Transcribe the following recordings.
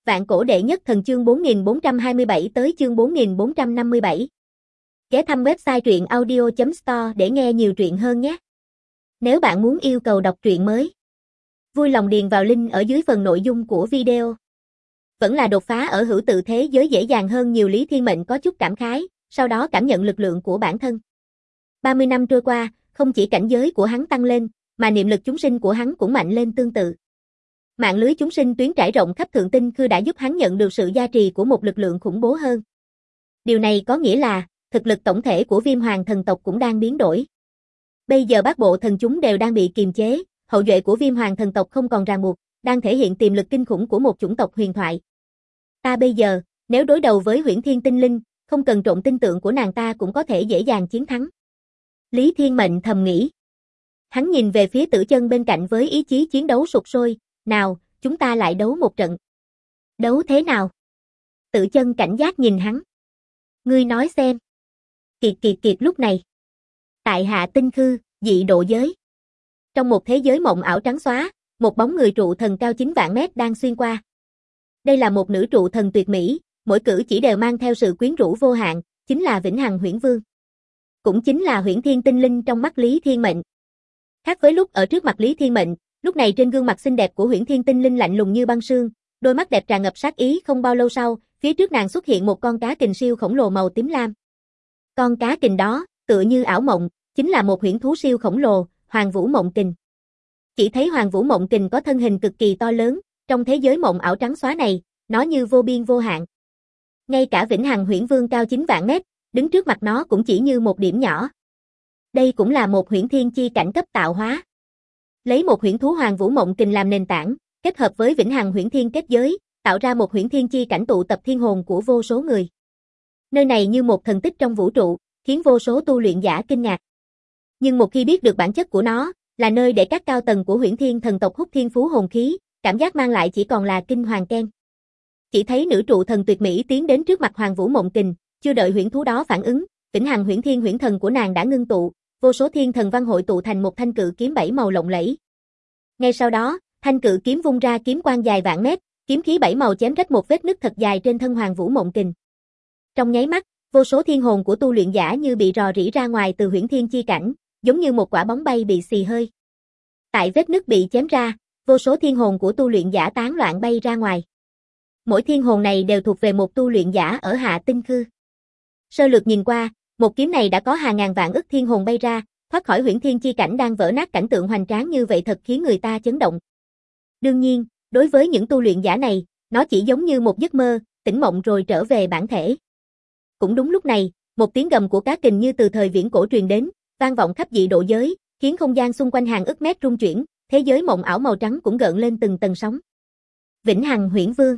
Vạn cổ đệ nhất thần chương 4427 tới chương 4457. Ghé thăm website truyện audio.store để nghe nhiều truyện hơn nhé. Nếu bạn muốn yêu cầu đọc truyện mới, vui lòng điền vào link ở dưới phần nội dung của video. Vẫn là đột phá ở hữu tự thế giới dễ dàng hơn nhiều. Lý Thiên Mệnh có chút cảm khái, sau đó cảm nhận lực lượng của bản thân. 30 năm trôi qua, không chỉ cảnh giới của hắn tăng lên, mà niệm lực chúng sinh của hắn cũng mạnh lên tương tự. Mạng lưới chúng sinh tuyến trải rộng khắp thượng tinh khư đã giúp hắn nhận được sự gia trì của một lực lượng khủng bố hơn. Điều này có nghĩa là, thực lực tổng thể của Viêm Hoàng thần tộc cũng đang biến đổi. Bây giờ bát bộ thần chúng đều đang bị kiềm chế, hậu duệ của Viêm Hoàng thần tộc không còn ràng buộc, đang thể hiện tiềm lực kinh khủng của một chủng tộc huyền thoại. Ta bây giờ, nếu đối đầu với Huyễn Thiên Tinh Linh, không cần trộn tinh tượng của nàng ta cũng có thể dễ dàng chiến thắng. Lý Thiên Mệnh thầm nghĩ. Hắn nhìn về phía Tử Chân bên cạnh với ý chí chiến đấu sục sôi. Nào, chúng ta lại đấu một trận. Đấu thế nào? Tử Chân cảnh giác nhìn hắn. Ngươi nói xem. Kiệt lúc này. Tại Hạ Tinh Khư, dị độ giới. Trong một thế giới mộng ảo trắng xóa, một bóng người trụ thần cao 9 vạn mét đang xuyên qua. Đây là một nữ trụ thần tuyệt mỹ, mỗi cử chỉ đều mang theo sự quyến rũ vô hạn, chính là Vĩnh Hằng Huyễn Vương. Cũng chính là Huyễn Thiên Tinh Linh trong mắt Lý Thiên Mệnh. Khác với lúc ở trước mặt Lý Thiên Mệnh, lúc này trên gương mặt xinh đẹp của Huyễn Thiên Tinh Linh lạnh lùng như băng sương, đôi mắt đẹp tràn ngập sát ý. Không bao lâu sau, phía trước nàng xuất hiện một con cá kình siêu khổng lồ màu tím lam. Con cá kình đó, tựa như ảo mộng, chính là một huyễn thú siêu khổng lồ, Hoàng Vũ Mộng Kình. Chỉ thấy Hoàng Vũ Mộng Kình có thân hình cực kỳ to lớn, trong thế giới mộng ảo trắng xóa này, nó như vô biên vô hạn. Ngay cả Vĩnh Hằng Huyễn Vương cao 9 vạn mét, đứng trước mặt nó cũng chỉ như một điểm nhỏ. Đây cũng là một huyễn thiên chi cảnh cấp tạo hóa. Lấy một huyễn thú Hoàng Vũ Mộng Kình làm nền tảng, kết hợp với Vĩnh Hằng Huyễn Thiên kết giới, tạo ra một huyễn thiên chi cảnh tụ tập thiên hồn của vô số người. Nơi này như một thần tích trong vũ trụ, khiến vô số tu luyện giả kinh ngạc. Nhưng một khi biết được bản chất của nó, là nơi để các cao tầng của Huyễn Thiên thần tộc hút thiên phú hồn khí, cảm giác mang lại chỉ còn là kinh hoàng keng. Chỉ thấy nữ trụ thần tuyệt mỹ tiến đến trước mặt Hoàng Vũ Mộng Kình, chưa đợi huyễn thú đó phản ứng, Vĩnh Hằng Huyễn Thiên huyễn thần của nàng đã ngưng tụ, vô số thiên thần văn hội tụ thành một thanh cự kiếm 7 màu lộng lẫy. Ngay sau đó, thanh cự kiếm vung ra kiếm quang dài vạn mét, kiếm khí 7 màu chém rách một vết nứt thật dài trên thân Hoàng Vũ Mộng Kình. Trong nháy mắt, vô số thiên hồn của tu luyện giả như bị rò rỉ ra ngoài từ huyễn thiên chi cảnh, giống như một quả bóng bay bị xì hơi. Tại vết nứt bị chém ra, vô số thiên hồn của tu luyện giả tán loạn bay ra ngoài. Mỗi thiên hồn này đều thuộc về một tu luyện giả ở Hạ Tinh Khư. Sơ lược nhìn qua, một kiếm này đã có hàng ngàn vạn ức thiên hồn bay ra, thoát khỏi huyễn thiên chi cảnh đang vỡ nát. Cảnh tượng hoành tráng như vậy thật khiến người ta chấn động. Đương nhiên, đối với những tu luyện giả này, nó chỉ giống như một giấc mơ, tỉnh mộng rồi trở về bản thể. Cũng đúng lúc này, một tiếng gầm của cá kình như từ thời viễn cổ truyền đến, vang vọng khắp dị độ giới, khiến không gian xung quanh hàng ức mét rung chuyển, thế giới mộng ảo màu trắng cũng gợn lên từng tầng sóng. Vĩnh Hằng Huyễn Vương,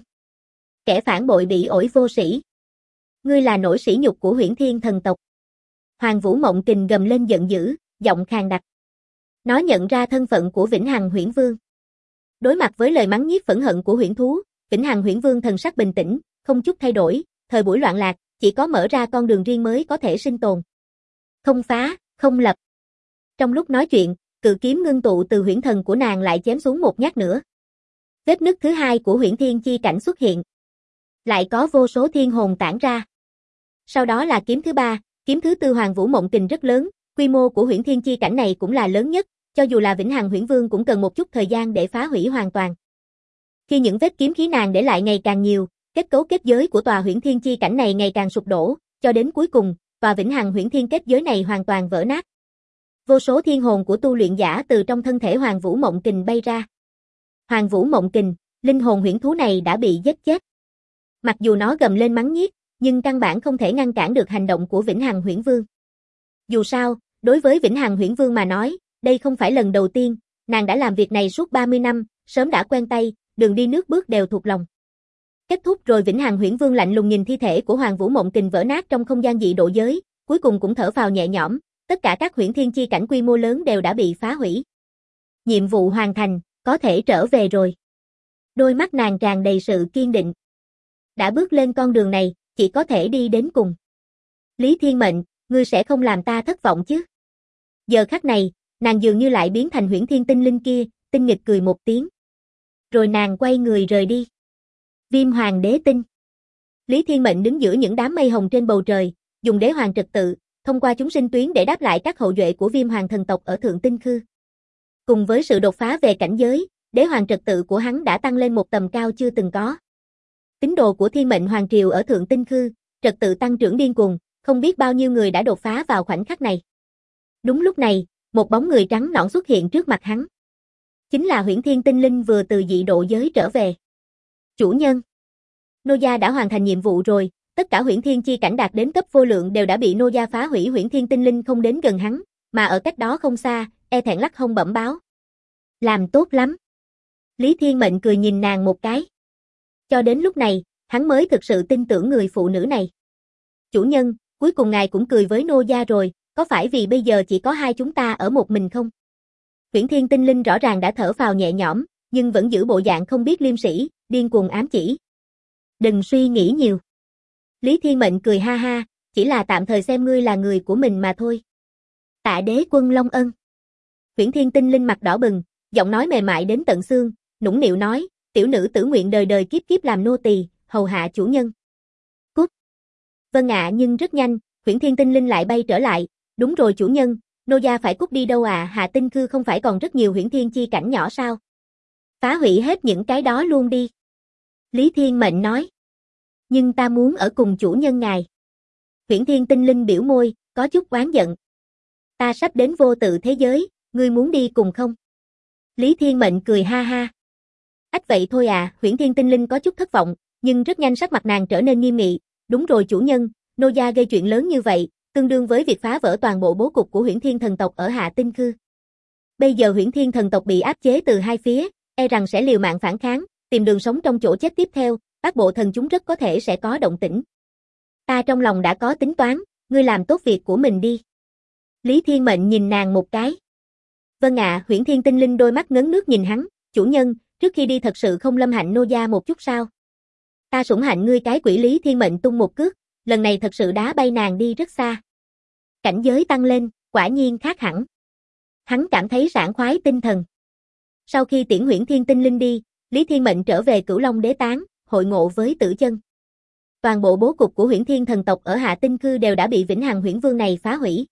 kẻ phản bội bị ổi vô sĩ, ngươi là nỗi sỉ nhục của Huyễn Thiên thần tộc. Hoàng Vũ Mộng Kình gầm lên giận dữ, giọng khàn đặc. Nó nhận ra thân phận của Vĩnh Hằng Huyễn Vương. Đối mặt với lời mắng nhiếc phẫn hận của huyễn thú, Vĩnh Hằng Huyễn Vương thần sắc bình tĩnh, không chút thay đổi, thời buổi loạn lạc, chỉ có mở ra con đường riêng mới có thể sinh tồn. Không phá, không lập. Trong lúc nói chuyện, cự kiếm ngưng tụ từ huyễn thần của nàng lại chém xuống một nhát nữa. Vết nứt thứ hai của huyễn thiên chi cảnh xuất hiện. Lại có vô số thiên hồn tản ra. Sau đó là kiếm thứ ba, kiếm thứ tư. Hoàng Vũ Mộng Kình rất lớn, quy mô của huyễn thiên chi cảnh này cũng là lớn nhất, cho dù là Vĩnh Hằng Huyễn Vương cũng cần một chút thời gian để phá hủy hoàn toàn. Khi những vết kiếm khí nàng để lại ngày càng nhiều, kết cấu kết giới của tòa huyễn thiên chi cảnh này ngày càng sụp đổ, cho đến cuối cùng, tòa Vĩnh Hằng Huyễn Thiên kết giới này hoàn toàn vỡ nát. Vô số thiên hồn của tu luyện giả từ trong thân thể Hoàng Vũ Mộng Kình bay ra. Hoàng Vũ Mộng Kình, linh hồn huyễn thú này đã bị giết chết. Mặc dù nó gầm lên mắng nhiếc, nhưng căn bản không thể ngăn cản được hành động của Vĩnh Hằng Huyễn Vương. Dù sao, đối với Vĩnh Hằng Huyễn Vương mà nói, đây không phải lần đầu tiên, nàng đã làm việc này suốt 30 năm, sớm đã quen tay, đường đi nước bước đều thuộc lòng. Kết thúc rồi. Vĩnh Hằng Huyễn Vương lạnh lùng nhìn thi thể của Hoàng Vũ Mộng Kình vỡ nát trong không gian dị độ giới, cuối cùng cũng thở phào nhẹ nhõm, tất cả các huyễn thiên chi cảnh quy mô lớn đều đã bị phá hủy. Nhiệm vụ hoàn thành, có thể trở về rồi. Đôi mắt nàng tràn đầy sự kiên định. Đã bước lên con đường này, chỉ có thể đi đến cùng. Lý Thiên Mệnh, ngươi sẽ không làm ta thất vọng chứ? Giờ khắc này, nàng dường như lại biến thành Huyễn Thiên tinh linh kia, tinh nghịch cười một tiếng. Rồi nàng quay người rời đi. Viêm Hoàng Đế Tinh. Lý Thiên Mệnh đứng giữa những đám mây hồng trên bầu trời, dùng đế hoàng trật tự, thông qua chúng sinh tuyến để đáp lại các hậu duệ của Viêm Hoàng thần tộc ở Thượng Tinh Khư. Cùng với sự đột phá về cảnh giới, đế hoàng trật tự của hắn đã tăng lên một tầm cao chưa từng có. Tín đồ của Thiên Mệnh Hoàng Triều ở Thượng Tinh Khư, trật tự tăng trưởng điên cuồng, không biết bao nhiêu người đã đột phá vào khoảnh khắc này. Đúng lúc này, một bóng người trắng nõn xuất hiện trước mặt hắn. Chính là Huyễn Thiên Tinh Linh vừa từ dị độ giới trở về. Chủ nhân. Nô gia đã hoàn thành nhiệm vụ rồi, tất cả Huyễn Thiên chi cảnh đạt đến cấp vô lượng đều đã bị Nô gia phá hủy. Huyễn Thiên Tinh Linh không đến gần hắn, mà ở cách đó không xa, e thẹn lắc hông bẩm báo. Làm tốt lắm. Lý Thiên Mệnh cười nhìn nàng một cái. Cho đến lúc này, hắn mới thực sự tin tưởng người phụ nữ này. Chủ nhân, cuối cùng ngài cũng cười với Nô gia rồi, có phải vì bây giờ chỉ có hai chúng ta ở một mình không? Huyễn Thiên Tinh Linh rõ ràng đã thở phào nhẹ nhõm, nhưng vẫn giữ bộ dạng không biết liêm sỉ, điên cuồng ám chỉ. Đừng suy nghĩ nhiều. Lý Thiên Mệnh cười ha ha, chỉ là tạm thời xem ngươi là người của mình mà thôi. Tạ Đế Quân Long Ân. Huyễn Thiên Tinh Linh mặt đỏ bừng, giọng nói mềm mại đến tận xương, nũng nịu nói, tiểu nữ tử nguyện đời đời kiếp kiếp làm nô tỳ, hầu hạ chủ nhân. Cút. Vâng ạ, nhưng rất nhanh, Huyễn Thiên Tinh Linh lại bay trở lại, đúng rồi chủ nhân, nô gia phải cút đi đâu à? Hạ Tinh Khư không phải còn rất nhiều Huyễn Thiên chi cảnh nhỏ sao? Phá hủy hết những cái đó luôn đi. Lý Thiên Mệnh nói. Nhưng ta muốn ở cùng chủ nhân ngài. Huyễn Thiên Tinh Linh biểu môi, có chút oán giận. Ta sắp đến vô tự thế giới, ngươi muốn đi cùng không? Lý Thiên Mệnh cười ha ha. Ách vậy thôi à? Huyễn Thiên Tinh Linh có chút thất vọng, nhưng rất nhanh sắc mặt nàng trở nên nghiêm nghị. Đúng rồi chủ nhân, nô gia gây chuyện lớn như vậy, tương đương với việc phá vỡ toàn bộ bố cục của Huyễn Thiên thần tộc ở Hạ Tinh Khư. Bây giờ Huyễn Thiên thần tộc bị áp chế từ hai phía, e rằng sẽ liều mạng phản kháng, tìm đường sống trong chỗ chết tiếp theo, Bát Bộ thần chúng rất có thể sẽ có động tĩnh. Ta trong lòng đã có tính toán, ngươi làm tốt việc của mình đi. Lý Thiên Mệnh nhìn nàng một cái. Vâng ạ, Huyễn Thiên Tinh Linh đôi mắt ngấn nước nhìn hắn, chủ nhân, trước khi đi thật sự không lâm hạnh nô gia một chút sao? Ta sủng hạnh ngươi cái quỷ. Lý Thiên Mệnh tung một cước, lần này thật sự đá bay nàng đi rất xa. Cảnh giới tăng lên, quả nhiên khác hẳn. Hắn cảm thấy sảng khoái tinh thần. Sau khi tiễn Huyễn Thiên Tinh Linh đi, Lý Thiên Mệnh trở về Cửu Long Đế Tán, hội ngộ với Tử Chân. Toàn bộ bố cục của Huyễn Thiên thần tộc ở Hạ Tinh Khư đều đã bị Vĩnh Hằng Huyễn Vương này phá hủy.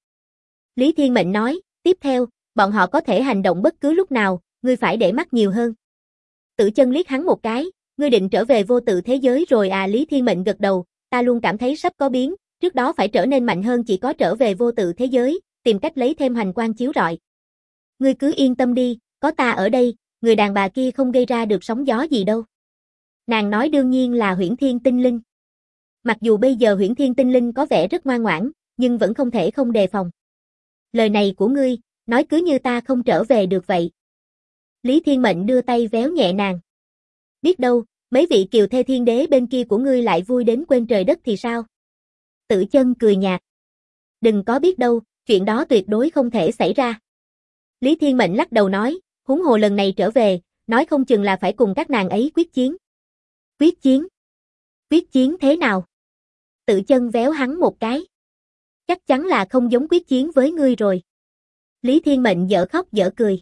Lý Thiên Mệnh nói, tiếp theo, bọn họ có thể hành động bất cứ lúc nào, ngươi phải để mắt nhiều hơn. Tử Chân liếc hắn một cái, ngươi định trở về vô tự thế giới rồi à? Lý Thiên Mệnh gật đầu, ta luôn cảm thấy sắp có biến, trước đó phải trở nên mạnh hơn, chỉ có trở về vô tự thế giới, tìm cách lấy thêm hoành quang chiếu rọi. Ngươi cứ yên tâm đi, có ta ở đây, người đàn bà kia không gây ra được sóng gió gì đâu. Nàng nói đương nhiên là Huyễn Thiên Tinh Linh. Mặc dù bây giờ Huyễn Thiên Tinh Linh có vẻ rất ngoan ngoãn, nhưng vẫn không thể không đề phòng. Lời này của ngươi, nói cứ như ta không trở về được vậy. Lý Thiên Mệnh đưa tay véo nhẹ nàng. Biết đâu, mấy vị kiều thê thiên đế bên kia của ngươi lại vui đến quên trời đất thì sao? Tử Chân cười nhạt. Đừng có biết đâu, chuyện đó tuyệt đối không thể xảy ra. Lý Thiên Mệnh lắc đầu nói, huống hồ lần này trở về, nói không chừng là phải cùng các nàng ấy quyết chiến. Quyết chiến? Quyết chiến thế nào? Tử Chân véo hắn một cái. Chắc chắn là không giống quyết chiến với ngươi rồi. Lý Thiên Mệnh dở khóc dở cười.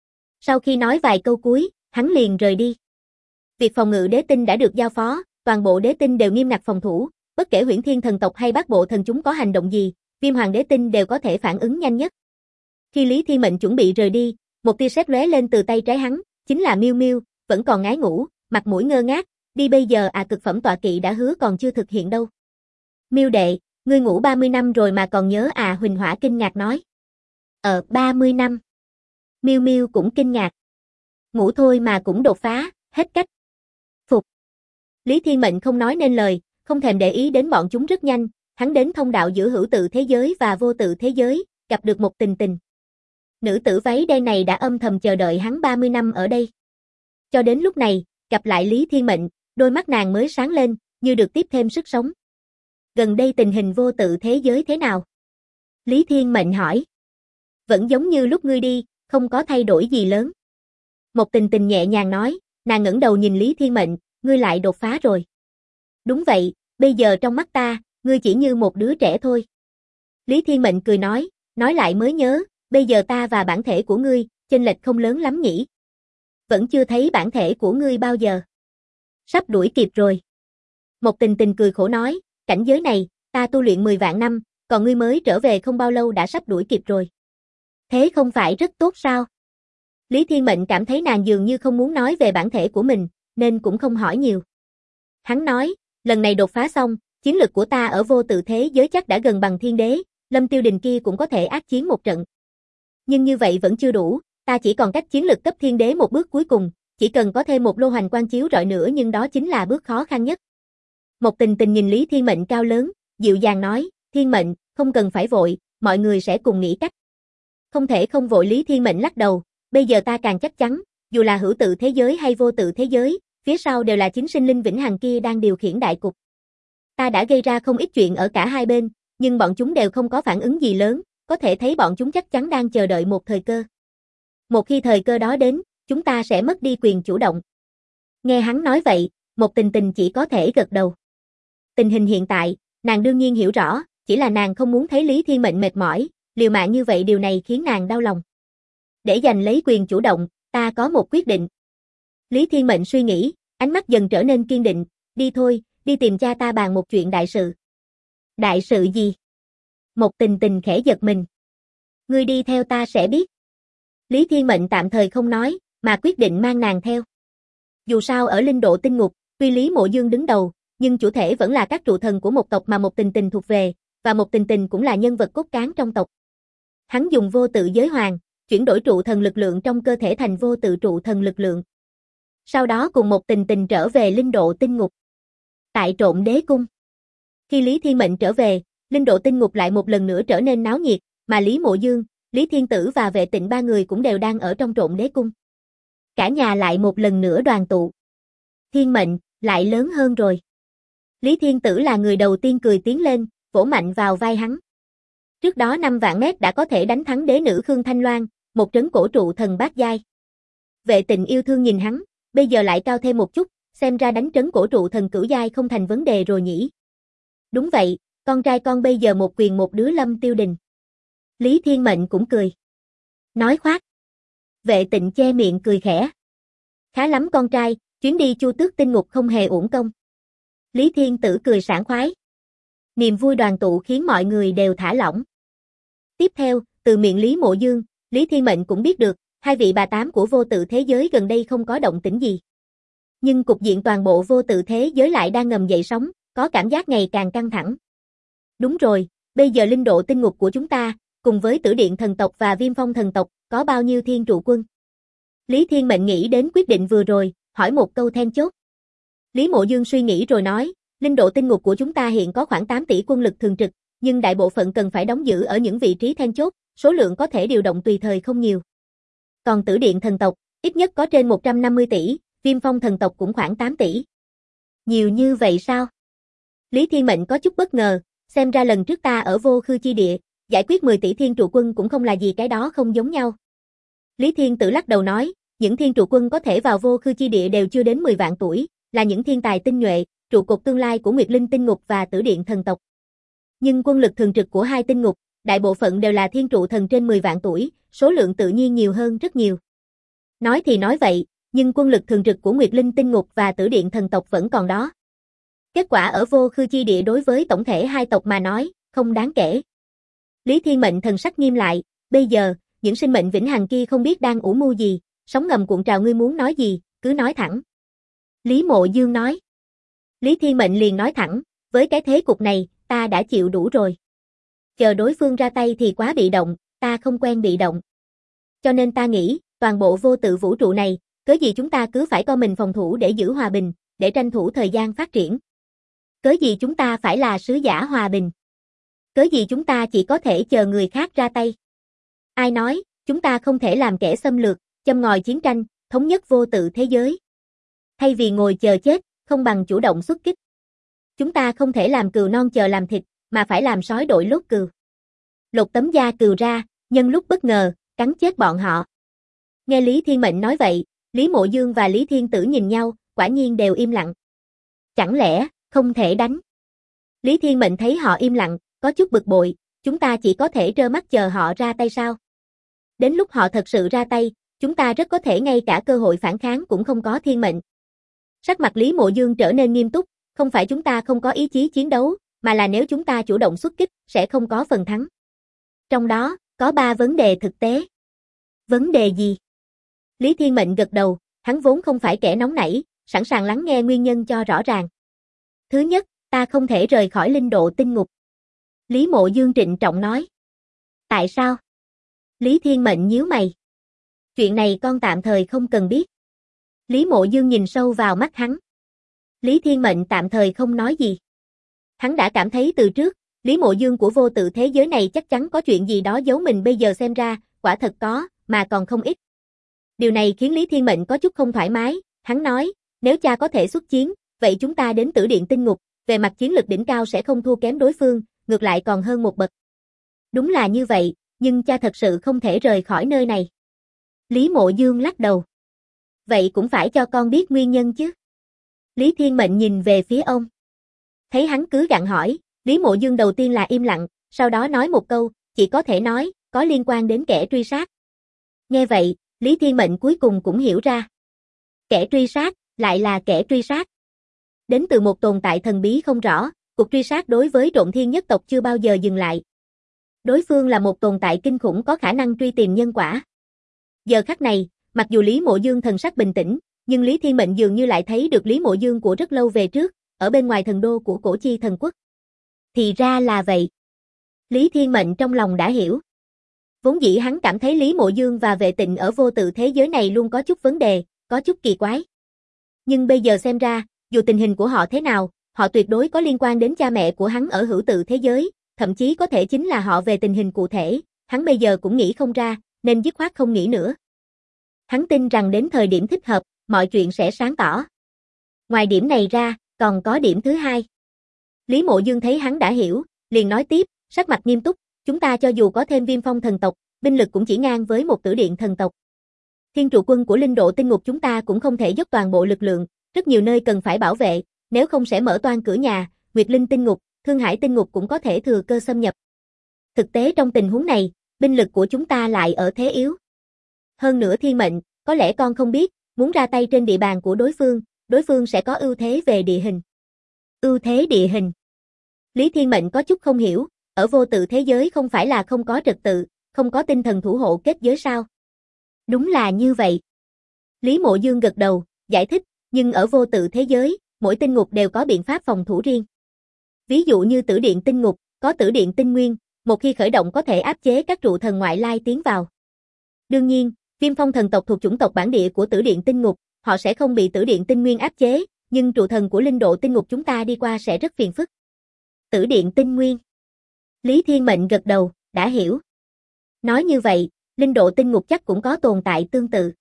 Sau khi nói vài câu cuối, hắn liền rời đi. Việc phòng ngự đế tinh đã được giao phó, toàn bộ đế tinh đều nghiêm ngặt phòng thủ, bất kể Huyễn Thiên thần tộc hay Bát Bộ thần chúng có hành động gì, Viêm Hoàng đế tinh đều có thể phản ứng nhanh nhất. Khi Lý Thiên Mệnh chuẩn bị rời đi, một tia sét lóe lên từ tay trái hắn, chính là Miêu Miêu, vẫn còn ngái ngủ, mặt mũi ngơ ngác, đi bây giờ à? Cực phẩm tọa kỵ đã hứa còn chưa thực hiện đâu. Miêu đệ, ngươi ngủ 30 năm rồi mà còn nhớ à? Huỳnh Hỏa kinh ngạc nói. 30 năm. Miêu Miêu cũng kinh ngạc. Ngủ thôi mà cũng đột phá, hết cách. Phục. Lý Thiên Mệnh không nói nên lời, không thèm để ý đến bọn chúng. Rất nhanh, hắn đến thông đạo giữa hữu tự thế giới và vô tự thế giới, gặp được một tình tình. Nữ tử váy đen này đã âm thầm chờ đợi hắn 30 năm ở đây. Cho đến lúc này, gặp lại Lý Thiên Mệnh, đôi mắt nàng mới sáng lên, như được tiếp thêm sức sống. Gần đây tình hình vô tự thế giới thế nào? Lý Thiên Mệnh hỏi. Vẫn giống như lúc ngươi đi, không có thay đổi gì lớn. Một tình tình nhẹ nhàng nói, nàng ngẩng đầu nhìn Lý Thiên Mệnh, ngươi lại đột phá rồi. Đúng vậy, bây giờ trong mắt ta, ngươi chỉ như một đứa trẻ thôi. Lý Thiên Mệnh cười nói lại mới nhớ, bây giờ ta và bản thể của ngươi, chênh lệch không lớn lắm nhỉ? Vẫn chưa thấy bản thể của ngươi bao giờ. Sắp đuổi kịp rồi. Một Tình Tình cười khổ nói, cảnh giới này, ta tu luyện 10 vạn năm, còn ngươi mới trở về không bao lâu đã sắp đuổi kịp rồi. Thế không phải rất tốt sao? Lý Thiên Mệnh cảm thấy nàng dường như không muốn nói về bản thể của mình, nên cũng không hỏi nhiều. Hắn nói, lần này đột phá xong, chiến lực của ta ở vô tự thế giới chắc đã gần bằng thiên đế, Lâm Tiêu Đình kia cũng có thể ác chiến một trận. Nhưng như vậy vẫn chưa đủ, ta chỉ còn cách chiến lực cấp thiên đế một bước cuối cùng, chỉ cần có thêm một lô hoành quan chiếu rọi nữa nhưng đó chính là bước khó khăn nhất. Một Tình Tình nhìn Lý Thiên Mệnh cao lớn, dịu dàng nói, Thiên Mệnh, không cần phải vội, mọi người sẽ cùng nghĩ cách. Không thể không vội. Lý Thiên Mệnh lắc đầu, bây giờ ta càng chắc chắn, dù là hữu tự thế giới hay vô tự thế giới, phía sau đều là chính sinh linh vĩnh hằng kia đang điều khiển đại cục. Ta đã gây ra không ít chuyện ở cả hai bên, nhưng bọn chúng đều không có phản ứng gì lớn, có thể thấy bọn chúng chắc chắn đang chờ đợi một thời cơ. Một khi thời cơ đó đến, chúng ta sẽ mất đi quyền chủ động. Nghe hắn nói vậy, Một Tình Tình chỉ có thể gật đầu. Tình hình hiện tại, nàng đương nhiên hiểu rõ, chỉ là nàng không muốn thấy Lý Thiên Mệnh mệt mỏi, liều mạng như vậy điều này khiến nàng đau lòng. Để giành lấy quyền chủ động, ta có một quyết định. Lý Thiên Mệnh suy nghĩ, ánh mắt dần trở nên kiên định, đi thôi, đi tìm cha ta bàn một chuyện đại sự. Đại sự gì? Một Tình Tình khẽ giật mình. Ngươi đi theo ta sẽ biết. Lý Thiên Mệnh tạm thời không nói, mà quyết định mang nàng theo. Dù sao ở linh độ tinh ngục, tuy Lý Mộ Dương đứng đầu, nhưng chủ thể vẫn là các trụ thần của một tộc mà Một Tình Tình thuộc về, và Một Tình Tình cũng là nhân vật cốt cán trong tộc. Hắn dùng vô tự giới hoàng, chuyển đổi trụ thần lực lượng trong cơ thể thành vô tự trụ thần lực lượng. Sau đó cùng Một Tình Tình trở về linh độ tinh ngục. Tại Trộm Đế Cung. Khi Lý Thiên Mệnh trở về, linh độ tinh ngục lại một lần nữa trở nên náo nhiệt, mà Lý Mộ Dương, Lý Thiên Tử và Vệ Tịnh ba người cũng đều đang ở trong Trộm Đế Cung. Cả nhà lại một lần nữa đoàn tụ. Thiên Mệnh, lại lớn hơn rồi. Lý Thiên Tử là người đầu tiên cười tiến lên, vỗ mạnh vào vai hắn. Trước đó 5 vạn mét đã có thể đánh thắng đế nữ Khương Thanh Loan, một trấn cổ trụ thần bát giai. Vệ Tịnh yêu thương nhìn hắn, bây giờ lại cao thêm một chút, xem ra đánh trấn cổ trụ thần cửu giai không thành vấn đề rồi nhỉ. Đúng vậy, con trai con bây giờ một quyền một đứa Lâm Tiêu Đình. Lý Thiên Mệnh cũng cười. Nói khoác. Vệ Tịnh che miệng cười khẽ. Khá lắm con trai, chuyến đi Chu Tước tinh ngục không hề uổng công. Lý Thiên Tử cười sảng khoái. Niềm vui đoàn tụ khiến mọi người đều thả lỏng. Tiếp theo, từ miệng Lý Mộ Dương, Lý Thiên Mệnh cũng biết được, hai vị bà tám của vô tự thế giới gần đây không có động tĩnh gì. Nhưng cục diện toàn bộ vô tự thế giới lại đang ngầm dậy sóng, có cảm giác ngày càng căng thẳng. Đúng rồi, bây giờ linh độ tinh ngục của chúng ta, cùng với Tử Điện thần tộc và Viêm Phong thần tộc, có bao nhiêu thiên trụ quân? Lý Thiên Mệnh nghĩ đến quyết định vừa rồi, hỏi một câu then chốt. Lý Mộ Dương suy nghĩ rồi nói, linh độ tinh ngục của chúng ta hiện có khoảng 8 tỷ quân lực thường trực, nhưng đại bộ phận cần phải đóng giữ ở những vị trí then chốt, số lượng có thể điều động tùy thời không nhiều. Còn Tử Điện thần tộc, ít nhất có trên 150 tỷ, Viêm Phong thần tộc cũng khoảng 8 tỷ. Nhiều như vậy sao? Lý Thiên Mệnh có chút bất ngờ, xem ra lần trước ta ở vô khư chi địa, giải quyết 10 tỷ thiên trụ quân cũng không là gì, cái đó không giống nhau. Lý Thiên Tử lắc đầu nói, những thiên trụ quân có thể vào vô khư chi địa đều chưa đến 10 vạn tuổi, là những thiên tài tinh nhuệ, trụ cột tương lai của Nguyệt Linh tinh ngục và Tử Điện thần tộc. Nhưng quân lực thường trực của hai tinh ngục, đại bộ phận đều là thiên trụ thần trên 10 vạn tuổi, số lượng tự nhiên nhiều hơn rất nhiều. Nói thì nói vậy, nhưng quân lực thường trực của Nguyệt Linh tinh ngục và Tử Điện thần tộc vẫn còn đó. Kết quả ở vô khư chi địa đối với tổng thể hai tộc mà nói, không đáng kể. Lý Thiên Mệnh thần sắc nghiêm lại, bây giờ, những sinh mệnh vĩnh hằng kia không biết đang ủ mưu gì, sóng ngầm cuộn trào, ngươi muốn nói gì, cứ nói thẳng. Lý Mộ Dương nói. Lý Thiên Mệnh liền nói thẳng, với cái thế cục này, ta đã chịu đủ rồi. Chờ đối phương ra tay thì quá bị động, ta không quen bị động. Cho nên ta nghĩ, toàn bộ vô tự vũ trụ này, cớ gì chúng ta cứ phải co mình phòng thủ để giữ hòa bình, để tranh thủ thời gian phát triển. Cớ gì chúng ta phải là sứ giả hòa bình. Cớ gì chúng ta chỉ có thể chờ người khác ra tay. Ai nói, chúng ta không thể làm kẻ xâm lược, châm ngòi chiến tranh, thống nhất vô tự thế giới. Thay vì ngồi chờ chết, không bằng chủ động xuất kích. Chúng ta không thể làm cừu non chờ làm thịt, mà phải làm sói đội lốt cừu. Lột tấm da cừu ra, nhân lúc bất ngờ, cắn chết bọn họ. Nghe Lý Thiên Mệnh nói vậy, Lý Mộ Dương và Lý Thiên Tử nhìn nhau, quả nhiên đều im lặng. Chẳng lẽ, không thể đánh? Lý Thiên Mệnh thấy họ im lặng, có chút bực bội, chúng ta chỉ có thể trơ mắt chờ họ ra tay sao? Đến lúc họ thật sự ra tay, chúng ta rất có thể ngay cả cơ hội phản kháng cũng không có. Thiên Mệnh. Sắc mặt Lý Mộ Dương trở nên nghiêm túc, không phải chúng ta không có ý chí chiến đấu, mà là nếu chúng ta chủ động xuất kích, sẽ không có phần thắng. Trong đó, có 3 vấn đề thực tế. Vấn đề gì? Lý Thiên Mệnh gật đầu, hắn vốn không phải kẻ nóng nảy, sẵn sàng lắng nghe nguyên nhân cho rõ ràng. Thứ nhất, ta không thể rời khỏi linh độ tinh ngục. Lý Mộ Dương trịnh trọng nói. Tại sao? Lý Thiên Mệnh nhíu mày. Chuyện này con tạm thời không cần biết. Lý Mộ Dương nhìn sâu vào mắt hắn. Lý Thiên Mệnh tạm thời không nói gì. Hắn đã cảm thấy từ trước, Lý Mộ Dương của vô tự thế giới này chắc chắn có chuyện gì đó giấu mình, bây giờ xem ra, quả thật có, mà còn không ít. Điều này khiến Lý Thiên Mệnh có chút không thoải mái, hắn nói, nếu cha có thể xuất chiến, vậy chúng ta đến Tử Điện Tinh Ngục, về mặt chiến lực đỉnh cao sẽ không thua kém đối phương, ngược lại còn hơn một bậc. Đúng là như vậy, nhưng cha thật sự không thể rời khỏi nơi này. Lý Mộ Dương lắc đầu. Vậy cũng phải cho con biết nguyên nhân chứ. Lý Thiên Mệnh nhìn về phía ông. Thấy hắn cứ gặng hỏi, Lý Mộ Dương đầu tiên là im lặng, sau đó nói một câu, chỉ có thể nói, có liên quan đến kẻ truy sát. Nghe vậy, Lý Thiên Mệnh cuối cùng cũng hiểu ra. Kẻ truy sát, lại là kẻ truy sát. Đến từ một tồn tại thần bí không rõ, cuộc truy sát đối với Trộn Thiên nhất tộc chưa bao giờ dừng lại. Đối phương là một tồn tại kinh khủng có khả năng truy tìm nhân quả. Giờ khắc này, mặc dù Lý Mộ Dương thần sắc bình tĩnh, nhưng Lý Thiên Mệnh dường như lại thấy được Lý Mộ Dương của rất lâu về trước, ở bên ngoài thần đô của Cổ Chi thần quốc. Thì ra là vậy. Lý Thiên Mệnh trong lòng đã hiểu. Vốn dĩ hắn cảm thấy Lý Mộ Dương và Vệ Tịnh ở vô tự thế giới này luôn có chút vấn đề, có chút kỳ quái. Nhưng bây giờ xem ra, dù tình hình của họ thế nào, họ tuyệt đối có liên quan đến cha mẹ của hắn ở hữu tự thế giới, thậm chí có thể chính là họ về tình hình cụ thể, hắn bây giờ cũng nghĩ không ra, nên dứt khoát không nghĩ nữa. Hắn tin rằng đến thời điểm thích hợp, mọi chuyện sẽ sáng tỏ. Ngoài điểm này ra, còn có điểm thứ hai. Lý Mộ Dương thấy hắn đã hiểu, liền nói tiếp, sắc mặt nghiêm túc, chúng ta cho dù có thêm Viêm Phong thần tộc, binh lực cũng chỉ ngang với một Tử Điện thần tộc. Thiên trụ quân của linh độ tinh ngục chúng ta cũng không thể dốc toàn bộ lực lượng, rất nhiều nơi cần phải bảo vệ, nếu không sẽ mở toang cửa nhà, Nguyệt Linh tinh ngục, Thương Hải tinh ngục cũng có thể thừa cơ xâm nhập. Thực tế trong tình huống này, binh lực của chúng ta lại ở thế yếu. Hơn nữa Thiên Mệnh, có lẽ con không biết, muốn ra tay trên địa bàn của đối phương sẽ có ưu thế về địa hình. Ưu thế địa hình. Lý Thiên Mệnh có chút không hiểu, ở vô tự thế giới không phải là không có trật tự, không có tinh thần thủ hộ kết giới sao? Đúng là như vậy. Lý Mộ Dương gật đầu, giải thích, nhưng ở vô tự thế giới, mỗi tinh ngục đều có biện pháp phòng thủ riêng. Ví dụ như Tử Điện tinh ngục, có Tử Điện tinh nguyên, một khi khởi động có thể áp chế các trụ thần ngoại lai tiến vào. Đương nhiên, Viêm Phong thần tộc thuộc chủng tộc bản địa của Tử Điện tinh ngục, họ sẽ không bị Tử Điện tinh nguyên áp chế, nhưng trụ thần của linh độ tinh ngục chúng ta đi qua sẽ rất phiền phức. Tử Điện tinh nguyên. Lý Thiên Mệnh gật đầu, đã hiểu. Nói như vậy, linh độ tinh ngục chắc cũng có tồn tại tương tự.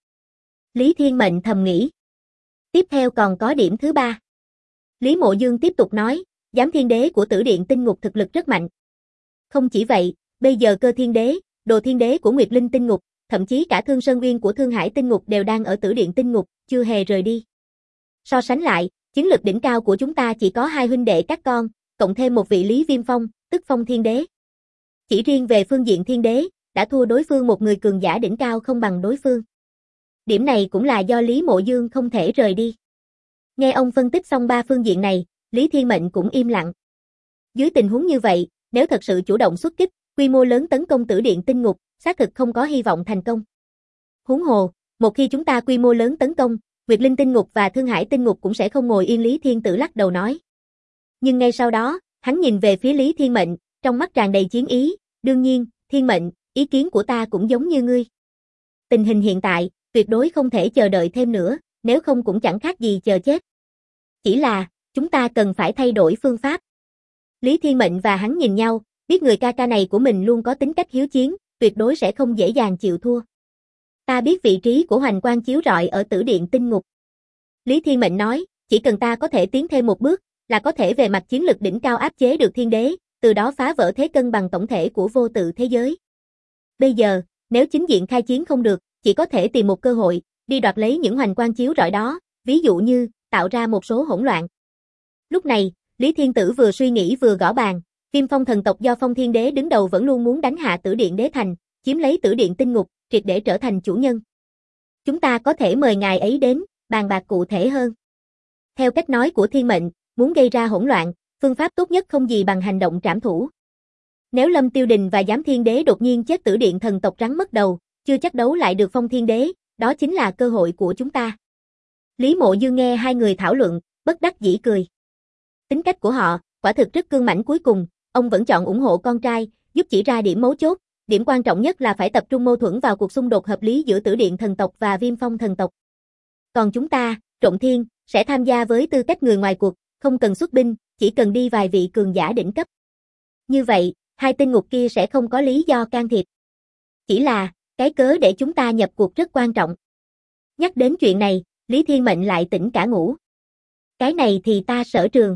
Lý Thiên Mệnh thầm nghĩ. Tiếp theo còn có điểm thứ ba. Lý Mộ Dương tiếp tục nói, Giám Thiên Đế của Tử Điện tinh ngục thực lực rất mạnh. Không chỉ vậy, bây giờ Cơ Thiên Đế, Đồ Thiên Đế của Nguyệt Linh tinh ngục, thậm chí cả Thương Sơn Uyên của Thương Hải tinh ngục đều đang ở Tử Điện tinh ngục, chưa hề rời đi. So sánh lại, chiến lực đỉnh cao của chúng ta chỉ có 2 huynh đệ các con, cộng thêm một vị Lý Viêm Phong, tức Phong Thiên Đế. Chỉ riêng về phương diện Thiên Đế, đã thua đối phương một người cường giả đỉnh cao không bằng đối phương. Điểm này cũng là do Lý Mộ Dương không thể rời đi. Nghe ông phân tích xong 3 phương diện này, Lý Thiên Mệnh cũng im lặng. Dưới tình huống như vậy, nếu thật sự chủ động xuất kích, quy mô lớn tấn công Tử Điện tinh ngục, xác thực không có hy vọng thành công. Huống hồ, một khi chúng ta quy mô lớn tấn công, Nguyệt Linh tinh ngục và Thương Hải tinh ngục cũng sẽ không ngồi yên. Lý Thiên Tử lắc đầu nói. Nhưng ngay sau đó, hắn nhìn về phía Lý Thiên Mệnh, trong mắt tràn đầy chiến ý, đương nhiên, Thiên Mệnh, ý kiến của ta cũng giống như ngươi. Tình hình hiện tại, tuyệt đối không thể chờ đợi thêm nữa, nếu không cũng chẳng khác gì chờ chết. Chỉ là, chúng ta cần phải thay đổi phương pháp. Lý Thiên Mệnh và hắn nhìn nhau, biết người ca ca này của mình luôn có tính cách hiếu chiến, tuyệt đối sẽ không dễ dàng chịu thua. Ta biết vị trí của Hoành Quang chiếu rọi ở Tử Điện tinh ngục. Lý Thiên Mệnh nói, chỉ cần ta có thể tiến thêm một bước, là có thể về mặt chiến lực đỉnh cao áp chế được Thiên Đế, từ đó phá vỡ thế cân bằng tổng thể của vô tự thế giới. Bây giờ, nếu chính diện khai chiến không được, chỉ có thể tìm một cơ hội, đi đoạt lấy những Hoành Quang chiếu rọi đó, ví dụ như, tạo ra một số hỗn loạn. Lúc này, Lý Thiên Tử vừa suy nghĩ vừa gõ bàn, Viêm Phong thần tộc do Phong Thiên Đế đứng đầu vẫn luôn muốn đánh hạ Tử Điện Đế thành, chiếm lấy Tử Điện tinh ngục, triệt để trở thành chủ nhân. Chúng ta có thể mời ngài ấy đến, bàn bạc cụ thể hơn. Theo cách nói của thiên mệnh, muốn gây ra hỗn loạn, phương pháp tốt nhất không gì bằng hành động trảm thủ. Nếu Lâm Tiêu Đình và Giám Thiên Đế đột nhiên chết Tử Điện thần tộc rắn mất đầu, chưa chắc đấu lại được Phong Thiên Đế, đó chính là cơ hội của chúng ta. Lý Mộ Dương nghe hai người thảo luận, bất đắc dĩ cười. Tính cách của họ, quả thực rất cương mãnh, cuối cùng, ông vẫn chọn ủng hộ con trai, giúp chỉ ra điểm mấu chốt, điểm quan trọng nhất là phải tập trung mâu thuẫn vào cuộc xung đột hợp lý giữa Tử Điện thần tộc và Viêm Phong thần tộc. Còn chúng ta, Trộn Thiên, sẽ tham gia với tư cách người ngoài cuộc, không cần xuất binh, chỉ cần đi vài vị cường giả đỉnh cấp. Như vậy, hai tinh ngục kia sẽ không có lý do can thiệp. Chỉ là, cái cớ để chúng ta nhập cuộc rất quan trọng. Nhắc đến chuyện này, Lý Thiên Mệnh lại tỉnh cả ngủ. Cái này thì ta sở trường.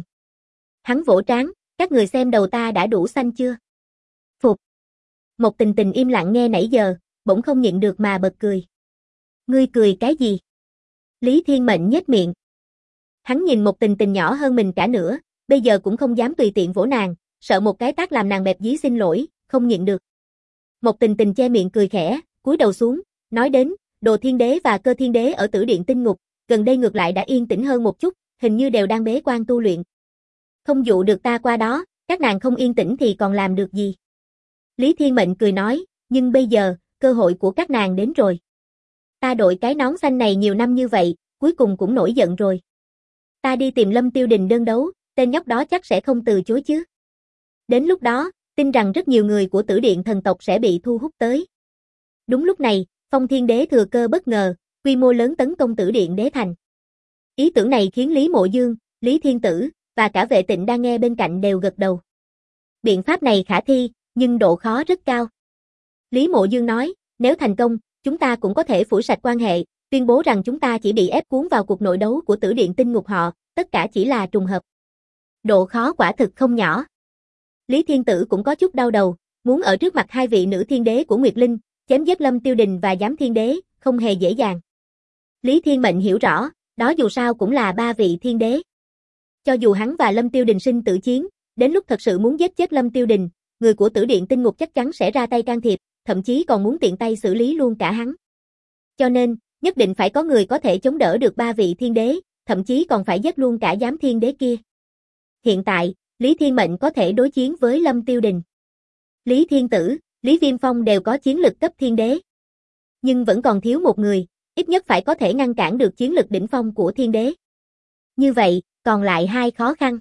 Hắn vỗ trán, các người xem đầu ta đã đủ xanh chưa? Phục. Một Tình Tình im lặng nghe nãy giờ, bỗng không nhịn được mà bật cười. Ngươi cười cái gì? Lý Thiên Mệnh nhếch miệng. Hắn nhìn Một Tình Tình nhỏ hơn mình cả nữa, bây giờ cũng không dám tùy tiện vỗ nàng, sợ một cái tát làm nàng bẹp dí xin lỗi, không nhịn được. Một Tình Tình che miệng cười khẽ, cúi đầu xuống, nói đến, Đồ Thiên Đế và Cơ Thiên Đế ở Tử Điện tinh ngục, gần đây ngược lại đã yên tĩnh hơn một chút, hình như đều đang bế quan tu luyện. Không dụ được ta qua đó, các nàng không yên tĩnh thì còn làm được gì. Lý Thiên Mệnh cười nói, nhưng bây giờ, cơ hội của các nàng đến rồi. Ta đội cái nón xanh này nhiều năm như vậy, cuối cùng cũng nổi giận rồi. Ta đi tìm Lâm Tiêu Đình đơn đấu, tên nhóc đó chắc sẽ không từ chối chứ. Đến lúc đó, tin rằng rất nhiều người của Tử Điện thần tộc sẽ bị thu hút tới. Đúng lúc này, Phong Thiên Đế thừa cơ bất ngờ, quy mô lớn tấn công Tử Điện đế thành. Ý tưởng này khiến Lý Mộ Dương, Lý Thiên Tử, và cả Vệ Tịnh đang nghe bên cạnh đều gật đầu. Biện pháp này khả thi, nhưng độ khó rất cao. Lý Mộ Dương nói, nếu thành công, chúng ta cũng có thể phủi sạch quan hệ, tuyên bố rằng chúng ta chỉ bị ép cuốn vào cuộc nội đấu của Tử Điện tinh ngục họ, tất cả chỉ là trùng hợp. Độ khó quả thực không nhỏ. Lý Thiên Tử cũng có chút đau đầu, muốn ở trước mặt hai vị nữ thiên đế của Nguyệt Linh, chém giết Lâm Tiêu Đình và Giám Thiên Đế, không hề dễ dàng. Lý Thiên Mệnh hiểu rõ, đó dù sao cũng là ba vị thiên đế. Cho dù hắn và Lâm Tiêu Đình sinh tử chiến, đến lúc thật sự muốn giết chết Lâm Tiêu Đình, người của Tử Điện tinh ngục chắc chắn sẽ ra tay can thiệp, thậm chí còn muốn tiện tay xử lý luôn cả hắn. Cho nên, nhất định phải có người có thể chống đỡ được ba vị thiên đế, thậm chí còn phải giết luôn cả Giám Thiên Đế kia. Hiện tại, Lý Thiên Mệnh có thể đối chiến với Lâm Tiêu Đình. Lý Thiên Tử, Lý Viêm Phong đều có chiến lực cấp thiên đế. Nhưng vẫn còn thiếu một người, ít nhất phải có thể ngăn cản được chiến lực đỉnh phong của thiên đế. Như vậy, còn lại hai khó khăn.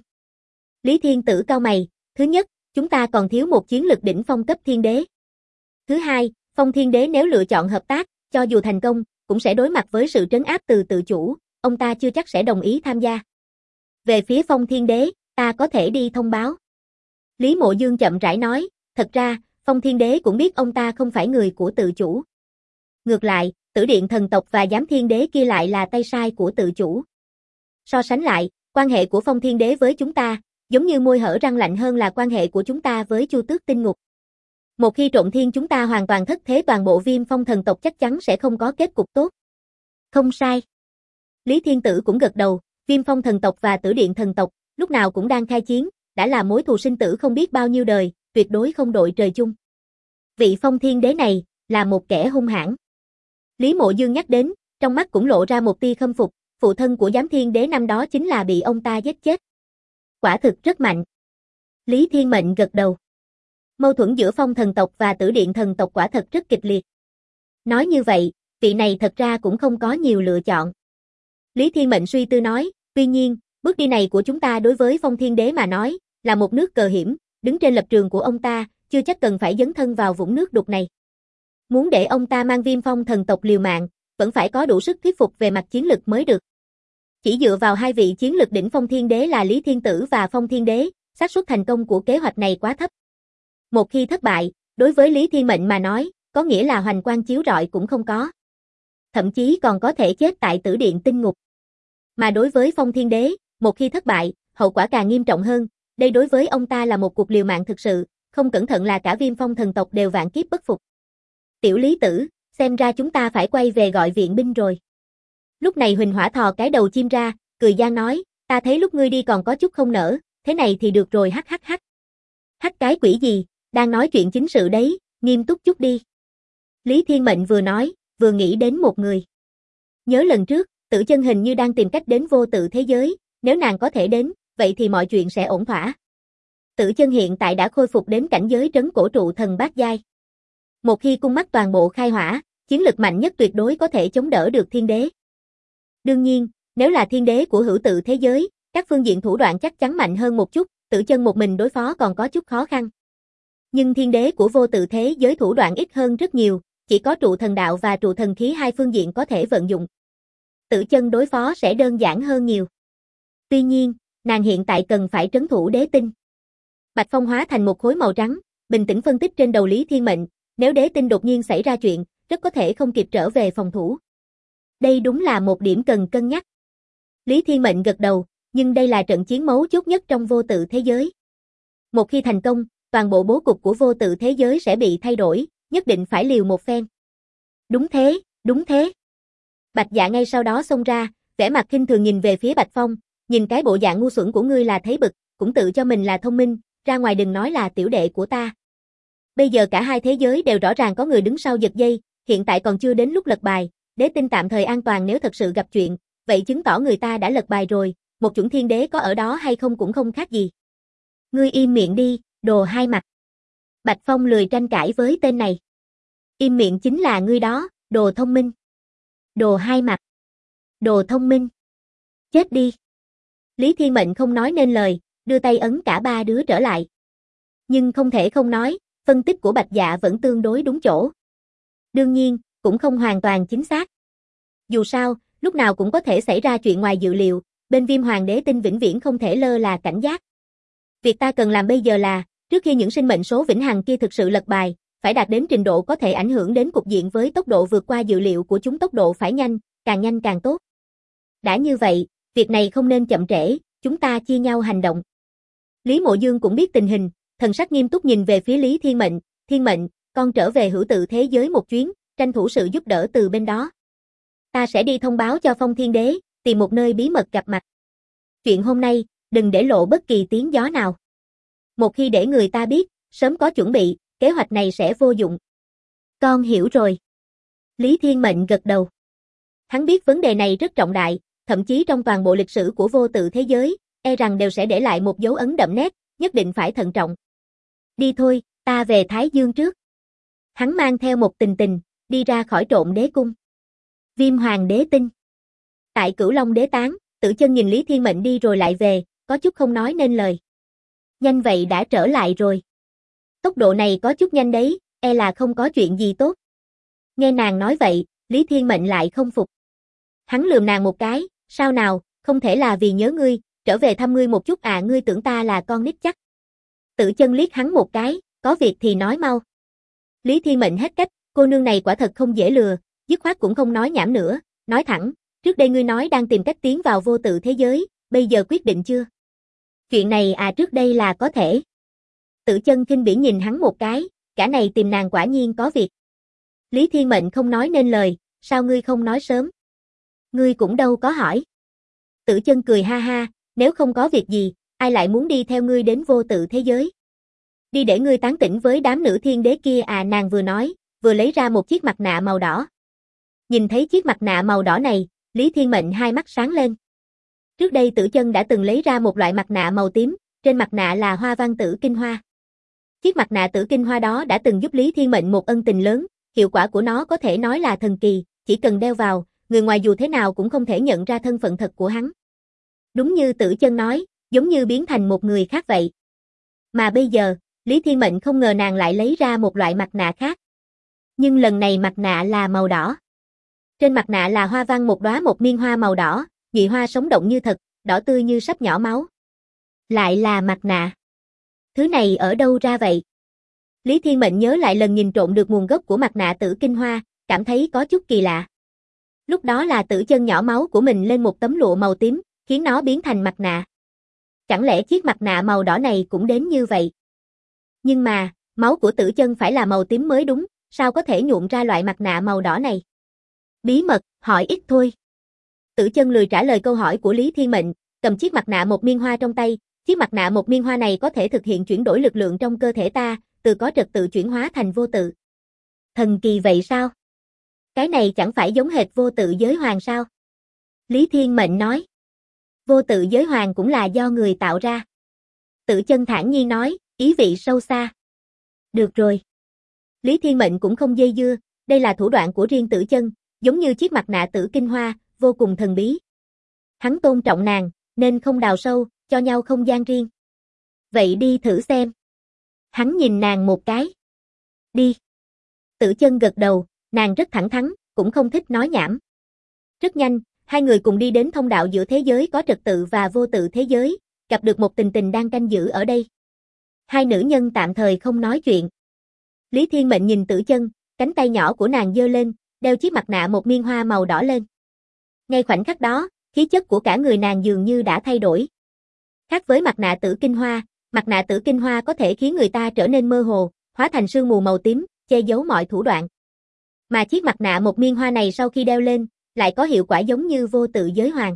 Lý Thiên Tử cau mày, thứ nhất, chúng ta còn thiếu một chiến lực đỉnh phong cấp thiên đế. Thứ hai, Phong Thiên Đế nếu lựa chọn hợp tác, cho dù thành công, cũng sẽ đối mặt với sự trấn áp từ tự chủ, ông ta chưa chắc sẽ đồng ý tham gia. Về phía Phong Thiên Đế, ta có thể đi thông báo. Lý Mộ Dương chậm rãi nói, thật ra, Phong Thiên Đế cũng biết ông ta không phải người của tự chủ. Ngược lại, Tử Điện thần tộc và Giám Thiên Đế kia lại là tay sai của tự chủ. So sánh lại, quan hệ của Phong Thiên Đế với chúng ta, giống như môi hở răng lạnh hơn là quan hệ của chúng ta với Chu Tước tinh ngục. Một khi Trộn Thiên chúng ta hoàn toàn thất thế, toàn bộ Viêm Phong thần tộc chắc chắn sẽ không có kết cục tốt. Không sai. Lý Thiên Tử cũng gật đầu, Viêm Phong thần tộc và Tử Điện thần tộc, lúc nào cũng đang khai chiến, đã là mối thù sinh tử không biết bao nhiêu đời, tuyệt đối không đội trời chung. Vị Phong Thiên Đế này, là một kẻ hung hãn. Lý Mộ Dương nhắc đến, trong mắt cũng lộ ra một tia khâm phục, phụ thân của Giám Thiên Đế năm đó chính là bị ông ta giết chết. Quả thực rất mạnh. Lý Thiên Mệnh gật đầu. Mâu thuẫn giữa Phong thần tộc và Tử Điện thần tộc quả thật rất kịch liệt. Nói như vậy, vị này thật ra cũng không có nhiều lựa chọn. Lý Thiên Mệnh suy tư nói, tuy nhiên, bước đi này của chúng ta đối với Phong Thiên Đế mà nói, là một nước cờ hiểm, đứng trên lập trường của ông ta, chưa chắc cần phải dấn thân vào vũng nước đục này. Muốn để ông ta mang Viêm Phong thần tộc liều mạng, vẫn phải có đủ sức thuyết phục về mặt chiến lực mới được. Chỉ dựa vào hai vị chiến lực đỉnh Phong Thiên Đế là Lý Thiên Tử và Phong Thiên Đế, xác suất thành công của kế hoạch này quá thấp. Một khi thất bại, đối với Lý Thiên Mệnh mà nói, có nghĩa là hoành quang chiếu rọi cũng không có. Thậm chí còn có thể chết tại Tử Điện tinh ngục. Mà đối với Phong Thiên Đế, một khi thất bại, hậu quả càng nghiêm trọng hơn, đây đối với ông ta là một cuộc liều mạng thực sự, không cẩn thận là cả Viêm Phong thần tộc đều vạn kiếp bất phục. Tiểu Lý Tử, xem ra chúng ta phải quay về gọi viện binh rồi. Lúc này Huỳnh Hỏa thò cái đầu chim ra, cười gian nói, ta thấy lúc ngươi đi còn có chút không nỡ, thế này thì được rồi hắc hắc hắc. Hắc cái quỷ gì, đang nói chuyện chính sự đấy, nghiêm túc chút đi. Lý Thiên Mệnh vừa nói, vừa nghĩ đến một người. Nhớ lần trước, Tử Chân hình như đang tìm cách đến vô tự thế giới, nếu nàng có thể đến, vậy thì mọi chuyện sẽ ổn thỏa. Tử Chân hiện tại đã khôi phục đến cảnh giới trấn cổ trụ thần bát giai. Một khi cung mắt toàn bộ khai hỏa, chiến lực mạnh nhất tuyệt đối có thể chống đỡ được thiên đế. Đương nhiên, nếu là thiên đế của hữu tự thế giới, các phương diện thủ đoạn chắc chắn mạnh hơn một chút, Tử Chân một mình đối phó còn có chút khó khăn. Nhưng thiên đế của vô tự thế giới thủ đoạn ít hơn rất nhiều, chỉ có trụ thần đạo và trụ thần khí hai phương diện có thể vận dụng. Tử Chân đối phó sẽ đơn giản hơn nhiều. Tuy nhiên, nàng hiện tại cần phải trấn thủ đế tinh. Bạch Phong hóa thành một khối màu trắng, bình tĩnh phân tích trên đầu Lý Thiên Mệnh, nếu đế tinh đột nhiên xảy ra chuyện, rất có thể không kịp trở về phòng thủ. Đây đúng là một điểm cần cân nhắc. Lý Thiên Mệnh gật đầu, nhưng đây là trận chiến mấu chốt nhất trong vô tự thế giới. Một khi thành công, toàn bộ bố cục của vô tự thế giới sẽ bị thay đổi, nhất định phải liều một phen. Đúng thế, đúng thế. Bạch Dạ ngay sau đó xông ra, vẻ mặt khinh thường nhìn về phía Bạch Phong, nhìn cái bộ dạng ngu xuẩn của ngươi là thấy bực, cũng tự cho mình là thông minh, ra ngoài đừng nói là tiểu đệ của ta. Bây giờ cả hai thế giới đều rõ ràng có người đứng sau giật dây, hiện tại còn chưa đến lúc lật bài, đế tinh tạm thời an toàn nếu thật sự gặp chuyện, vậy chứng tỏ người ta đã lật bài rồi, một chuẩn thiên đế có ở đó hay không cũng không khác gì. Ngươi im miệng đi, đồ hai mặt. Bạch Phong lười tranh cãi với tên này. Im miệng chính là ngươi đó, đồ thông minh. Đồ hai mặt. Đồ thông minh. Chết đi. Lý Thiên Mệnh không nói nên lời, đưa tay ấn cả ba đứa trở lại. Nhưng không thể không nói, phân tích của Bạch Dạ vẫn tương đối đúng chỗ. Đương nhiên, cũng không hoàn toàn chính xác. Dù sao, lúc nào cũng có thể xảy ra chuyện ngoài dự liệu, bên Viêm Hoàng Đế Tinh vĩnh viễn không thể lơ là cảnh giác. Việc ta cần làm bây giờ là, trước khi những sinh mệnh số vĩnh hằng kia thực sự lật bài, phải đạt đến trình độ có thể ảnh hưởng đến cục diện với tốc độ vượt qua dự liệu của chúng, tốc độ phải nhanh càng tốt. Đã như vậy, việc này không nên chậm trễ, chúng ta chia nhau hành động. Lý Mộ Dương cũng biết tình hình, thần sắc nghiêm túc nhìn về phía Lý Thiên Mệnh, con trở về hữu tự thế giới một chuyến, tranh thủ sự giúp đỡ từ bên đó. Ta sẽ đi thông báo cho Phong Thiên Đế, tìm một nơi bí mật gặp mặt. Chuyện hôm nay, đừng để lộ bất kỳ tiếng gió nào. Một khi để người ta biết, sớm có chuẩn bị, kế hoạch này sẽ vô dụng. Con hiểu rồi. Lý Thiên Mệnh gật đầu. Hắn biết vấn đề này rất trọng đại, thậm chí trong toàn bộ lịch sử của vô tự thế giới, e rằng đều sẽ để lại một dấu ấn đậm nét, nhất định phải thận trọng. Đi thôi, ta về Thái Dương trước. Hắn mang theo một Tình, đi ra khỏi Trộn Đế Cung. Viêm Hoàng Đế Tinh. Tại Cửu Long Đế Tán, Tử Chân nhìn Lý Thiên Mệnh đi rồi lại về, có chút không nói nên lời. Nhanh vậy đã trở lại rồi. Tốc độ này có chút nhanh đấy, e là không có chuyện gì tốt. Nghe nàng nói vậy, Lý Thiên Mệnh lại không phục. Hắn lườm nàng một cái, sao nào, không thể là vì nhớ ngươi, trở về thăm ngươi một chút à, ngươi tưởng ta là con nít chắc. Tử Chân liếc hắn một cái, có việc thì nói mau. Lý Thiên Mệnh hết cách, cô nương này quả thật không dễ lừa, dứt khoát cũng không nói nhảm nữa, nói thẳng, trước đây ngươi nói đang tìm cách tiến vào vô tự thế giới, bây giờ quyết định chưa? Chuyện này à, trước đây là có thể. Tử Chân khinh bỉ nhìn hắn một cái, cả này tìm nàng quả nhiên có việc. Lý Thiên Mệnh không nói nên lời, sao ngươi không nói sớm? Ngươi cũng đâu có hỏi. Tử Chân cười ha ha, nếu không có việc gì, ai lại muốn đi theo ngươi đến vô tự thế giới? Đi để ngươi tán tỉnh với đám nữ thiên đế kia à, nàng vừa nói, vừa lấy ra một chiếc mặt nạ màu đỏ. Nhìn thấy chiếc mặt nạ màu đỏ này, Lý Thiên Mệnh hai mắt sáng lên. Trước đây Tử Chân đã từng lấy ra một loại mặt nạ màu tím, trên mặt nạ là hoa văn tử kinh hoa. Chiếc mặt nạ tử kinh hoa đó đã từng giúp Lý Thiên Mệnh một ân tình lớn, hiệu quả của nó có thể nói là thần kỳ, chỉ cần đeo vào, người ngoài dù thế nào cũng không thể nhận ra thân phận thật của hắn. Đúng như Tử Chân nói, giống như biến thành một người khác vậy. Mà bây giờ, Lý Thiên Mệnh không ngờ nàng lại lấy ra một loại mặt nạ khác. Nhưng lần này mặt nạ là màu đỏ. Trên mặt nạ là hoa văn một đóa một miên hoa màu đỏ, nhụy hoa sống động như thật, đỏ tươi như sắp nhỏ máu. Lại là mặt nạ. Thứ này ở đâu ra vậy? Lý Thiên Mệnh nhớ lại lần nhìn trộm được nguồn gốc của mặt nạ tử kinh hoa, cảm thấy có chút kỳ lạ. Lúc đó là Tử Chân nhỏ máu của mình lên một tấm lụa màu tím, khiến nó biến thành mặt nạ. Chẳng lẽ chiếc mặt nạ màu đỏ này cũng đến như vậy? Nhưng mà, máu của Tử Chân phải là màu tím mới đúng, sao có thể nhuộm ra loại mặt nạ màu đỏ này? Bí mật, hỏi ít thôi. Tử Chân lười trả lời câu hỏi của Lý Thiên Mệnh, cầm chiếc mặt nạ một miên hoa trong tay, chiếc mặt nạ một miên hoa này có thể thực hiện chuyển đổi lực lượng trong cơ thể ta, từ có trật tự chuyển hóa thành vô tự. Thần kỳ vậy sao? Cái này chẳng phải giống hệt vô tự giới hoàng sao? Lý Thiên Mệnh nói. Vô tự giới hoàng cũng là do người tạo ra. Tử Chân thản nhiên nói, ý vị sâu xa. Được rồi. Lý Thiên Mệnh cũng không dây dưa, đây là thủ đoạn của riêng Tử Chân, giống như chiếc mặt nạ Tử Kinh Hoa, vô cùng thần bí. Hắn tôn trọng nàng, nên không đào sâu, cho nhau không gian riêng. Vậy đi thử xem. Hắn nhìn nàng một cái. Đi. Tử Chân gật đầu, nàng rất thẳng thắn, cũng không thích nói nhảm. Rất nhanh, hai người cùng đi đến thông đạo giữa thế giới có trật tự và vô tự thế giới, gặp được một tình tình đang canh giữ ở đây. Hai nữ nhân tạm thời không nói chuyện. Lý Thiên Mệnh nhìn Tử Chân, cánh tay nhỏ của nàng giơ lên, đeo chiếc mặt nạ một miên hoa màu đỏ lên. Ngay khoảnh khắc đó, khí chất của cả người nàng dường như đã thay đổi. Khác với mặt nạ Tử Kinh Hoa, mặt nạ Tử Kinh Hoa có thể khiến người ta trở nên mơ hồ, hóa thành sương mù màu tím, che giấu mọi thủ đoạn. Mà chiếc mặt nạ một miên hoa này sau khi đeo lên, lại có hiệu quả giống như vô tự giới hoàng.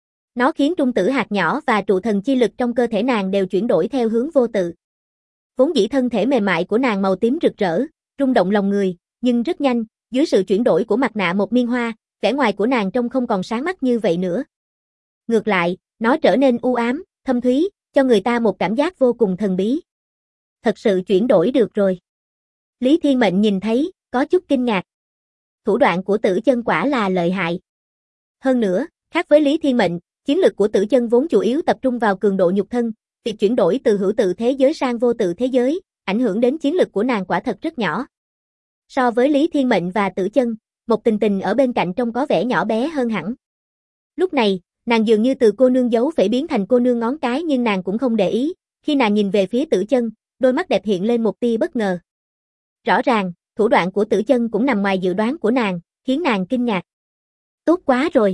Nó khiến trung tử hạt nhỏ và trụ thần chi lực trong cơ thể nàng đều chuyển đổi theo hướng vô tự. Vốn dĩ thân thể mềm mại của nàng màu tím rực rỡ, rung động lòng người, nhưng rất nhanh, dưới sự chuyển đổi của mặt nạ một miên hoa, vẻ ngoài của nàng trông không còn sáng mắt như vậy nữa. Ngược lại, nó trở nên u ám, thâm thúy, cho người ta một cảm giác vô cùng thần bí. Thật sự chuyển đổi được rồi. Lý Thiên Mệnh nhìn thấy, có chút kinh ngạc. Thủ đoạn của Tử Chân quả là lợi hại. Hơn nữa, khác với Lý Thiên Mệnh, chiến lực của Tử Chân vốn chủ yếu tập trung vào cường độ nhục thân, việc chuyển đổi từ hữu tự thế giới sang vô tự thế giới, ảnh hưởng đến chiến lực của nàng quả thật rất nhỏ. So với Lý Thiên Mệnh và Tử Chân, một tình tình ở bên cạnh trông có vẻ nhỏ bé hơn hẳn. Lúc này, nàng dường như từ cô nương giấu phẩy biến thành cô nương ngón cái nhưng nàng cũng không để ý, khi nàng nhìn về phía Tử Chân, đôi mắt đẹp hiện lên một tia bất ngờ. Rõ ràng, thủ đoạn của Tử Chân cũng nằm ngoài dự đoán của nàng, khiến nàng kinh ngạc. Tốt quá rồi.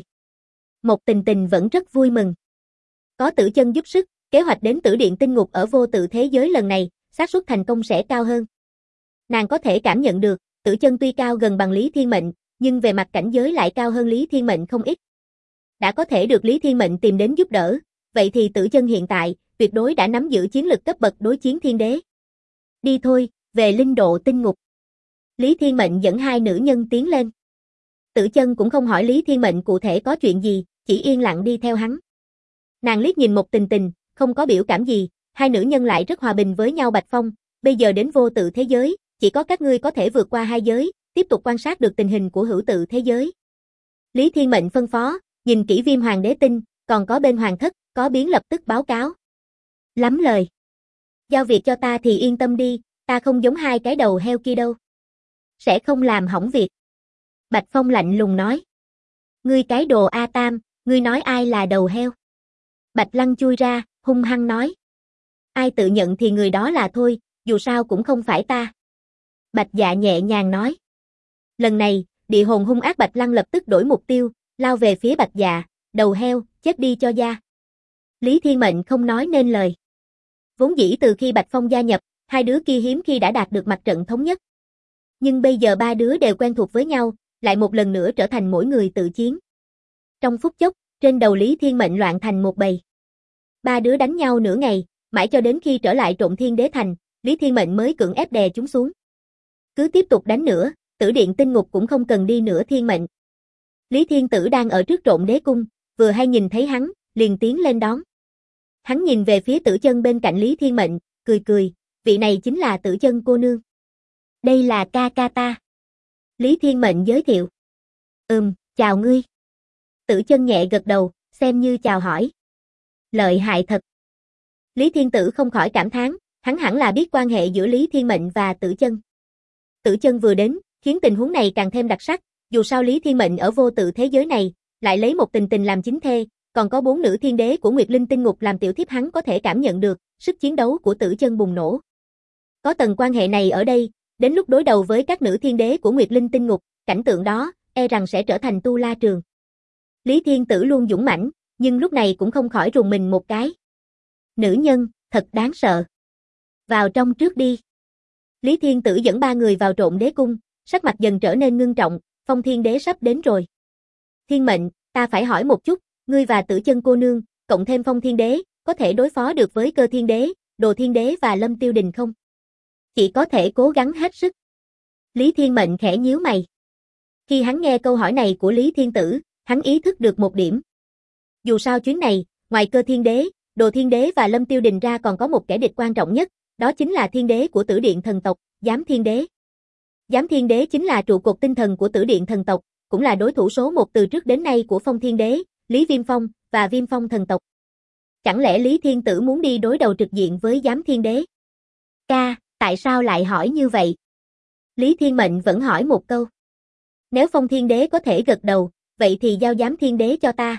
Một tình tình vẫn rất vui mừng. Có Tử Chân giúp sức, kế hoạch đến Tử Điện Tinh Ngục ở vô tự thế giới lần này, xác suất thành công sẽ cao hơn. Nàng có thể cảm nhận được, Tử Chân tuy cao gần bằng Lý Thiên Mệnh, nhưng về mặt cảnh giới lại cao hơn Lý Thiên Mệnh không ít. Đã có thể được Lý Thiên Mệnh tìm đến giúp đỡ, vậy thì Tử Chân hiện tại, tuyệt đối đã nắm giữ chiến lực cấp bậc đối chiến thiên đế. Đi thôi, về linh độ tinh ngục. Lý Thiên Mệnh dẫn hai nữ nhân tiến lên. Tử Chân cũng không hỏi Lý Thiên Mệnh cụ thể có chuyện gì, chỉ yên lặng đi theo hắn. Nàng liếc nhìn một tình tình, không có biểu cảm gì, hai nữ nhân lại rất hòa bình với nhau. Bạch Phong, bây giờ đến vô tự thế giới, chỉ có các ngươi có thể vượt qua hai giới, tiếp tục quan sát được tình hình của hữu tự thế giới. Lý Thiên Mệnh phân phó, nhìn kỹ Viêm Hoàng Đế Tinh, còn có bên Hoàng Thất, có biến lập tức báo cáo. Lắm lời. Giao việc cho ta thì yên tâm đi, ta không giống hai cái đầu heo kia đâu. Sẽ không làm hỏng việc. Bạch Phong lạnh lùng nói. Ngươi cái đồ A Tam, ngươi nói ai là đầu heo? Bạch Lăng chui ra, hung hăng nói. Ai tự nhận thì người đó là thôi, dù sao cũng không phải ta. Bạch Dạ nhẹ nhàng nói. Lần này, địa hồn hung ác Bạch Lăng lập tức đổi mục tiêu, lao về phía Bạch Dạ, đầu heo, chết đi cho gia. Lý Thiên Mệnh không nói nên lời. Vốn dĩ từ khi Bạch Phong gia nhập, hai đứa kia hiếm khi đã đạt được mặt trận thống nhất. Nhưng bây giờ ba đứa đều quen thuộc với nhau, lại một lần nữa trở thành mỗi người tự chiến. Trong phút chốc, trên đầu Lý Thiên Mệnh loạn thành một bầy. Ba đứa đánh nhau nửa ngày, mãi cho đến khi trở lại Trộn Thiên Đế Thành, Lý Thiên Mệnh mới cưỡng ép đè chúng xuống. Cứ tiếp tục đánh nữa, Tử Điện Tinh Ngục cũng không cần đi nữa. Thiên Mệnh. Lý Thiên Tử đang ở trước Trộn Đế Cung, vừa hay nhìn thấy hắn, liền tiến lên đón. Hắn nhìn về phía Tử Chân bên cạnh Lý Thiên Mệnh, cười cười, vị này chính là Tử Chân cô nương. Đây là ca ca ta. Lý Thiên Mệnh giới thiệu. Chào ngươi. Tử Chân nhẹ gật đầu, xem như chào hỏi. Lợi hại thật. Lý Thiên Tử không khỏi cảm thán, hắn hẳn là biết quan hệ giữa Lý Thiên Mệnh và Tử Chân. Tử Chân vừa đến, khiến tình huống này càng thêm đặc sắc, dù sao Lý Thiên Mệnh ở vô tự thế giới này, lại lấy một tình tình làm chính thê, còn có 4 nữ thiên đế của Nguyệt Linh Tinh Ngục làm tiểu thiếp, hắn có thể cảm nhận được, sức chiến đấu của Tử Chân bùng nổ. Có tầng quan hệ này ở đây, đến lúc đối đầu với các nữ thiên đế của Nguyệt Linh Tinh Ngục, cảnh tượng đó, e rằng sẽ trở thành tu la trường. Lý Thiên Tử luôn dũng mãnh, nhưng lúc này cũng không khỏi rùng mình một cái. Nữ nhân, thật đáng sợ. Vào trong trước đi. Lý Thiên Tử dẫn ba người vào Trộn Đế Cung, sắc mặt dần trở nên ngưng trọng, Phong Thiên Đế sắp đến rồi. Thiên Mệnh, ta phải hỏi một chút, ngươi và Tử Chân cô nương, cộng thêm Phong Thiên Đế, có thể đối phó được với Cơ Thiên Đế, Đồ Thiên Đế và Lâm Tiêu Đình không? Chỉ có thể cố gắng hết sức. Lý Thiên Mệnh khẽ nhíu mày. Khi hắn nghe câu hỏi này của Lý Thiên Tử, hắn ý thức được một điểm. Dù sao chuyến này, ngoài Cơ Thiên Đế, Đồ Thiên Đế và Lâm Tiêu Đình ra còn có một kẻ địch quan trọng nhất, đó chính là Thiên Đế của Tử Điện thần tộc, Giám Thiên Đế. Giám Thiên Đế chính là trụ cột tinh thần của Tử Điện thần tộc, cũng là đối thủ số 1 từ trước đến nay của Phong Thiên Đế, Lý Viêm Phong và Viêm Phong thần tộc. Chẳng lẽ Lý Thiên Tử muốn đi đối đầu trực diện với Giám Thiên Đế? Ca, tại sao lại hỏi như vậy? Lý Thiên Mệnh vẫn hỏi một câu. Nếu Phong Thiên Đế có thể gật đầu, vậy thì giao Giám Thiên Đế cho ta.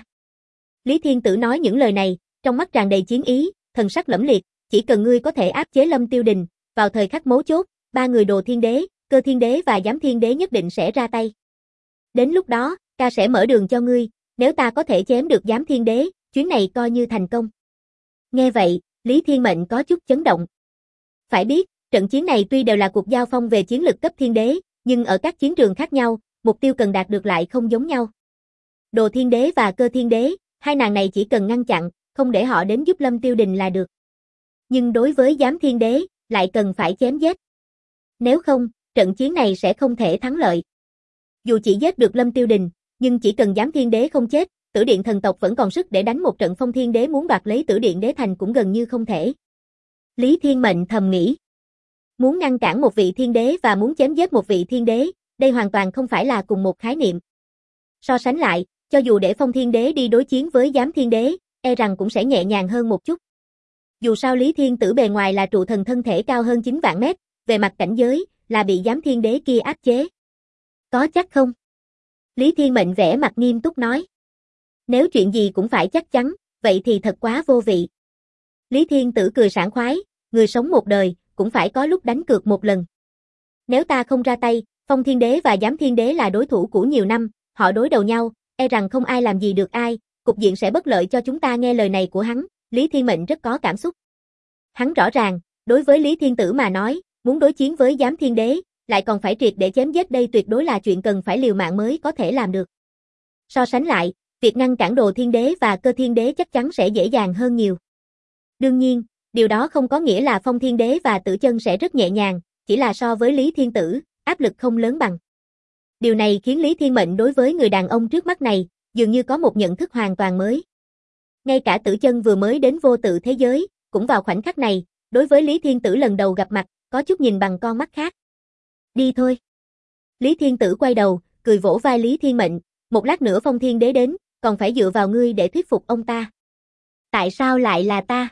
Lý Thiên Tử nói những lời này, trong mắt tràn đầy chiến ý, thần sắc lẫm liệt, chỉ cần ngươi có thể áp chế Lâm Tiêu Đình, vào thời khắc mấu chốt, ba người Đồ Thiên Đế, Cơ Thiên Đế và Giám Thiên Đế nhất định sẽ ra tay. Đến lúc đó, ca sẽ mở đường cho ngươi, nếu ta có thể chém được Giám Thiên Đế, chuyến này coi như thành công. Nghe vậy, Lý Thiên Mệnh có chút chấn động. Phải biết, trận chiến này tuy đều là cuộc giao phong về chiến lực cấp thiên đế, nhưng ở các chiến trường khác nhau, mục tiêu cần đạt được lại không giống nhau. Đồ Thiên Đế và Cơ Thiên Đế, hai nàng này chỉ cần ngăn chặn, không để họ đến giúp Lâm Tiêu Đình là được. Nhưng đối với Giám Thiên Đế, lại cần phải chém giết. Nếu không, trận chiến này sẽ không thể thắng lợi. Dù chỉ giết được Lâm Tiêu Đình, nhưng chỉ cần Giám Thiên Đế không chết, Tử Điện thần tộc vẫn còn sức để đánh một trận Phong Thiên Đế muốn đoạt lấy Tử Điện Đế thành cũng gần như không thể. Lý Thiên Mệnh thầm nghĩ. Muốn ngăn cản một vị thiên đế và muốn chém giết một vị thiên đế, đây hoàn toàn không phải là cùng một khái niệm. So sánh lại, cho dù để Phong Thiên Đế đi đối chiến với Giám Thiên Đế, e rằng cũng sẽ nhẹ nhàng hơn một chút. Dù sao Lý Thiên Tử bề ngoài là trụ thần thân thể cao hơn 9 vạn mét, về mặt cảnh giới, là bị Giám Thiên Đế kia áp chế. Có chắc không? Lý Thiên Mệnh vẻ mặt nghiêm túc nói. Nếu chuyện gì cũng phải chắc chắn, vậy thì thật quá vô vị. Lý Thiên Tử cười sảng khoái, người sống một đời, cũng phải có lúc đánh cược một lần. Nếu ta không ra tay, Phong Thiên Đế và Giám Thiên Đế là đối thủ cũ nhiều năm, họ đối đầu nhau, e rằng không ai làm gì được ai, cục diện sẽ bất lợi cho chúng ta. Nghe lời này của hắn, Lý Thiên Mệnh rất có cảm xúc. Hắn rõ ràng, đối với Lý Thiên Tử mà nói, muốn đối chiến với Giám Thiên Đế, lại còn phải triệt để chém giết đây tuyệt đối là chuyện cần phải liều mạng mới có thể làm được. So sánh lại, việc ngăn cản Đồ Thiên Đế và Cơ Thiên Đế chắc chắn sẽ dễ dàng hơn nhiều. Đương nhiên, điều đó không có nghĩa là Phong Thiên Đế và Tử Chân sẽ rất nhẹ nhàng, chỉ là so với Lý Thiên Tử, áp lực không lớn bằng. Điều này khiến Lý Thiên Mệnh đối với người đàn ông trước mắt này, dường như có một nhận thức hoàn toàn mới. Ngay cả Tử Chân vừa mới đến vô tự thế giới, cũng vào khoảnh khắc này, đối với Lý Thiên Tử lần đầu gặp mặt, có chút nhìn bằng con mắt khác. Đi thôi. Lý Thiên Tử quay đầu, cười vỗ vai Lý Thiên Mệnh, một lát nữa Phong Thiên Đế đến, còn phải dựa vào ngươi để thuyết phục ông ta. Tại sao lại là ta?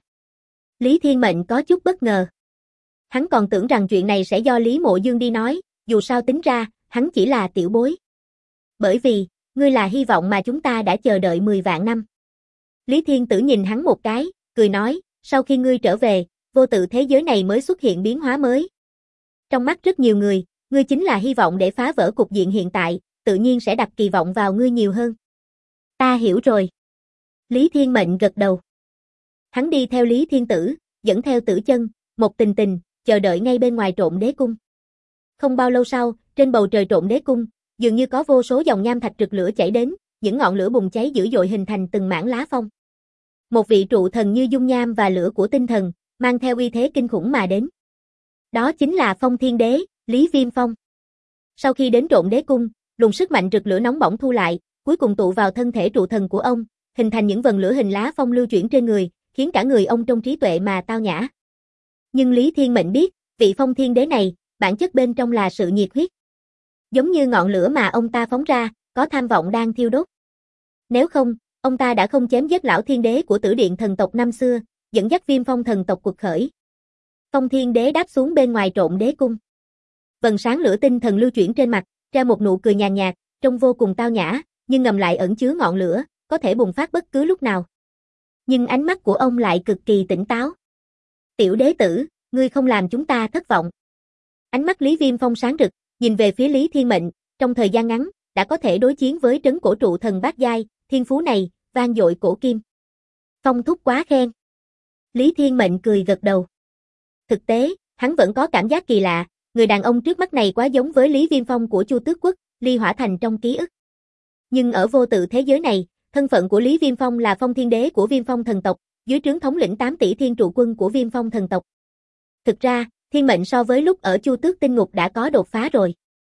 Lý Thiên Mệnh có chút bất ngờ. Hắn còn tưởng rằng chuyện này sẽ do Lý Mộ Dương đi nói, dù sao tính ra, hắn chỉ là tiểu bối. Bởi vì, ngươi là hy vọng mà chúng ta đã chờ đợi 10 vạn năm. Lý Thiên Tử nhìn hắn một cái, cười nói, sau khi ngươi trở về, vô tự thế giới này mới xuất hiện biến hóa mới. Trong mắt rất nhiều người, ngươi chính là hy vọng để phá vỡ cục diện hiện tại, tự nhiên sẽ đặt kỳ vọng vào ngươi nhiều hơn. Ta hiểu rồi. Lý Thiên Mệnh gật đầu. Hắn đi theo Lý Thiên Tử, dẫn theo Tử Chân, Một Tình Tình, chờ đợi ngay bên ngoài Trộm Đế Cung. Không bao lâu sau, trên bầu trời Trộm Đế Cung, dường như có vô số dòng nham thạch rực lửa chảy đến, những ngọn lửa bùng cháy dữ dội hình thành từng mảng lá phong. Một vị trụ thần như dung nham và lửa của tinh thần, mang theo uy thế kinh khủng mà đến. Đó chính là Phong Thiên Đế, Lý Viêm Phong. Sau khi đến Trộm Đế Cung, luồng sức mạnh rực lửa nóng bỏng thu lại, cuối cùng tụ vào thân thể trụ thần của ông, hình thành những vần lửa hình lá phong lưu chuyển trên người, khiến cả người ông trông trí tuệ mà tao nhã. Nhưng Lý Thiên Mệnh biết, vị Phong Thiên Đế này, bản chất bên trong là sự nhiệt huyết. Giống như ngọn lửa mà ông ta phóng ra, có tham vọng đang thiêu đốt. Nếu không, ông ta đã không chém giết lão Thiên Đế của Tử Điện thần tộc năm xưa, dẫn dắt Viêm Phong thần tộc quật khởi. Phong Thiên Đế đáp xuống bên ngoài Trộm Đế Cung. Vầng sáng lửa tinh thần lưu chuyển trên mặt, treo một nụ cười nhàn nhạt, trông vô cùng tao nhã, nhưng ngầm lại ẩn chứa ngọn lửa, có thể bùng phát bất cứ lúc nào. Nhưng ánh mắt của ông lại cực kỳ tỉnh táo. Tiểu đế tử, ngươi không làm chúng ta thất vọng. Ánh mắt Lý Viêm Phong sáng rực, nhìn về phía Lý Thiên Mệnh, trong thời gian ngắn, đã có thể đối chiến với trấn cổ trụ thần bát giai, thiên phú này, vang dội cổ kim. Phong thúc quá khen. Lý Thiên Mệnh cười gật đầu. Thực tế, hắn vẫn có cảm giác kỳ lạ, người đàn ông trước mắt này quá giống với Lý Viêm Phong của Chu Tước Quốc, Ly Hỏa Thành trong ký ức. Nhưng ở vô tự thế giới này, thân phận của Lý Viêm Phong là Phong Thiên Đế của Viêm Phong thần tộc, dưới trướng thống lĩnh 8 tỷ thiên trụ quân của Viêm Phong thần tộc. Thực ra, Thiên Mệnh so với lúc ở Chu Tước Tinh Ngục đã có đột phá rồi.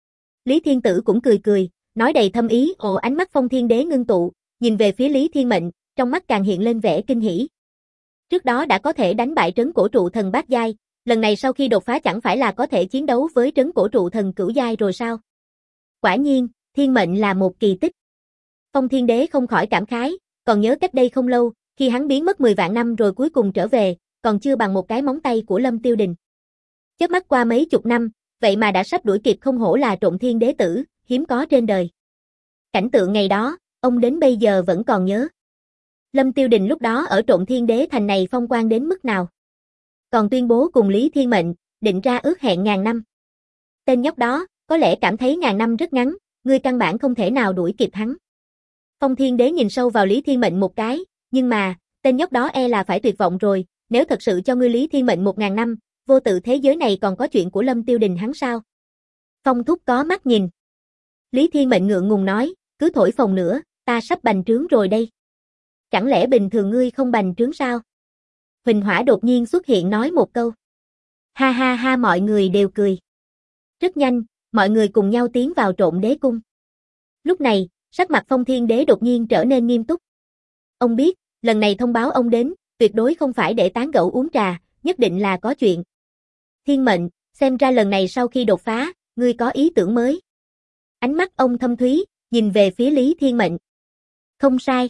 Lý Thiên Tử cũng cười cười, nói đầy thâm ý, ánh mắt Phong Thiên Đế ngưng tụ, nhìn về phía Lý Thiên Mệnh, trong mắt càng hiện lên vẻ kinh hỉ. Trước đó đã có thể đánh bại trấn cổ trụ thần bát giai, lần này sau khi đột phá chẳng phải là có thể chiến đấu với trấn cổ trụ thần cửu giai rồi sao? Quả nhiên, thiên mệnh là một kỳ tích. Phong Thiên Đế không khỏi cảm khái, còn nhớ cách đây không lâu, khi hắn biến mất 10 vạn năm rồi cuối cùng trở về, còn chưa bằng một cái móng tay của Lâm Tiêu Đình. Chớp mắt qua mấy chục năm, vậy mà đã sắp đuổi kịp, không hổ là Trộm Thiên Đế tử, hiếm có trên đời. Cảnh tượng ngày đó, ông đến bây giờ vẫn còn nhớ. Lâm Tiêu Đình lúc đó ở Trộm Thiên Đế thành này phong quang đến mức nào. Còn tuyên bố cùng Lý Thiên Mệnh, định ra ước hẹn ngàn năm. Tên nhóc đó, có lẽ cảm thấy ngàn năm rất ngắn, ngươi căn bản không thể nào đuổi kịp hắn. Phong Thiên Đế nhìn sâu vào Lý Thiên Mệnh một cái, nhưng mà, tên nhóc đó e là phải tuyệt vọng rồi, nếu thật sự cho ngươi Lý Thiên Mệnh 1000 năm, vô tự thế giới này còn có chuyện của Lâm Tiêu Đình hắn sao? Phong thúc có mắt nhìn. Lý Thiên Mệnh ngượng ngùng nói, cứ thổi phồng nữa, ta sắp bành trướng rồi đây. Chẳng lẽ bình thường ngươi không bành trướng sao? Huỳnh Hỏa đột nhiên xuất hiện nói một câu. Ha ha ha, mọi người đều cười. Rất nhanh, mọi người cùng nhau tiến vào Trộm Đế cung. Lúc này, sắc mặt Phong Thiên Đế đột nhiên trở nên nghiêm túc. Ông biết, lần này thông báo ông đến, tuyệt đối không phải để tán gẫu uống trà, nhất định là có chuyện. Thiên Mệnh, xem ra lần này sau khi đột phá, ngươi có ý tưởng mới. Ánh mắt ông thâm thúy, nhìn về phía Lý Thiên Mệnh. Không sai.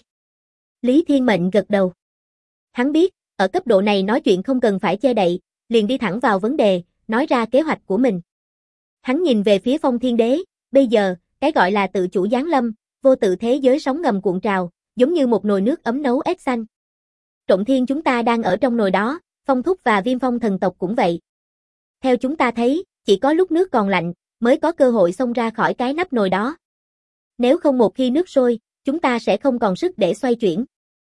Lý Thiên Mệnh gật đầu. Hắn biết, ở cấp độ này nói chuyện không cần phải che đậy, liền đi thẳng vào vấn đề, nói ra kế hoạch của mình. Hắn nhìn về phía Phong Thiên Đế, bây giờ, cái gọi là tự chủ giáng lâm, vô tự thế giới sóng ngầm cuộn trào, giống như một nồi nước ấm nấu ếch xanh. Trộm Thiên chúng ta đang ở trong nồi đó, Phong Thúc và Viêm Phong thần tộc cũng vậy. Theo chúng ta thấy, chỉ có lúc nước còn lạnh, mới có cơ hội xông ra khỏi cái nắp nồi đó. Nếu không một khi nước sôi, chúng ta sẽ không còn sức để xoay chuyển.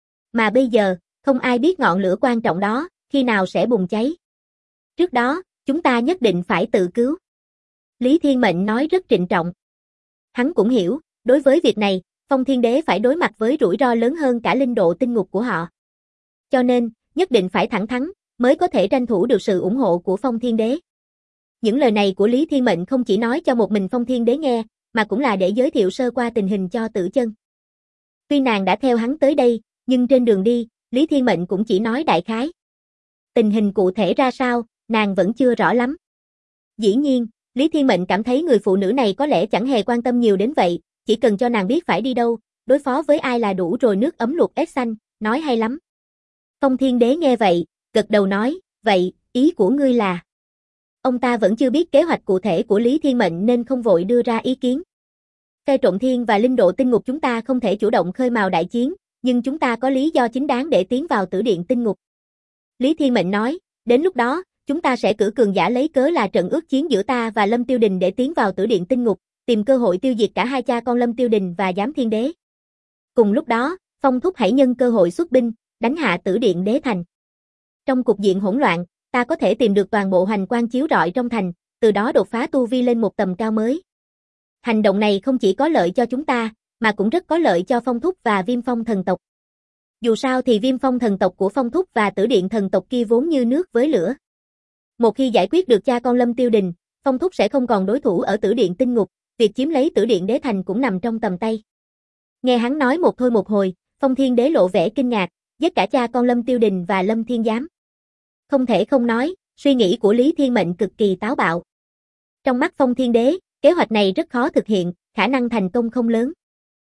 Mà bây giờ, không ai biết ngọn lửa quan trọng đó, khi nào sẽ bùng cháy. Trước đó, chúng ta nhất định phải tự cứu. Lý Thiên Mệnh nói rất trịnh trọng. Hắn cũng hiểu, đối với việc này, Phong Thiên Đế phải đối mặt với rủi ro lớn hơn cả linh độ tinh ngục của họ. Cho nên, nhất định phải thẳng thắn, mới có thể tranh thủ được sự ủng hộ của Phong Thiên Đế. Những lời này của Lý Thiên Mệnh không chỉ nói cho một mình Phong Thiên Đế nghe, mà cũng là để giới thiệu sơ qua tình hình cho Tử Chân. Tuy nàng đã theo hắn tới đây, nhưng trên đường đi, Lý Thiên Mệnh cũng chỉ nói đại khái. Tình hình cụ thể ra sao, nàng vẫn chưa rõ lắm. Dĩ nhiên, Lý Thiên Mệnh cảm thấy người phụ nữ này có lẽ chẳng hề quan tâm nhiều đến vậy, chỉ cần cho nàng biết phải đi đâu, đối phó với ai là đủ rồi. Nước ấm luộc ếch xanh, nói hay lắm. Phong Thiên Đế nghe vậy, gật đầu nói, vậy, ý của ngươi là... Ông ta vẫn chưa biết kế hoạch cụ thể của Lý Thiên Mệnh nên không vội đưa ra ý kiến. Phe Trộm Thiên và linh độ tinh ngục chúng ta không thể chủ động khơi mào đại chiến, nhưng chúng ta có lý do chính đáng để tiến vào tử điện tinh ngục. Lý Thiên Mệnh nói, đến lúc đó, chúng ta sẽ cử cường giả lấy cớ là trận ước chiến giữa ta và Lâm Tiêu Đình để tiến vào tử điện tinh ngục, tìm cơ hội tiêu diệt cả hai cha con Lâm Tiêu Đình và Giám Thiên Đế. Cùng lúc đó, Phong Thúc hãy nhân cơ hội xuất binh, đánh hạ tử điện đế thành. Trong cục diện hỗn loạn, ta có thể tìm được toàn bộ hoành quang chiếu rọi trong thành, từ đó đột phá tu vi lên một tầm cao mới. Hành động này không chỉ có lợi cho chúng ta, mà cũng rất có lợi cho Phong Thúc và Viêm Phong thần tộc. Dù sao thì Viêm Phong thần tộc của Phong Thúc và Tử Điện thần tộc kia vốn như nước với lửa. Một khi giải quyết được cha con Lâm Tiêu Đình, Phong Thúc sẽ không còn đối thủ ở Tử Điện tinh ngục, việc chiếm lấy Tử Điện đế thành cũng nằm trong tầm tay. Nghe hắn nói một thôi một hồi, Phong Thiên Đế lộ vẻ kinh ngạc, giết cả cha con Lâm Tiêu Đình và Lâm Thiên Giám. Không thể không nói, suy nghĩ của Lý Thiên Mệnh cực kỳ táo bạo. Trong mắt Phong Thiên Đế, kế hoạch này rất khó thực hiện, khả năng thành công không lớn.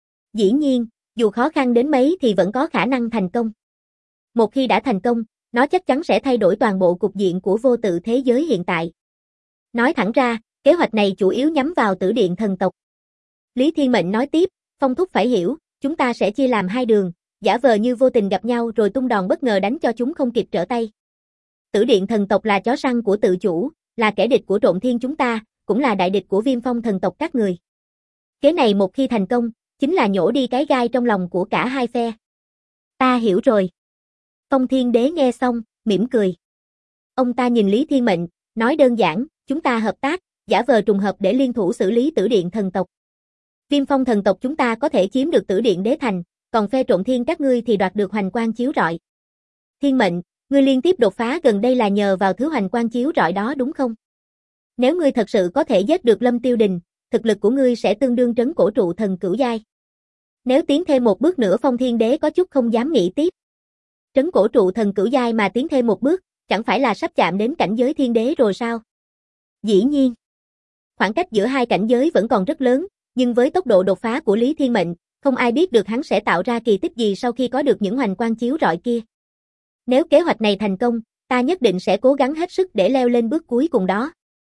Dĩ nhiên, dù khó khăn đến mấy thì vẫn có khả năng thành công. Một khi đã thành công, nó chắc chắn sẽ thay đổi toàn bộ cục diện của vô tự thế giới hiện tại. Nói thẳng ra, kế hoạch này chủ yếu nhắm vào Tử Điện thần tộc. Lý Thiên Mệnh nói tiếp, Phong Thúc phải hiểu, chúng ta sẽ chia làm hai đường, giả vờ như vô tình gặp nhau rồi tung đòn bất ngờ đánh cho chúng không kịp trở tay. Tử Điện thần tộc là chó săn của tự chủ, là kẻ địch của Trộm Thiên chúng ta, cũng là đại địch của Viêm Phong thần tộc các người. Kế này một khi thành công, chính là nhổ đi cái gai trong lòng của cả hai phe. Ta hiểu rồi. Phong Thiên Đế nghe xong, mỉm cười. Ông ta nhìn Lý Thiên Mệnh, nói đơn giản, chúng ta hợp tác, giả vờ trùng hợp để liên thủ xử lý Tử Điện thần tộc. Viêm Phong thần tộc chúng ta có thể chiếm được Tử Điện đế thành, còn phe Trộm Thiên các ngươi thì đoạt được hoành quang chiếu rọi. Thiên Mệnh, ngươi liên tiếp đột phá gần đây là nhờ vào thứ hoành quang chiếu rọi đó đúng không? Nếu ngươi thật sự có thể giết được Lâm Tiêu Đình, thực lực của ngươi sẽ tương đương trấn cổ trụ thần cửu giai. Nếu tiến thêm một bước nữa Phong Thiên Đế có chút không dám nghĩ tiếp. Trấn cổ trụ thần cửu giai mà tiến thêm một bước, chẳng phải là sắp chạm đến cảnh giới thiên đế rồi sao? Dĩ nhiên. Khoảng cách giữa hai cảnh giới vẫn còn rất lớn, nhưng với tốc độ đột phá của Lý Thiên Mệnh, không ai biết được hắn sẽ tạo ra kỳ tích gì sau khi có được những hoành quang chiếu rọi kia. Nếu kế hoạch này thành công, ta nhất định sẽ cố gắng hết sức để leo lên bước cuối cùng đó.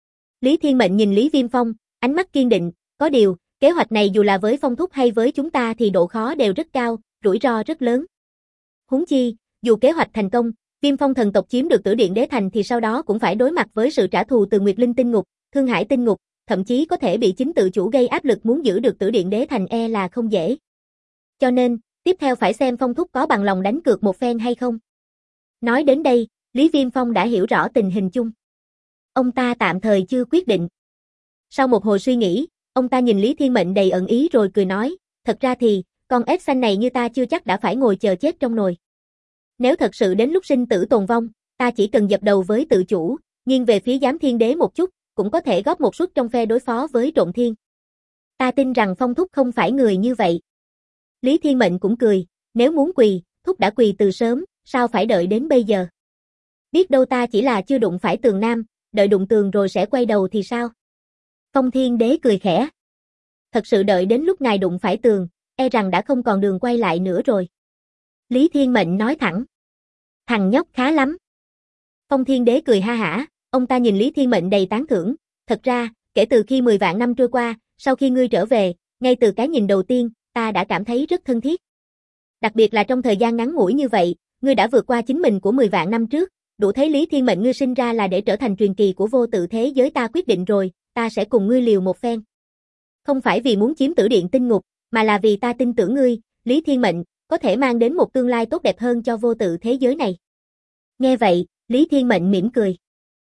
Lý Thiên Mệnh nhìn Lý Viêm Phong, ánh mắt kiên định, có điều, kế hoạch này dù là với Phong Thúc hay với chúng ta thì độ khó đều rất cao, rủi ro rất lớn. Huống chi, dù kế hoạch thành công, Viêm Phong thần tộc chiếm được Tử Điện Đế Thành thì sau đó cũng phải đối mặt với sự trả thù từ Nguyệt Linh Tinh Ngục, Thương Hải Tinh Ngục, thậm chí có thể bị chính tự chủ gây áp lực muốn giữ được Tử Điện Đế Thành là không dễ. Cho nên, tiếp theo phải xem Phong Thúc có bằng lòng đánh cược một phen hay không. Nói đến đây, Lý Viêm Phong đã hiểu rõ tình hình chung. Ông ta tạm thời chưa quyết định. Sau một hồi suy nghĩ, ông ta nhìn Lý Thiên Mệnh đầy ẩn ý rồi cười nói, thật ra thì, con ếch xanh này như ta chưa chắc đã phải ngồi chờ chết trong nồi. Nếu thật sự đến lúc sinh tử tồn vong, ta chỉ cần dập đầu với tự chủ, nghiêng về phía Giám Thiên Đế một chút, cũng có thể góp một suất trong phe đối phó với Trộn Thiên. Ta tin rằng Phong Thúc không phải người như vậy. Lý Thiên Mệnh cũng cười, nếu muốn quỳ, Thúc đã quỳ từ sớm, sao phải đợi đến bây giờ? Biết đâu ta chỉ là chưa đụng phải tường nam, đợi đụng tường rồi sẽ quay đầu thì sao? Phong Thiên Đế cười khẽ. Thật sự đợi đến lúc ngài đụng phải tường, rằng đã không còn đường quay lại nữa rồi. Lý Thiên Mệnh nói thẳng. Thằng nhóc khá lắm. Phong Thiên Đế cười ha hả, ông ta nhìn Lý Thiên Mệnh đầy tán thưởng. Thật ra, kể từ khi 10 vạn năm trôi qua, sau khi ngươi trở về, ngay từ cái nhìn đầu tiên, ta đã cảm thấy rất thân thiết. Đặc biệt là trong thời gian ngắn ngủi như vậy, ngươi đã vượt qua chính mình của 10 vạn năm trước, đủ thấy Lý Thiên Mệnh ngươi sinh ra là để trở thành truyền kỳ của vô tự thế giới ta quyết định rồi, ta sẽ cùng ngươi liều một phen. Không phải vì muốn chiếm Tử Điện Tinh Ngục, mà là vì ta tin tưởng ngươi, Lý Thiên Mệnh, có thể mang đến một tương lai tốt đẹp hơn cho vô tự thế giới này. Nghe vậy, Lý Thiên Mệnh mỉm cười.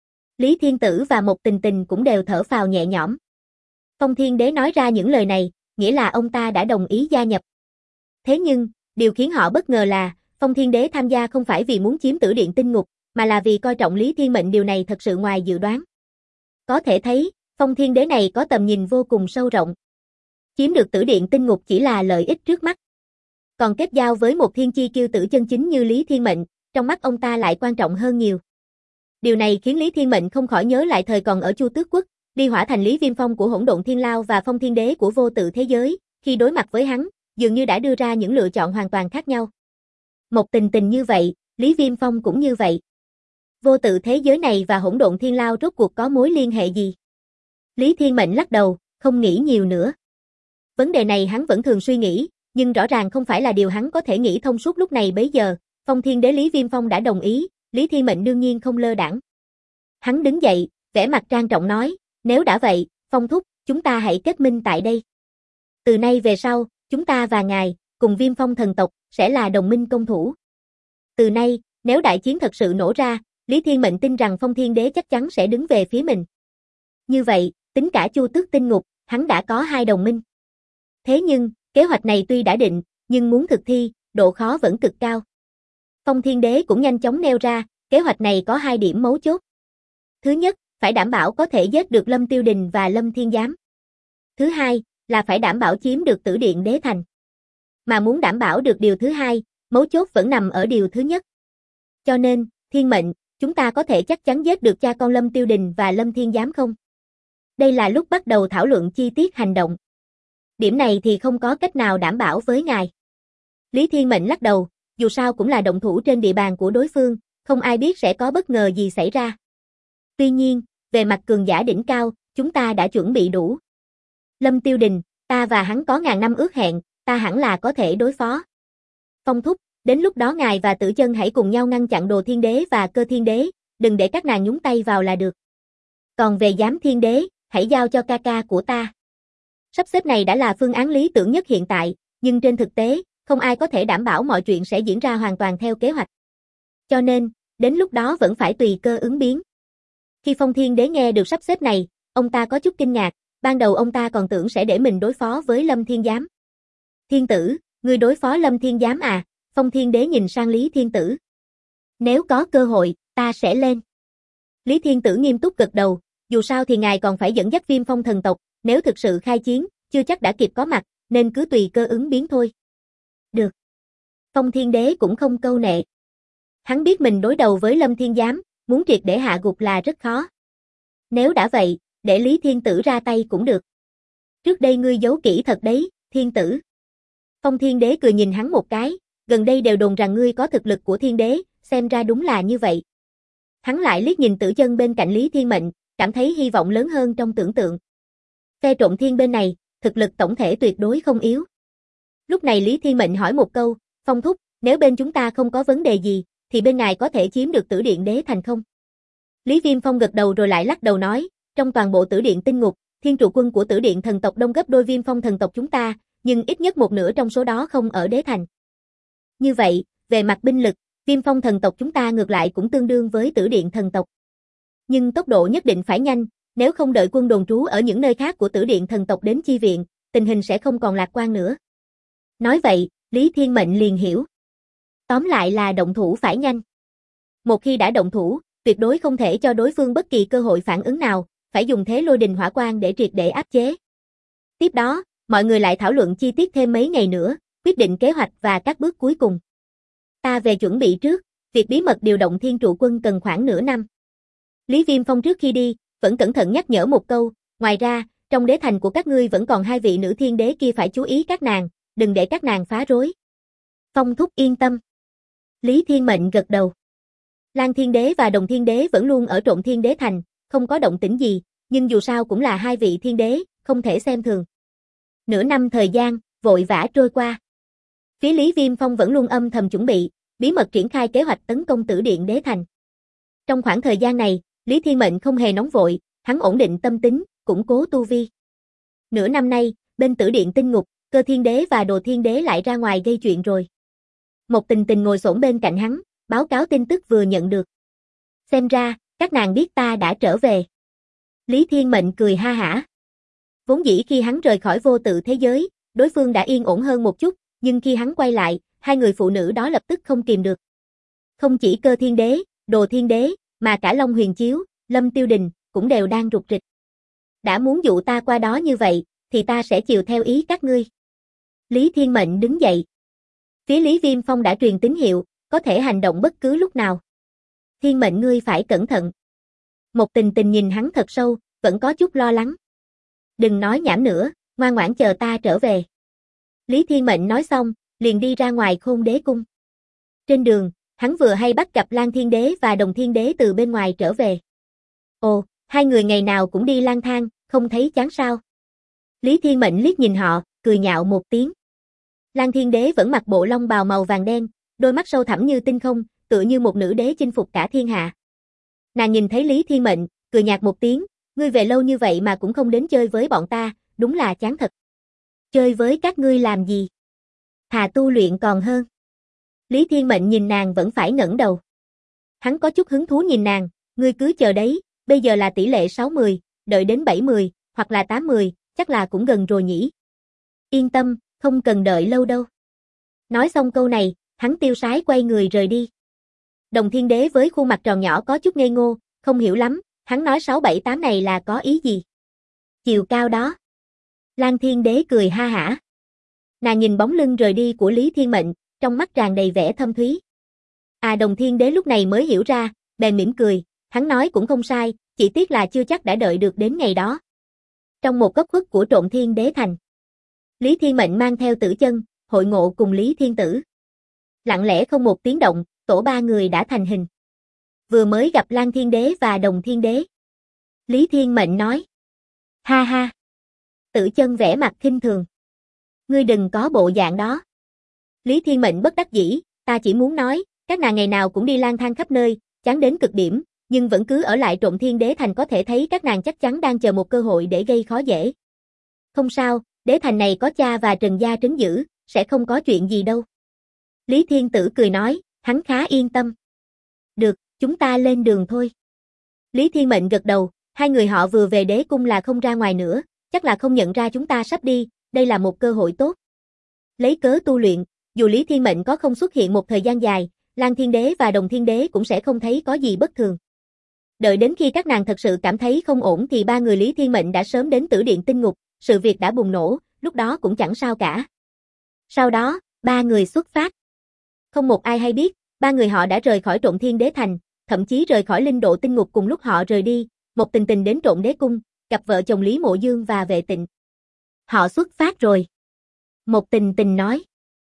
Lý Thiên Tử và Mộc Tình Tình cũng đều thở phào nhẹ nhõm. Phong Thiên Đế nói ra những lời này, nghĩa là ông ta đã đồng ý gia nhập. Thế nhưng, điều khiến họ bất ngờ là, Phong Thiên Đế tham gia không phải vì muốn chiếm Tử Điện Tinh Ngục, mà là vì coi trọng Lý Thiên Mệnh, điều này thật sự ngoài dự đoán. Có thể thấy, Phong Thiên Đế này có tầm nhìn vô cùng sâu rộng. Chiếm được Tử Điện Tinh Ngục chỉ là lợi ích trước mắt. Còn kết giao với một thiên chi kiêu tử chân chính như Lý Thiên Mệnh, trong mắt ông ta lại quan trọng hơn nhiều. Điều này khiến Lý Thiên Mệnh không khỏi nhớ lại thời còn ở Chu Tước Quốc, Ly Hỏa Thành Lý Viêm Phong của Hỗn Độn Thiên Lao và Phong Thiên Đế của vô tự thế giới, khi đối mặt với hắn, dường như đã đưa ra những lựa chọn hoàn toàn khác nhau. Một Tình Tình như vậy, Lý Viêm Phong cũng như vậy. Vô tự thế giới này và Hỗn Độn Thiên Lao rốt cuộc có mối liên hệ gì? Lý Thiên Mệnh lắc đầu, không nghĩ nhiều nữa. Vấn đề này hắn vẫn thường suy nghĩ, nhưng rõ ràng không phải là điều hắn có thể nghĩ thông suốt lúc này bấy giờ. Phong Thiên Đế Lý Viêm Phong đã đồng ý, Lý Thiên Mệnh đương nhiên không lơ đãng. Hắn đứng dậy, vẻ mặt trang trọng nói, nếu đã vậy, Phong Thúc, chúng ta hãy kết minh tại đây. Từ nay về sau, chúng ta và ngài, cùng Viêm Phong thần tộc, sẽ là đồng minh công thủ. Từ nay, nếu đại chiến thật sự nổ ra, Lý Thiên Mệnh tin rằng Phong Thiên Đế chắc chắn sẽ đứng về phía mình. Như vậy, tính cả Chu Tước Tinh Ngục, hắn đã có 2 đồng minh. Thế nhưng, kế hoạch này tuy đã định, nhưng muốn thực thi, độ khó vẫn cực cao. Phong Thiên Đế cũng nhanh chóng nêu ra, kế hoạch này có 2 điểm mấu chốt. Thứ nhất, phải đảm bảo có thể giết được Lâm Tiêu Đình và Lâm Thiên Giám. Thứ hai, là phải đảm bảo chiếm được Tử Điện Đế Thành. Mà muốn đảm bảo được điều thứ hai, mấu chốt vẫn nằm ở điều thứ nhất. Cho nên, Thiên Mệnh, chúng ta có thể chắc chắn giết được cha con Lâm Tiêu Đình và Lâm Thiên Giám không? Đây là lúc bắt đầu thảo luận chi tiết hành động. Điểm này thì không có cách nào đảm bảo với ngài. Lý Thiên Mệnh lắc đầu, dù sao cũng là động thủ trên địa bàn của đối phương, không ai biết sẽ có bất ngờ gì xảy ra. Tuy nhiên, về mặt cường giả đỉnh cao, chúng ta đã chuẩn bị đủ. Lâm Tiêu Đình, ta và hắn có ngàn năm ước hẹn, ta hẳn là có thể đối phó. Phong Thúc, đến lúc đó ngài và Tử Chân hãy cùng nhau ngăn chặn Đồ Thiên Đế và Cơ Thiên Đế, đừng để các nàng nhúng tay vào là được. Còn về Giám Thiên Đế, hãy giao cho ca ca của ta. Sắp xếp này đã là phương án lý tưởng nhất hiện tại, nhưng trên thực tế, không ai có thể đảm bảo mọi chuyện sẽ diễn ra hoàn toàn theo kế hoạch. Cho nên, đến lúc đó vẫn phải tùy cơ ứng biến. Khi Phong Thiên Đế nghe được sắp xếp này, ông ta có chút kinh ngạc, ban đầu ông ta còn tưởng sẽ để mình đối phó với Lâm Thiên Giám. Thiên Tử, ngươi đối phó Lâm Thiên Giám à? Phong Thiên Đế nhìn sang Lý Thiên Tử. Nếu có cơ hội, ta sẽ lên. Lý Thiên Tử nghiêm túc gật đầu, dù sao thì ngài còn phải dẫn dắt Viêm Phong thần tộc, nếu thực sự khai chiến, chưa chắc đã kịp có mặt, nên cứ tùy cơ ứng biến thôi. Được. Phong Thiên Đế cũng không câu nệ. Hắn biết mình đối đầu với Lâm Thiên Giám, muốn triệt để hạ gục là rất khó. Nếu đã vậy, để Lý Thiên Tử ra tay cũng được. Trước đây ngươi giấu kỹ thật đấy, Thiên Tử. Phong Thiên Đế cười nhìn hắn một cái, gần đây đều đồn rằng ngươi có thực lực của Thiên Đế, xem ra đúng là như vậy. Hắn lại liếc nhìn Tử Chân bên cạnh Lý Thiên Mệnh, cảm thấy hy vọng lớn hơn trong tưởng tượng. Phe Trộm Thiên bên này, thực lực tổng thể tuyệt đối không yếu. Lúc này Lý Thiên Mệnh hỏi một câu, Phong thúc, nếu bên chúng ta không có vấn đề gì, thì bên ngài có thể chiếm được Tử Điện Đế Thành không? Lý Viêm Phong gật đầu rồi lại lắc đầu nói, trong toàn bộ Tử Điện Tinh Ngục, Thiên Trụ Quân của Tử Điện thần tộc đông gấp đôi Viêm Phong thần tộc chúng ta, nhưng ít nhất một nửa trong số đó không ở Đế Thành. Như vậy, về mặt binh lực, Viêm Phong thần tộc chúng ta ngược lại cũng tương đương với Tử Điện thần tộc. Nhưng tốc độ nhất định phải nhanh, nếu không đợi quân đồn trú ở những nơi khác của Tử Điện thần tộc đến chi viện, tình hình sẽ không còn lạc quan nữa. Nói vậy, Lý Thiên Mệnh liền hiểu. Tóm lại là động thủ phải nhanh. Một khi đã động thủ, tuyệt đối không thể cho đối phương bất kỳ cơ hội phản ứng nào, phải dùng thế lôi đình hỏa quang để triệt để áp chế. Tiếp đó, mọi người lại thảo luận chi tiết thêm mấy ngày nữa, quyết định kế hoạch và các bước cuối cùng. Ta về chuẩn bị trước, việc bí mật điều động Thiên Trụ Quân cần khoảng nửa năm. Lý Viêm Phong trước khi đi, vẫn cẩn thận nhắc nhở một câu, ngoài ra, trong đế thành của các ngươi vẫn còn hai vị nữ thiên đế kia phải chú ý các nàng, đừng để các nàng phá rối. Phong thúc yên tâm. Lý Thiên Mệnh gật đầu. Lan Thiên Đế và Đồng Thiên Đế vẫn luôn ở Trộm Thiên Đế Thành, không có động tĩnh gì, nhưng dù sao cũng là hai vị thiên đế, không thể xem thường. Nửa năm thời gian, vội vã trôi qua. Phía Lý Viêm Phong vẫn luôn âm thầm chuẩn bị, bí mật triển khai kế hoạch tấn công Tử Điện Đế Thành. Trong khoảng thời gian này, Lý Thiên Mệnh không hề nóng vội, hắn ổn định tâm tính, củng cố tu vi. Nửa năm nay, bên Tử Điện Tinh Ngục, Cơ Thiên Đế và Đồ Thiên Đế lại ra ngoài gây chuyện rồi. Một Tình Tình ngồi xổm bên cạnh hắn, báo cáo tin tức vừa nhận được. Xem ra, các nàng biết ta đã trở về. Lý Thiên Mệnh cười ha hả. Vốn dĩ khi hắn rời khỏi vô tự thế giới, đối phương đã yên ổn hơn một chút, nhưng khi hắn quay lại, hai người phụ nữ đó lập tức không kìm được. Không chỉ Cơ Thiên Đế, Đồ Thiên Đế, mà cả Long Huyền Chiếu, Lâm Tiêu Đình, cũng đều đang rục rịch. Đã muốn dụ ta qua đó như vậy, thì ta sẽ chiều theo ý các ngươi. Lý Thiên Mệnh đứng dậy. Phía Lý Viêm Phong đã truyền tín hiệu, có thể hành động bất cứ lúc nào. Thiên Mệnh ngươi phải cẩn thận. Một Tình Tình nhìn hắn thật sâu, vẫn có chút lo lắng. Đừng nói nhảm nữa, ngoan ngoãn chờ ta trở về. Lý Thiên Mệnh nói xong, liền đi ra ngoài Khôn Đế Cung. Trên đường, hắn vừa hay bắt gặp Lan Thiên Đế và Đồng Thiên Đế từ bên ngoài trở về. Ồ, hai người ngày nào cũng đi lang thang, không thấy chán sao? Lý Thiên Mệnh liếc nhìn họ, cười nhạo một tiếng. Lan Thiên Đế vẫn mặc bộ long bào màu vàng đen, đôi mắt sâu thẳm như tinh không, tựa như một nữ đế chinh phục cả thiên hạ. Nàng nhìn thấy Lý Thiên Mệnh, cười nhạt một tiếng, ngươi về lâu như vậy mà cũng không đến chơi với bọn ta, đúng là chán thật. Chơi với các ngươi làm gì? Thà tu luyện còn hơn. Lý Thiên Mệnh nhìn nàng vẫn phải ngẩng đầu. Hắn có chút hứng thú nhìn nàng, ngươi cứ chờ đấy, bây giờ là tỷ lệ 60, đợi đến 70, hoặc là 80, chắc là cũng gần rồi nhỉ. Yên tâm, không cần đợi lâu đâu. Nói xong câu này, hắn tiêu sái quay người rời đi. Đồng Thiên Đế với khuôn mặt tròn nhỏ có chút ngây ngô, không hiểu lắm, hắn nói 678 này là có ý gì? Chiều cao đó. Lan Thiên Đế cười ha hả. Nàng nhìn bóng lưng rời đi của Lý Thiên Mệnh, trong mắt tràn đầy vẻ thâm thúy. Đồng Thiên Đế lúc này mới hiểu ra, bèn mỉm cười, hắn nói cũng không sai, chỉ tiếc là chưa chắc đã đợi được đến ngày đó. Trong một góc khuất của Trộm Thiên Đế Thành, Lý Thiên Mệnh mang theo Tử Chân, hội ngộ cùng Lý Thiên Tử. Lặng lẽ không một tiếng động, tổ ba người đã thành hình. Vừa mới gặp Lan Thiên Đế và Đồng Thiên Đế. Lý Thiên Mệnh nói. Ha ha. Tử Chân vẻ mặt khinh thường. Ngươi đừng có bộ dạng đó. Lý Thiên Mệnh bất đắc dĩ, ta chỉ muốn nói, các nàng ngày nào cũng đi lang thang khắp nơi, chán đến cực điểm, nhưng vẫn cứ ở lại Trộm Thiên Đế Thành, có thể thấy các nàng chắc chắn đang chờ một cơ hội để gây khó dễ. Không sao, đế thành này có cha và Trần gia trấn giữ, sẽ không có chuyện gì đâu. Lý Thiên Tử cười nói, hắn khá yên tâm. Được, chúng ta lên đường thôi. Lý Thiên Mệnh gật đầu, hai người họ vừa về đế cung là không ra ngoài nữa, chắc là không nhận ra chúng ta sắp đi, đây là một cơ hội tốt. Lấy cớ tu luyện, dù Lý Thiên Mệnh có không xuất hiện một thời gian dài, Lan Thiên Đế và Đồng Thiên Đế cũng sẽ không thấy có gì bất thường. Đợi đến khi các nàng thật sự cảm thấy không ổn thì ba người Lý Thiên Mệnh đã sớm đến Tử Điện Tinh Ngục, sự việc đã bùng nổ, lúc đó cũng chẳng sao cả. Sau đó, Ba người xuất phát. Không một ai hay biết, ba người họ đã rời khỏi Trộn Thiên Đế Thành, thậm chí rời khỏi Linh Độ Tinh Ngục cùng lúc họ rời đi, Một Tình Tình đến Trộn Đế Cung, gặp vợ chồng Lý Mộ Dương và Vệ Tịnh. Họ xuất phát rồi. Một Tình Tình nói.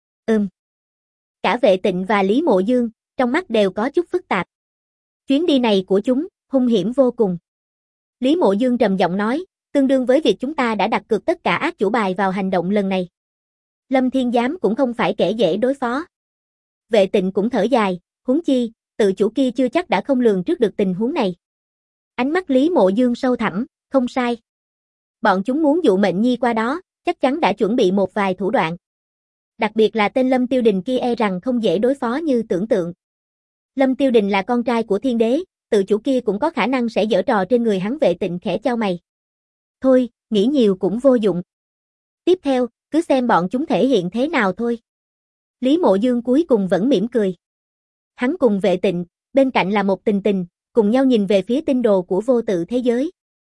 Cả Vệ Tịnh và Lý Mộ Dương, trong mắt đều có chút phức tạp. Chuyến đi này của chúng, hung hiểm vô cùng. Lý Mộ Dương trầm giọng nói, tương đương với việc chúng ta đã đặt cược tất cả ác chủ bài vào hành động lần này. Lâm Thiên Giám cũng không phải kẻ dễ đối phó. Vệ Tịnh cũng thở dài, huống chi, tự chủ kia chưa chắc đã không lường trước được tình huống này. Ánh mắt Lý Mộ Dương sâu thẳm, không sai. Bọn chúng muốn dụ Mệnh Nhi qua đó, chắc chắn đã chuẩn bị một vài thủ đoạn. Đặc biệt là tên Lâm Tiêu Đình kia rằng không dễ đối phó như tưởng tượng. Lâm Tiêu Đình là con trai của Thiên Đế, tự chủ kia cũng có khả năng sẽ giở trò trên người hắn. Vệ Tịnh khẽ chau mày. Thôi, nghĩ nhiều cũng vô dụng. Tiếp theo, cứ xem bọn chúng thể hiện thế nào thôi. Lý Mộ Dương cuối cùng vẫn mỉm cười. Hắn cùng Vệ Tịnh, bên cạnh là Một Tình Tình, cùng nhau nhìn về phía tinh đồ của vô tự thế giới.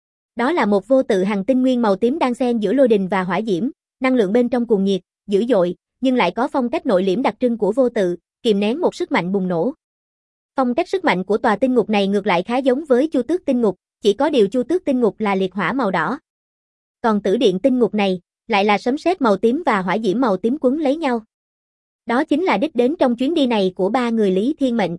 Đó là một vô tự hằng tinh nguyên màu tím đang xen giữa lôi đình và hỏa diễm, năng lượng bên trong cuồng nhiệt, dữ dội, nhưng lại có phong cách nội liễm đặc trưng của vô tự, kìm nén một sức mạnh bùng nổ. Phong cách sức mạnh của tòa tinh ngục này ngược lại khá giống với Chu Tước tinh ngục, chỉ có điều Chu Tước tinh ngục là liệt hỏa màu đỏ. Còn Tử Điện tinh ngục này, lại là sấm sét màu tím và hỏa diễm màu tím quấn lấy nhau. Đó chính là đích đến trong chuyến đi này của ba người Lý Thiên Mệnh.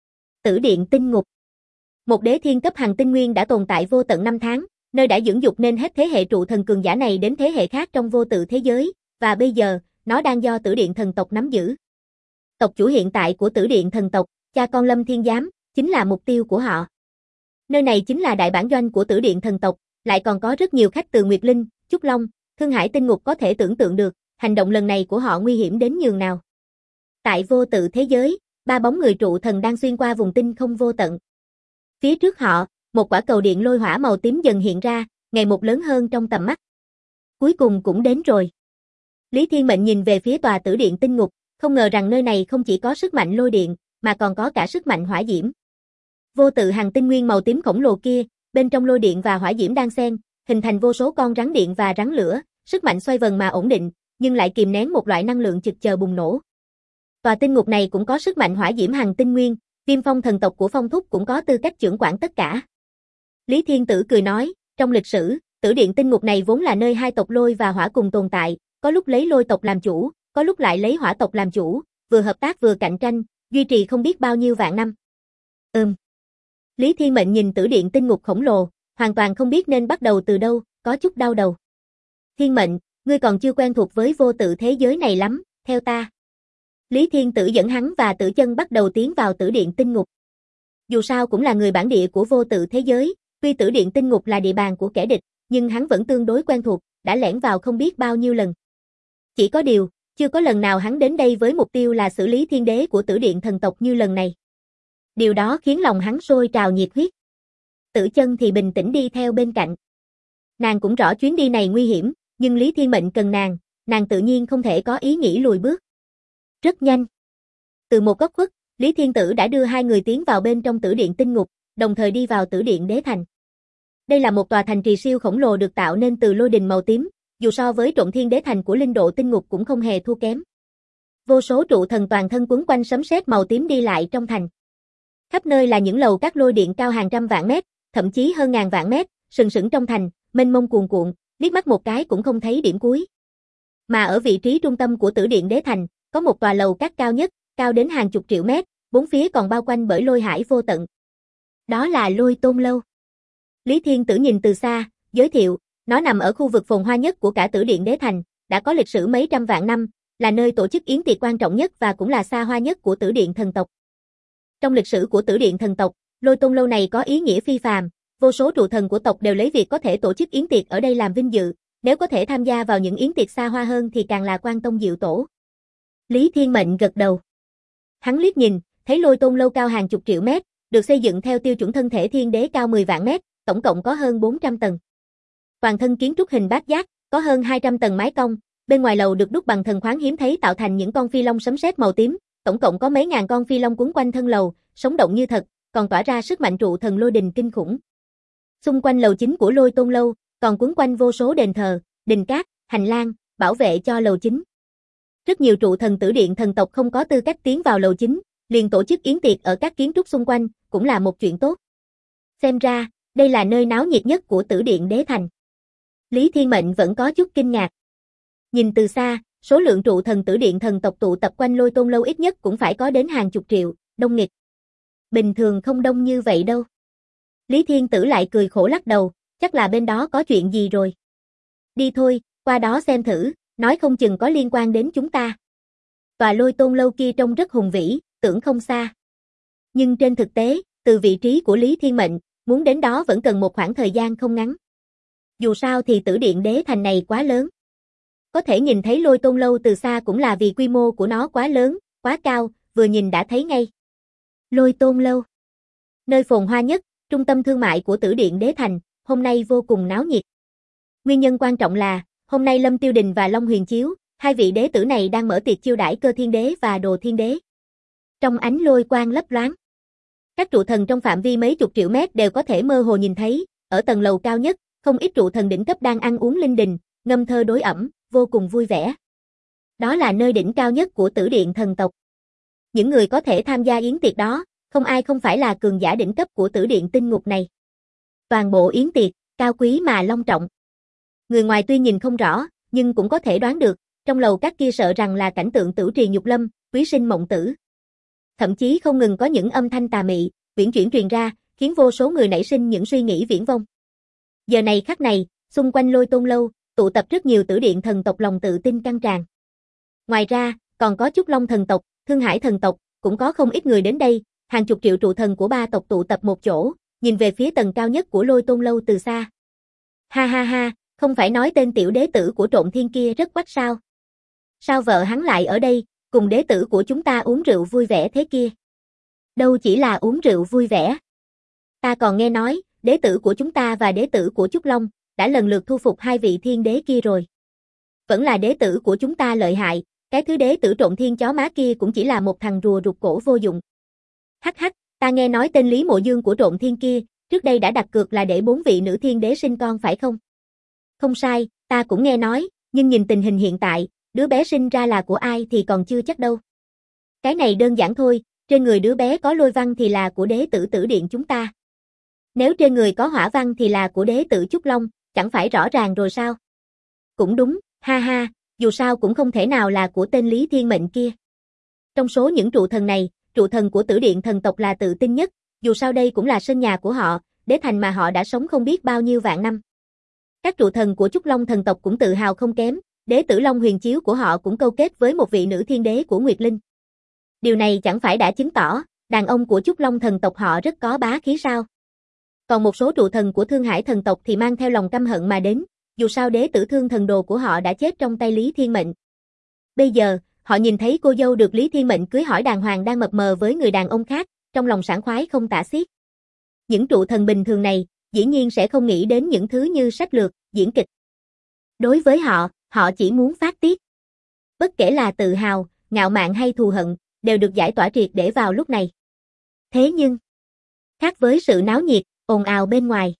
Tử Điện tinh ngục. Một đế thiên cấp hằng tinh nguyên đã tồn tại vô tận 5 tháng, nơi đã dưỡng dục nên hết thế hệ trụ thần cường giả này đến thế hệ khác trong vô tự thế giới, và bây giờ, nó đang do Tử Điện thần tộc nắm giữ. Tộc chủ hiện tại của Tử Điện thần tộc, cha con Lâm Thiên Giám, chính là mục tiêu của họ. Nơi này chính là đại bản doanh của Tử Điện thần tộc, lại còn có rất nhiều khách từ Nguyệt Linh, Trúc Long, Thương Hải tinh ngục có thể tưởng tượng được, hành động lần này của họ nguy hiểm đến nhường nào. Tại vô tự thế giới, ba bóng người trụ thần đang xuyên qua vùng tinh không vô tận. Phía trước họ, một quả cầu điện lôi hỏa màu tím dần hiện ra, ngày một lớn hơn trong tầm mắt. Cuối cùng cũng đến rồi. Lý Thiên Mệnh nhìn về phía tòa Tử Điện tinh ngục, không ngờ rằng nơi này không chỉ có sức mạnh lôi điện, mà còn có cả sức mạnh hỏa diễm. Vô tự hằng tinh nguyên màu tím khổng lồ kia, bên trong lôi điện và hỏa diễm đang xen, hình thành vô số con rắn điện và rắn lửa, sức mạnh xoay vần mà ổn định, nhưng lại kìm nén một loại năng lượng chực chờ bùng nổ. Tòa tinh ngục này cũng có sức mạnh hỏa diễm hằng tinh nguyên, Viêm Phong thần tộc của Phong Thúc cũng có tư cách trưởng quản tất cả. Lý Thiên Tử cười nói, trong lịch sử, Tử Điện tinh ngục này vốn là nơi hai tộc lôi và hỏa cùng tồn tại, có lúc lấy lôi tộc làm chủ, có lúc lại lấy hỏa tộc làm chủ, vừa hợp tác vừa cạnh tranh, duy trì không biết bao nhiêu vạn năm. Lý Thiên Mệnh nhìn Tử Điện tinh ngục khổng lồ, hoàn toàn không biết nên bắt đầu từ đâu, có chút đau đầu. Thiên Mệnh, ngươi còn chưa quen thuộc với vô tự thế giới này lắm, theo ta. Lý Thiên Tử dẫn hắn và Tử Chân bắt đầu tiến vào Tử Điện tinh ngục. Dù sao cũng là người bản địa của vô tự thế giới, tuy Tử Điện tinh ngục là địa bàn của kẻ địch, nhưng hắn vẫn tương đối quen thuộc, đã lẻn vào không biết bao nhiêu lần. Chỉ có điều, chưa có lần nào hắn đến đây với mục tiêu là xử lý thiên đế của Tử Điện thần tộc như lần này. Điều đó khiến lòng hắn sôi trào nhiệt huyết. Tử Chân thì bình tĩnh đi theo bên cạnh. Nàng cũng rõ chuyến đi này nguy hiểm, nhưng Lý Thiên Mệnh cần nàng tự nhiên không thể có ý nghĩ lùi bước. Rất nhanh. Từ một góc khuất, Lý Thiên Tử đã đưa hai người tiến vào bên trong Tử Điện tinh ngục, đồng thời đi vào Tử Điện đế thành. Đây là một tòa thành trì siêu khổng lồ được tạo nên từ lôi đình màu tím, dù so với Trộn Thiên đế thành của Linh Độ tinh ngục cũng không hề thua kém. Vô số trụ thần toàn thân quấn quanh sấm sét màu tím đi lại trong thành. Khắp nơi là những lầu các lôi điện cao hàng trăm vạn mét, thậm chí hơn ngàn vạn mét, sừng sững trong thành, mênh mông cuồn cuộn, liếc mắt một cái cũng không thấy điểm cuối. Mà ở vị trí trung tâm của Tử Điện đế thành, có một tòa lầu các cao nhất, cao đến hàng chục triệu mét, bốn phía còn bao quanh bởi lôi hải vô tận. Đó là Lôi Tôn lâu. Lý Thiên Tử nhìn từ xa, giới thiệu, nó nằm ở khu vực phồn hoa nhất của cả Tử Điện đế thành, đã có lịch sử mấy trăm vạn năm, là nơi tổ chức yến tiệc quan trọng nhất và cũng là xa hoa nhất của Tử Điện thần tộc. Trong lịch sử của Tử Điện thần tộc, Lôi Tôn lâu này có ý nghĩa phi phàm, vô số trụ thần của tộc đều lấy việc có thể tổ chức yến tiệc ở đây làm vinh dự, nếu có thể tham gia vào những yến tiệc xa hoa hơn thì càng là quan tông diệu tổ. Lý Thiên Mệnh gật đầu. Hắn liếc nhìn, thấy Lôi Tôn lâu cao hàng chục triệu mét, được xây dựng theo tiêu chuẩn thân thể thiên đế cao 10 vạn mét, tổng cộng có hơn 400 tầng. Toàn thân kiến trúc hình bát giác, có hơn 200 tầng mái cong, bên ngoài lầu được đúc bằng thần khoáng hiếm thấy tạo thành những con phi long sấm sét màu tím, tổng cộng có mấy ngàn con phi long quấn quanh thân lầu, sống động như thật, còn tỏa ra sức mạnh trụ thần lôi đình kinh khủng. Xung quanh lầu chính của Lôi Tôn lâu, còn quấn quanh vô số đền thờ, đình cát, hành lang, bảo vệ cho lầu chính. Rất nhiều trụ thần tử điện thần tộc không có tư cách tiến vào lầu chính, liền tổ chức yến tiệc ở các kiến trúc xung quanh, cũng là một chuyện tốt. Xem ra, đây là nơi náo nhiệt nhất của tử điện đế thành. Lý Thiên Mệnh vẫn có chút kinh ngạc. Nhìn từ xa, số lượng trụ thần tử điện thần tộc tụ tập quanh Lôi Tôn lâu ít nhất cũng phải có đến hàng chục triệu, đông nghịt. Bình thường không đông như vậy đâu. Lý Thiên Tử lại cười khổ lắc đầu, chắc là bên đó có chuyện gì rồi. Đi thôi, qua đó xem thử, nói không chừng có liên quan đến chúng ta. Tòa Lôi Tôn lâu kia trông rất hùng vĩ, tưởng không xa. Nhưng trên thực tế, từ vị trí của Lý Thiên Mệnh, muốn đến đó vẫn cần một khoảng thời gian không ngắn. Dù sao thì tử điện đế thành này quá lớn. Có thể nhìn thấy Lôi Tôn lâu từ xa cũng là vì quy mô của nó quá lớn, quá cao, vừa nhìn đã thấy ngay. Lôi Tôn lâu, nơi phồn hoa nhất, trung tâm thương mại của tử điện đế thành, hôm nay vô cùng náo nhiệt. Nguyên nhân quan trọng là, hôm nay Lâm Tiêu Đình và Long Huyền Chiếu, hai vị đế tử này đang mở tiệc chiêu đãi Cơ Thiên Đế và Đồ Thiên Đế. Trong ánh lôi quang lấp loáng, các trụ thần trong phạm vi mấy chục triệu mét đều có thể mơ hồ nhìn thấy, ở tầng lầu cao nhất, không ít trụ thần đỉnh cấp đang ăn uống linh đình, ngâm thơ đối ẩm, vô cùng vui vẻ. Đó là nơi đỉnh cao nhất của tử điện thần tộc. Những người có thể tham gia yến tiệc đó, không ai không phải là cường giả đỉnh cấp của tử điện tinh ngục này. Toàn bộ yến tiệc, cao quý mà long trọng. Người ngoài tuy nhìn không rõ, nhưng cũng có thể đoán được, trong lầu các kia sợ rằng là cảnh tượng tửu trì nhục lâm, quý sinh mộng tử. Thậm chí không ngừng có những âm thanh tà mị, viễn chuyển truyền ra, khiến vô số người nảy sinh những suy nghĩ viển vông. Giờ này khắc này, xung quanh Lôi Tôn lâu, tụ tập rất nhiều tử điện thần tộc lòng tự tin căng tràn. Ngoài ra, còn có Trúc Long thần tộc, Thương Hải thần tộc, cũng có không ít người đến đây, hàng chục triệu trụ thần của ba tộc tụ tập một chỗ, nhìn về phía tầng cao nhất của Lôi Tôn lâu từ xa. Ha ha ha, không phải nói tên tiểu đế tử của Trộm Thiên kia rất quách sao? Sao vợ hắn lại ở đây, cùng đế tử của chúng ta uống rượu vui vẻ thế kia? Đâu chỉ là uống rượu vui vẻ. Ta còn nghe nói, đế tử của chúng ta và đế tử của Trúc Long, đã lần lượt thu phục hai vị thiên đế kia rồi. Vẫn là đế tử của chúng ta lợi hại, cái thứ đế tử Trộm Thiên chó má kia cũng chỉ là một thằng rùa rụt cổ vô dụng. Hắc hắc, ta nghe nói tên Lý Mộ Dương của Trộm Thiên kia, trước đây đã đặt cược là để 4 vị nữ thiên đế sinh con phải không? Không sai, ta cũng nghe nói, nhưng nhìn tình hình hiện tại, đứa bé sinh ra là của ai thì còn chưa chắc đâu. Cái này đơn giản thôi, trên người đứa bé có lôi văn thì là của đế tử tử điện chúng ta. Nếu trên người có hỏa văn thì là của đế tử Trúc Long, chẳng phải rõ ràng rồi sao? Cũng đúng, ha ha, dù sao cũng không thể nào là của tên Lý Thiên Mệnh kia. Trong số những trụ thần này, trụ thần của tử điện thần tộc là tự tin nhất, dù sao đây cũng là sân nhà của họ, đế thành mà họ đã sống không biết bao nhiêu vạn năm. Các trụ thần của Trúc Long thần tộc cũng tự hào không kém, đế tử Long Huyền Chiếu của họ cũng câu kết với một vị nữ thiên đế của Nguyệt Linh. Điều này chẳng phải đã chứng tỏ, đàn ông của Trúc Long thần tộc họ rất có bá khí sao? Còn một số trụ thần của Thương Hải thần tộc thì mang theo lòng căm hận mà đến, dù sao đế tử Thương thần đồ của họ đã chết trong tay Lý Thiên Mệnh. Bây giờ, họ nhìn thấy cô dâu được Lý Thiên Mệnh cưới hỏi đàng hoàng đang mập mờ với người đàn ông khác, trong lòng sảng khoái không tả xiết. Những trụ thần bình thường này, dĩ nhiên sẽ không nghĩ đến những thứ như sách lược, diễn kịch. Đối với họ, họ chỉ muốn phát tiết. Bất kể là tự hào, ngạo mạn hay thù hận, đều được giải tỏa triệt để vào lúc này. Thế nhưng, khác với sự náo nhiệt, ồn ào bên ngoài.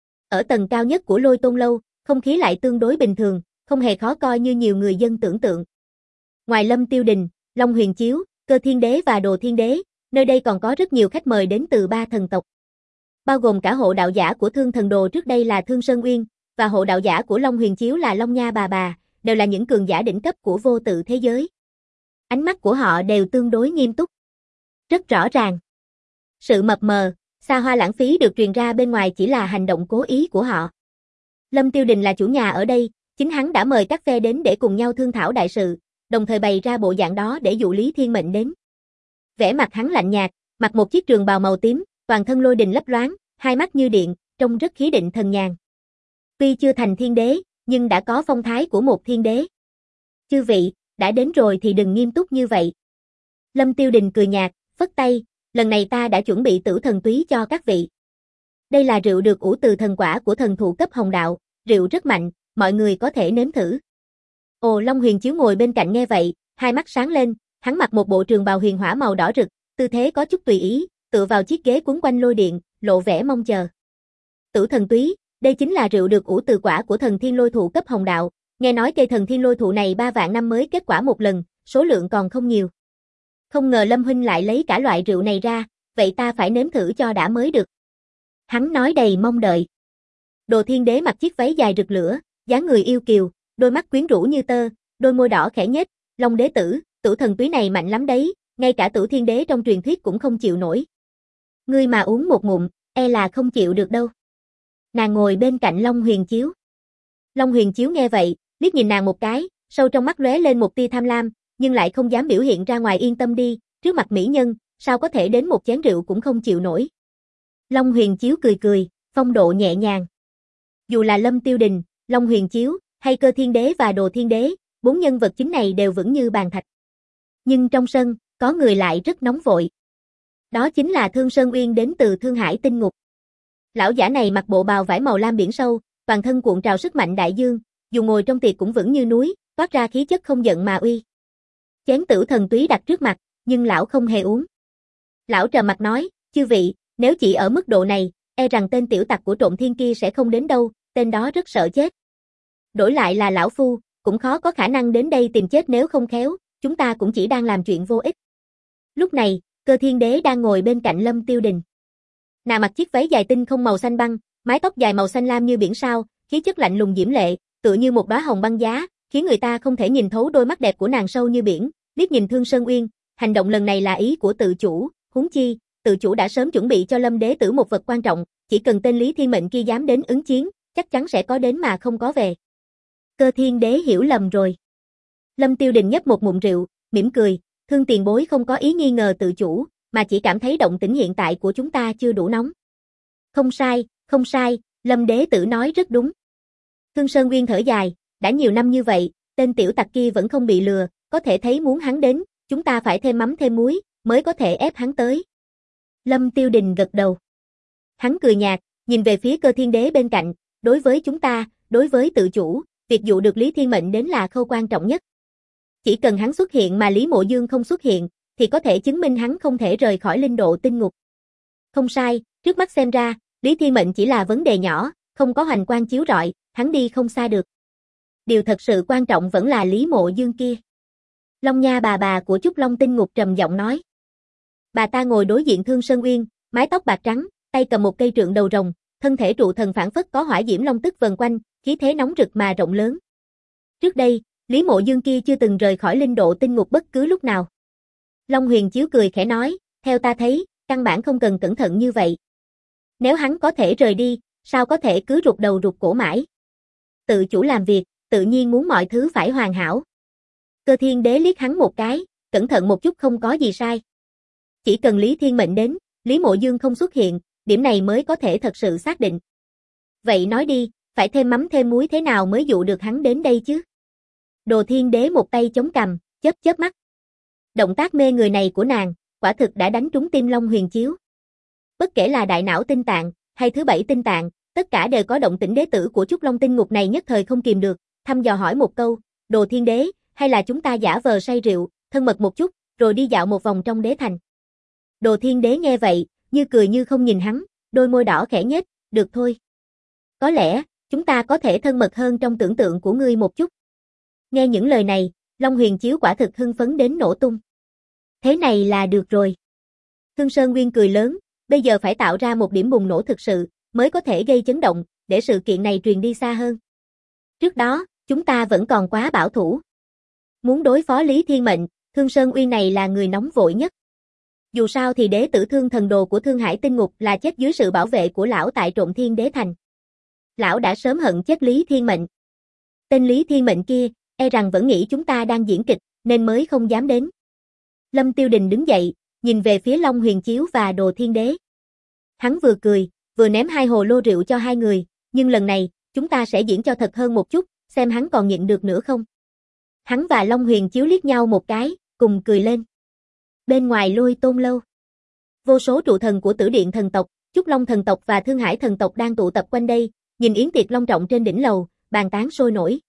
Ở tầng cao nhất của Lôi Tôn lâu, không khí lại tương đối bình thường, không hề khó coi như nhiều người dân tưởng tượng. Ngoài Lâm Tiêu Đình, Long Huyền Chiếu, Cơ Thiên Đế và Đồ Thiên Đế, nơi đây còn có rất nhiều khách mời đến từ 3 thần tộc. Bao gồm cả hộ đạo giả của Thương Thần Đồ trước đây là Thương Sơn Uyên, và hộ đạo giả của Long Huyền Chiếu là Long Nha Bà, đều là những cường giả đỉnh cấp của vô tự thế giới. Ánh mắt của họ đều tương đối nghiêm túc. Rất rõ ràng. Sự mập mờ, xa hoa lãng phí được truyền ra bên ngoài chỉ là hành động cố ý của họ. Lâm Tiêu Đình là chủ nhà ở đây, chính hắn đã mời các phe đến để cùng nhau thương thảo đại sự, đồng thời bày ra bộ dạng đó để dụ Lý Thiên Mệnh đến. Vẻ mặt hắn lạnh nhạt, mặc một chiếc trường bào màu tím, toàn thân lôi đình lấp loáng, hai mắt như điện, trông rất khí định thần nhàn. Tuy chưa thành thiên đế, nhưng đã có phong thái của một thiên đế. Chư vị, đã đến rồi thì đừng nghiêm túc như vậy. Lâm Tiêu Đình cười nhạt, phất tay, lần này ta đã chuẩn bị tử thần túy cho các vị. Đây là rượu được ủ từ thần quả của thần thụ cấp hồng đạo, rượu rất mạnh, mọi người có thể nếm thử. Ồ, Long Huyền Chiếu ngồi bên cạnh nghe vậy, hai mắt sáng lên, hắn mặc một bộ trường bào huyền hỏa màu đỏ rực, tư thế có chút tùy ý, tựa vào chiếc ghế quấn quanh lôi điện, lộ vẻ mong chờ. Tử thần túy, đây chính là rượu được ủ từ quả của thần thiên lôi thụ cấp hồng đạo, Nghe nói cây thần thiên lôi thụ này 3 vạn năm mới kết quả một lần, số lượng còn không nhiều. Không ngờ Lâm huynh lại lấy cả loại rượu này ra, vậy ta phải nếm thử cho đã mới được. Hắn nói đầy mong đợi. Đồ Thiên Đế mặc chiếc váy dài rực lửa, dáng người yêu kiều, đôi mắt quyến rũ như tơ, đôi môi đỏ khẽ nhếch, Long đế tử, Tửu thần túy này mạnh lắm đấy, ngay cả Tửu Thiên Đế trong truyền thuyết cũng không chịu nổi. Ngươi mà uống một ngụm, e là không chịu được đâu. Nàng ngồi bên cạnh Long Huyền Chiếu. Long Huyền Chiếu nghe vậy, liếc nhìn nàng một cái, sâu trong mắt lóe lên một tia tham lam, nhưng lại không dám biểu hiện ra ngoài. Yên tâm đi, trước mặt mỹ nhân, sao có thể đến một chén rượu cũng không chịu nổi. Long Huyền Chiếu cười cười, phong độ nhẹ nhàng. Dù là Lâm Tiêu Đình, Long Huyền Chiếu, hay Cơ Thiên Đế và Đồ Thiên Đế, 4 nhân vật chính này đều vững như bàn thạch. Nhưng trong sân, có người lại rất nóng vội. Đó chính là Thương Sơn Uyên đến từ Thương Hải Tinh Ngục. Lão giả này mặc bộ bào vải màu lam biển sâu, toàn thân cuộn trào sức mạnh đại dương, dù ngồi trong tiệc cũng vững như núi, toát ra khí chất không giận mà uy. Chén Tửu thần túy đặt trước mặt, nhưng lão không hề uống. Lão trầm mặt nói, chư vị, nếu chỉ ở mức độ này, e rằng tên tiểu tặc của Trộm Thiên kia sẽ không đến đâu, tên đó rất sợ chết. Đổi lại là lão phu, cũng khó có khả năng đến đây tìm chết, nếu không khéo, chúng ta cũng chỉ đang làm chuyện vô ích. Lúc này, Cơ Thiên Đế đang ngồi bên cạnh Lâm Tiêu Đình. Nàng mặc chiếc váy dài tinh không màu xanh băng, mái tóc dài màu xanh lam như biển sao, khí chất lạnh lùng diễm lệ, tựa như một đóa hồng băng giá, khiến người ta không thể nhìn thấu. Đôi mắt đẹp của nàng sâu như biển, liếc nhìn Thương Sơn Uyên, hành động lần này là ý của tự chủ, huống chi, tự chủ đã sớm chuẩn bị cho Lâm đế tử một vật quan trọng, chỉ cần tên Lý Thiên Mệnh kia dám đến ứng chiến, chắc chắn sẽ có đến mà không có về. Cơ Thiên Đế hiểu lầm rồi. Lâm Tiêu Đình nhấp một ngụm rượu, mỉm cười, Thương tiền bối không có ý nghi ngờ tự chủ, mà chỉ cảm thấy động tĩnh hiện tại của chúng ta chưa đủ nóng. Không sai, Lâm đế tử nói rất đúng. Thương Sơn Uyên thở dài, đã nhiều năm như vậy, tên tiểu tặc kia vẫn không bị lừa, có thể thấy muốn hắn đến, chúng ta phải thêm mắm thêm muối, mới có thể ép hắn tới. Lâm Tiêu Đình gật đầu. Hắn cười nhạt, nhìn về phía Cơ Thiên Đế bên cạnh, đối với chúng ta, đối với tự chủ, việc dụ được Lý Thiên Mệnh đến là khâu quan trọng nhất. Chỉ cần hắn xuất hiện mà Lý Mộ Dương không xuất hiện, thì có thể chứng minh hắn không thể rời khỏi linh độ tinh ngục. Không sai, trước mắt xem ra, Lý Thiên Mệnh chỉ là vấn đề nhỏ, không có hoành quang chiếu rọi, hắn đi không xa được. Điều thật sự quan trọng vẫn là Lý Mộ Dương kia. Long Nha bà của Trúc Long Tinh Ngục trầm giọng nói. Bà ta ngồi đối diện Thương Sơn Uyên, mái tóc bạc trắng, tay cầm một cây trượng đầu rồng, thân thể trụ thần phảng phất có hỏa diễm long tức vần quanh, khí thế nóng rực mà rộng lớn. Trước đây, Lý Mộ Dương kia chưa từng rời khỏi linh độ tinh ngục bất cứ lúc nào. Long Huyền Chiếu cười khẽ nói, theo ta thấy, căn bản không cần cẩn thận như vậy. Nếu hắn có thể rời đi, sao có thể cứ rụt đầu rụt cổ mãi. Tự chủ làm việc, tự nhiên muốn mọi thứ phải hoàn hảo. Cơ Thiên Đế liếc hắn một cái, cẩn thận một chút không có gì sai. Chỉ cần Lý Thiên Mệnh đến, Lý Mộ Dương không xuất hiện, điểm này mới có thể thật sự xác định. Vậy nói đi, phải thêm mắm thêm muối thế nào mới dụ được hắn đến đây chứ? Đồ Thiên Đế một tay chống cằm, chớp mắt. Động tác mê người này của nàng, quả thực đã đánh trúng tim Long Huyền Chiếu. Bất kể là đại não tinh tạng, hay thứ 7 tinh tạng, tất cả đều có động tĩnh. Đế tử của Trúc Long Tinh Ngục này nhất thời không kìm được, thăm dò hỏi một câu, Đồ Thiên Đế, hay là chúng ta giả vờ say rượu, thân mật một chút, rồi đi dạo một vòng trong đế thành. Đồ Thiên Đế nghe vậy, như cười như không nhìn hắn, đôi môi đỏ khẽ nhếch, được thôi. Có lẽ, chúng ta có thể thân mật hơn trong tưởng tượng của ngươi một chút. Nghe những lời này, Long Huyền Chiếu quả thực hưng phấn đến nổ tung. Thế này là được rồi. Thương Sơn Nguyên cười lớn, bây giờ phải tạo ra một điểm bùng nổ thực sự, mới có thể gây chấn động, để sự kiện này truyền đi xa hơn. Trước đó, chúng ta vẫn còn quá bảo thủ. Muốn đối phó Lý Thiên Mệnh, Thương Sơn Uyên này là người nóng vội nhất. Dù sao thì đế tử Thương Thần Đồ của Thương Hải Tinh Ngục là chết dưới sự bảo vệ của lão tại Trộm Thiên Đế Thành. Lão đã sớm hận chết Lý Thiên Mệnh. Tên Lý Thiên Mệnh kia, e rằng vẫn nghĩ chúng ta đang diễn kịch, nên mới không dám đến. Lâm Tiêu Đình đứng dậy, nhìn về phía Long Huyền Chiếu và Đồ Thiên Đế. Hắn vừa cười, vừa ném 2 hồ lô rượu cho hai người, nhưng lần này, chúng ta sẽ diễn cho thật hơn một chút, xem hắn còn nhịn được nữa không. Hắn và Long Huyền Chiếu liếc nhau một cái, cùng cười lên. Bên ngoài Lôi Tôn lâu, vô số trụ thần của Tử Điện thần tộc, Trúc Long thần tộc và Thương Hải thần tộc đang tụ tập quanh đây, nhìn yến tiệc long trọng trên đỉnh lầu, bàn tán sôi nổi.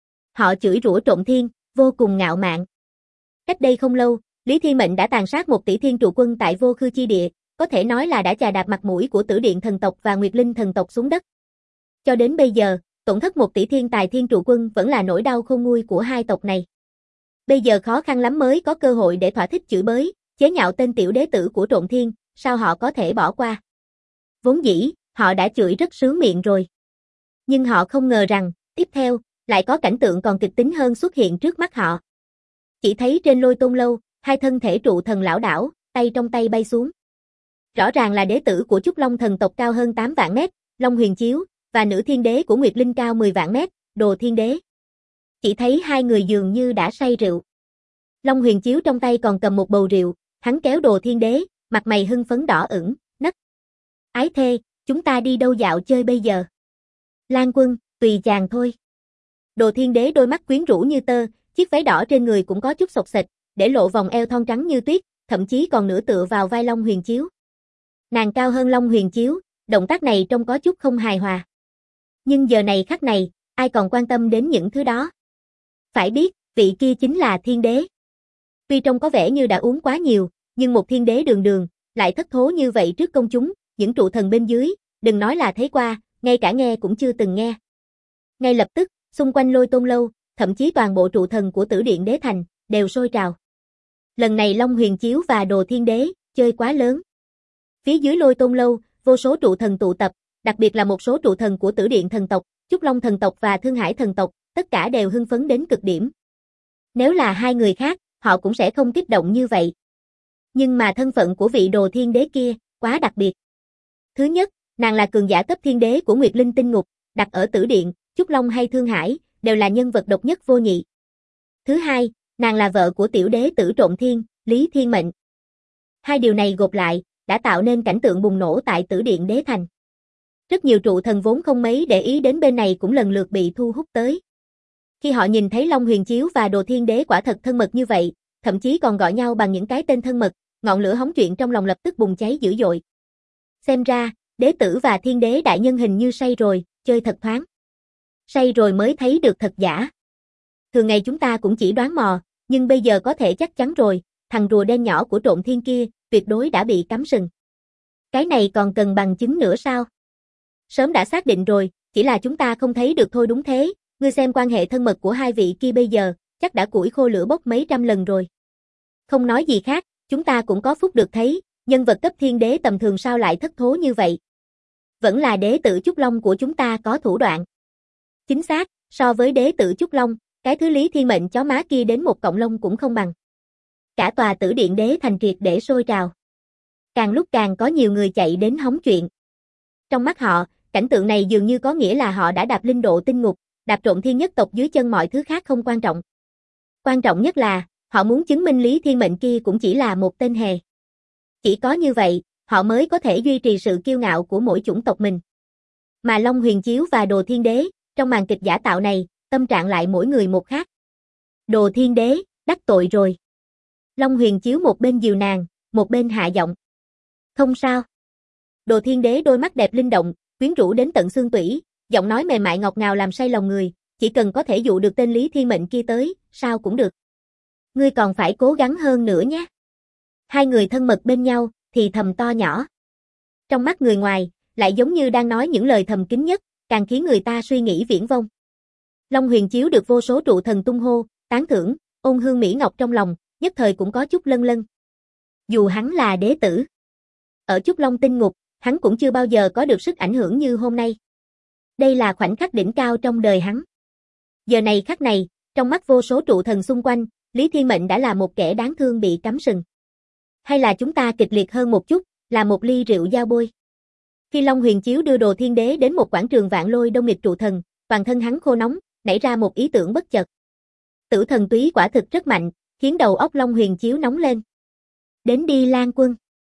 Họ chửi rủa Trộm Thiên, vô cùng ngạo mạn. Cách đây không lâu, Lý Thiên Mệnh đã tàn sát 1 tỷ thiên trụ quân tại Vô Khư chi địa, có thể nói là đã chà đạp mặt mũi của Tử Điện thần tộc và Nguyệt Linh thần tộc xuống đất. Cho đến bây giờ, tổn thất 1 tỷ thiên tài thiên trụ quân vẫn là nỗi đau khôn nguôi của hai tộc này. Bây giờ khó khăn lắm mới có cơ hội để thỏa thích chửi bới, chế nhạo tên tiểu đế tử của Trộn Thiên, sao họ có thể bỏ qua? Vốn dĩ, họ đã chửi rất sướng miệng rồi. Nhưng họ không ngờ rằng, tiếp theo, lại có cảnh tượng còn kịch tính hơn xuất hiện trước mắt họ. Chỉ thấy trên Lôi Tôn Lâu, hai thân thể trụ thần lảo đảo, tay trong tay bay xuống. Rõ ràng là đế tử của Trúc Long thần tộc cao hơn 8 vạn mét, Long Huyền Chiếu, và nữ thiên đế của Nguyệt Linh cao 10 vạn mét, Đồ Thiên Đế. Chỉ thấy hai người dường như đã say rượu. Long Huyền Chiếu trong tay còn cầm một bầu rượu, hắn kéo Đồ Thiên Đế, mặt mày hưng phấn đỏ ửng, nấc. Ái thê, chúng ta đi đâu dạo chơi bây giờ? Lan Quân, tùy chàng thôi. Đồ Thiên Đế đôi mắt quyến rũ như tơ, chiếc váy đỏ trên người cũng có chút xộc xệch, để lộ vòng eo thon trắng như tuyết, thậm chí còn nửa tựa vào vai Long Huyền Chiếu. Nàng cao hơn Long Huyền Chiếu, động tác này trông có chút không hài hòa. Nhưng giờ này khắc này, ai còn quan tâm đến những thứ đó? Phải biết, vị kia chính là thiên đế. Tuy trông có vẻ như đã uống quá nhiều, nhưng một thiên đế đường đường, lại thất thố như vậy trước công chúng, những trụ thần bên dưới, đừng nói là thấy qua, ngay cả nghe cũng chưa từng nghe. Ngay lập tức, xung quanh Lôi Tôn Lâu, thậm chí toàn bộ trụ thần của Tử Điện Đế Thành, đều sôi trào. Lần này Long Huyền Chiếu và Đồ Thiên Đế, chơi quá lớn. Phía dưới Lôi Tôn Lâu, vô số trụ thần tụ tập, đặc biệt là một số trụ thần của Tử Điện thần tộc, Trúc Long thần tộc và Thương Hải thần tộc, tất cả đều hưng phấn đến cực điểm. Nếu là hai người khác, họ cũng sẽ không kích động như vậy. Nhưng mà thân phận của vị Đồ Thiên Đế kia, quá đặc biệt. Thứ nhất, nàng là cường giả cấp thiên đế của Nguyệt Linh Tinh Ngục, đặt ở Tử Điện, Trúc Long hay Thương Hải, đều là nhân vật độc nhất vô nhị. Thứ hai, nàng là vợ của tiểu đế tử Trộn Thiên, Lý Thiên Mệnh. Hai điều này gộp lại, đã tạo nên cảnh tượng bùng nổ tại Tử Điện Đế Thành. Rất nhiều trụ thần vốn không mấy để ý đến bên này cũng lần lượt bị thu hút tới. Khi họ nhìn thấy Long Huyền Chiếu và Đồ Thiên Đế quả thật thân mật như vậy, thậm chí còn gọi nhau bằng những cái tên thân mật, ngọn lửa hóng chuyện trong lòng lập tức bùng cháy dữ dội. Xem ra, đế tử và thiên đế đại nhân hình như say rồi, chơi thật thoáng. Say rồi mới thấy được thật giả. Thường ngày chúng ta cũng chỉ đoán mò, nhưng bây giờ có thể chắc chắn rồi, thằng rùa đen nhỏ của Trộn Thiên kia, tuyệt đối đã bị cắm sừng. Cái này còn cần bằng chứng nữa sao? Sớm đã xác định rồi, chỉ là chúng ta không thấy được thôi đúng thế, ngươi xem quan hệ thân mật của hai vị kia bây giờ, chắc đã củi khô lửa bốc mấy trăm lần rồi. Không nói gì khác, chúng ta cũng có phúc được thấy, nhân vật cấp thiên đế tầm thường sao lại thất thố như vậy. Vẫn là đế tử Trúc Long của chúng ta có thủ đoạn. Chính xác, so với đế tử Trúc Long, cái thứ Lý Thiên Mệnh chó má kia đến một cọng lông cũng không bằng. Cả tòa Tử Điện Đế Thành triệt để sôi trào. Càng lúc càng có nhiều người chạy đến hóng chuyện. Trong mắt họ, cảnh tượng này dường như có nghĩa là họ đã đạp linh độ tinh ngục, đạp Trộn Thiên nhất tộc dưới chân, mọi thứ khác không quan trọng. Quan trọng nhất là, họ muốn chứng minh Lý Thiên Mệnh kia cũng chỉ là một tên hề. Chỉ có như vậy, họ mới có thể duy trì sự kiêu ngạo của mỗi chủng tộc mình. Mà Long Huyền Chiếu và Đồ Thiên Đế, trong màn kịch giả tạo này, tâm trạng lại mỗi người một khác. Đồ Thiên Đế, đắc tội rồi. Long Huyền Chiếu một bên dìu nàng, một bên hạ giọng. Không sao. Đồ Thiên Đế đôi mắt đẹp linh động, quyến rũ đến tận xương tủy, giọng nói mềm mại ngọt ngào làm say lòng người, chỉ cần có thể dụ được tên Lý Thiên Mệnh kia tới, sao cũng được. Ngươi còn phải cố gắng hơn nữa nhé. Hai người thân mật bên nhau, thì thầm to nhỏ. Trong mắt người ngoài, lại giống như đang nói những lời thầm kín nhất, càng khiến người ta suy nghĩ viển vông. Long Huyền Chiếu được vô số trụ thần tung hô, tán thưởng, ôn hương mỹ ngọc trong lòng, nhất thời cũng có chút lân lân. Dù hắn là đế tử, ở Trúc Long Tinh Ngục, hắn cũng chưa bao giờ có được sức ảnh hưởng như hôm nay. Đây là khoảnh khắc đỉnh cao trong đời hắn. Giờ này khắc này, trong mắt vô số trụ thần xung quanh, Lý Thiên Mệnh đã là một kẻ đáng thương bị cắm sừng. Hay là chúng ta kịch liệt hơn một chút, là một ly rượu giao bôi. Khi Long Huyền Chiếu đưa Đồ Thiên Đế đến một quảng trường vạn lôi đông nghịt trụ thần, toàn thân hắn khô nóng, nảy ra một ý tưởng bất chợt. Tử thần túy quả thực rất mạnh, khiến đầu óc Long Huyền Chiếu nóng lên. Đến đi Lan Quân.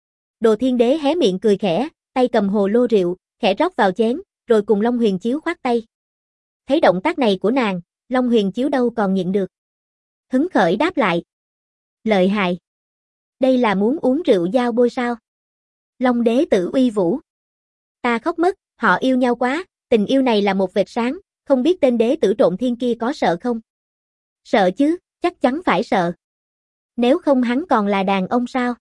Đồ Thiên Đế hé miệng cười khẽ, tay cầm hồ lô rượu, khẽ rót vào chén, rồi cùng Long Huyền Chiếu khoát tay. Thấy động tác này của nàng, Long Huyền Chiếu đâu còn nhịn được. Hứng khởi đáp lại. Lợi hại. Đây là muốn uống rượu giao bôi sao? Long đế tử uy vũ. Ta khóc mất, họ yêu nhau quá, tình yêu này là một vệt sáng, không biết tên đế tử Trộn Thiên kia có sợ không? Sợ chứ, chắc chắn phải sợ. Nếu không hắn còn là đàn ông sao?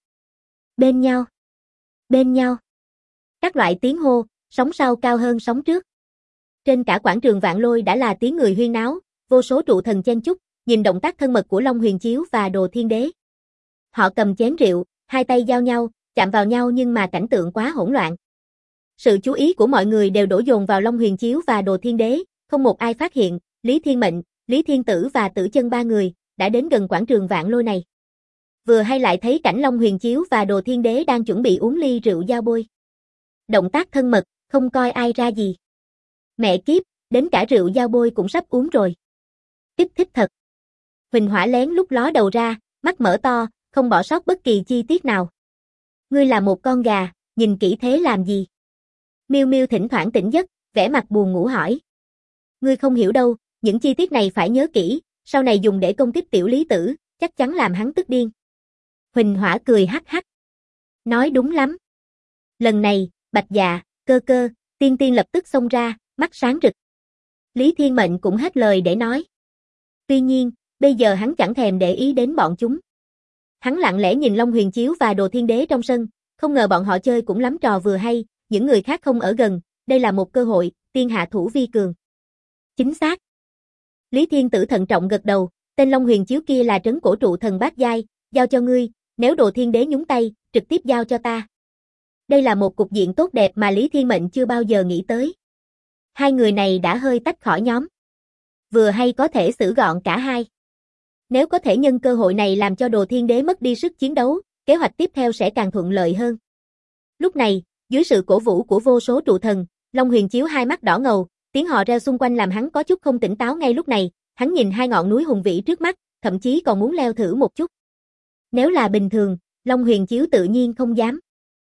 Bên nhau. Bên nhau. Các loại tiếng hô, sóng sau cao hơn sóng trước. Trên cả quảng trường Vạn Lôi đã là tiếng người huyên náo, vô số trụ thần chen chúc, nhìn động tác thân mật của Long Huyền Chiếu và Đồ Thiên Đế. Họ cầm chén rượu, hai tay giao nhau, chạm vào nhau nhưng mà cảnh tượng quá hỗn loạn. Sự chú ý của mọi người đều đổ dồn vào Long Huyền Chiếu và Đồ Thiên Đế, không một ai phát hiện, Lý Thiên Mệnh, Lý Thiên Tử và Tử Chân ba người đã đến gần quảng trường Vạn Lôi này. Vừa hay lại thấy cảnh Long Huyền Chiếu và Đồ Thiên Đế đang chuẩn bị uống ly rượu giao bôi. Động tác thân mật, không coi ai ra gì. Mẹ kiếp, đến cả rượu giao bôi cũng sắp uống rồi. Kích thích thật. Huỳnh Hỏa lén lúc ló đầu ra, mắt mở to, không bỏ sót bất kỳ chi tiết nào. Ngươi là một con gà, nhìn kỹ thế làm gì? Miêu Miêu thỉnh thoảng tỉnh giấc, vẻ mặt buồn ngủ hỏi. Ngươi không hiểu đâu, những chi tiết này phải nhớ kỹ, sau này dùng để công kích tiểu Lý Tử, chắc chắn làm hắn tức điên. Huỳnh Hỏa cười hắc hắc. Nói đúng lắm. Lần này, Bạch Dạ, Cơ Cơ, Tiên Tiên lập tức xông ra, mắt sáng rực. Lý Thiên Mệnh cũng hết lời để nói. Tuy nhiên, bây giờ hắn chẳng thèm để ý đến bọn chúng. Hắn lặng lẽ nhìn Long Huyền Chiếu và Đồ Thiên Đế trong sân, không ngờ bọn họ chơi cũng lắm trò vừa hay, những người khác không ở gần, đây là một cơ hội, tiên hạ thủ vi cường. Chính xác. Lý Thiên Tử thận trọng gật đầu, tên Long Huyền Chiếu kia là trấn cổ trụ thần bát giai, giao cho ngươi, nếu Đồ Thiên Đế nhúng tay, trực tiếp giao cho ta. Đây là một cục diện tốt đẹp mà Lý Thiên Mệnh chưa bao giờ nghĩ tới. Hai người này đã hơi tách khỏi nhóm. Vừa hay có thể xử gọn cả hai. Nếu có thể nhân cơ hội này làm cho Đồ Thiên Đế mất đi sức chiến đấu, kế hoạch tiếp theo sẽ càng thuận lợi hơn. Lúc này, dưới sự cổ vũ của vô số trụ thần, Long Huyền Chiếu hai mắt đỏ ngầu, tiếng hò reo xung quanh làm hắn có chút không tỉnh táo ngay lúc này, hắn nhìn hai ngọn núi hùng vĩ trước mắt, thậm chí còn muốn leo thử một chút. Nếu là bình thường, Long Huyền Chiếu tự nhiên không dám.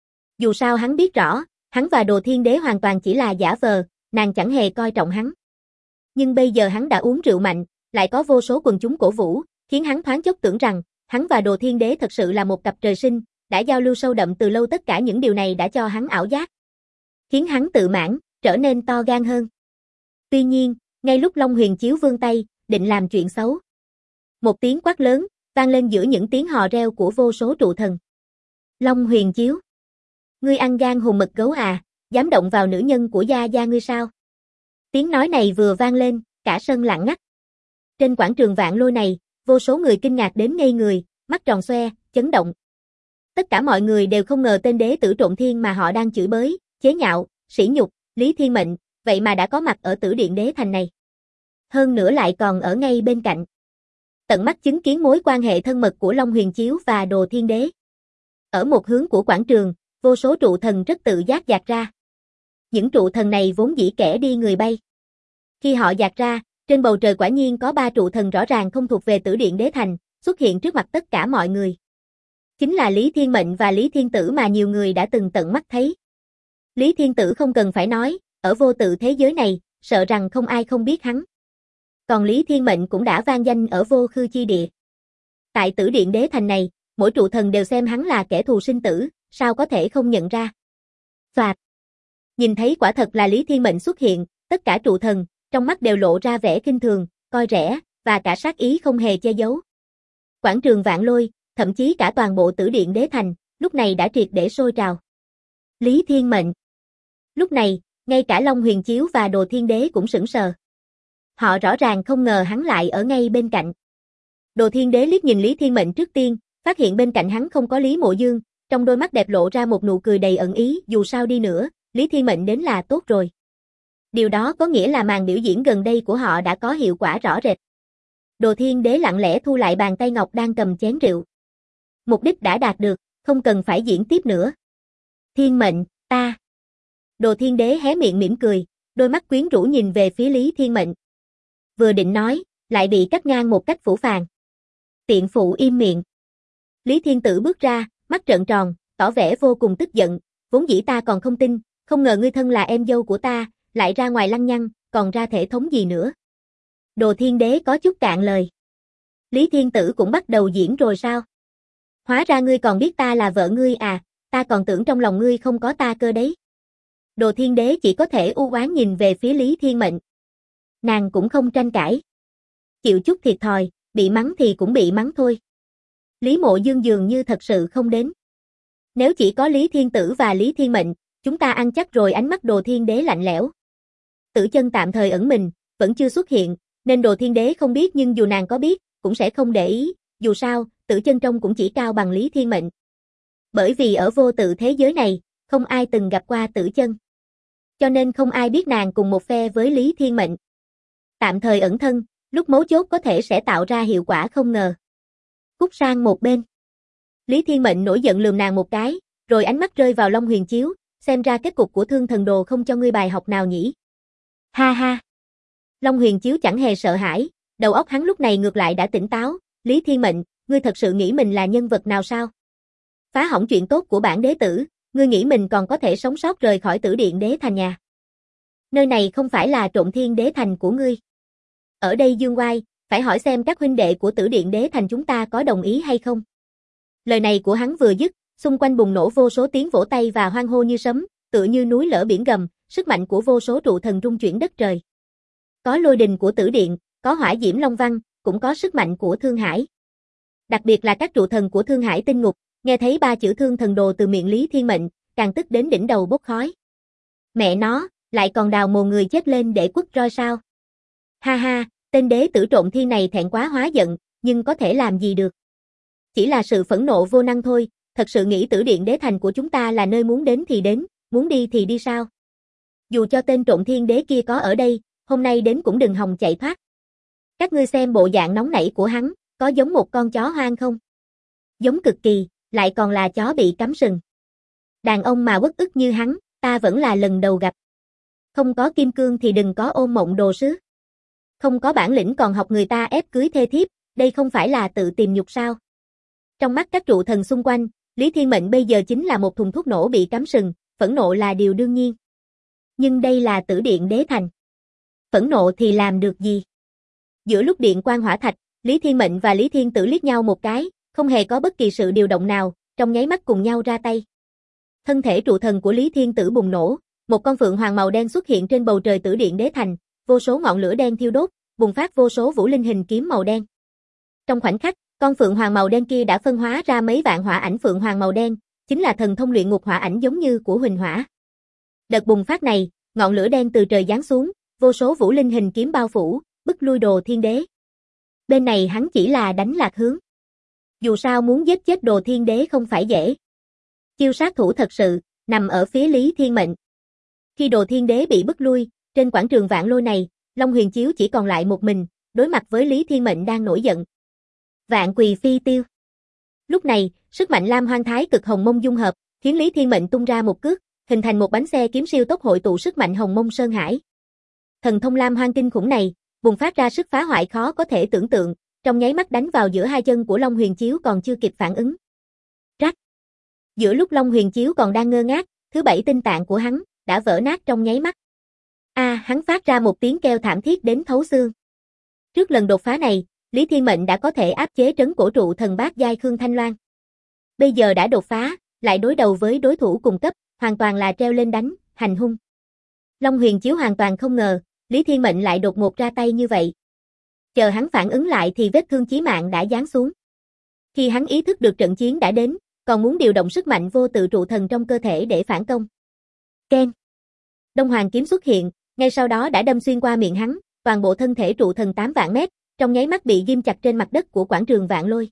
Dù sao hắn biết rõ, hắn và Đồ Thiên Đế hoàn toàn chỉ là giả vờ, nàng chẳng hề coi trọng hắn. Nhưng bây giờ hắn đã uống rượu mạnh, lại có vô số quần chúng cổ vũ, khiến hắn thoáng chốc tưởng rằng, hắn và Đồ Thiên Đế thật sự là một cặp trời sinh, đã giao lưu sâu đậm từ lâu, tất cả những điều này đã cho hắn ảo giác. Khiến hắn tự mãn, trở nên to gan hơn. Tuy nhiên, ngay lúc Long Huyền Chiếu vươn tay, định làm chuyện xấu. Một tiếng quát lớn, vang lên giữa những tiếng hò reo của vô số trụ thần. Long Huyền Chiếu! Ngươi ăn gan hùm mật gấu à, dám động vào nữ nhân của gia gia ngươi sao? Tiếng nói này vừa vang lên, cả sân lặng ngắt. Trên quảng trường Vạn Lôi này, vô số người kinh ngạc đến ngây người, mắt tròn xoe, chấn động. Tất cả mọi người đều không ngờ tên đế tử Trộn Thiên mà họ đang chửi bới, chế nhạo, sỉ nhục, Lý Thiên Mệnh, vậy mà đã có mặt ở Tử Điện Đế Thành này. Hơn nữa lại còn ở ngay bên cạnh. Tận mắt chứng kiến mối quan hệ thân mật của Long Huyền Chiếu và Đồ Thiên Đế. Ở một hướng của quảng trường, vô số trụ thần rất tự giác dạt ra. Những trụ thần này vốn dĩ kẻ đi người bay. Khi họ dạt ra, trên bầu trời quả nhiên có ba trụ thần rõ ràng không thuộc về Tử Điện Đế Thành, xuất hiện trước mặt tất cả mọi người. Chính là Lý Thiên Mệnh và Lý Thiên Tử mà nhiều người đã từng tận mắt thấy. Lý Thiên Tử không cần phải nói, ở vô tự thế giới này, sợ rằng không ai không biết hắn. Còn Lý Thiên Mệnh cũng đã vang danh ở vô khư chi địa. Tại Tử Điện Đế Thành này, mỗi trụ thần đều xem hắn là kẻ thù sinh tử, sao có thể không nhận ra. Soạt. Nhìn thấy quả thật là Lý Thiên Mệnh xuất hiện, tất cả trụ thần, trong mắt đều lộ ra vẻ khinh thường, coi rẻ, và cả sát ý không hề che giấu. Quảng trường Vạn Lôi, thậm chí cả toàn bộ Tử Điện Đế Thành, lúc này đã triệt để sôi trào. Lý Thiên Mệnh. Lúc này, ngay cả Long Huyền Chiếu và Đồ Thiên Đế cũng sững sờ. Họ rõ ràng không ngờ hắn lại ở ngay bên cạnh. Đồ Thiên Đế liếc nhìn Lý Thiên Mệnh trước tiên, phát hiện bên cạnh hắn không có Lý Mộ Dương, trong đôi mắt đẹp lộ ra một nụ cười đầy ẩn ý, dù sao đi nữa, Lý Thiên Mệnh đến là tốt rồi. Điều đó có nghĩa là màn biểu diễn gần đây của họ đã có hiệu quả rõ rệt. Đồ Thiên Đế lặng lẽ thu lại bàn tay ngọc đang cầm chén rượu. Mục đích đã đạt được, không cần phải diễn tiếp nữa. Thiên Mệnh, ta. Đồ Thiên Đế hé miệng mỉm cười, đôi mắt quyến rũ nhìn về phía Lý Thiên Mệnh. Vừa định nói, lại bị cắt ngang một cách phũ phàng. Tiện phụ im miệng. Lý Thiên Tử bước ra, mắt trợn tròn, tỏ vẻ vô cùng tức giận, vốn dĩ ta còn không tin, không ngờ ngươi thân là em dâu của ta, lại ra ngoài lăng nhăng, còn ra thể thống gì nữa. Đồ Thiên Đế có chút cạn lời. Lý Thiên Tử cũng bắt đầu diễn rồi sao? Hóa ra ngươi còn biết ta là vợ ngươi à, ta còn tưởng trong lòng ngươi không có ta cơ đấy. Đồ Thiên Đế chỉ có thể u oán nhìn về phía Lý Thiên Mệnh. Nàng cũng không tranh cãi. Chịu chút thiệt thòi, bị mắng thì cũng bị mắng thôi. Lý Mộ Dương dường như thật sự không đến. Nếu chỉ có Lý Thiên Tử và Lý Thiên Mệnh, chúng ta ăn chắc rồi, ánh mắt Đồ Thiên Đế lạnh lẽo. Tử Chân tạm thời ẩn mình, vẫn chưa xuất hiện, nên Đồ Thiên Đế không biết, nhưng dù nàng có biết, cũng sẽ không để ý, dù sao, Tử Chân trông cũng chỉ cao bằng Lý Thiên Mệnh. Bởi vì ở vô tự thế giới này, không ai từng gặp qua Tử Chân. Cho nên không ai biết nàng cùng một phe với Lý Thiên Mệnh. Tạm thời ẩn thân, lúc mấu chốt có thể sẽ tạo ra hiệu quả không ngờ. Cút sang một bên. Lý Thiên Mệnh nổi giận lườm nàng một cái, rồi ánh mắt rơi vào Long Huyền Chiếu, xem ra kết cục của Thương Thần Đồ không cho ngươi bài học nào nhỉ. Ha ha. Long Huyền Chiếu chẳng hề sợ hãi, đầu óc hắn lúc này ngược lại đã tỉnh táo, Lý Thiên Mệnh, ngươi thật sự nghĩ mình là nhân vật nào sao? Phá hỏng chuyện tốt của bản đế tử, ngươi nghĩ mình còn có thể sống sót rời khỏi Tử Điện Đế Thành nhà? Nơi này không phải là Trộm Thiên Đế Thành của ngươi. Ở đây Dương Oai, phải hỏi xem các huynh đệ của Tử Điện Đế Thành chúng ta có đồng ý hay không. Lời này của hắn vừa dứt, xung quanh bùng nổ vô số tiếng vỗ tay và hoan hô như sấm, tựa như núi lở biển gầm, sức mạnh của vô số trụ thần rung chuyển đất trời. Có lôi đình của Tử Điện, có hỏa diễm Long Văn, cũng có sức mạnh của Thương Hải. Đặc biệt là các trụ thần của Thương Hải Tinh Ngục, nghe thấy ba chữ Thương Thần Đồ từ miệng Lý Thiên Mệnh, càng tức đến đỉnh đầu bốc khói. Mẹ nó, lại còn đào mồ người chết lên để quất roi sao? Ha ha, tên đế tử Trộm Thiên này thẹn quá hóa giận, nhưng có thể làm gì được? Chỉ là sự phẫn nộ vô năng thôi, thật sự nghĩ Tử Điện Đế Thành của chúng ta là nơi muốn đến thì đến, muốn đi thì đi sao? Dù cho tên Trộm Thiên Đế kia có ở đây, hôm nay đến cũng đừng hòng chạy thoát. Các ngươi xem bộ dạng nóng nảy của hắn, có giống một con chó hoang không? Giống cực kỳ, lại còn là chó bị cắm sừng. Đàn ông mà uất ức như hắn, ta vẫn là lần đầu gặp. Không có kim cương thì đừng có ôm mộng đồ sứ. Không có bản lĩnh còn học người ta ép cưới thê thiếp, đây không phải là tự tìm nhục sao? Trong mắt các trụ thần xung quanh, Lý Thiên Mệnh bây giờ chính là một thùng thuốc nổ bị cắm sừng, phẫn nộ là điều đương nhiên. Nhưng đây là Tử Điện Đế Thành. Phẫn nộ thì làm được gì? Giữa lúc điện quang hỏa thạch, Lý Thiên Mệnh và Lý Thiên Tử liếc nhau một cái, không hề có bất kỳ sự điều động nào, trong nháy mắt cùng nhau ra tay. Thân thể trụ thần của Lý Thiên Tử bùng nổ, một con phượng hoàng màu đen xuất hiện trên bầu trời Tử Điện Đế Thành, vô số ngọn lửa đen thiêu đốt, bùng phát vô số vũ linh hình kiếm màu đen. Trong khoảnh khắc, con phượng hoàng màu đen kia đã phân hóa ra mấy vạn hỏa ảnh phượng hoàng màu đen, chính là thần thông luyện ngục hỏa ảnh giống như của Huỳnh Hỏa. Đợt bùng phát này, ngọn lửa đen từ trời giáng xuống, vô số vũ linh hình kiếm bao phủ, bức lui Đồ Thiên Đế. Bên này hắn chỉ là đánh lạc hướng. Dù sao muốn giết chết Đồ Thiên Đế không phải dễ. Chiêu sát thủ thật sự, nằm ở phía Lý Thiên Mệnh. Khi Đồ Thiên Đế bị bức lui, trên quảng trường Vạn Lôi này, Long Huyền Chiếu chỉ còn lại một mình, đối mặt với Lý Thiên Mệnh đang nổi giận. Vạn Quỳ Phi Tiêu. Lúc này, sức mạnh Lam Hoang Thái Cực Hồng Mông dung hợp, khiến Lý Thiên Mệnh tung ra một cước, hình thành một bánh xe kiếm siêu tốc hội tụ sức mạnh Hồng Mông Sơn Hải. Thần thông Lam Hoang kinh khủng này, bùng phát ra sức phá hoại khó có thể tưởng tượng, trong nháy mắt đánh vào giữa hai chân của Long Huyền Chiếu còn chưa kịp phản ứng. Rắc. Giữa lúc Long Huyền Chiếu còn đang ngơ ngác, thứ bảy tinh tạng của hắn đã vỡ nát trong nháy mắt. Hắn phát ra một tiếng kêu thảm thiết đến thấu xương. Trước lần đột phá này, Lý Thiên Mệnh đã có thể áp chế trấn cổ trụ thần bát giai Khương Thanh Loan. Bây giờ đã đột phá, lại đối đầu với đối thủ cùng cấp, hoàn toàn là treo lên đánh, hành hung. Long Huyền Chiếu hoàn toàn không ngờ, Lý Thiên Mệnh lại đột ngột ra tay như vậy. Chờ hắn phản ứng lại thì vết thương chí mạng đã giáng xuống. Khi hắn ý thức được trận chiến đã đến, còn muốn điều động sức mạnh vô tự trụ thần trong cơ thể để phản công. Keng. Đông Hoàng kiếm xuất hiện, ngay sau đó đã đâm xuyên qua miệng hắn, toàn bộ thân thể trụ thần 8 vạn mét, trong nháy mắt bị ghim chặt trên mặt đất của quảng trường Vạn Lôi.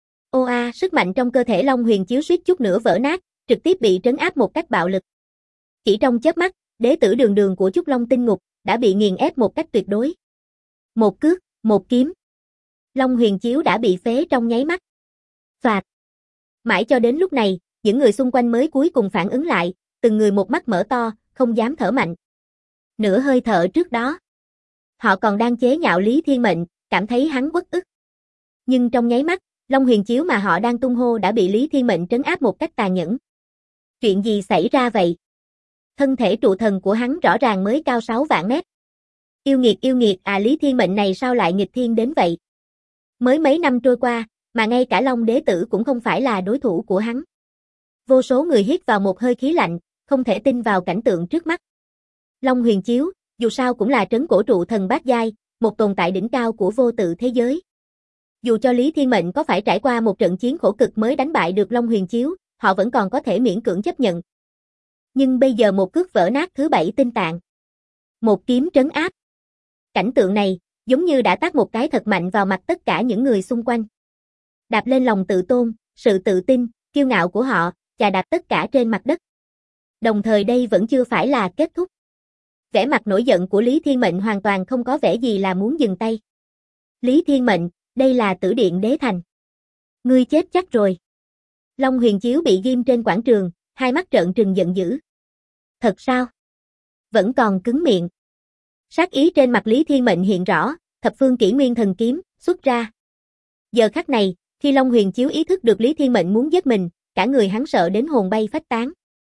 Sức mạnh trong cơ thể Long Huyền Chiếu suýt chút nữa vỡ nát, trực tiếp bị trấn áp một cách bạo lực. Chỉ trong chớp mắt, đế tử đường đường của Trúc Long Tinh Ngục đã bị nghiền ép một cách tuyệt đối. Một cước, một kiếm. Long Huyền Chiếu đã bị phế trong nháy mắt. Phạt. Mãi cho đến lúc này, những người xung quanh mới cuối cùng phản ứng lại, từng người một mắt mở to, không dám thở mạnh. Nửa hơi thở trước đó, họ còn đang chế nhạo Lý Thiên Mệnh, cảm thấy hắn uất ức. Nhưng trong nháy mắt, Long Huyền Chiếu mà họ đang tung hô đã bị Lý Thiên Mệnh trấn áp một cách tàn nhẫn. Chuyện gì xảy ra vậy? Thân thể trụ thần của hắn rõ ràng mới cao 6 vạn mét. Yêu nghiệt Lý Thiên Mệnh này sao lại nghịch thiên đến vậy? Mới mấy năm trôi qua, mà ngay cả Long Đế Tử cũng không phải là đối thủ của hắn. Vô số người hít vào một hơi khí lạnh, không thể tin vào cảnh tượng trước mắt. Long Huyền Chiếu, dù sao cũng là trấn cổ trụ thần bát giai, một tồn tại đỉnh cao của vô tự thế giới. Dù cho Lý Thiên Mệnh có phải trải qua một trận chiến khổ cực mới đánh bại được Long Huyền Chiếu, họ vẫn còn có thể miễn cưỡng chấp nhận. Nhưng bây giờ một cước vỡ nát thứ bảy tinh tạng. Một kiếm trấn áp. Cảnh tượng này, giống như đã tát một cái thật mạnh vào mặt tất cả những người xung quanh. Đạp lên lòng tự tôn, sự tự tin, kiêu ngạo của họ, chà đạp tất cả trên mặt đất. Đồng thời đây vẫn chưa phải là kết thúc. Vẻ mặt nổi giận của Lý Thiên Mệnh hoàn toàn không có vẻ gì là muốn dừng tay. Lý Thiên Mệnh, đây là Tử Điện Đế Thành. Ngươi chết chắc rồi. Long Huyền Chiếu bị ghim trên quảng trường, hai mắt trợn trừng giận dữ. Thật sao? Vẫn còn cứng miệng. Sát ý trên mặt Lý Thiên Mệnh hiện rõ, thập phương kỷ nguyên thần kiếm, xuất ra. Giờ khắc này, khi Long Huyền Chiếu ý thức được Lý Thiên Mệnh muốn giết mình, cả người hắn sợ đến hồn bay phách tán.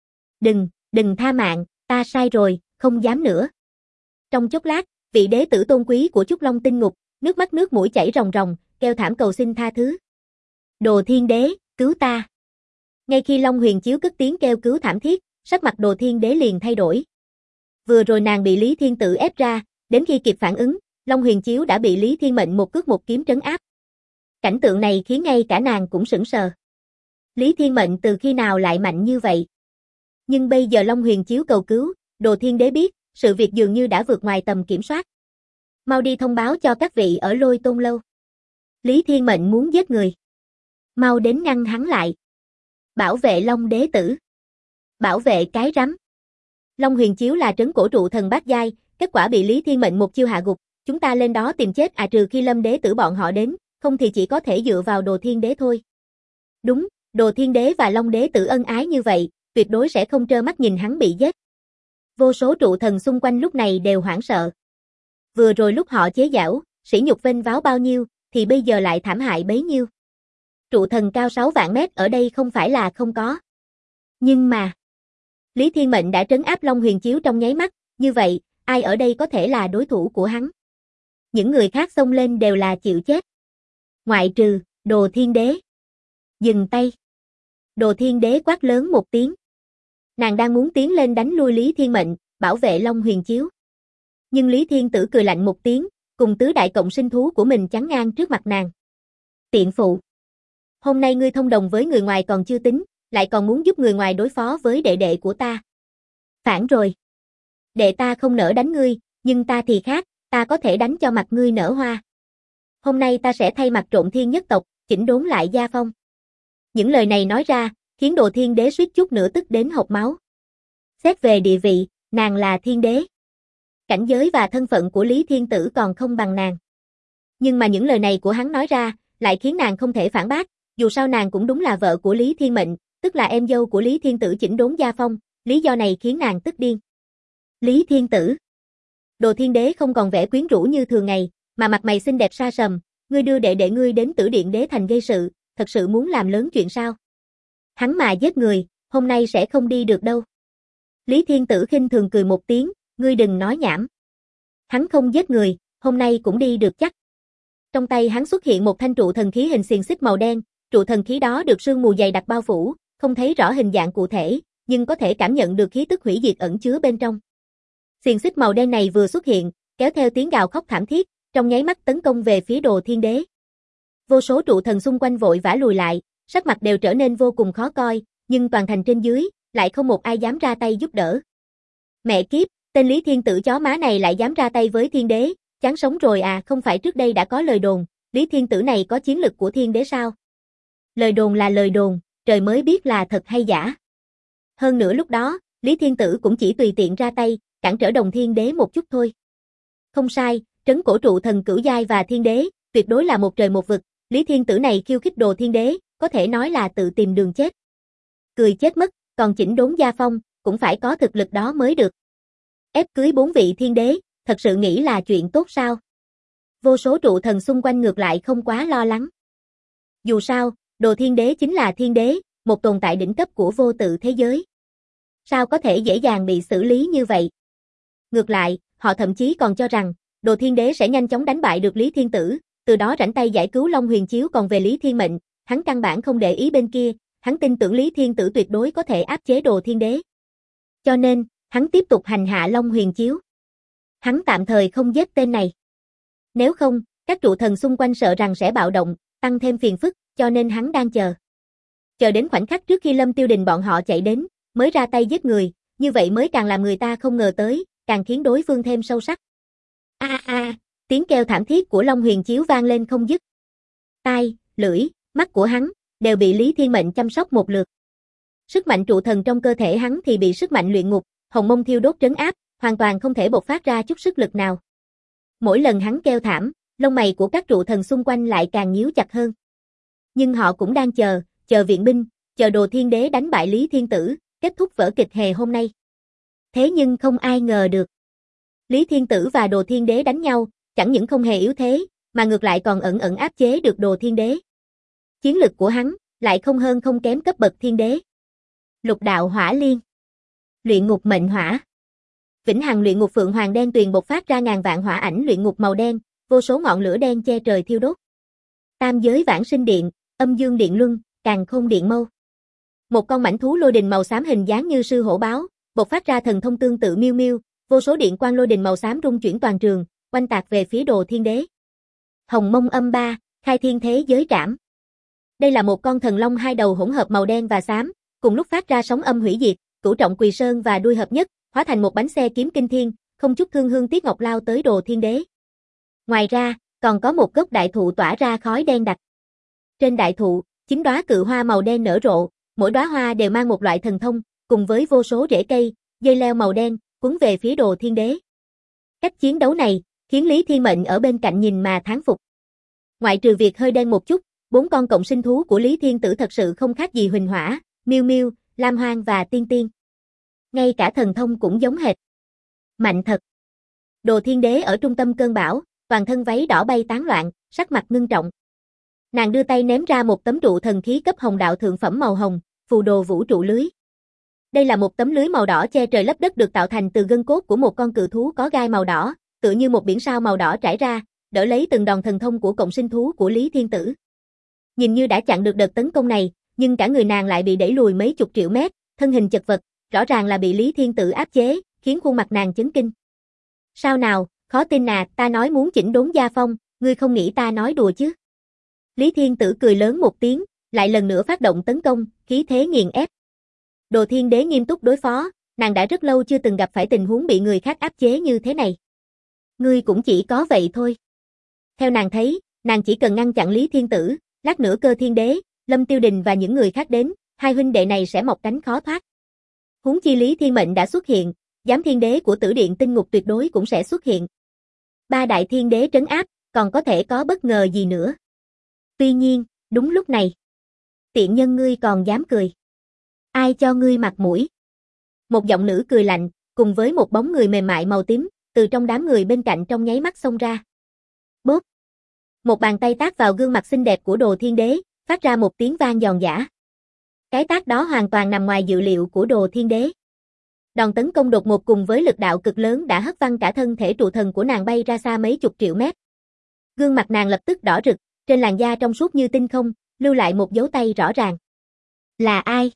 Đừng tha mạng, ta sai rồi, không dám nữa. Trong chốc lát, vị đế tử tôn quý của Trúc Long Tinh Ngục, nước mắt nước mũi chảy ròng ròng, kêu thảm cầu xin tha thứ. Đồ Thiên Đế, cứu ta. Ngay khi Long Huyền Chiếu cất tiếng kêu cứu thảm thiết, sắc mặt Đồ Thiên Đế liền thay đổi. Vừa rồi nàng bị Lý Thiên Tử ép ra, đến khi kịp phản ứng, Long Huyền Chiếu đã bị Lý Thiên Mệnh một cước một kiếm trấn áp. Cảnh tượng này khiến ngay cả nàng cũng sững sờ. Lý Thiên Mệnh từ khi nào lại mạnh như vậy? Nhưng bây giờ Long Huyền Chiếu cầu cứu, Đồ Thiên Đế biết, sự việc dường như đã vượt ngoài tầm kiểm soát. Mau đi thông báo cho các vị ở Lôi Tôn Lâu. Lý Thiên Mệnh muốn giết người. Mau đến ngăn hắn lại. Bảo vệ Long Đế Tử. Bảo vệ cái rắm. Long Huyền Chiếu là trấn cổ trụ thần bát giai, kết quả bị Lý Thiên Mệnh một chiêu hạ gục, chúng ta lên đó tìm chết trừ khi Lâm Đế Tử bọn họ đến, không thì chỉ có thể dựa vào Đồ Thiên Đế thôi. Đúng, Đồ Thiên Đế và Long Đế Tử ân ái như vậy, tuyệt đối sẽ không trơ mắt nhìn hắn bị giết. Vô số trụ thần xung quanh lúc này đều hoảng sợ. Vừa rồi lúc họ chế giễu, sỉ nhục vênh váo bao nhiêu, thì bây giờ lại thảm hại bấy nhiêu. Trụ thần cao 6 vạn mét ở đây không phải là không có. Nhưng mà, Lý Thiên Mệnh đã trấn áp Long Huyền Chiếu trong nháy mắt, như vậy, ai ở đây có thể là đối thủ của hắn? Những người khác xông lên đều là chịu chết. Ngoại trừ, Đồ Thiên Đế. Dừng tay. Đồ Thiên Đế quát lớn một tiếng. Nàng đang muốn tiến lên đánh lui Lý Thiên Mệnh, bảo vệ Long Huyền Chiếu. Nhưng Lý Thiên Tử cười lạnh một tiếng, cùng tứ đại cộng sinh thú của mình chắn ngang trước mặt nàng. Tiện phụ. Hôm nay ngươi thông đồng với người ngoài còn chưa tính, lại còn muốn giúp người ngoài đối phó với đệ đệ của ta. Phản rồi. Đệ ta không nỡ đánh ngươi, nhưng ta thì khác, ta có thể đánh cho mặt ngươi nở hoa. Hôm nay ta sẽ thay mặt Trộn Thiên nhất tộc, chỉnh đốn lại gia phong. Những lời này nói ra, khiến Đồ Thiên Đế suýt chút nữa tức đến hộc máu. Xét về địa vị, nàng là thiên đế. Cảnh giới và thân phận của Lý Thiên Tử còn không bằng nàng. Nhưng mà những lời này của hắn nói ra, lại khiến nàng không thể phản bác, dù sao nàng cũng đúng là vợ của Lý Thiên Mệnh, tức là em dâu của Lý Thiên Tử chỉnh đốn gia phong, lý do này khiến nàng tức điên. Lý Thiên Tử. Đồ Thiên Đế không còn vẻ quyến rũ như thường ngày, mà mặt mày xinh đẹp sa sầm, ngươi đưa đệ đệ ngươi đến Tử Điện Đế Thành gây sự, thật sự muốn làm lớn chuyện sao? Hắn mà giết người, hôm nay sẽ không đi được đâu. Lý Thiên Tử khinh thường cười một tiếng, ngươi đừng nói nhảm. Hắn không giết người, hôm nay cũng đi được chắc. Trong tay hắn xuất hiện một thanh trụ thần khí hình xiềng xích màu đen, trụ thần khí đó được sương mù dày đặc bao phủ, không thấy rõ hình dạng cụ thể, nhưng có thể cảm nhận được khí tức hủy diệt ẩn chứa bên trong. Xiềng xích màu đen này vừa xuất hiện, kéo theo tiếng gào khóc thảm thiết, trong nháy mắt tấn công về phía Đồ Thiên Đế. Vô số trụ thần xung quanh vội vã lùi lại, sắc mặt đều trở nên vô cùng khó coi, nhưng toàn thành trên dưới, lại không một ai dám ra tay giúp đỡ. Mẹ kiếp, tên Lý Thiên Tử chó má này lại dám ra tay với Thiên Đế, chán sống rồi à, không phải trước đây đã có lời đồn, Lý Thiên Tử này có chiến lực của Thiên Đế sao? Lời đồn là lời đồn, trời mới biết là thật hay giả. Hơn nữa lúc đó, Lý Thiên Tử cũng chỉ tùy tiện ra tay, cản trở Đồng Thiên Đế một chút thôi. Không sai, trấn cổ trụ thần cửu giai và Thiên Đế, tuyệt đối là một trời một vực, Lý Thiên Tử này khiêu khích Đồ Thiên Đế, có thể nói là tự tìm đường chết. Cười chết mất, còn chỉnh đốn gia phong, cũng phải có thực lực đó mới được. Ép cưới 4 vị Thiên Đế, thật sự nghĩ là chuyện tốt sao? Vô số trụ thần xung quanh ngược lại không quá lo lắng. Dù sao, Đồ Thiên Đế chính là Thiên Đế, một tồn tại đỉnh cấp của vô tự thế giới. Sao có thể dễ dàng bị xử lý như vậy? Ngược lại, họ thậm chí còn cho rằng, Đồ Thiên Đế sẽ nhanh chóng đánh bại được Lý Thiên Tử, từ đó rảnh tay giải cứu Long Huyền Chiếu. Còn về Lý Thiên Mệnh, hắn căn bản không để ý bên kia, hắn tin tưởng Lý Thiên Tử tuyệt đối có thể áp chế Đồ Thiên Đế. Cho nên, hắn tiếp tục hành hạ Long Huyền Chiếu. Hắn tạm thời không giết tên này. Nếu không, các trụ thần xung quanh sợ rằng sẽ bạo động, tăng thêm phiền phức, cho nên hắn đang chờ. Chờ đến khoảnh khắc trước khi Lâm Tiêu Đình bọn họ chạy đến, mới ra tay giết người, như vậy mới càng làm người ta không ngờ tới, càng khiến đối phương thêm sâu sắc. Tiếng kêu thảm thiết của Long Huyền Chiếu vang lên không dứt. Tai, lưỡi, mắt của hắn đều bị Lý Thiên Mệnh chăm sóc một lượt. Sức mạnh trụ thần trong cơ thể hắn thì bị sức mạnh luyện ngục, hồng mông thiêu đốt trấn áp, hoàn toàn không thể bộc phát ra chút sức lực nào. Mỗi lần hắn kêu thảm, lông mày của các trụ thần xung quanh lại càng nhíu chặt hơn. Nhưng họ cũng đang chờ viện binh, chờ Đồ Thiên Đế đánh bại Lý Thiên Tử, kết thúc vở kịch hề hôm nay. Thế nhưng không ai ngờ được. Lý Thiên Tử và Đồ Thiên Đế đánh nhau, chẳng những không hề yếu thế, mà ngược lại còn ẩn ẩn áp chế được Đồ Thiên Đế. Chiến lực của hắn lại không hơn không kém cấp bậc Thiên Đế. Lục đạo hỏa liên. Luyện ngục mệnh hỏa. Vĩnh hằng luyện ngục phượng hoàng đen tuyền bộc phát ra ngàn vạn hỏa ảnh luyện ngục màu đen, vô số ngọn lửa đen che trời thiêu đốt. Tam giới vãng sinh điện, âm dương điện luân, càn khôn điện mâu. Một con mãnh thú lôi đình màu xám hình dáng như sư hổ báo, bộc phát ra thần thông tương tự miêu miêu, vô số điện quang lôi đình màu xám rung chuyển toàn trường, oanh tạc về phía Đồ Thiên Đế. Hồng mông âm ba, khai thiên thế giới trảm. Đây là một con thần long hai đầu hỗn hợp màu đen và xám, cùng lúc phát ra sóng âm hủy diệt, cửu trọng quỳ sơn và đuôi hợp nhất, hóa thành một bánh xe kiếm kinh thiên, không chút thương hương tiếc ngọc lao tới Đồ Thiên Đế. Ngoài ra, còn có một gốc đại thụ tỏa ra khói đen đặc. Trên đại thụ, 9 đóa cự hoa màu đen nở rộ, mỗi đóa hoa đều mang một loại thần thông, cùng với vô số rễ cây, dây leo màu đen, cuốn về phía Đồ Thiên Đế. Cách chiến đấu này, khiến Lý Thiên Mệnh ở bên cạnh nhìn mà thán phục. Ngoại trừ việc hơi đen một chút, 4 con cộng sinh thú của Lý Thiên Tử thật sự không khác gì Huỳnh Hỏa, Miêu Miêu, Lam Hoang và Tiên Tiên. Ngay cả thần thông cũng giống hệt. Mạnh thật. Đồ Thiên Đế ở trung tâm cơn bão, toàn thân váy đỏ bay tán loạn, sắc mặt ngưng trọng. Nàng đưa tay ném ra một tấm trụ thần khí cấp hồng đạo thượng phẩm màu hồng, phù đồ vũ trụ lưới. Đây là một tấm lưới màu đỏ che trời lấp đất được tạo thành từ gân cốt của một con cự thú có gai màu đỏ, tựa như một biển sao màu đỏ trải ra, đỡ lấy từng đòn thần thông của cộng sinh thú của Lý Thiên Tử. Nhìn như đã chặn được đợt tấn công này, nhưng cả người nàng lại bị đẩy lùi mấy chục triệu mét, thân hình chật vật, rõ ràng là bị Lý Thiên Tử áp chế, khiến khuôn mặt nàng chấn kinh. Sao nào, khó tin à, ta nói muốn chỉnh đốn gia phong, ngươi không nghĩ ta nói đùa chứ? Lý Thiên Tử cười lớn một tiếng, lại lần nữa phát động tấn công, khí thế nghiền ép. Đồ Thiên Đế nghiêm túc đối phó, nàng đã rất lâu chưa từng gặp phải tình huống bị người khác áp chế như thế này. Ngươi cũng chỉ có vậy thôi. Theo nàng thấy, nàng chỉ cần ngăn chặn Lý Thiên Tử, lát nữa Cơ Thiên Đế, Lâm Tiêu Đình và những người khác đến, hai huynh đệ này sẽ mọc cánh khó thoát. Huống chi Lý Thiên Mệnh đã xuất hiện, Giám Thiên Đế của Tử Điện Tinh Ngục tuyệt đối cũng sẽ xuất hiện. Ba đại thiên đế trấn áp, còn có thể có bất ngờ gì nữa. Tuy nhiên, đúng lúc này, tiện nhân ngươi còn dám cười. Ai cho ngươi mặt mũi? Một giọng nữ cười lạnh, cùng với một bóng người mềm mại màu tím, từ trong đám người bên cạnh trong nháy mắt xông ra. Bốp! Một bàn tay tát vào gương mặt xinh đẹp của Đồ Thiên Đế, phát ra một tiếng vang giòn giã. Cái tát đó hoàn toàn nằm ngoài dự liệu của Đồ Thiên Đế. Đòn tấn công đột ngột cùng với lực đạo cực lớn đã hất văng cả thân thể trụ thần của nàng bay ra xa mấy chục triệu mét. Gương mặt nàng lập tức đỏ rực, trên làn da trong suốt như tinh không, lưu lại một dấu tay rõ ràng. Là ai?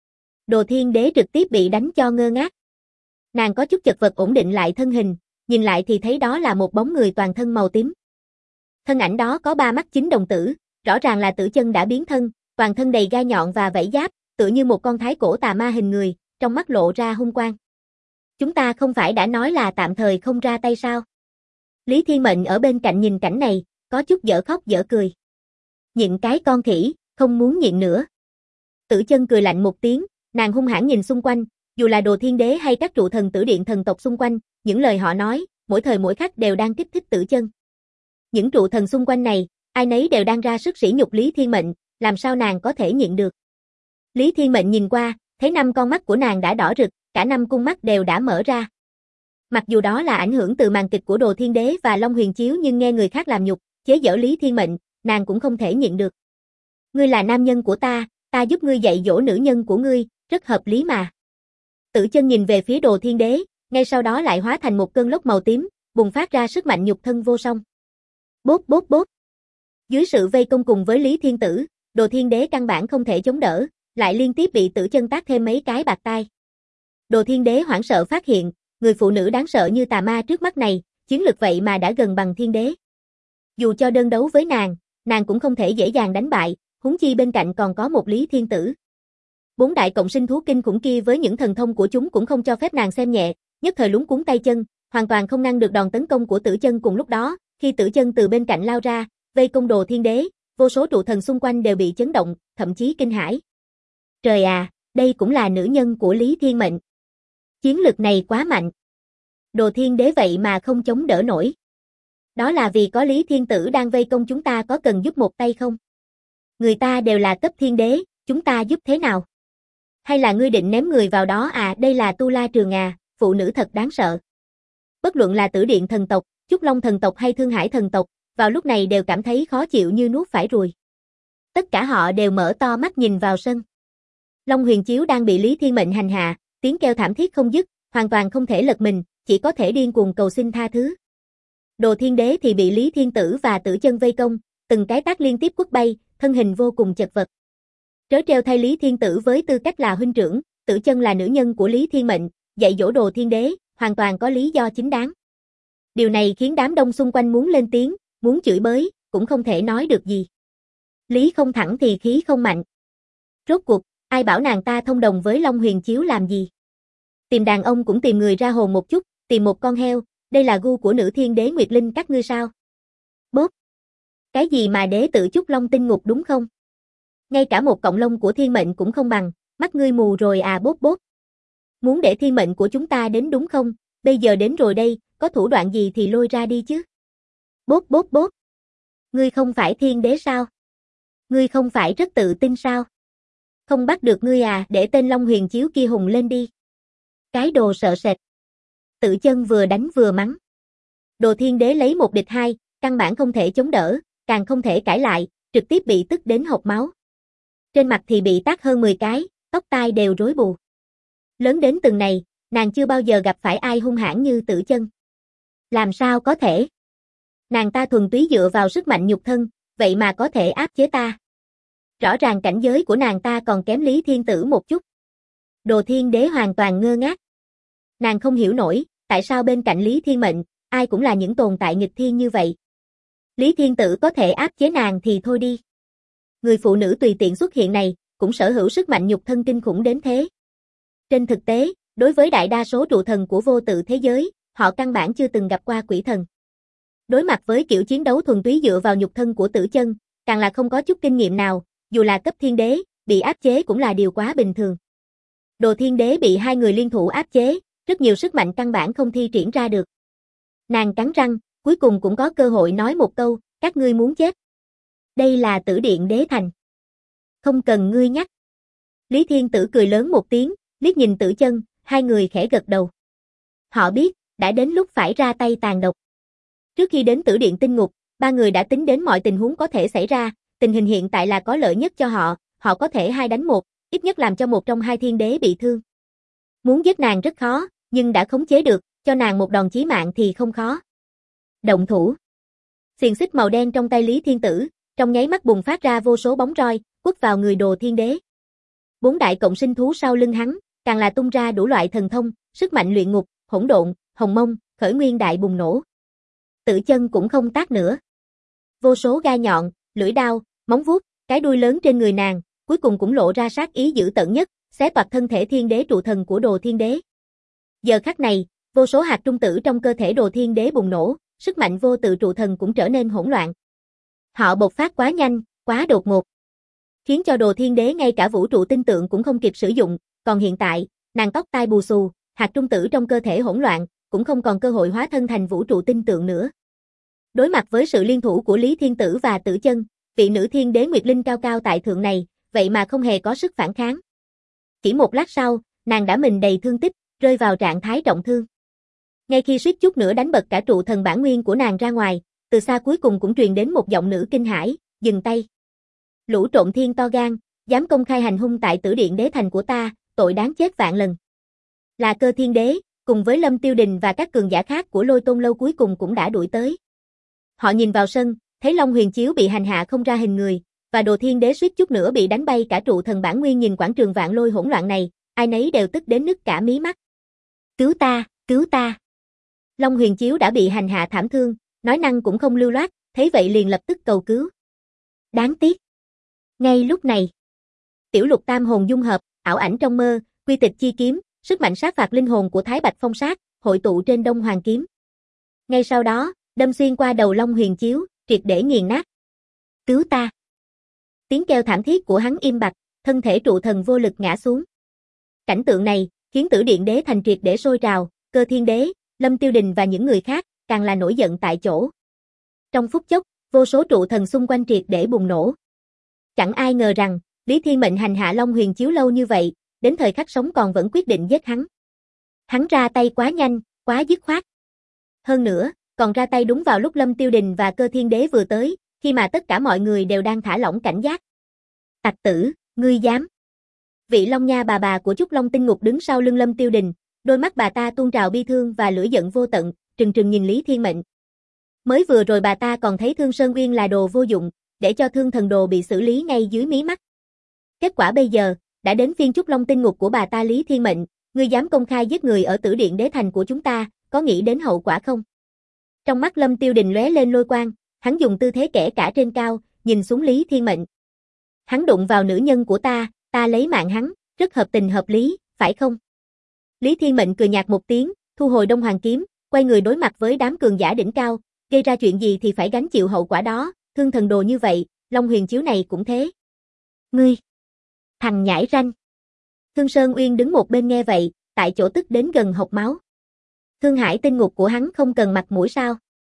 Đồ Thiên Đế trực tiếp bị đánh cho ngơ ngác. Nàng có chút chật vật ổn định lại thân hình, nhìn lại thì thấy đó là một bóng người toàn thân màu tím. Thân ảnh đó có 3 mắt chính đồng tử, rõ ràng là Tử Chân đã biến thân, toàn thân đầy gai nhọn và vảy giáp, tựa như một con thái cổ tà ma hình người, trong mắt lộ ra hung quang. Chúng ta không phải đã nói là tạm thời không ra tay sao? Lý Thiên Mệnh ở bên cạnh nhìn cảnh này, có chút dở khóc dở cười. Nhịn cái con khỉ, không muốn nhịn nữa. Tử Chân cười lạnh một tiếng, nàng hung hãn nhìn xung quanh, dù là Đồ Thiên Đế hay các trụ thần Tử Điện thần tộc xung quanh, những lời họ nói, mỗi thời mỗi khắc đều đang kích thích Tử Chân. Những trụ thần xung quanh này, ai nấy đều đang ra sức sỉ nhục Lý Thiên Mệnh, làm sao nàng có thể nhịn được. Lý Thiên Mệnh nhìn qua, thấy 5 con mắt của nàng đã đỏ rực, cả 5 cung mắt đều đã mở ra. Mặc dù đó là ảnh hưởng từ màn kịch của Đồ Thiên Đế và Long Huyền Chiếu nhưng nghe người khác làm nhục, chế giễu Lý Thiên Mệnh, nàng cũng không thể nhịn được. Ngươi là nam nhân của ta giúp ngươi dạy dỗ nữ nhân của ngươi, rất hợp lý mà. Tử Chân nhìn về phía Đồ Thiên Đế, ngay sau đó lại hóa thành một cơn lốc màu tím, bùng phát ra sức mạnh nhục thân vô song. Bốp bốp bốp. Dưới sự vây công cùng với Lý Thiên Tử, Đồ Thiên Đế căn bản không thể chống đỡ, lại liên tiếp bị Tử Chân tát thêm mấy cái bạt tai. Đồ Thiên Đế hoảng sợ phát hiện, người phụ nữ đáng sợ như tà ma trước mắt này, chiến lực vậy mà đã gần bằng Thiên Đế. Dù cho đơn đấu với nàng cũng không thể dễ dàng đánh bại, huống chi bên cạnh còn có một Lý Thiên Tử. 4 đại cộng sinh thú kinh khủng kia với những thần thông của chúng cũng không cho phép nàng xem nhẹ, nhất thời luống cuống tay chân, hoàn toàn không ngăn được đòn tấn công của Tử Chân. Cùng lúc đó, khi Tử Chân từ bên cạnh lao ra, vây công Đồ Thiên Đế, vô số trụ thần xung quanh đều bị chấn động, thậm chí kinh hãi. Trời à, đây cũng là nữ nhân của Lý Thiên Mệnh. Chiến lực này quá mạnh. Đồ Thiên Đế vậy mà không chống đỡ nổi. Đó là vì có Lý Thiên Tử đang vây công, chúng ta có cần giúp một tay không? Người ta đều là cấp thiên đế, chúng ta giúp thế nào? Hay là ngươi định ném người vào đó à? Đây là Tu La Trường à, phụ nữ thật đáng sợ. Bất luận là Tử Điện thần tộc, Trúc Long thần tộc hay Thương Hải thần tộc, vào lúc này đều cảm thấy khó chịu như nuốt phải ruồi. Tất cả họ đều mở to mắt nhìn vào sân. Long Huyền Chiếu đang bị Lý Thiên Mệnh hành hạ, tiếng kêu thảm thiết không dứt, hoàn toàn không thể lật mình, chỉ có thể điên cuồng cầu xin tha thứ. Đồ Thiên Đế thì bị Lý Thiên Tử và Tử Chân vây công, từng cái tác liên tiếp quất bay, thân hình vô cùng chật vật. Trớ trêu thay Lý Thiên Tử với tư cách là huynh trưởng, Tử Chân là nữ nhân của Lý Thiên Mệnh, dạy dỗ Đồ Thiên Đế, hoàn toàn có lý do chính đáng. Điều này khiến đám đông xung quanh muốn lên tiếng, muốn chửi bới, cũng không thể nói được gì. Lý không thẳng thì khí không mạnh. Rốt cuộc, ai bảo nàng ta thông đồng với Long Huyền Chiếu làm gì? Tìm đàn ông cũng tìm người ra hồn một chút, tìm một con heo, đây là gu của nữ thiên đế Nguyệt Linh các ngươi sao? Bốp! Cái gì mà đế tự Trúc Long tinh ngục đúng không? Ngay cả một cọng lông của thiên mệnh cũng không bằng, mắt ngươi mù rồi à? Bốp bốp! Muốn để thiên mệnh của chúng ta đến đúng không? Bây giờ đến rồi đây, có thủ đoạn gì thì lôi ra đi chứ? Bốp bốp bốp! Ngươi không phải thiên đế sao? Ngươi không phải rất tự tin sao? Không bắt được ngươi à? Để tên Long Huyền Chiếu kia hùng lên đi. Cái đồ sợ sệt. Tử Chân vừa đánh vừa mắng. Đồ Thiên Đế lấy một địch hai, căn bản không thể chống đỡ, càng không thể cãi lại, trực tiếp bị tức đến hộc máu. Trên mặt thì bị tát hơn 10 cái, tóc tai đều rối bù. Lớn đến từng này, nàng chưa bao giờ gặp phải ai hung hãn như Tử Chân. Làm sao có thể? Nàng ta thuần túy dựa vào sức mạnh nhục thân, vậy mà có thể áp chế ta. Rõ ràng cảnh giới của nàng ta còn kém Lý Thiên Tử một chút. Đồ Thiên Đế hoàn toàn ngơ ngác. Nàng không hiểu nổi, tại sao bên cạnh Lý Thiên Mệnh, ai cũng là những tồn tại nghịch thiên như vậy. Lý Thiên Tử có thể áp chế nàng thì thôi đi. Người phụ nữ tùy tiện xuất hiện này, cũng sở hữu sức mạnh nhục thân kinh khủng đến thế. Trên thực tế, đối với đại đa số trụ thần của vô tự thế giới, họ căn bản chưa từng gặp qua quỷ thần. Đối mặt với kiểu chiến đấu thuần túy dựa vào nhục thân của Tử Chân, càng là không có chút kinh nghiệm nào, dù là cấp thiên đế, bị áp chế cũng là điều quá bình thường. Đồ Thiên Đế bị hai người liên thủ áp chế, rất nhiều sức mạnh căn bản không thi triển ra được. Nàng cắn răng, cuối cùng cũng có cơ hội nói một câu, các ngươi muốn chết. Đây là Tử Điện Đế Thành. Không cần ngươi nhắc. Lý Thiên Tử cười lớn một tiếng, liếc nhìn Tử Chân, hai người khẽ gật đầu. Họ biết, đã đến lúc phải ra tay tàn độc. Trước khi đến Tử Điện Tinh Ngục, ba người đã tính đến mọi tình huống có thể xảy ra, tình hình hiện tại là có lợi nhất cho họ, họ có thể 2 đánh 1, ít nhất làm cho một trong hai thiên đế bị thương. Muốn giết nàng rất khó, nhưng đã khống chế được, cho nàng một đòn chí mạng thì không khó. Động thủ. Xiềng xích màu đen trong tay Lý Thiên Tử, trong nháy mắt bùng phát ra vô số bóng roi, quất vào người Đồ Thiên Đế. 4 đại cộng sinh thú sau lưng hắn, càng là tung ra đủ loại thần thông, sức mạnh luyện ngục, hỗn độn, hồng mông, khởi nguyên đại bùng nổ. Tử Chân cũng không tác nữa. Vô số gai nhọn, lưỡi đao, móng vuốt, cái đuôi lớn trên người nàng, cuối cùng cũng lộ ra sát ý dữ tợn nhất, xé toạc thân thể thiên đế trụ thần của Đồ Thiên Đế. Giờ khắc này, vô số hạt trung tử trong cơ thể Đồ Thiên Đế bùng nổ, sức mạnh vô tự trụ thần cũng trở nên hỗn loạn. Họ bộc phát quá nhanh, quá đột ngột, khiến cho Đồ Thiên Đế ngay cả vũ trụ tinh tượng cũng không kịp sử dụng, còn hiện tại, nàng tóc tai bù xù, hạt trung tử trong cơ thể hỗn loạn, cũng không còn cơ hội hóa thân thành vũ trụ tinh tượng nữa. Đối mặt với sự liên thủ của Lý Thiên Tử và Tử Chân, vị nữ thiên đế Nguyệt Linh cao cao tại thượng này, vậy mà không hề có sức phản kháng. Chỉ một lát sau, nàng đã mình đầy thương tích, rơi vào trạng thái trọng thương. Ngay khi suýt chút nữa đánh bật cả trụ thần bản nguyên của nàng ra ngoài, từ xa cuối cùng cũng truyền đến một giọng nữ kinh hãi, dừng tay. Lũ trộm thiên to gan, dám công khai hành hung tại Tử Điện Đế Thành của ta, tội đáng chết vạn lần. Là Cơ Thiên Đế, cùng với Lâm Tiêu Đình và các cường giả khác của Lôi Tôn Lâu cuối cùng cũng đã đuổi tới. Họ nhìn vào sân, thấy Long Huyền Chiếu bị hành hạ không ra hình người, và Đồ Thiên Đế suýt chút nữa bị đánh bay cả trụ thần bản nguyên. Nhìn quảng trường vạn lôi hỗn loạn này, ai nấy đều tức đến nứt cả mí mắt. Cứu ta, cứu ta. Long Huyền Chiếu đã bị hành hạ thảm thương, nói năng cũng không lưu loát, thấy vậy liền lập tức cầu cứu. Đáng tiếc. Ngay lúc này, Tiểu Lục Tam hồn dung hợp, ảo ảnh trong mơ, quy tịch chi kiếm, sức mạnh sát phạt linh hồn của Thái Bạch Phong Sát, hội tụ trên Đông Hoàng kiếm. Ngay sau đó, đâm xuyên qua đầu Long Huyền Chiếu, triệt để nghiền nát. Cứu ta! Tiếng kêu thảm thiết của hắn im bặt, thân thể trụ thần vô lực ngã xuống. Cảnh tượng này khiến Tử Điện Đế Thành triệt để sôi trào, Cơ Thiên Đế, Lâm Tiêu Đình và những người khác càng là nổi giận tại chỗ. Trong phút chốc, vô số trụ thần xung quanh triệt để bùng nổ. Chẳng ai ngờ rằng, Lý Thiên Mệnh hành hạ Long Huyền Chiếu lâu như vậy, đến thời khắc sống còn vẫn quyết định giết hắn. Hắn ra tay quá nhanh, quá dứt khoát. Hơn nữa, còn ra tay đúng vào lúc Lâm Tiêu Đình và Cơ Thiên Đế vừa tới, khi mà tất cả mọi người đều đang thả lỏng cảnh giác. Tặc tử, ngươi dám? Vị Long Nha bà của Trúc Long Tinh Ngục đứng sau lưng Lâm Tiêu Đình, đôi mắt bà ta tuôn trào bi thương và lửa giận vô tận, trừng trừng nhìn Lý Thiên Mệnh. Mới vừa rồi bà ta còn thấy Thương Sơn Uyên là đồ vô dụng, để cho Thương Thần Đồ bị xử lý ngay dưới mí mắt. Kết quả bây giờ, đã đến phiên Trúc Long Tinh Ngục của bà ta. Lý Thiên Mệnh, ngươi dám công khai giết người ở Tử Điện Đế Thành của chúng ta, có nghĩ đến hậu quả không? Trong mắt Lâm Tiêu Đình lóe lên lôi quang, hắn dùng tư thế kẻ cả trên cao, nhìn xuống Lý Thiên Mệnh. Hắn đụng vào nữ nhân của ta lấy mạng hắn, rất hợp tình hợp lý, phải không? Lý Thiên Mệnh cười nhạt một tiếng, thu hồi Đông Hoàng kiếm, quay người đối mặt với đám cường giả đỉnh cao, gây ra chuyện gì thì phải gánh chịu hậu quả đó, Thương Thần Đồ như vậy, Long Huyền Chiếu này cũng thế. Ngươi! Thằng nhãi ranh! Thương Sơn Uyên đứng một bên nghe vậy, tại chỗ tức đến gần hộc máu. Thương Hải Tinh Ngục của hắn không cần mặt mũi sao?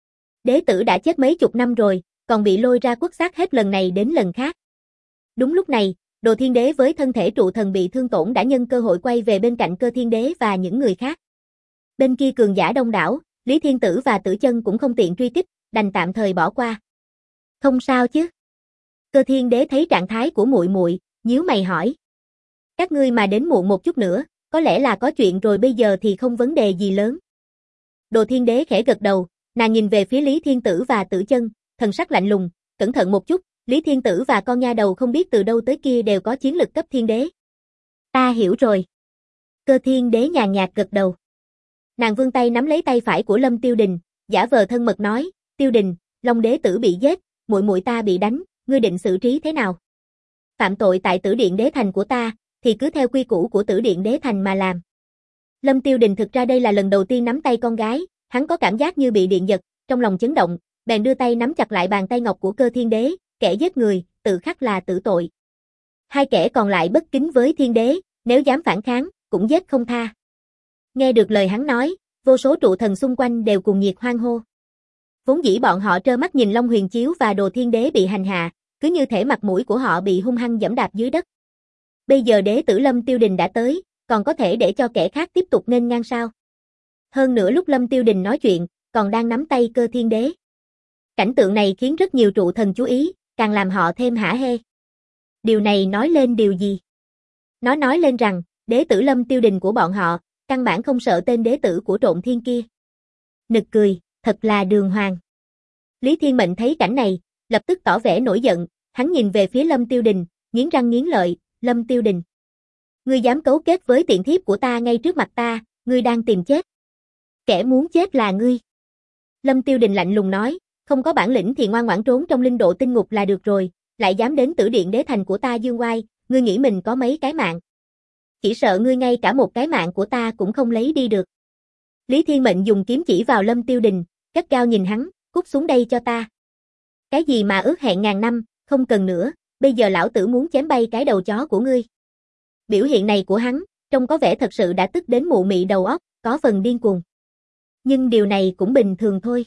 Đế tử đã chết mấy chục năm rồi, còn bị lôi ra quất xác hết lần này đến lần khác. Đúng lúc này, Đồ Thiên Đế với thân thể trụ thần bị thương tổn đã nhân cơ hội quay về bên cạnh Cơ Thiên Đế và những người khác. Bên kia cường giả đông đảo, Lý Thiên Tử và Tử Chân cũng không tiện truy kích, đành tạm thời bỏ qua. Không sao chứ? Cơ Thiên Đế thấy trạng thái của muội muội, nhíu mày hỏi. Các ngươi mà đến muộn một chút nữa, có lẽ là có chuyện rồi, bây giờ thì không vấn đề gì lớn. Đồ Thiên Đế khẽ gật đầu, nàng nhìn về phía Lý Thiên Tử và Tử Chân, thần sắc lạnh lùng, cẩn thận một chút, Lý Thiên Tử và con nha đầu không biết từ đâu tới kia đều có chiến lực cấp thiên đế. Ta hiểu rồi. Cơ Thiên Đế nhàn nhạt gật đầu. Nàng vươn tay nắm lấy tay phải của Lâm Tiêu Đình, giả vờ thân mật nói, Tiêu Đình, Long Đế Tử bị giết, muội muội ta bị đánh, ngươi định xử trí thế nào? Phạm tội tại Tử Điện Đế Thành của ta, thì cứ theo quy củ của Tử Điện Đế Thành mà làm. Lâm Tiêu Đình thực ra đây là lần đầu tiên nắm tay con gái, hắn có cảm giác như bị điện giật, trong lòng chấn động, bèn đưa tay nắm chặt lại bàn tay ngọc của Cơ Thiên Đế, kẻ giết người, tự khắc là tử tội. Hai kẻ còn lại bất kính với Thiên Đế, nếu dám phản kháng, cũng giết không tha. Nghe được lời hắn nói, vô số trụ thần xung quanh đều cùng nhiệt hoan hô. Vốn dĩ bọn họ trơ mắt nhìn Long Huyền Chiếu và Đồ Thiên Đế bị hành hạ, cứ như thể mặt mũi của họ bị hung hăng giẫm đạp dưới đất. Bây giờ đế tử Lâm Tiêu Đình đã tới, còn có thể để cho kẻ khác tiếp tục nghênh ngang sao? Hơn nữa lúc Lâm Tiêu Đình nói chuyện, còn đang nắm tay Cơ Thiên Đế. Cảnh tượng này khiến rất nhiều trụ thần chú ý, càng làm họ thêm hả hê. Điều này nói lên điều gì? Nó nói lên rằng, đế tử Lâm Tiêu Đình của bọn họ, căn bản không sợ tên đế tử của Trộn Thiên kia. Nực cười, thật là đường hoàng. Lý Thiên Mệnh thấy cảnh này, lập tức tỏ vẻ nổi giận, hắn nhìn về phía Lâm Tiêu Đình, nghiến răng nghiến lợi, Lâm Tiêu Đình. Ngươi dám cấu kết với tiện thiếp của ta ngay trước mặt ta, ngươi đang tìm chết. Kẻ muốn chết là ngươi. Lâm Tiêu Đình lạnh lùng nói, không có bản lĩnh thì ngoan ngoãn trốn trong linh độ tinh ngục là được rồi, lại dám đến Tử Điện Đế Thành của ta dương oai, ngươi nghĩ mình có mấy cái mạng. Chỉ sợ ngươi ngay cả một cái mạng của ta cũng không lấy đi được. Lý Thiên Mệnh dùng kiếm chỉ vào Lâm Tiêu Đình, gắt gao nhìn hắn, cút xuống đây cho ta. Cái gì mà ước hẹn ngàn năm, không cần nữa, bây giờ lão tử muốn chém bay cái đầu chó của ngươi. Biểu hiện này của hắn, trông có vẻ thật sự đã tức đến mụ mị đầu óc, có phần điên cuồng. Nhưng điều này cũng bình thường thôi.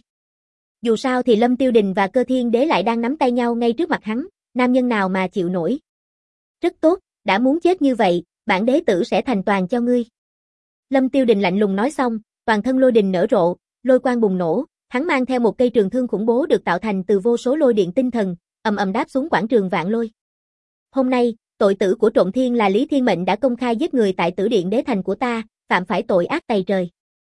Dù sao thì Lâm Tiêu Đình và Cơ Thiên Đế lại đang nắm tay nhau ngay trước mặt hắn, nam nhân nào mà chịu nổi. Rất tốt, đã muốn chết như vậy, bản đế tử sẽ thành toàn cho ngươi. Lâm Tiêu Đình lạnh lùng nói xong, toàn thân lôi đình nở rộ, lôi quang bùng nổ, hắn mang theo một cây trường thương khủng bố được tạo thành từ vô số lôi điện tinh thần, ầm ầm đáp xuống quảng trường Vạn Lôi. Hôm nay, tội tử của Trộn Thiên là Lý Thiên Mệnh đã công khai giết người tại Tử Điện Đế Thành của ta, phạm phải tội ác tày trời.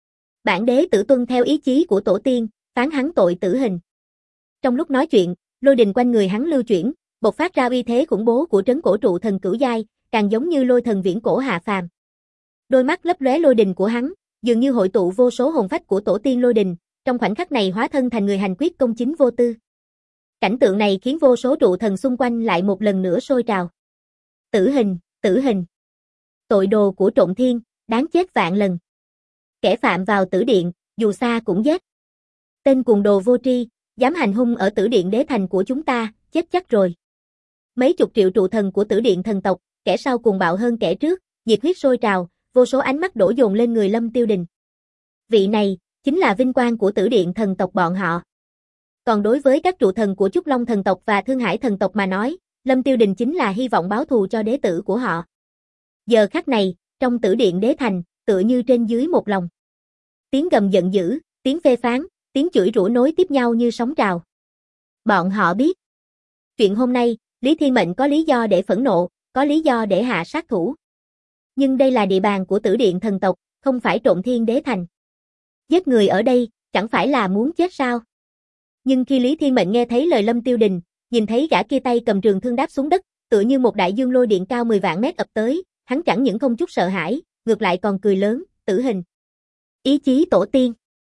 Bản đế tử tuân theo ý chí của tổ tiên, phán hắn tội tử hình. Trong lúc nói chuyện, lôi đình quanh người hắn lưu chuyển, bộc phát ra uy thế khủng bố của trấn cổ trụ thần cửu giai, càng giống như lôi thần viễn cổ hạ phàm. Đôi mắt lấp lóe lôi đình của hắn, dường như hội tụ vô số hồn phách của tổ tiên lôi đình, trong khoảnh khắc này hóa thân thành người hành quyết công chính vô tư. Cảnh tượng này khiến vô số trụ thần xung quanh lại một lần nữa sôi trào. Tử hình, tử hình. Tội đồ của Trộn Thiên, đáng chết vạn lần. kẻ phạm vào tử điện, dù xa cũng giết. Tên cuồng đồ vô tri, dám hành hung ở tử điện đế thành của chúng ta, chết chắc rồi. Mấy chục triệu trụ thần của tử điện thần tộc, kẻ sau cuồng bạo hơn kẻ trước, nhiệt huyết sôi trào, vô số ánh mắt đổ dồn lên người Lâm Tiêu Đình. Vị này, chính là vinh quang của tử điện thần tộc bọn họ. Còn đối với các trụ thần của Trúc Long thần tộc và Thương Hải thần tộc mà nói, Lâm Tiêu Đình chính là hy vọng báo thù cho đế tử của họ. Giờ khắc này, trong tử điện đế thành, tựa như trên dưới một lòng. Tiếng gầm giận dữ, tiếng phê phán, tiếng chửi rủa nối tiếp nhau như sóng trào. Bọn họ biết. Chuyện hôm nay, Lý Thiên Mệnh có lý do để phẫn nộ, có lý do để hạ sát thủ. Nhưng đây là địa bàn của tử điện thần tộc, không phải Trộm Thiên đế thành. Giết người ở đây, chẳng phải là muốn chết sao? Nhưng khi Lý Thiên Mệnh nghe thấy lời Lâm Tiêu Đình, nhìn thấy gã kia tay cầm trường thương đáp xuống đất, tựa như một đại dương lôi điện cao 10 vạn mét ập tới, hắn chẳng những không chút sợ hãi, ngược lại còn cười lớn, tử hình. Ý chí tổ tiên.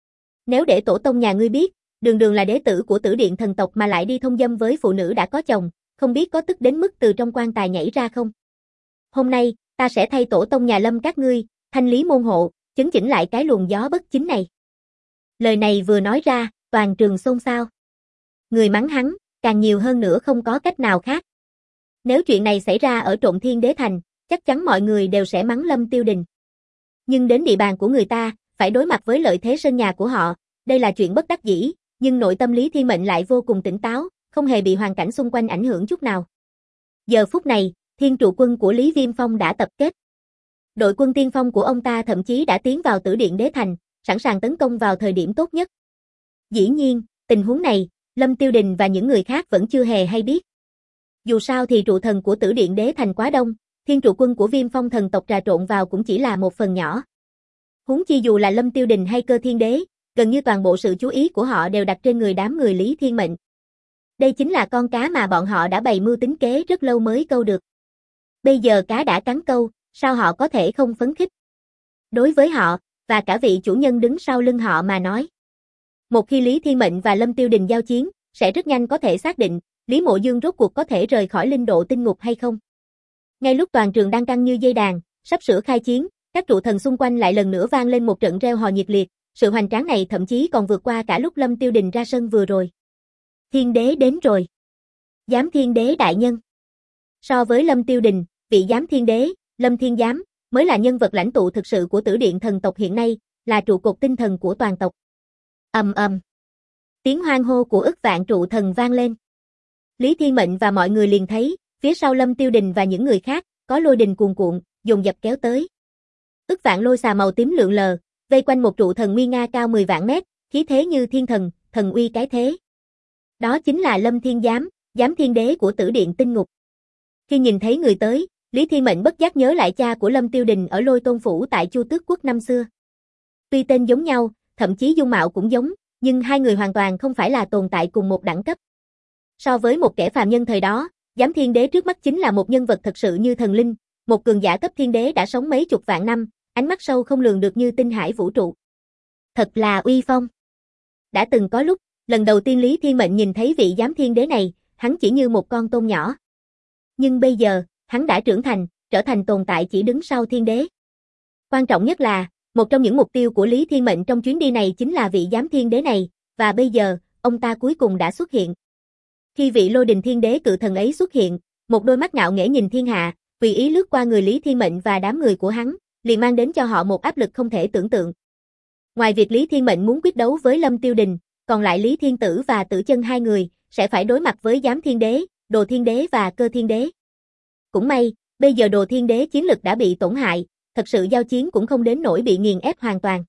Nếu để tổ tông nhà ngươi biết, đường đường là đế tử của tử điện thần tộc mà lại đi thông dâm với phụ nữ đã có chồng, không biết có tức đến mức từ trong quan tài nhảy ra không? Hôm nay, ta sẽ thay tổ tông nhà Lâm các ngươi, thanh lý môn hộ, chấn chỉnh lại cái luồng gió bất chính này. Lời này vừa nói ra, toàn trường xôn xao. Người mắng hắn, càng nhiều hơn nữa không có cách nào khác. Nếu chuyện này xảy ra ở Trộm Thiên đế thành, chắc chắn mọi người đều sẽ mắng Lâm Tiêu Đình. Nhưng đến địa bàn của người ta, phải đối mặt với lợi thế sân nhà của họ, đây là chuyện bất đắc dĩ, nhưng nội tâm Lý Thiên Mệnh lại vô cùng tỉnh táo, không hề bị hoàn cảnh xung quanh ảnh hưởng chút nào. Giờ phút này, Thiên trụ quân của Lý Viêm Phong đã tập kết. Đội quân tiên phong của ông ta thậm chí đã tiến vào tử điện đế thành, sẵn sàng tấn công vào thời điểm tốt nhất. Dĩ nhiên, tình huống này, Lâm Tiêu Đình và những người khác vẫn chưa hề hay biết. Dù sao thì trụ thần của tử điện đế thành quá đông, thiên trụ quân của Viêm Phong thần tộc trà trộn vào cũng chỉ là một phần nhỏ. Huống chi dù là Lâm Tiêu Đình hay Cơ Thiên đế, gần như toàn bộ sự chú ý của họ đều đặt trên người đám người Lý Thiên Mệnh. Đây chính là con cá mà bọn họ đã bày mưu tính kế rất lâu mới câu được. Bây giờ cá đã cắn câu, sao họ có thể không phấn khích? Đối với họ, và cả vị chủ nhân đứng sau lưng họ mà nói. Một khi Lý Thiên Mệnh và Lâm Tiêu Đình giao chiến, sẽ rất nhanh có thể xác định, Lý Mộ Dương rốt cuộc có thể rời khỏi linh độ tinh ngục hay không. Ngay lúc toàn trường đang căng như dây đàn, sắp sửa khai chiến, các trụ thần xung quanh lại lần nữa vang lên một trận reo hò nhiệt liệt, sự hoành tráng này thậm chí còn vượt qua cả lúc Lâm Tiêu Đình ra sân vừa rồi. Thiên đế đến rồi. Giám thiên đế đại nhân. So với Lâm Tiêu Đình, vị giám thiên đế, Lâm Thiên Giám, mới là nhân vật lãnh tụ thực sự của tử điện thần tộc hiện nay, là trụ cột tinh thần của toàn tộc. Ầm ầm. Tiếng hoan hô của ức vạn trụ thần vang lên. Lý Thiên Mệnh và mọi người liền thấy, phía sau Lâm Tiêu Đình và những người khác, có lôi đình cuồn cuộn, dồn dập kéo tới. Ức vạn lôi xà màu tím lượn lờ, vây quanh một trụ thần nguy nga cao 10 vạn mét, khí thế như thiên thần, thần uy cái thế. Đó chính là Lâm Thiên Giám, giám thiên đế của tử điện tinh ngục. Khi nhìn thấy người tới, Lý Thiên Mệnh bất giác nhớ lại cha của Lâm Tiêu Đình ở Lôi Tôn phủ tại Chu Tước quốc năm xưa. Tuy tên giống nhau, thậm chí dung mạo cũng giống, nhưng hai người hoàn toàn không phải là tồn tại cùng một đẳng cấp. So với một kẻ phàm nhân thời đó, giám thiên đế trước mắt chính là một nhân vật thật sự như thần linh, một cường giả cấp thiên đế đã sống mấy chục vạn năm, ánh mắt sâu không lường được như tinh hải vũ trụ. Thật là uy phong. Đã từng có lúc, lần đầu tiên Lý Thiên Mệnh nhìn thấy vị giám thiên đế này, hắn chỉ như một con tôm nhỏ. Nhưng bây giờ, hắn đã trưởng thành, trở thành tồn tại chỉ đứng sau thiên đế. Quan trọng nhất là, một trong những mục tiêu của Lý Thiên Mệnh trong chuyến đi này chính là vị giám thiên đế này, và bây giờ, ông ta cuối cùng đã xuất hiện. Khi vị lôi đình thiên đế cự thần ấy xuất hiện, một đôi mắt ngạo nghễ nhìn thiên hạ, tùy ý lướt qua người Lý Thiên Mệnh và đám người của hắn, liền mang đến cho họ một áp lực không thể tưởng tượng. Ngoài việc Lý Thiên Mệnh muốn quyết đấu với Lâm Tiêu Đình, còn lại Lý Thiên Tử và Tử Chân hai người, sẽ phải đối mặt với giám thiên đế, đồ thiên đế và cơ thiên đế. Cũng may, bây giờ đồ thiên đế chiến lực đã bị tổn hại, thật sự giao chiến cũng không đến nỗi bị nghiền ép hoàn toàn.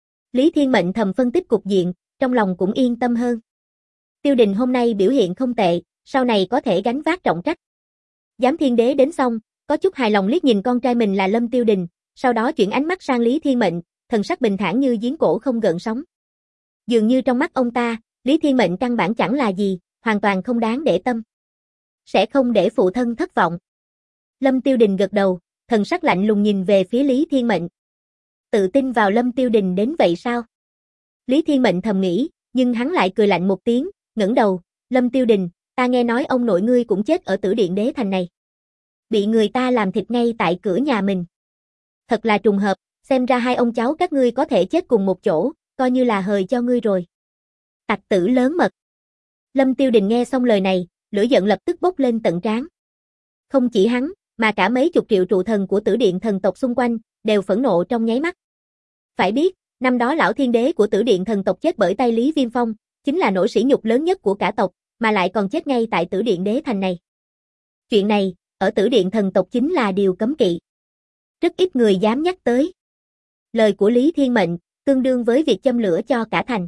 Lý Thiên Mệnh thầm phân tích cục diện, trong lòng cũng yên tâm hơn. Tiêu Đình hôm nay biểu hiện không tệ, sau này có thể gánh vác trọng trách. Giám thiên đế đến xong, có chút hài lòng liếc nhìn con trai mình là Lâm Tiêu Đình, sau đó chuyển ánh mắt sang Lý Thiên Mệnh, thần sắc bình thản như giếng cổ không gợn sóng. Dường như trong mắt ông ta, Lý Thiên Mệnh căn bản chẳng là gì, hoàn toàn không đáng để tâm. Sẽ không để phụ thân thất vọng. Lâm Tiêu Đình gật đầu, thần sắc lạnh lùng nhìn về phía Lý Thiên Mệnh. Tự tin vào Lâm Tiêu Đình đến vậy sao? Lý Thiên Mệnh thầm nghĩ, nhưng hắn lại cười lạnh một tiếng, ngẩng đầu, Lâm Tiêu Đình, ta nghe nói ông nội ngươi cũng chết ở tử điện đế thành này. Bị người ta làm thịt ngay tại cửa nhà mình. Thật là trùng hợp, xem ra hai ông cháu các ngươi có thể chết cùng một chỗ, coi như là hời cho ngươi rồi. Tặc tử lớn mật. Lâm Tiêu Đình nghe xong lời này, lửa giận lập tức bốc lên tận trán. Không chỉ hắn, mà cả mấy chục triệu trụ thần của Tử Điện thần tộc xung quanh, đều phẫn nộ trong nháy mắt. Phải biết, năm đó lão thiên đế của Tử Điện thần tộc chết bởi tay Lý Viêm Phong, chính là nỗi sỉ nhục lớn nhất của cả tộc, mà lại còn chết ngay tại Tử Điện đế thành này. Chuyện này, ở Tử Điện thần tộc chính là điều cấm kỵ. Rất ít người dám nhắc tới. Lời của Lý Thiên Mệnh, tương đương với việc châm lửa cho cả thành.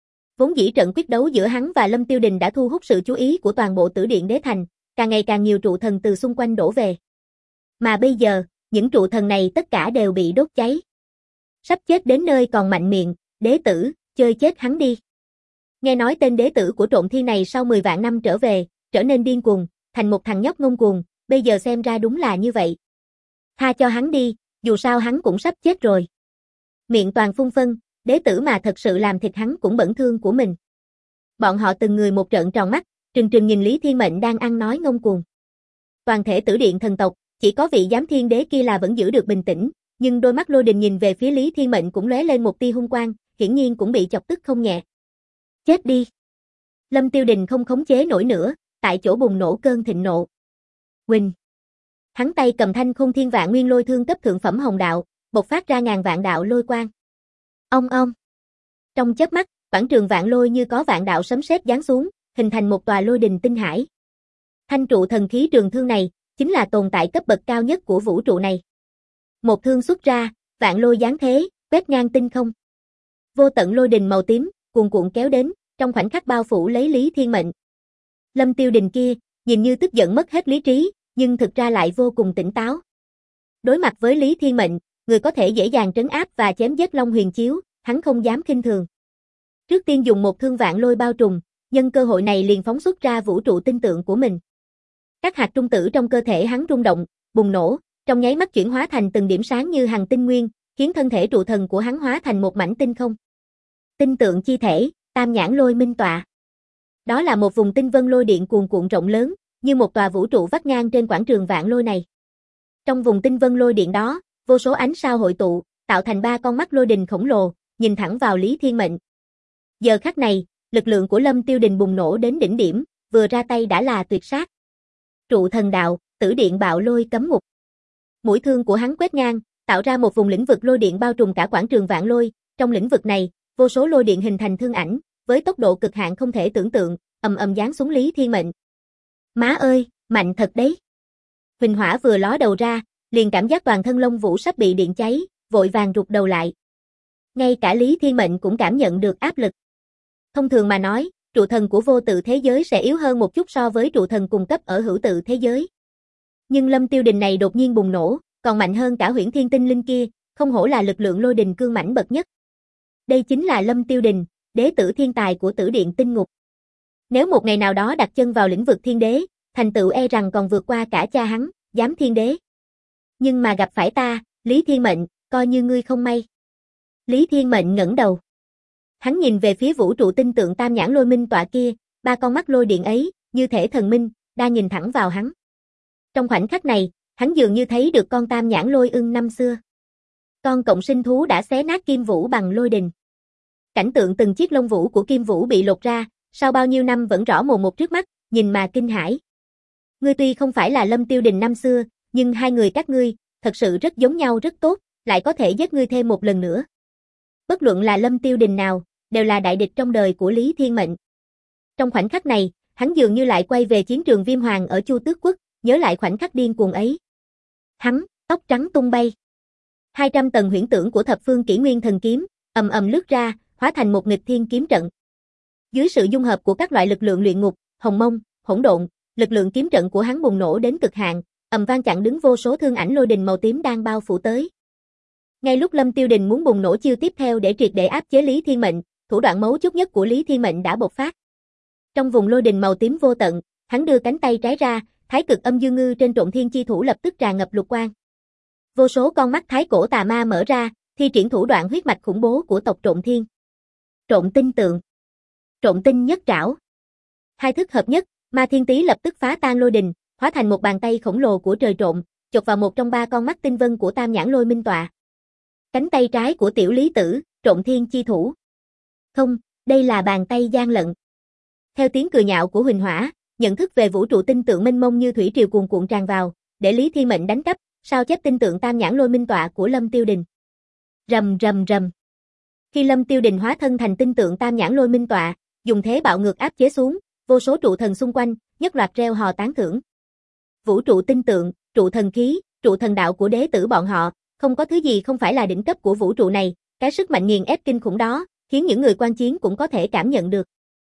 Vốn dĩ trận quyết đấu giữa hắn và Lâm Tiêu Đình đã thu hút sự chú ý của toàn bộ Tử Điện đế thành, càng ngày càng nhiều trụ thần từ xung quanh đổ về. Mà bây giờ, những trụ thần này tất cả đều bị đốt cháy. Sắp chết đến nơi còn mạnh miệng, đế tử, chơi chết hắn đi. Nghe nói tên đế tử của Trộm Thiên này sau 10 vạn năm trở về, trở nên điên cuồng, thành một thằng nhóc ngông cuồng, bây giờ xem ra đúng là như vậy. Tha cho hắn đi, dù sao hắn cũng sắp chết rồi. Miệng toàn phun phân, đế tử mà thật sự làm thịt hắn cũng bẩn thương của mình. Bọn họ từng người một trợn tròn mắt, trừng trừng nhìn Lý Thiên Mệnh đang ăn nói ngông cuồng. Toàn thể Tử Điện thần tộc, chỉ có vị giám thiên đế kia là vẫn giữ được bình tĩnh, nhưng đôi mắt Lôi Đình nhìn về phía Lý Thiên Mệnh cũng lóe lên một tia hung quang, hiển nhiên cũng bị chọc tức không nhẹ. Chết đi. Lâm Tiêu Đình không khống chế nổi nữa, tại chỗ bùng nổ cơn thịnh nộ. Huỳnh. Hắn tay cầm thanh Khôn Thiên Vạn Nguyên Lôi Thương cấp thượng phẩm hồng đạo, bộc phát ra ngàn vạn đạo lôi quang. Ong ong. Trong chớp mắt, quảng trường vạn lôi như có vạn đạo sấm sét giáng xuống, hình thành một tòa lôi đình tinh hải. Thanh trụ thần khí trường thương này, chính là tồn tại cấp bậc cao nhất của vũ trụ này. Một thương xuất ra, vạn lôi giáng thế, quét ngang tinh không. Vô tận lôi đình màu tím, cuồn cuộn kéo đến, trong khoảnh khắc bao phủ lấy Lý Thiên Mệnh. Lâm Tiêu Đình kia, nhìn như tức giận mất hết lý trí, nhưng thực ra lại vô cùng tỉnh táo. Đối mặt với Lý Thiên Mệnh, người có thể dễ dàng trấn áp và chém giết Long Huyền Chiếu, hắn không dám khinh thường. Trước tiên dùng một thương vạn lôi bao trùm, nhân cơ hội này liền phóng xuất ra vũ trụ tinh tượng của mình. Các hạt trung tử trong cơ thể hắn rung động, bùng nổ, trong nháy mắt chuyển hóa thành từng điểm sáng như hằng tinh nguyên, khiến thân thể trụ thần của hắn hóa thành một mảnh tinh không. Tinh tượng chi thể, Tam Nhãn Lôi Minh Tọa. Đó là một vùng tinh vân lôi điện cuồn cuộn rộng lớn, như một tòa vũ trụ vắt ngang trên quảng trường vạn lôi này. Trong vùng tinh vân lôi điện đó, vô số ánh sao hội tụ, tạo thành 3 con mắt lôi đình khổng lồ, nhìn thẳng vào Lý Thiên Mệnh. Giờ khắc này, lực lượng của Lâm Tiêu Đình bùng nổ đến đỉnh điểm, vừa ra tay đã là tuyệt sát. Trụ thần đạo, Tử Điện bạo lôi cấm ngục. Mũi thương của hắn quét ngang, tạo ra một vùng lĩnh vực lôi điện bao trùm cả quảng trường vạn lôi, trong lĩnh vực này, vô số lôi điện hình thành thương ảnh, với tốc độ cực hạn không thể tưởng tượng, ầm ầm giáng xuống Lý Thiên Mệnh. Má ơi, mạnh thật đấy. Huỳnh Hỏa vừa ló đầu ra, liền cảm giác toàn thân lông vũ sắp bị điện cháy, vội vàng rụt đầu lại. Ngay cả Lý Thiên Mệnh cũng cảm nhận được áp lực. Thông thường mà nói, trụ thần của vô tự thế giới sẽ yếu hơn một chút so với trụ thần cùng cấp ở hữu tự thế giới. Nhưng Lâm Tiêu Đình này đột nhiên bùng nổ, còn mạnh hơn cả Huyễn Thiên Tinh Linh kia, không hổ là lực lượng lôi đình cương mãnh bậc nhất. Đây chính là Lâm Tiêu Đình, đế tử thiên tài của Tử Điện tinh ngục. Nếu một ngày nào đó đặt chân vào lĩnh vực thiên đế, thành tựu e rằng còn vượt qua cả cha hắn, giám thiên đế. Nhưng mà gặp phải ta, Lý Thiên Mệnh, coi như ngươi không may. Lý Thiên Mệnh ngẩng đầu. Hắn nhìn về phía vũ trụ tinh tượng Tam Nhãn Lôi Minh Tọa kia, 3 con mắt lôi điện ấy, như thể thần minh, đang nhìn thẳng vào hắn. Trong khoảnh khắc này, hắn dường như thấy được con Tam Nhãn Lôi Ưng năm xưa. Con cộng sinh thú đã xé nát Kim Vũ bằng lôi đình. Cảnh tượng từng chiếc lông vũ của Kim Vũ bị lột ra, sau bao nhiêu năm vẫn rõ mồn một trước mắt, nhìn mà kinh hãi. Ngươi tuy không phải là Lâm Tiêu Đình năm xưa, nhưng hai người các ngươi, thật sự rất giống nhau rất tốt, lại có thể giết ngươi thêm một lần nữa. Bất luận là Lâm Tiêu Đình nào, đều là đại địch trong đời của Lý Thiên Mệnh. Trong khoảnh khắc này, hắn dường như lại quay về chiến trường Viêm Hoàng ở Chu Tước Quốc, nhớ lại khoảnh khắc điên cuồng ấy. Hắn, tóc trắng tung bay. 200 tầng huyễn tưởng của thập phương kỷ nguyên thần kiếm, ầm ầm lướt ra, hóa thành một nghịch thiên kiếm trận. Dưới sự dung hợp của các loại lực lượng luyện ngục, hồng mông, hỗn độn, lực lượng kiếm trận của hắn bùng nổ đến cực hạn, ầm vang chặn đứng vô số thương ảnh lôi đình màu tím đang bao phủ tới. Ngay lúc Lâm Tiêu Đình muốn bùng nổ chiêu tiếp theo để triệt để áp chế Lý Thiên Mệnh, thủ đoạn mấu chốt nhất của Lý Thiên Mệnh đã bộc phát. Trong vùng lôi đình màu tím vô tận, hắn đưa cánh tay trái ra, Thái Cực Âm Dương Ngư trên Trộm Thiên chi thủ lập tức tràn ngập lục quang. Vô số con mắt thái cổ tà ma mở ra, thi triển thủ đoạn huyết mạch khủng bố của tộc Trộm Thiên. Trộm tinh tượng, Trộm tinh nhất trảo. Hai thức hợp nhất, Ma Thiên Tý lập tức phá tan lôi đình, hóa thành một bàn tay khổng lồ của trời trộm, chộp vào một trong 3 con mắt tinh vân của Tam Nhãn Lôi Minh Tọa. Cánh tay trái của tiểu lý tử, Trộm Thiên chi thủ. Không, đây là bàn tay gian lận. Theo tiếng cười nhạo của Huỳnh Hỏa, nhận thức về vũ trụ tinh tượng mênh mông như thủy triều cuồn cuộn tràn vào, để Lý Thiên Mệnh đánh cắp, sao chép tinh tượng Tam Nhãn Lôi Minh Tọa của Lâm Tiêu Đình. Rầm rầm rầm. Khi Lâm Tiêu Đình hóa thân thành tinh tượng Tam Nhãn Lôi Minh Tọa, dùng thế bạo ngược áp chế xuống, vô số trụ thần xung quanh, nhất loạt reo hò tán thưởng. Vũ trụ tinh tượng, trụ thần khí, trụ thần đạo của đế tử bọn họ, không có thứ gì không phải là đỉnh cấp của vũ trụ này, cái sức mạnh nghiền ép kinh khủng đó, khiến những người quan chiến cũng có thể cảm nhận được.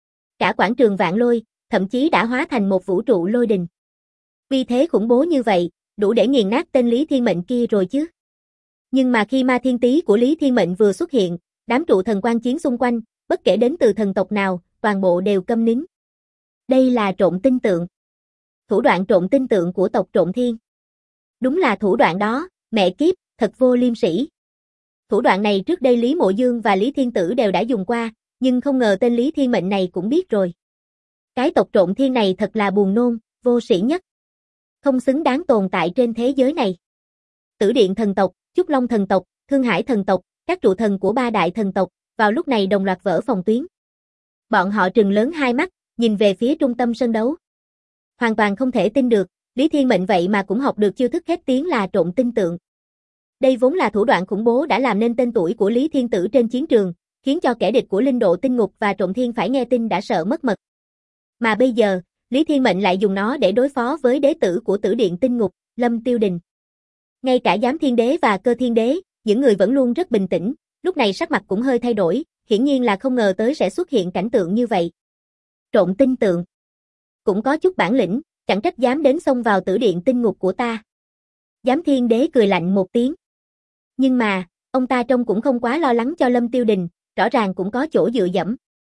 Cả quảng trường Vạn Lôi, thậm chí đã hóa thành một vũ trụ lôi đình. Vì thế khủng bố như vậy, đủ để nghiền nát tên Lý Thiên Mệnh kia rồi chứ. Nhưng mà khi ma thiên tý của Lý Thiên Mệnh vừa xuất hiện, đám trụ thần quan chiến xung quanh, bất kể đến từ thần tộc nào, toàn bộ đều câm nín. Đây là trộm tinh tượng. Thủ đoạn trộm tinh tượng của tộc Trộm Thiên. Đúng là thủ đoạn đó, mẹ kiếp, thật vô liêm sỉ. Thủ đoạn này trước đây Lý Mộ Dương và Lý Thiên Tử đều đã dùng qua, nhưng không ngờ tên Lý Thiên Mệnh này cũng biết rồi. Cái tộc Trộm Thiên này thật là buồn nôn, vô sĩ nhất. Không xứng đáng tồn tại trên thế giới này. Tử Điện thần tộc, Trúc Long thần tộc, Thương Hải thần tộc, các trụ thần của ba đại thần tộc, vào lúc này đồng loạt vỡ phòng tuyến. Bọn họ trừng lớn hai mắt, nhìn về phía trung tâm sân đấu. Hoàn toàn không thể tin được, Lý Thiên Mệnh vậy mà cũng học được chiêu thức khét tiếng là trộm tinh tượng. Đây vốn là thủ đoạn khủng bố đã làm nên tên tuổi của Lý Thiên Tử trên chiến trường, khiến cho kẻ địch của Linh Độ Tinh Ngục và Trộm Thiên phải nghe tin đã sợ mất mật. Mà bây giờ, Lý Thiên Mệnh lại dùng nó để đối phó với đế tử của Tử Điện Tinh Ngục, Lâm Tiêu Đình. Ngay cả Giám Thiên Đế và Cơ Thiên Đế, những người vẫn luôn rất bình tĩnh, lúc này sắc mặt cũng hơi thay đổi, hiển nhiên là không ngờ tới sẽ xuất hiện cảnh tượng như vậy. Trộm tinh tượng. Cũng có chút bản lĩnh, chẳng trách dám đến xông vào Tử Điện Tinh Ngục của ta. Giám Thiên Đế cười lạnh một tiếng. Nhưng mà, ông ta trông cũng không quá lo lắng cho Lâm Tiêu Đình, rõ ràng cũng có chỗ dựa dẫm.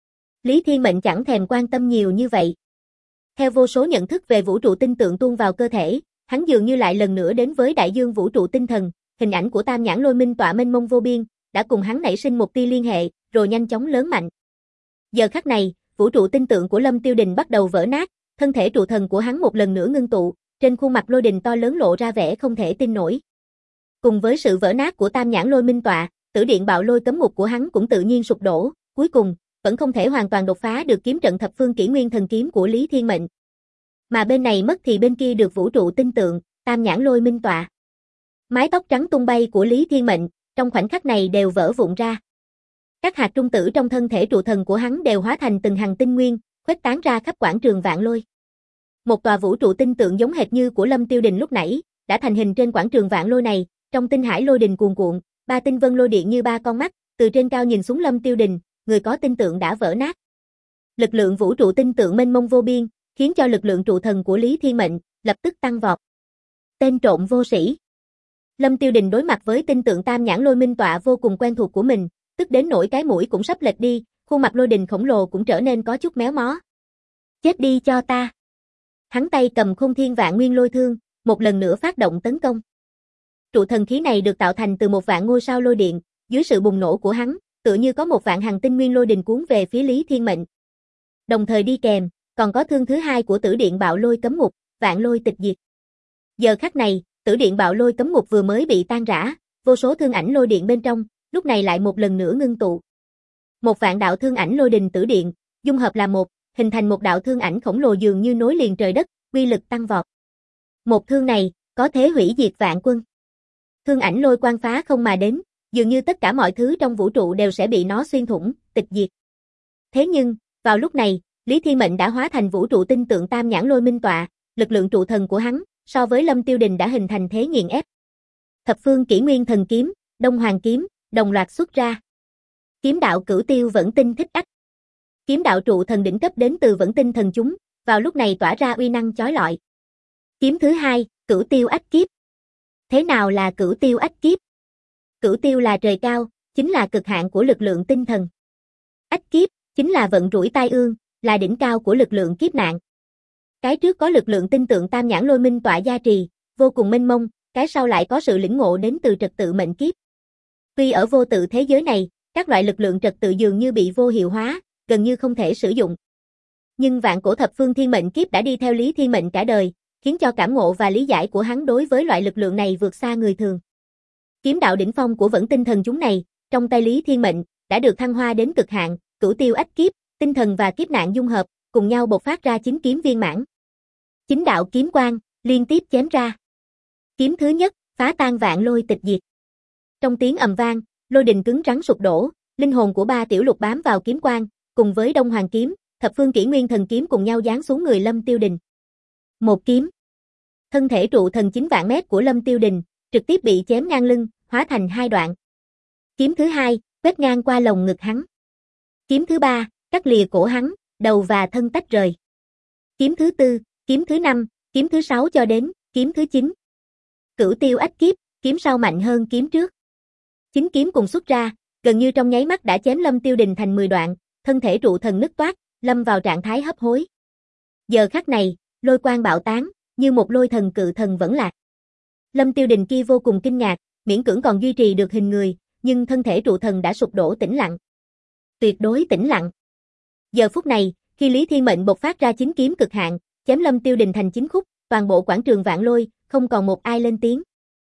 Lý Thiên Mệnh chẳng thèm quan tâm nhiều như vậy. Theo vô số nhận thức về vũ trụ tinh tượng tuôn vào cơ thể, hắn dường như lại lần nữa đến với đại dương vũ trụ tinh thần, hình ảnh của Tam Nhãn Lôi Minh Tọa mênh mông vô biên, đã cùng hắn nảy sinh một tia liên hệ, rồi nhanh chóng lớn mạnh. Giờ khắc này, vũ trụ tinh tượng của Lâm Tiêu Đình bắt đầu vỡ nát, thân thể trụ thần của hắn một lần nữa ngưng tụ, trên khuôn mặt lôi đình to lớn lộ ra vẻ không thể tin nổi. Cùng với sự vỡ nát của Tam Nhãn Lôi Minh Tọa, Tử Điện Bạo Lôi cấm ngục của hắn cũng tự nhiên sụp đổ, cuối cùng vẫn không thể hoàn toàn đột phá được kiếm trận Thập Phương Kỷ Nguyên Thần Kiếm của Lý Thiên Mệnh. Mà bên này mất thì bên kia được vũ trụ tinh tượng, Tam Nhãn Lôi Minh Tọa. Mái tóc trắng tung bay của Lý Thiên Mệnh, trong khoảnh khắc này đều vỡ vụn ra. Các hạt trung tử trong thân thể trụ thần của hắn đều hóa thành từng hằng tinh nguyên, khuếch tán ra khắp quảng trường Vạn Lôi. Một tòa vũ trụ tinh tượng giống hệt như của Lâm Tiêu Đình lúc nãy, đã thành hình trên quảng trường Vạn Lôi này, trong tinh hải lôi đình cuồn cuộn, ba tinh vân lôi điện như ba con mắt, từ trên cao nhìn xuống Lâm Tiêu Đình, người có tinh tượng đã vỡ nát. Lực lượng vũ trụ tinh tượng mênh mông vô biên, khiến cho lực lượng trụ thần của Lý Thiên Mệnh lập tức tăng vọt. Tên trộm vô sĩ. Lâm Tiêu Đình đối mặt với tinh tượng Tam Nhãn Lôi Minh Tọa vô cùng quen thuộc của mình, tức đến nỗi cái mũi cũng sắp lệch đi, khuôn mặt lôi đình khổng lồ cũng trở nên có chút méo mó. Chết đi cho ta. Hắn tay cầm Khôn Thiên Vạn Nguyên Lôi Thương, một lần nữa phát động tấn công. Trụ thần khí này được tạo thành từ một vạn ngôi sao lôi điện, dưới sự bùng nổ của hắn, tựa như có một vạn hằng tinh nguyên lôi đình cuốn về phía Lý Thiên Mệnh. Đồng thời đi kèm, còn có thương thứ hai của Tử Điện Bạo Lôi cấm ngục, Vạn Lôi tịch diệt. Giờ khắc này, Tử Điện Bạo Lôi cấm ngục vừa mới bị tan rã, vô số thương ảnh lôi điện bên trong, lúc này lại một lần nữa ngưng tụ. Một vạn đạo thương ảnh lôi đình tử điện, dung hợp là một, hình thành một đạo thương ảnh khổng lồ dường như nối liền trời đất, uy lực tăng vọt. Một thương này, có thể hủy diệt vạn quân. Thương ảnh lôi quang phá không mà đến, dường như tất cả mọi thứ trong vũ trụ đều sẽ bị nó xuyên thủng, tịch diệt. Thế nhưng, vào lúc này, Lý Thiên Mệnh đã hóa thành vũ trụ tinh tượng Tam Nhãn Lôi Minh Tọa, lực lượng trụ thần của hắn, so với Lâm Tiêu Đình đã hình thành thế nghiền ép. Thập Phương Kỷ Nguyên Thần Kiếm, Đông Hoàng Kiếm, đồng loạt xuất ra. Kiếm đạo Cửu Tiêu Vẫn Tinh Thích Ách. Kiếm đạo trụ thần đỉnh cấp đến từ Vẫn Tinh Thần chúng, vào lúc này tỏa ra uy năng chói lọi. Kiếm thứ hai, Cửu Tiêu Ách Kiếp. Thế nào là Cửu Tiêu Ách Kiếp? Cửu Tiêu là trời cao, chính là cực hạn của lực lượng tinh thần. Ách Kiếp, chính là vận rủi tai ương, là đỉnh cao của lực lượng kiếp nạn. Cái trước có lực lượng tinh tượng Tam Nhãn Lôi Minh Tọa gia trì, vô cùng mênh mông, cái sau lại có sự lĩnh ngộ đến từ trật tự mệnh kiếp. Tuy ở vô tự thế giới này, các loại lực lượng trật tự dường như bị vô hiệu hóa, gần như không thể sử dụng. Nhưng vạn cổ thập phương thiên mệnh kiếp đã đi theo Lý Thiên Mệnh cả đời, khiến cho cảm ngộ và lý giải của hắn đối với loại lực lượng này vượt xa người thường. Kiếm đạo đỉnh phong của Vẫn Tinh Thần chúng này, trong tay Lý Thiên Mệnh, đã được thăng hoa đến cực hạn, cửu tiêu ách kiếp, tinh thần và kiếp nạn dung hợp, cùng nhau bộc phát ra chính kiếm viên mãn. Chính đạo kiếm quang, liên tiếp chém ra. Kiếm thứ nhất, phá tan vạn lôi tịch diệt. Trong tiếng ầm vang, lôi đình cứng rắn sụp đổ, linh hồn của ba tiểu lục bám vào kiếm quang, cùng với Đông Hoàng kiếm, Thập Phương Kỷ Nguyên Thần kiếm cùng nhau giáng xuống người Lâm Tiêu Đình. Một kiếm. Thân thể trụ thần 9 vạn mét của Lâm Tiêu Đình, trực tiếp bị chém ngang lưng, hóa thành hai đoạn. Kiếm thứ hai, quét ngang qua lồng ngực hắn. Kiếm thứ ba, cắt lìa cổ hắn, đầu và thân tách rời. Kiếm thứ tư, kiếm thứ năm, kiếm thứ sáu cho đến kiếm thứ 9. Cửu tiêu ách kiếp, kiếm sau mạnh hơn kiếm trước. 9 kiếm cùng xuất ra, gần như trong nháy mắt đã chém Lâm Tiêu Đình thành 10 đoạn, thân thể trụ thần nứt toác, lâm vào trạng thái hấp hối. Giờ khắc này, lôi quang bạo tán, như một lôi thần cự thần vẫn lạc. Lâm Tiêu Đình kia vô cùng kinh ngạc, miễn cưỡng còn duy trì được hình người, nhưng thân thể trụ thần đã sụp đổ tĩnh lặng. Tuyệt đối tĩnh lặng. Giờ phút này, khi Lý Thiên Mệnh bộc phát ra 9 kiếm cực hạn, chém Lâm Tiêu Đình thành 9 khúc, toàn bộ quảng trường vạn lôi, không còn một ai lên tiếng.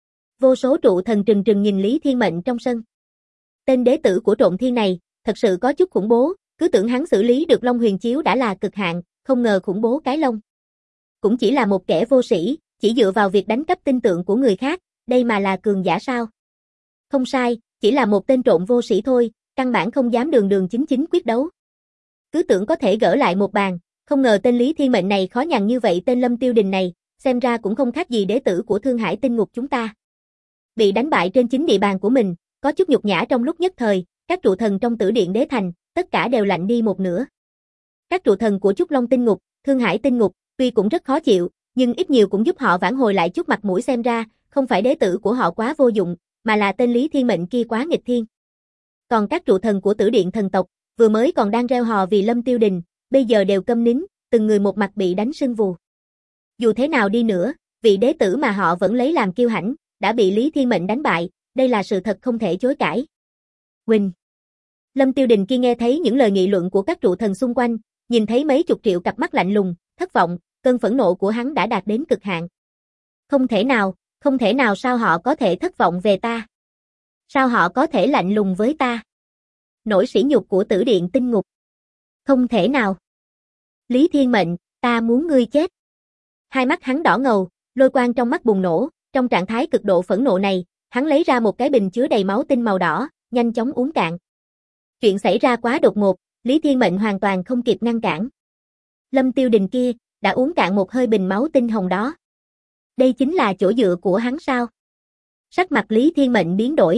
Vô số trụ thần trừng trừng nhìn Lý Thiên Mệnh trong sân. Tên đế tử của Trộm Thiên này, thật sự có chút khủng bố, cứ tưởng hắn xử lý được Long Huyền Chiếu đã là cực hạn, không ngờ khủng bố cái lông. Cũng chỉ là một kẻ vô sĩ, chỉ dựa vào việc đánh cắp tin tượng của người khác, đây mà là cường giả sao? Không sai, chỉ là một tên trộm vô sĩ thôi, căn bản không dám đường đường chính chính quyết đấu. Cứ tưởng có thể gỡ lại một bàn, không ngờ tên Lý Thiên Mệnh này khó nhằn như vậy. Tên Lâm Tiêu Đình này, xem ra cũng không khác gì đế tử của Thương Hải Tinh Ngục chúng ta. Bị đánh bại trên chính địa bàn của mình, có chút nhục nhã trong lúc nhất thời, các trụ thần trong Tử Điện Đế Thành, tất cả đều lạnh đi một nửa. Các trụ thần của Trúc Long Tinh Ngục, Thương Hải Tinh Ngục, tuy cũng rất khó chịu, nhưng ít nhiều cũng giúp họ vãn hồi lại chút mặt mũi. Xem ra, không phải đế tử của họ quá vô dụng, mà là tên Lý Thiên Mệnh kia quá nghịch thiên. Còn các trụ thần của Tử Điện thần tộc, vừa mới còn đang reo hò vì Lâm Tiêu Đình, bây giờ đều câm nín, từng người một mặt bị đánh sưng vù. Dù thế nào đi nữa, vị đế tử mà họ vẫn lấy làm kiêu hãnh, đã bị Lý Thiên Mệnh đánh bại, đây là sự thật không thể chối cãi. Huỳnh. Lâm Tiêu Đình kia nghe thấy những lời nghị luận của các trụ thần xung quanh, nhìn thấy mấy chục triệu cặp mắt lạnh lùng, thất vọng, cơn phẫn nộ của hắn đã đạt đến cực hạn. Không thể nào, sao họ có thể thất vọng về ta? Sao họ có thể lạnh lùng với ta? Nỗi sỉ nhục của Tử Điện Tinh Ngục. Không thể nào. Lý Thiên Mệnh, ta muốn ngươi chết. Hai mắt hắn đỏ ngầu, lôi quang trong mắt bùng nổ, trong trạng thái cực độ phẫn nộ này, hắn lấy ra một cái bình chứa đầy máu tinh màu đỏ, nhanh chóng uống cạn. Chuyện xảy ra quá đột ngột, Lý Thiên Mệnh hoàn toàn không kịp ngăn cản. Lâm Tiêu Đình kia, đã uống cạn một hơi bình máu tinh hồng đó. Đây chính là chỗ dựa của hắn sao? Sắc mặt Lý Thiên Mệnh biến đổi.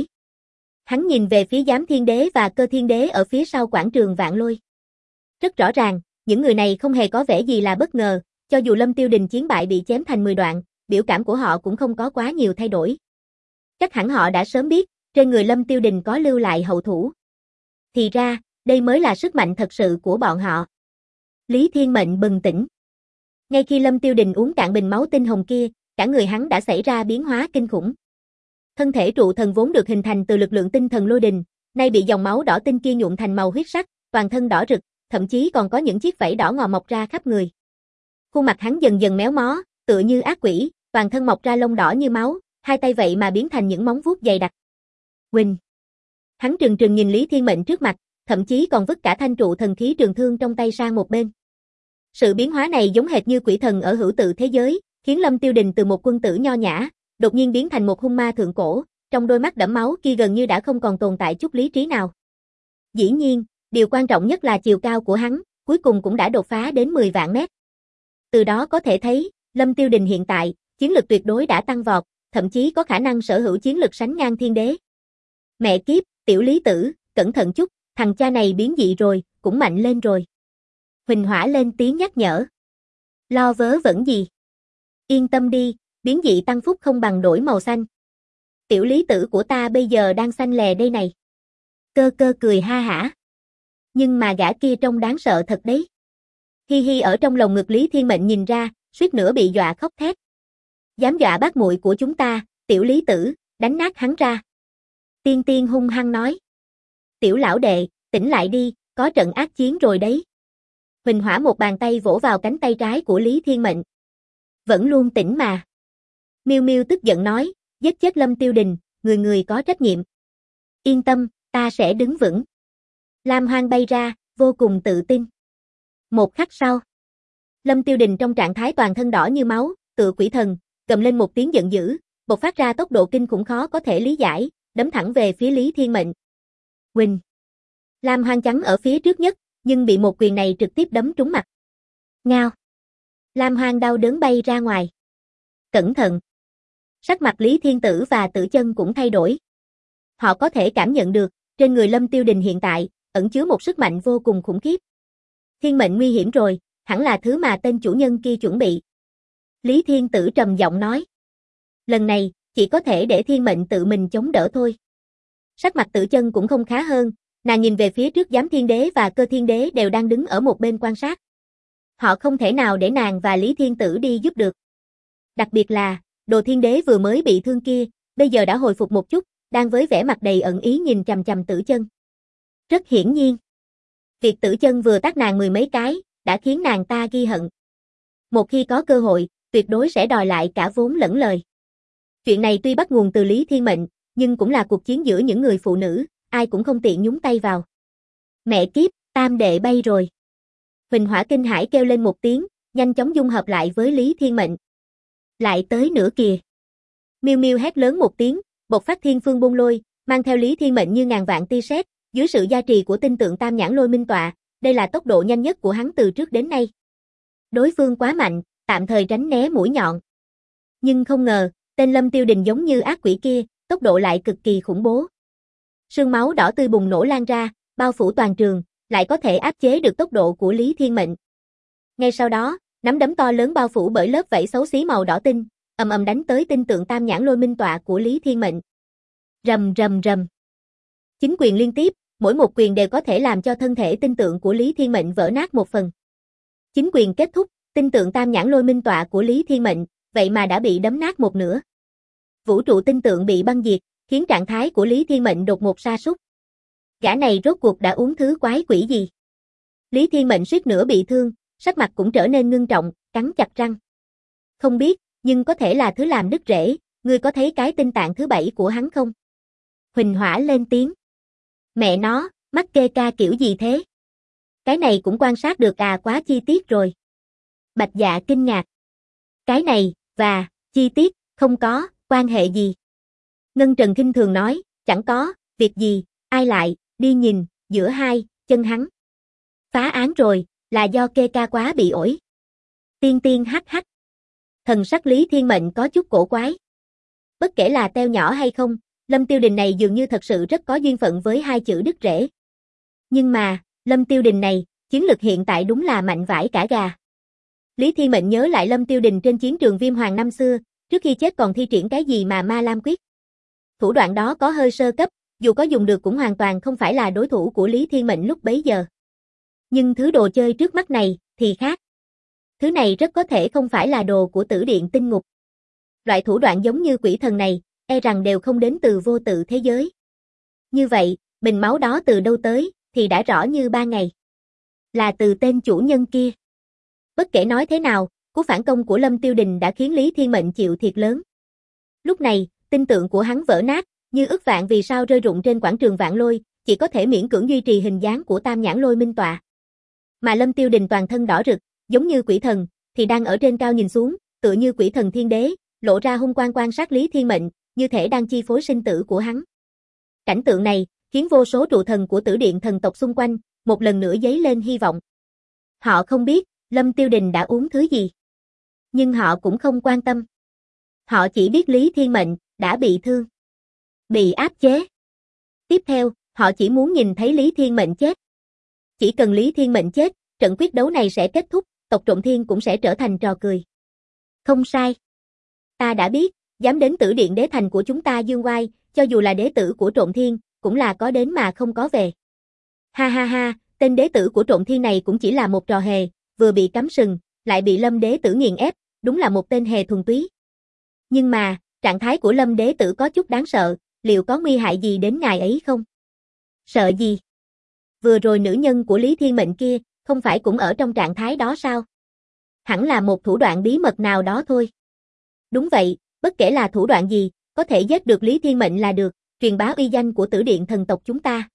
Hắn nhìn về phía Giám Thiên Đế và Cơ Thiên Đế ở phía sau quảng trường vạn lôi. Rất rõ ràng, những người này không hề có vẻ gì là bất ngờ, cho dù Lâm Tiêu Đình chiến bại bị chém thành 10 đoạn, biểu cảm của họ cũng không có quá nhiều thay đổi. Chắc hẳn họ đã sớm biết, trên người Lâm Tiêu Đình có lưu lại hậu thủ. Thì ra, đây mới là sức mạnh thật sự của bọn họ. Lý Thiên Mệnh bừng tỉnh. Ngay khi Lâm Tiêu Đình uống cạn bình máu tinh hồng kia, cả người hắn đã xảy ra biến hóa kinh khủng. Thân thể trụ thần vốn được hình thành từ lực lượng tinh thần lôi đình, nay bị dòng máu đỏ tinh kia nhuộm thành màu huyết sắc, toàn thân đỏ rực, thậm chí còn có những chiếc vảy đỏ ngòm mọc ra khắp người. Khuôn mặt hắn dần dần méo mó, tựa như ác quỷ, toàn thân mọc ra lông đỏ như máu, hai tay vậy mà biến thành những móng vuốt dày đặc. Huỳnh. Hắn trừng trừng nhìn Lý Thiên Mệnh trước mặt, thậm chí còn vứt cả thanh trụ thần khí trường thương trong tay sang một bên. Sự biến hóa này giống hệt như quỷ thần ở hữu tự thế giới, khiến Lâm Tiêu Đình từ một quân tử nho nhã, đột nhiên biến thành một hung ma thượng cổ, trong đôi mắt đẫm máu kia gần như đã không còn tồn tại chút lý trí nào. Dĩ nhiên, điều quan trọng nhất là chiều cao của hắn, cuối cùng cũng đã đột phá đến 10 vạn mét. Từ đó có thể thấy, Lâm Tiêu Đình hiện tại, chiến lực tuyệt đối đã tăng vọt, thậm chí có khả năng sở hữu chiến lực sánh ngang thiên đế. Mẹ kiếp, tiểu Lý tử, cẩn thận chút, thằng cha này biến dị rồi, cũng mạnh lên rồi. Huỳnh Hỏa lên tiếng nhắc nhở. Lo vớ vẩn gì? Yên tâm đi, biến dị tăng phúc không bằng đổi màu xanh. Tiểu Lý tử của ta bây giờ đang xanh lè đây này. Cơ cơ cười ha hả. Nhưng mà gã kia trông đáng sợ thật đấy. Hi hi ở trong lồng ngực Lý Thiên Mệnh nhìn ra, suýt nữa bị dọa khóc thét. Dám dọa bác muội của chúng ta, tiểu Lý tử, đánh nát hắn ra. Tiên Tiên hung hăng nói. Tiểu lão đệ, tỉnh lại đi, có trận ác chiến rồi đấy. Huỳnh Hỏa một bàn tay vỗ vào cánh tay trái của Lý Thiên Mệnh. Vẫn luôn tỉnh mà. Miêu Miêu tức giận nói, giết chết Lâm Tiêu Đình, người người có trách nhiệm. Yên tâm, ta sẽ đứng vững. Lam Hoang bay ra, vô cùng tự tin. Một khắc sau, Lâm Tiêu Đình trong trạng thái toàn thân đỏ như máu, tựa quỷ thần, gầm lên một tiếng giận dữ, bộc phát ra tốc độ kinh khủng khó có thể lý giải, đấm thẳng về phía Lý Thiên Mệnh. Huỳnh! Lam Hoang chắn ở phía trước nhất, nhưng bị một quyền này trực tiếp đấm trúng mặt. Ngao! Lam Hoang đau đớn bay ra ngoài. Cẩn thận! Sắc mặt Lý Thiên Tử và Tử Chân cũng thay đổi. Họ có thể cảm nhận được, trên người Lâm Tiêu Đình hiện tại, ẩn chứa một sức mạnh vô cùng khủng khiếp. Thiên mệnh nguy hiểm rồi, hẳn là thứ mà tên chủ nhân kia chuẩn bị. Lý Thiên Tử trầm giọng nói. Lần này, chỉ có thể để thiên mệnh tự mình chống đỡ thôi. Sắc mặt Tử Chân cũng không khá hơn, nàng nhìn về phía trước Giám Thiên Đế và Cơ Thiên Đế đều đang đứng ở một bên quan sát. Họ không thể nào để nàng và Lý Thiên Tử đi giúp được. Đặc biệt là, Đồ Thiên Đế vừa mới bị thương kia, bây giờ đã hồi phục một chút, đang với vẻ mặt đầy ẩn ý nhìn chằm chằm Tử Chân. Rất hiển nhiên, việc Tử Chân vừa tát nàng mười mấy cái, đã khiến nàng ta ghi hận. Một khi có cơ hội, tuyệt đối sẽ đòi lại cả vốn lẫn lời. Chuyện này tuy bắt nguồn từ Lý Thiên Mệnh, nhưng cũng là cuộc chiến giữa những người phụ nữ, ai cũng không tiện nhúng tay vào. Mẹ kiếp, tam đệ bay rồi. Huỳnh Hỏa kinh hãi kêu lên một tiếng, nhanh chóng dung hợp lại với Lý Thiên Mệnh. Lại tới nữa kìa. Miêu Miêu hét lớn một tiếng, bộc phát thiên phương bôn lôi, mang theo Lý Thiên Mệnh như ngàn vạn tia sét, dưới sự gia trì của tinh tượng Tam Nhãn Lôi Minh Tọa, đây là tốc độ nhanh nhất của hắn từ trước đến nay. Đối phương quá mạnh, tạm thời tránh né mũi nhọn. Nhưng không ngờ, tên Lâm Tiêu Đình giống như ác quỷ kia, tốc độ lại cực kỳ khủng bố. Sương máu đỏ tươi bùng nổ lan ra, bao phủ toàn trường, lại có thể áp chế được tốc độ của Lý Thiên Mệnh. Ngay sau đó, nắm đấm to lớn bao phủ bởi lớp vảy xấu xí màu đỏ tinh, ầm ầm đánh tới tinh tượng Tam Nhãn Lôi Minh Tọa của Lý Thiên Mệnh. Rầm rầm rầm. Chính quyền liên tiếp, mỗi một quyền đều có thể làm cho thân thể tinh tượng của Lý Thiên Mệnh vỡ nát một phần. Chính quyền kết thúc, tinh tượng Tam Nhãn Lôi Minh Tọa của Lý Thiên Mệnh, vậy mà đã bị đấm nát một nửa. Vũ trụ tinh tượng bị băng diệt, khiến trạng thái của Lý Thiên Mệnh đột ngột sa sút. Gã này rốt cuộc đã uống thứ quái quỷ gì? Lý Thiên Mệnh suýt nữa bị thương, sắc mặt cũng trở nên ngưng trọng, cắn chặt răng. Không biết, nhưng có thể là thứ làm đứt rễ, ngươi có thấy cái tinh tạng thứ 7 của hắn không? Huỳnh Hỏa lên tiếng. Mẹ nó, mắt kê ca kiểu gì thế? Cái này cũng quan sát được à, quá chi tiết rồi. Bạch Dạ kinh ngạc. Cái này, và, chi tiết, không có, quan hệ gì? Ngân Trần khinh thường nói, chẳng có, việc gì, ai lại, đi nhìn, giữa hai, chân hắn. Phá án rồi, là do kê ca quá bị ổi. Tiên tiên hắc hắc. Thần sắc Lý Thiên Mệnh có chút cổ quái. Bất kể là teo nhỏ hay không, Lâm Tiêu Đình này dường như thật sự rất có duyên phận với hai chữ đứt rễ. Nhưng mà, Lâm Tiêu Đình này, chiến lực hiện tại đúng là mạnh vãi cả gà. Lý Thiên Mệnh nhớ lại Lâm Tiêu Đình trên chiến trường Viêm Hoàng năm xưa, trước khi chết còn thi triển cái gì mà Ma Lam Quyết. Thủ đoạn đó có hơi sơ cấp, dù có dùng được cũng hoàn toàn không phải là đối thủ của Lý Thiên Mệnh lúc bấy giờ. Nhưng thứ đồ chơi trước mắt này, thì khác. Thứ này rất có thể không phải là đồ của Tử Điện Tinh Ngục. Loại thủ đoạn giống như quỷ thần này, e rằng đều không đến từ vô tự thế giới. Như vậy, bình máu đó từ đâu tới, thì đã rõ như ban ngày. Là từ tên chủ nhân kia. Bất kể nói thế nào, cú phản công của Lâm Tiêu Đình đã khiến Lý Thiên Mệnh chịu thiệt lớn. Lúc này, tinh tượng của hắn vỡ nát, như ức vạn vì sao rơi rụng trên quảng trường Vạn Lôi, chỉ có thể miễn cưỡng duy trì hình dáng của Tam Nhãn Lôi Minh Tọa. Mà Lâm Tiêu Đình toàn thân đỏ rực, giống như quỷ thần, thì đang ở trên cao nhìn xuống, tựa như quỷ thần thiên đế, lộ ra hung quang quan sát Lý Thiên Mệnh, như thể đang chi phối sinh tử của hắn. Cảnh tượng này, khiến vô số trụ thần của Tử Điện thần tộc xung quanh, một lần nữa dấy lên hy vọng. Họ không biết, Lâm Tiêu Đình đã uống thứ gì. Nhưng họ cũng không quan tâm. Họ chỉ biết Lý Thiên Mệnh, đã bị thương. Bị áp chế. Tiếp theo, họ chỉ muốn nhìn thấy Lý Thiên Mệnh chết. Chỉ cần Lý Thiên Mệnh chết, trận quyết đấu này sẽ kết thúc, tộc Trộm Thiên cũng sẽ trở thành trò cười. Không sai. Ta đã biết, dám đến Tử Điện Đế Thành của chúng ta dương oai, cho dù là đế tử của Trộm Thiên, cũng là có đến mà không có về. Ha ha ha, tên đế tử của Trộm Thiên này cũng chỉ là một trò hề, vừa bị cắm sừng, lại bị Lâm đế tử nghiền ép, đúng là một tên hề thuần túy. Nhưng mà, trạng thái của Lâm đế tử có chút đáng sợ, liệu có nguy hại gì đến ngài ấy không? Sợ gì? Vừa rồi nữ nhân của Lý Thiên Mệnh kia, không phải cũng ở trong trạng thái đó sao? Hẳn là một thủ đoạn bí mật nào đó thôi. Đúng vậy, bất kể là thủ đoạn gì, có thể giết được Lý Thiên Mệnh là được, truyền bá uy danh của Tử Điện thần tộc chúng ta.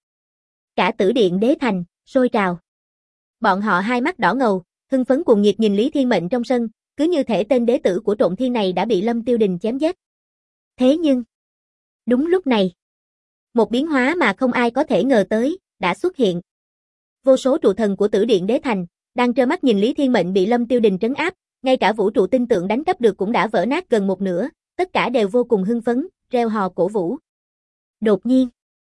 Cả Tử Điện đế thành, sôi trào. Bọn họ hai mắt đỏ ngầu, hưng phấn cuồng nhiệt nhìn Lý Thiên Mệnh trong sân, cứ như thể tên đế tử của Trộn Thiên này đã bị Lâm Tiêu Đình chém giết. Thế nhưng, đúng lúc này, một biến hóa mà không ai có thể ngờ tới, đã xuất hiện. Vô số trụ thần của Tử Điện đế thành, đang trơ mắt nhìn Lý Thiên Mệnh bị Lâm Tiêu Đình trấn áp, ngay cả vũ trụ tinh tượng đánh cắp được cũng đã vỡ nát gần một nửa, tất cả đều vô cùng hưng phấn, reo hò cổ vũ. Đột nhiên,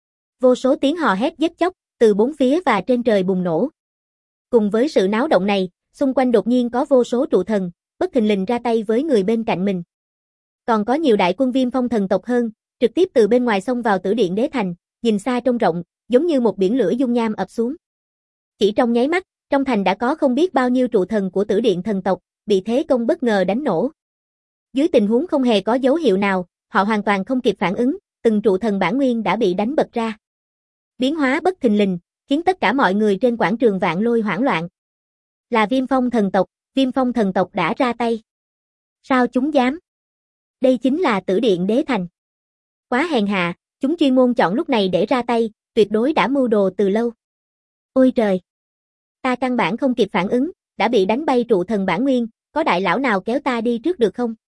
vô số tiếng hò hét giết chóc, từ bốn phía và trên trời bùng nổ. Cùng với sự náo động này, xung quanh đột nhiên có vô số trụ thần, bất thình lình ra tay với người bên cạnh mình. Còn có nhiều đại quân Viêm Phong thần tộc hơn, trực tiếp từ bên ngoài xông vào Tử Điện đế thành, nhìn xa trông rộng, giống như một biển lửa dung nham ập xuống. Chỉ trong nháy mắt, trong thành đã có không biết bao nhiêu trụ thần của Tử Điện thần tộc, bị thế công bất ngờ đánh nổ. Dưới tình huống không hề có dấu hiệu nào, họ hoàn toàn không kịp phản ứng, từng trụ thần bản nguyên đã bị đánh bật ra. Biến hóa bất thình lình, khiến tất cả mọi người trên quảng trường Vạn Lôi hoảng loạn. Là Viêm Phong thần tộc đã ra tay. Sao chúng dám? Đây chính là Tử Điện đế thành. Quá hèn hạ, chúng chuyên môn chọn lúc này để ra tay, tuyệt đối đã mưu đồ từ lâu. Ôi trời! Ta căn bản không kịp phản ứng, đã bị đánh bay trụ thần bản nguyên, có đại lão nào kéo ta đi trước được không?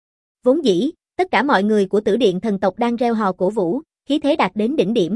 Vốn dĩ, tất cả mọi người của Tử Điện thần tộc đang reo hò cổ vũ, khí thế đạt đến đỉnh điểm.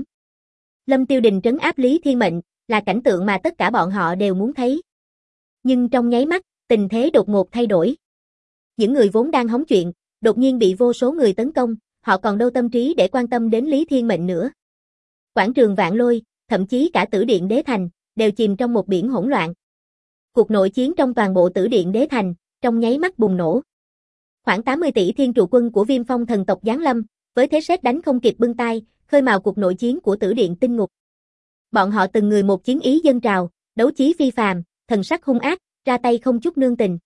Lâm Tiêu Đình trấn áp Lý Thiên Mệnh, là cảnh tượng mà tất cả bọn họ đều muốn thấy. Nhưng trong nháy mắt, tình thế đột ngột thay đổi. Những người vốn đang hóng chuyện, đột nhiên bị vô số người tấn công, họ còn đâu tâm trí để quan tâm đến Lý Thiên Mệnh nữa. Quảng trường Vạn Lôi, thậm chí cả Tử Điện đế thành, đều chìm trong một biển hỗn loạn. Cuộc nội chiến trong toàn bộ Tử Điện đế thành, trong nháy mắt bùng nổ. Khoảng 80 tỷ thiên trụ quân của Viêm Phong thần tộc giáng lâm, với thế sét đánh không kịp bưng tay, khơi mào cuộc nội chiến của Tử Điện tinh ngục. Bọn họ từng người một chiến ý dâng trào, đấu chí phi phàm, thần sắc hung ác, ra tay không chút nương tình.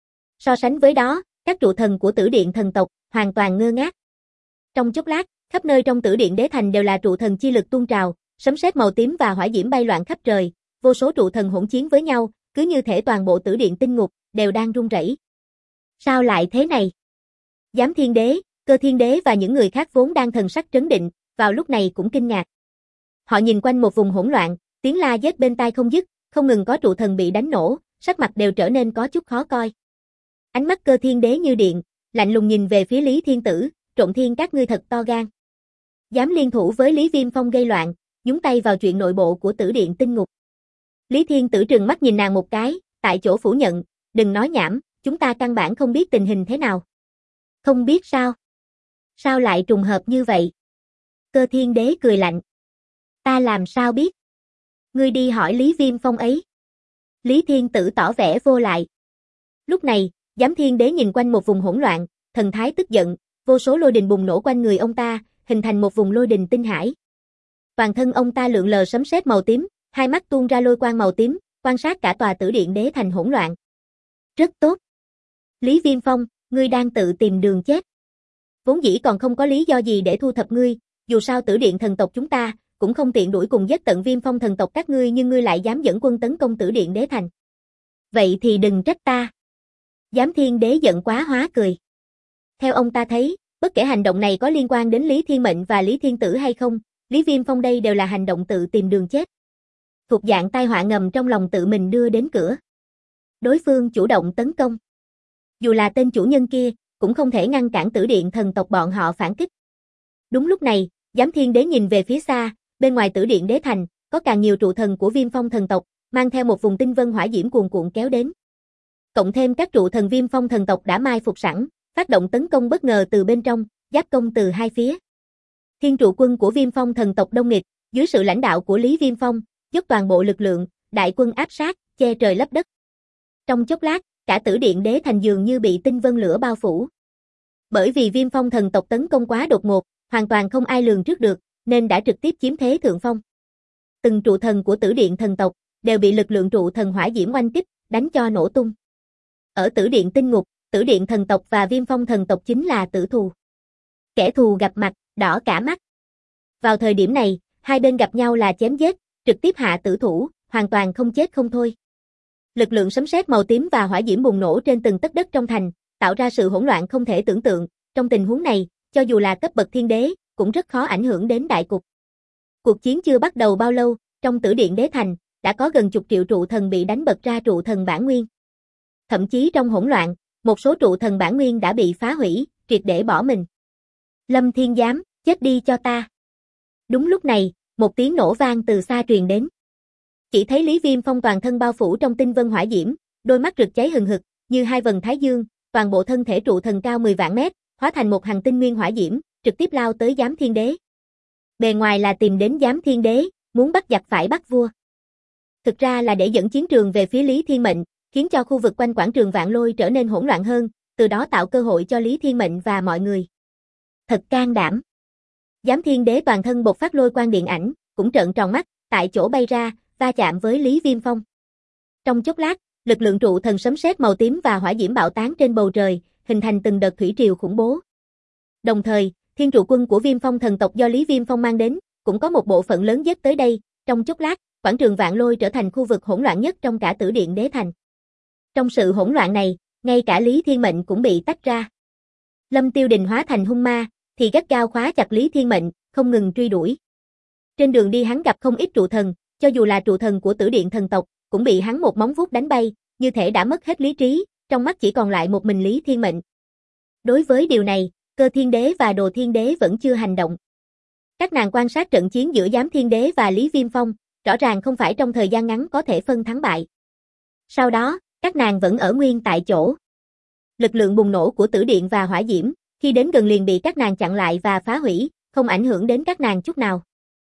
So sánh với đó, các trụ thần của Tử Điện thần tộc hoàn toàn ngơ ngác. Trong chốc lát, khắp nơi trong Tử Điện đế thành đều là trụ thần chi lực tuôn trào, sấm sét màu tím và hỏa diễm bay loạn khắp trời, vô số trụ thần hỗn chiến với nhau, cứ như thể toàn bộ Tử Điện tinh ngục đều đang rung rẩy. Sao lại thế này? Giám Thiên Đế, Cơ Thiên Đế và những người khác vốn đang thần sắc trấn định, vào lúc này cũng kinh ngạc. Họ nhìn quanh một vùng hỗn loạn, tiếng la giết bên tai không dứt, không ngừng có trụ thần bị đánh nổ, sắc mặt đều trở nên có chút khó coi. Ánh mắt Cơ Thiên Đế như điện, lạnh lùng nhìn về phía Lý Thiên Tử, Trộn Thiên các ngươi thật to gan. Dám liên thủ với Lý Viêm Phong gây loạn, nhúng tay vào chuyện nội bộ của Tử Điện tinh ngục. Lý Thiên Tử trừng mắt nhìn nàng một cái, tại chỗ phủ nhận, đừng nói nhảm, chúng ta căn bản không biết tình hình thế nào. Không biết sao? Sao lại trùng hợp như vậy? Cơ Thiên Đế cười lạnh. Ta làm sao biết? Ngươi đi hỏi Lý Viêm Phong ấy. Lý Thiên Tử tỏ vẻ vô lại. Lúc này, Giám Thiên Đế nhìn quanh một vùng hỗn loạn, thần thái tức giận, vô số lôi đình bùng nổ quanh người ông ta, hình thành một vùng lôi đình tinh hải. Toàn thân ông ta lượn lờ sấm sét màu tím, hai mắt tuôn ra lôi quang màu tím, quan sát cả tòa Tử Điện đế thành hỗn loạn. Rất tốt. Lý Viêm Phong, ngươi đang tự tìm đường chết. Vốn dĩ còn không có lý do gì để thu thập ngươi, dù sao Tử Điện thần tộc chúng ta cũng không tiện đuổi cùng giết tận Viêm Phong thần tộc các ngươi, nhưng ngươi lại dám dẫn quân tấn công Tử Điện đế thành. Vậy thì đừng trách ta. Giám Thiên Đế giận quá hóa cười. Theo ông ta thấy, bất kể hành động này có liên quan đến Lý Thiên Mệnh và Lý Thiên Tử hay không, Lý Viêm Phong đây đều là hành động tự tìm đường chết. Thuộc dạng tai họa ngầm trong lòng tự mình đưa đến cửa. Đối phương chủ động tấn công. Dù là tên chủ nhân kia, cũng không thể ngăn cản Tử Điện thần tộc bọn họ phản kích. Đúng lúc này, Giám Thiên Đế nhìn về phía xa, bên ngoài Tử Điện đế thành, có càng nhiều trụ thần của Viêm Phong thần tộc, mang theo một vùng tinh vân hỏa diễm cuồn cuộn kéo đến. Cộng thêm các trụ thần Viêm Phong thần tộc đã mai phục sẵn, phát động tấn công bất ngờ từ bên trong, giáp công từ hai phía. Thiên trụ quân của Viêm Phong thần tộc đông nghịch, dưới sự lãnh đạo của Lý Viêm Phong, dốc toàn bộ lực lượng, đại quân áp sát, che trời lấp đất. Trong chốc lát, cả Tử Điện đế thành dường như bị tinh vân lửa bao phủ. Bởi vì Viêm Phong thần tộc tấn công quá đột ngột, hoàn toàn không ai lường trước được, nên đã trực tiếp chiếm thế thượng phong. Từng trụ thần của Tử Điện thần tộc đều bị lực lượng trụ thần hỏa diễm oanh kích, đánh cho nổ tung. Ở Tử Điện tinh ngục, Tử Điện thần tộc và Viêm Phong thần tộc chính là tử thù. Kẻ thù gặp mặt, đỏ cả mắt. Vào thời điểm này, hai bên gặp nhau là chém giết, trực tiếp hạ tử thủ, hoàn toàn không chết không thôi. Lực lượng sấm sét màu tím và hỏa diễm bùng nổ trên từng tấc đất trong thành, tạo ra sự hỗn loạn không thể tưởng tượng. Trong tình huống này, cho dù là cấp bậc thiên đế, cũng rất khó ảnh hưởng đến đại cục. Cuộc chiến chưa bắt đầu bao lâu, trong Tử Điện Đế Thành, đã có gần chục triệu trụ thần bị đánh bật ra trụ thần bản nguyên. Thậm chí trong hỗn loạn, một số trụ thần bản nguyên đã bị phá hủy, triệt để bỏ mình. Lâm Thiên Giám, chết đi cho ta. Đúng lúc này, một tiếng nổ vang từ xa truyền đến. Chỉ thấy Lý Viêm Phong toàn thân bao phủ trong tinh vân hỏa diễm, đôi mắt rực cháy hừng hực, như hai vầng thái dương, toàn bộ thân thể trụ thần cao 10 vạn mét, hóa thành một hành tinh nguyên hỏa diễm, trực tiếp lao tới Giám Thiên Đế. Bề ngoài là tìm đến Giám Thiên Đế, muốn bắt giặc phải bắt vua. Thực ra là để dẫn chiến trường về phía Lý Thiên Mệnh, khiến cho khu vực quanh quảng trường Vạn Lôi trở nên hỗn loạn hơn, từ đó tạo cơ hội cho Lý Thiên Mệnh và mọi người. Thật can đảm. Giám Thiên Đế toàn thân bộc phát lôi quang điện ảnh, cũng trợn tròn mắt, tại chỗ bay ra, va chạm với Lý Viêm Phong. Trong chốc lát, lực lượng trụ thần sấm sét màu tím và hỏa diễm bạo tán trên bầu trời, hình thành từng đợt thủy triều khủng bố. Đồng thời, thiên trụ quân của Viêm Phong thần tộc do Lý Viêm Phong mang đến, cũng có một bộ phận lớn dết tới đây, trong chốc lát, quảng trường Vạn Lôi trở thành khu vực hỗn loạn nhất trong cả Tử Điện Đế Thành. Trong sự hỗn loạn này, ngay cả Lý Thiên Mệnh cũng bị tách ra. Lâm Tiêu Đình hóa thành hung ma, thì gắt gao khóa chặt Lý Thiên Mệnh, không ngừng truy đuổi. Trên đường đi hắn gặp không ít trụ thần, cho dù là trụ thần của Tử Điện thần tộc, cũng bị hắn một móng vuốt đánh bay, như thể đã mất hết lý trí, trong mắt chỉ còn lại một mình Lý Thiên Mệnh. Đối với điều này, Cơ Thiên Đế và Đồ Thiên Đế vẫn chưa hành động. Các nàng quan sát trận chiến giữa Giám Thiên Đế và Lý Viêm Phong, rõ ràng không phải trong thời gian ngắn có thể phân thắng bại. Sau đó, các nàng vẫn ở nguyên tại chỗ. Lực lượng bùng nổ của Tử Điện và hỏa diễm, khi đến gần liền bị các nàng chặn lại và phá hủy, không ảnh hưởng đến các nàng chút nào.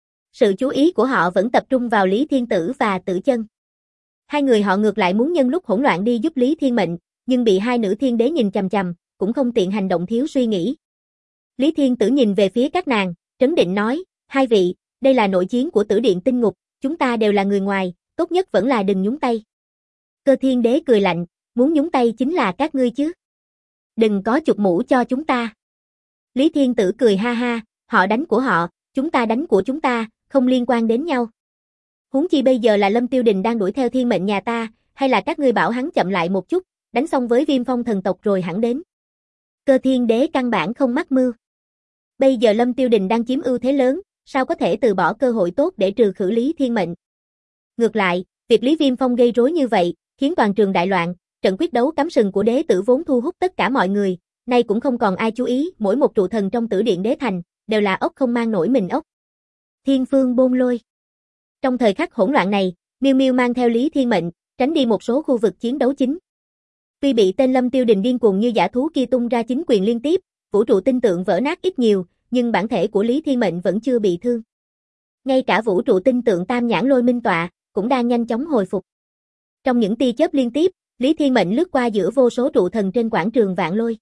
Sự chú ý của họ vẫn tập trung vào Lý Thiên Tử và Tử Chân. Hai người họ ngược lại muốn nhân lúc hỗn loạn đi giúp Lý Thiên Mệnh, nhưng bị hai nữ thiên đế nhìn chằm chằm, cũng không tiện hành động thiếu suy nghĩ. Lý Thiên Tử nhìn về phía các nàng, trấn định nói, hai vị, đây là nội chiến của Tử Điện Tinh Ngục, chúng ta đều là người ngoài, tốt nhất vẫn là đừng nhúng tay. Cơ Thiên Đế cười lạnh, muốn nhúng tay chính là các ngươi chứ. Đừng có chụp mũ cho chúng ta. Lý Thiên Tử cười ha ha, họ đánh của họ, chúng ta đánh của chúng ta, không liên quan đến nhau. Huống chi bây giờ là Lâm Tiêu Đình đang đuổi theo Thiên Mệnh nhà ta, hay là các ngươi bảo hắn chậm lại một chút, đánh xong với Viêm Phong thần tộc rồi hẳn đến. Cơ Thiên Đế căn bản không mắc mưu. Bây giờ Lâm Tiêu Đình đang chiếm ưu thế lớn, sao có thể từ bỏ cơ hội tốt để trừ khử Lý Thiên Mệnh. Ngược lại, việc Lý Viêm Phong gây rối như vậy, khiến toàn trường đại loạn, trận quyết đấu cắm sừng của đế tử vốn thu hút tất cả mọi người, nay cũng không còn ai chú ý, mỗi một trụ thần trong Tử Điện Đế Thành, đều là ốc không mang nổi mình ốc. Thiên Phương Bôn Lôi. Trong thời khắc hỗn loạn này, Miêu Miêu mang theo Lý Thiên Mệnh, tránh đi một số khu vực chiến đấu chính. Tuy bị tên Lâm Tiêu Đình điên cuồng như dã thú kia tung ra chính quyền liên tiếp, vũ trụ tinh tượng vỡ nát ít nhiều, nhưng bản thể của Lý Thiên Mệnh vẫn chưa bị thương. Ngay cả vũ trụ tinh tượng Tam Nhãn Lôi Minh Tọa, cũng đang nhanh chóng hồi phục. Trong những tia chớp liên tiếp, Lý Thiên Mệnh lướt qua giữa vô số trụ thần trên quảng trường Vạn Lôi.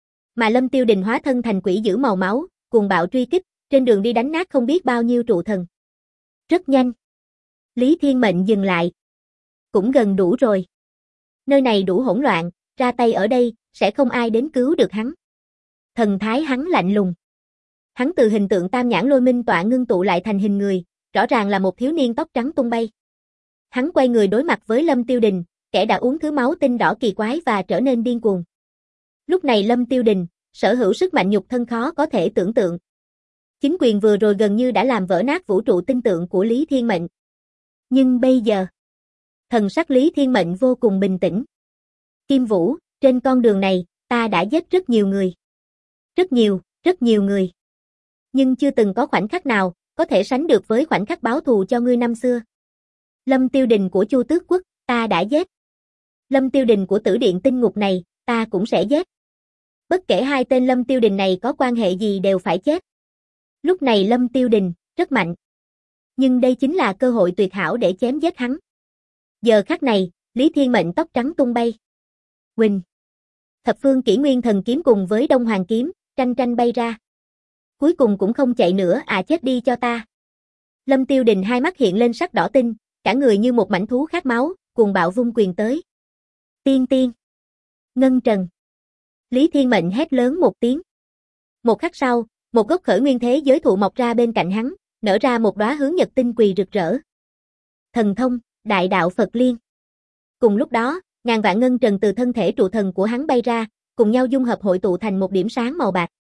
Mà Lâm Tiêu Đình hóa thân thành quỷ dữ màu máu, cuồng bạo truy kích, trên đường đi đánh nát không biết bao nhiêu trụ thần. Rất nhanh. Lý Thiên Mệnh dừng lại. Cũng gần đủ rồi. Nơi này đủ hỗn loạn, ra tay ở đây, sẽ không ai đến cứu được hắn. Thần thái hắn lạnh lùng. Hắn từ hình tượng Tam Nhãn Lôi Minh Tọa ngưng tụ lại thành hình người, rõ ràng là một thiếu niên tóc trắng tung bay. Hắn quay người đối mặt với Lâm Tiêu Đình, kẻ đã uống thứ máu tinh đỏ kỳ quái và trở nên điên cuồng. Lúc này Lâm Tiêu Đình, sở hữu sức mạnh nhục thân khó có thể tưởng tượng. Chính quyền vừa rồi gần như đã làm vỡ nát vũ trụ tinh tượng của Lý Thiên Mệnh. Nhưng bây giờ, thần sắc Lý Thiên Mệnh vô cùng bình tĩnh. Kim Vũ, trên con đường này, ta đã giết rất nhiều người. Rất nhiều người. Nhưng chưa từng có khoảnh khắc nào, có thể sánh được với khoảnh khắc báo thù cho ngươi năm xưa. Lâm Tiêu Đình của Chu Tước Quốc, ta đã giết. Lâm Tiêu Đình của Tử Điện Tinh Ngục này, ta cũng sẽ giết. Bất kể hai tên Lâm Tiêu Đình này có quan hệ gì đều phải chết. Lúc này Lâm Tiêu Đình, rất mạnh. Nhưng đây chính là cơ hội tuyệt hảo để chém giết hắn. Giờ khắc này, Lý Thiên Mệnh tóc trắng tung bay. Huỳnh. Thập phương kỷ nguyên thần kiếm cùng với Đông Hoàng kiếm, tranh bay ra. Cuối cùng cũng không chạy nữa chết đi cho ta. Lâm Tiêu Đình hai mắt hiện lên sắc đỏ tinh, cả người như một mảnh thú khát máu, cuồng bạo vung quyền tới. Tiên. Ngân Trần. Lý Thiên Mệnh hét lớn một tiếng. Một khắc sau, một gốc khởi nguyên thế giới thụ mọc ra bên cạnh hắn, nở ra một đóa hướng nhật tinh quỳ rực rỡ. Thần thông, đại đạo Phật Liên. Cùng lúc đó, ngàn vạn ngân trần từ thân thể trụ thần của hắn bay ra, cùng nhau dung hợp hội tụ thành một điểm sáng màu bạc.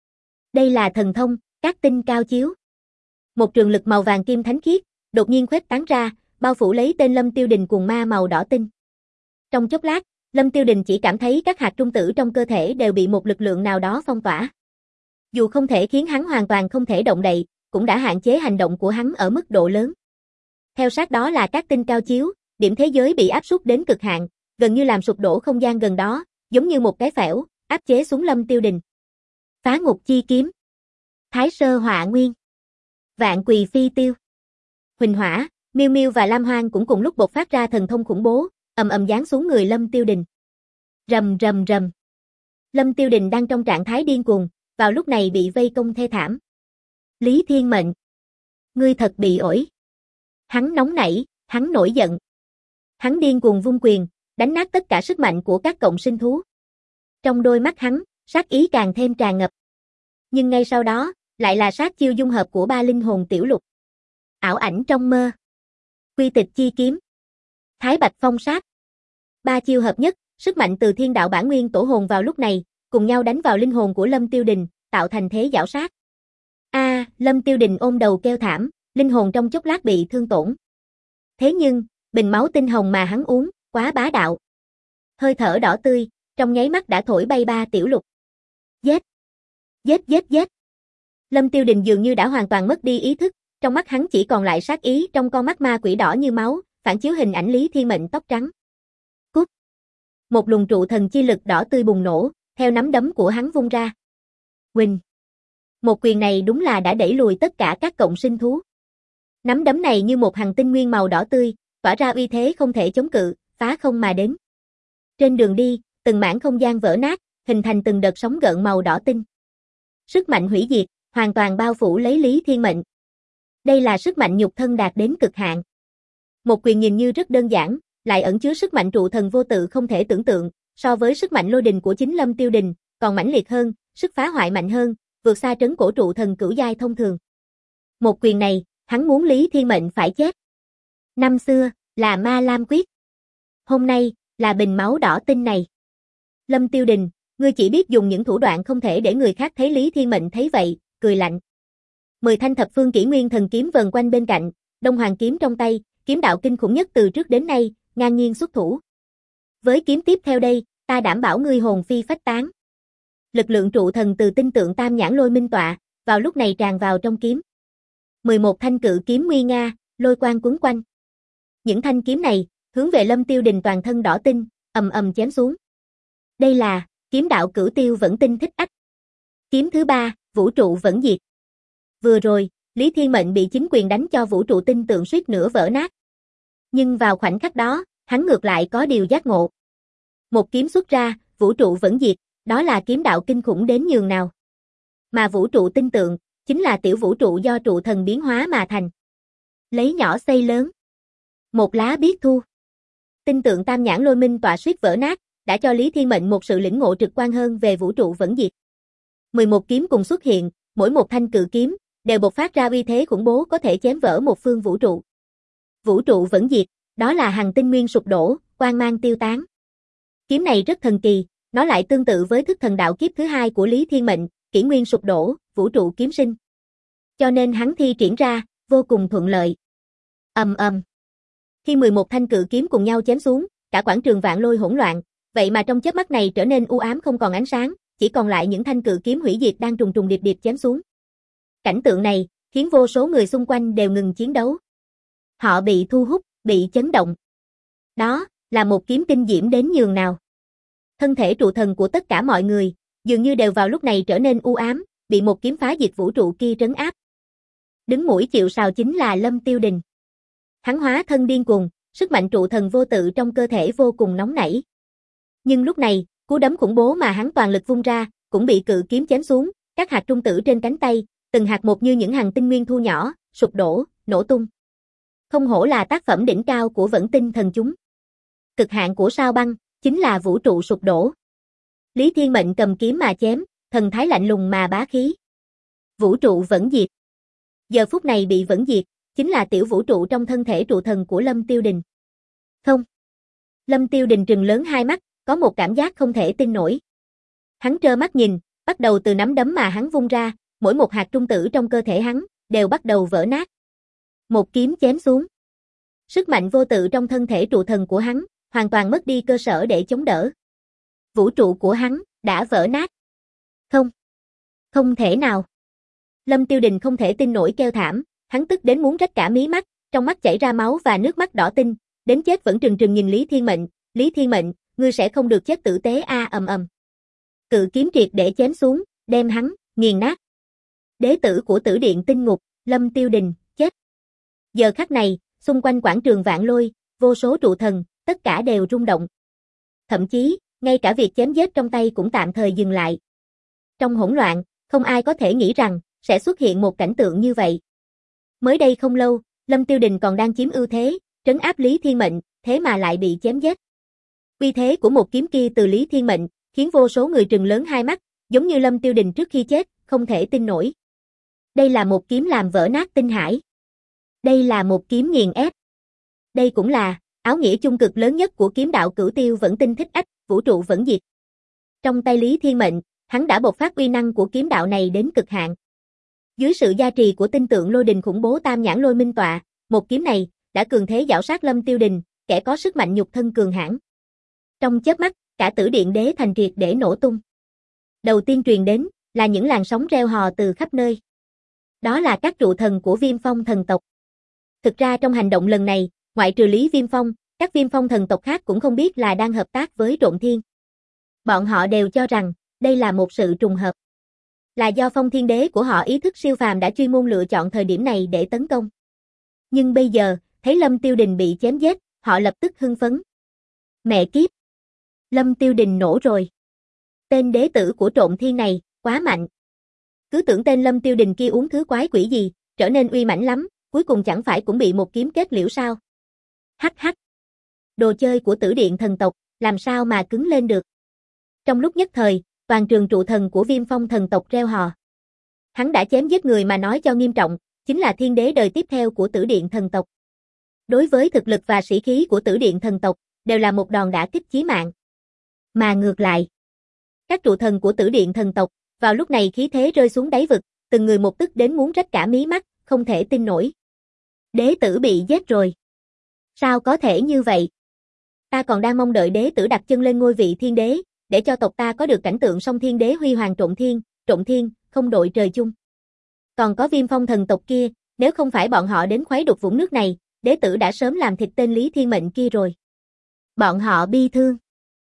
Đây là thần thông, các tinh cao chiếu. Một trường lực màu vàng kim thánh khiết, đột nhiên khuếch tán ra, bao phủ lấy tên Lâm Tiêu Đình cuồng ma màu đỏ tinh. Trong chốc lát, Lâm Tiêu Đình chỉ cảm thấy các hạt trung tử trong cơ thể đều bị một lực lượng nào đó phong tỏa. Dù không thể khiến hắn hoàn toàn không thể động đậy, cũng đã hạn chế hành động của hắn ở mức độ lớn. Theo sát đó là các tinh cao chiếu, điểm thế giới bị áp suất đến cực hạn, gần như làm sụp đổ không gian gần đó, giống như một cái phễu, áp chế xuống Lâm Tiêu Đình. Phá ngục chi kiếm, Thái sơ họa nguyên, Vạn quỳ phi tiêu, Huỳnh hỏa, Miêu Miêu và Lam Hoang cũng cùng lúc bộc phát ra thần thông khủng bố, ầm ầm giáng xuống người Lâm Tiêu Đình. Rầm rầm rầm. Lâm Tiêu Đình đang trong trạng thái điên cuồng, vào lúc này bị vây công thê thảm. Lý Thiên Mệnh, ngươi thật bị ổi. Hắn nóng nảy, hắn nổi giận. Hắn điên cuồng vung quyền, đánh nát tất cả sức mạnh của các cộng sinh thú. Trong đôi mắt hắn, sát ý càng thêm tràn ngập. Nhưng ngay sau đó, lại là sát chiêu dung hợp của ba linh hồn tiểu lục. Ảo ảnh trong mơ, Quy tịch chi kiếm, Thái Bạch phong sát. Ba chiêu hợp nhất, sức mạnh từ thiên đạo bản nguyên tổ hồn vào lúc này, cùng nhau đánh vào linh hồn của Lâm Tiêu Đình, tạo thành thế giảo sát. Lâm Tiêu Đình ôm đầu kêu thảm, linh hồn trong chốc lát bị thương tổn. Thế nhưng, bình máu tinh hồng mà hắn uống, quá bá đạo. Hơi thở đỏ tươi, trong nháy mắt đã thổi bay ba tiểu lục. Giết! Giết giết giết! Lâm Tiêu Đình dường như đã hoàn toàn mất đi ý thức, trong mắt hắn chỉ còn lại sát ý, trong con mắt ma quỷ đỏ như máu, phản chiếu hình ảnh Lý Thiên Mệnh tóc trắng. Cút! Một luồng trụ thần chi lực đỏ tươi bùng nổ, theo nắm đấm của hắn vung ra. Huỳnh! Một quyền này đúng là đã đẩy lùi tất cả các cộng sinh thú. Nắm đấm này như một hằng tinh nguyên màu đỏ tươi, tỏa ra uy thế không thể chống cự, phá không mà đến. Trên đường đi, từng mảng không gian vỡ nát, hình thành từng đợt sóng gợn màu đỏ tinh. Sức mạnh hủy diệt, hoàn toàn bao phủ lấy Lý Thiên Mệnh. Đây là sức mạnh nhục thân đạt đến cực hạn. Một quyền nhìn như rất đơn giản, lại ẩn chứa sức mạnh trụ thần vô tự không thể tưởng tượng, so với sức mạnh lôi đình của chính Lâm Tiêu Đình, còn mãnh liệt hơn, sức phá hoại mạnh hơn, vượt xa trấn cổ trụ thần cửu giai thông thường. Một quyền này, hắn muốn Lý Thiên Mệnh phải chết. Năm xưa, là Ma Lam Quyết. Hôm nay, là bình máu đỏ tinh này. Lâm Tiêu Đình, ngươi chỉ biết dùng những thủ đoạn không thể để người khác thấy. Lý Thiên Mệnh thấy vậy, cười lạnh. 10 thanh thập phương kỷ nguyên thần kiếm vần quanh bên cạnh, Đông Hoàng kiếm trong tay, kiếm đạo kinh khủng nhất từ trước đến nay, ngang nhiên xuất thủ. Với kiếm tiếp theo đây, ta đảm bảo ngươi hồn phi phách tán. Lực lượng trụ thần từ tinh tượng Tam Nhãn Lôi Minh tọa, vào lúc này tràn vào trong kiếm. 11 thanh cự kiếm nguy nga, lôi quang quấn quanh. Những thanh kiếm này, hướng về Lâm Tiêu Đình toàn thân đỏ tinh, ầm ầm chém xuống. Đây là kiếm đạo cửu tiêu vẫn tinh thích ách. Kiếm thứ 3, vũ trụ vẫn diệt. Vừa rồi, Lý Thiên Mệnh bị chính quyền đánh cho vũ trụ tinh tượng suýt nữa vỡ nát. Nhưng vào khoảnh khắc đó, hắn ngược lại có điều giác ngộ. Một kiếm xuất ra, vũ trụ vẫn diệt, đó là kiếm đạo kinh khủng đến nhường nào. Mà vũ trụ tinh tượng, chính là tiểu vũ trụ do trụ thần biến hóa mà thành. Lấy nhỏ xây lớn. Một lá biết thu. Tinh tượng Tam Nhãn Lôi Minh tọa suýt vỡ nát, đã cho Lý Thiên Mệnh một sự lĩnh ngộ trực quan hơn về vũ trụ vẫn diệt. 11 kiếm cùng xuất hiện, mỗi một thanh cự kiếm, đều bộc phát ra uy thế khủng bố có thể chém vỡ một phương vũ trụ. Vũ trụ vẫn diệt, đó là hằng tinh nguyên sụp đổ, quang mang tiêu tán. Kiếm này rất thần kỳ, nó lại tương tự với thức thần đạo kiếp thứ 2 của Lý Thiên Mệnh, kỷ nguyên sụp đổ, vũ trụ kiếm sinh. Cho nên hắn thi triển ra, vô cùng thuận lợi. Ầm ầm. Khi 11 thanh cự kiếm cùng nhau chém xuống, cả quảng trường vạn lôi hỗn loạn, vậy mà trong chớp mắt này trở nên u ám không còn ánh sáng, chỉ còn lại những thanh cự kiếm hủy diệt đang trùng trùng điệp điệp chém xuống. Cảnh tượng này, khiến vô số người xung quanh đều ngừng chiến đấu. Họ bị thu hút, bị chấn động. Đó, là một kiếm kinh diễm đến nhường nào. Thân thể trụ thần của tất cả mọi người, dường như đều vào lúc này trở nên u ám, bị một kiếm phá diệt vũ trụ kia trấn áp. Đứng mũi chịu sào chính là Lâm Tiêu Đình. Hắn hóa thân điên cuồng, sức mạnh trụ thần vô tự trong cơ thể vô cùng nóng nảy. Nhưng lúc này, cú đấm khủng bố mà hắn toàn lực vung ra, cũng bị cự kiếm chém xuống, các hạt trung tử trên cánh tay, từng hạt một như những hằng tinh nguyên thu nhỏ, sụp đổ, nổ tung. Không hổ là tác phẩm đỉnh cao của Vẫn Tinh Thần chúng. Cực hạn của sao băng, chính là vũ trụ sụp đổ. Lý Thiên Mệnh cầm kiếm mà chém, thần thái lạnh lùng mà bá khí. Vũ trụ vẫn diệt. Giờ phút này bị vẫn diệt, chính là tiểu vũ trụ trong thân thể trụ thần của Lâm Tiêu Đình. Không. Lâm Tiêu Đình trừng lớn hai mắt, có một cảm giác không thể tin nổi. Hắn trơ mắt nhìn, bắt đầu từ nắm đấm mà hắn vung ra, mỗi một hạt trung tử trong cơ thể hắn, đều bắt đầu vỡ nát. Một kiếm chém xuống. Sức mạnh vô tự trong thân thể trụ thần của hắn, hoàn toàn mất đi cơ sở để chống đỡ. Vũ trụ của hắn, đã vỡ nát. Không. Không thể nào. Lâm Tiêu Đình không thể tin nổi kêu thảm, hắn tức đến muốn rách cả mí mắt, trong mắt chảy ra máu và nước mắt đỏ tinh, đến chết vẫn trừng trừng nhìn Lý Thiên Mệnh, Lý Thiên Mệnh, ngươi sẽ không được chết tử tế a ầm ầm. Cự kiếm triệt để chém xuống, đem hắn, nghiền nát. Đế tử của Tử Điện Tinh Ngục, Lâm Tiêu Đình, chết. Giờ khắc này, xung quanh quảng trường Vạn Lôi, vô số trụ thần, tất cả đều rung động. Thậm chí, ngay cả việc chém giết trong tay cũng tạm thời dừng lại. Trong hỗn loạn, không ai có thể nghĩ rằng, sẽ xuất hiện một cảnh tượng như vậy. Mới đây không lâu, Lâm Tiêu Đình còn đang chiếm ưu thế, trấn áp Lý Thiên Mệnh, thế mà lại bị chém giết. Uy thế của một kiếm kia từ Lý Thiên Mệnh, khiến vô số người trừng lớn hai mắt, giống như Lâm Tiêu Đình trước khi chết, không thể tin nổi. Đây là một kiếm làm vỡ nát tinh hải. Đây là một kiếm nghiền ép. Đây cũng là áo nghĩa chung cực lớn nhất của kiếm đạo Cửu Tiêu Vẫn Tinh Thích Ách, vũ trụ vẫn diệt. Trong tay Lý Thiên Mệnh, hắn đã bộc phát uy năng của kiếm đạo này đến cực hạn. Dưới sự gia trì của tinh tượng lôi đình khủng bố Tam Nhãn Lôi Minh Tọa, một kiếm này đã cường thế giảo sát Lâm Tiêu Đình, kẻ có sức mạnh nhục thân cường hãn. Trong chớp mắt, cả Tử Điện Đế thành triệt để nổ tung. Đầu tiên truyền đến là những làn sóng reo hò từ khắp nơi. Đó là các trụ thần của Viêm Phong thần tộc. Thực ra trong hành động lần này, ngoại trừ Lý Viêm Phong, các Viêm Phong thần tộc khác cũng không biết là đang hợp tác với Trộm Thiên. Bọn họ đều cho rằng đây là một sự trùng hợp. Là do Phong Thiên Đế của họ ý thức siêu phàm đã chuyên môn lựa chọn thời điểm này để tấn công. Nhưng bây giờ, thấy Lâm Tiêu Đình bị chém giết, họ lập tức hưng phấn. Mẹ kiếp! Lâm Tiêu Đình nổ rồi. Tên đế tử của Trộm Thiên này, quá mạnh. Cứ tưởng tên Lâm Tiêu Đình kia uống thứ quái quỷ gì, trở nên uy mãnh lắm, cuối cùng chẳng phải cũng bị một kiếm kết liễu sao. Hắc hắc. Đồ chơi của Tử Điện thần tộc, làm sao mà cứng lên được. Trong lúc nhất thời, toàn trường trụ thần của Viêm Phong thần tộc reo hò. Hắn đã chém giết người mà nói cho nghiêm trọng, chính là thiên đế đời tiếp theo của Tử Điện thần tộc. Đối với thực lực và sĩ khí của Tử Điện thần tộc, đều là một đòn đả kích chí mạng. Mà ngược lại, các trụ thần của Tử Điện thần tộc, vào lúc này khí thế rơi xuống đáy vực, từng người một tức đến muốn rách cả mí mắt, không thể tin nổi. Đế tử bị giết rồi. Sao có thể như vậy? Ta còn đang mong đợi đế tử đặt chân lên ngôi vị thiên đế, để cho tộc ta có được cảnh tượng song thiên đế huy hoàng Trộm Thiên, không đội trời chung. Còn có Viêm Phong thần tộc kia, nếu không phải bọn họ đến khuấy đục vũng nước này, đế tử đã sớm làm thịt tên Lý Thiên Mệnh kia rồi. Bọn họ bi thương.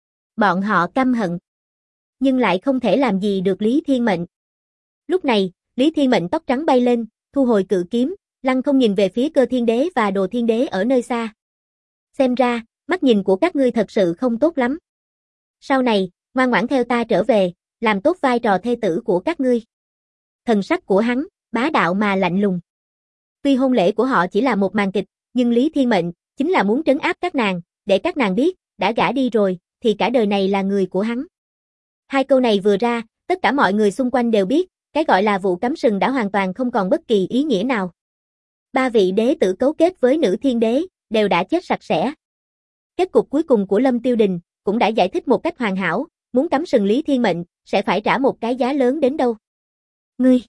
Bọn họ căm hận. Nhưng lại không thể làm gì được Lý Thiên Mệnh. Lúc này, Lý Thiên Mệnh tóc trắng bay lên, thu hồi cự kiếm, lăng không nhìn về phía Cơ Thiên Đế và Đồ Thiên Đế ở nơi xa. Xem ra, mắt nhìn của các ngươi thật sự không tốt lắm. Sau này, ngoan ngoãn theo ta trở về, làm tốt vai trò thê tử của các ngươi. Thần sắc của hắn, bá đạo mà lạnh lùng. Tuy hôn lễ của họ chỉ là một màn kịch, nhưng Lý Thiên Mệnh chính là muốn trấn áp các nàng, để các nàng biết, đã gả đi rồi, thì cả đời này là người của hắn. Hai câu này vừa ra, tất cả mọi người xung quanh đều biết, cái gọi là vụ cắm sừng đã hoàn toàn không còn bất kỳ ý nghĩa nào. Ba vị đế tử cấu kết với nữ thiên đế, đều đã chết sạch sẽ. Kết cục cuối cùng của Lâm Tiêu Đình, cũng đã giải thích một cách hoàn hảo, muốn cắm sừng Lý Thiên Mệnh, sẽ phải trả một cái giá lớn đến đâu. Ngươi!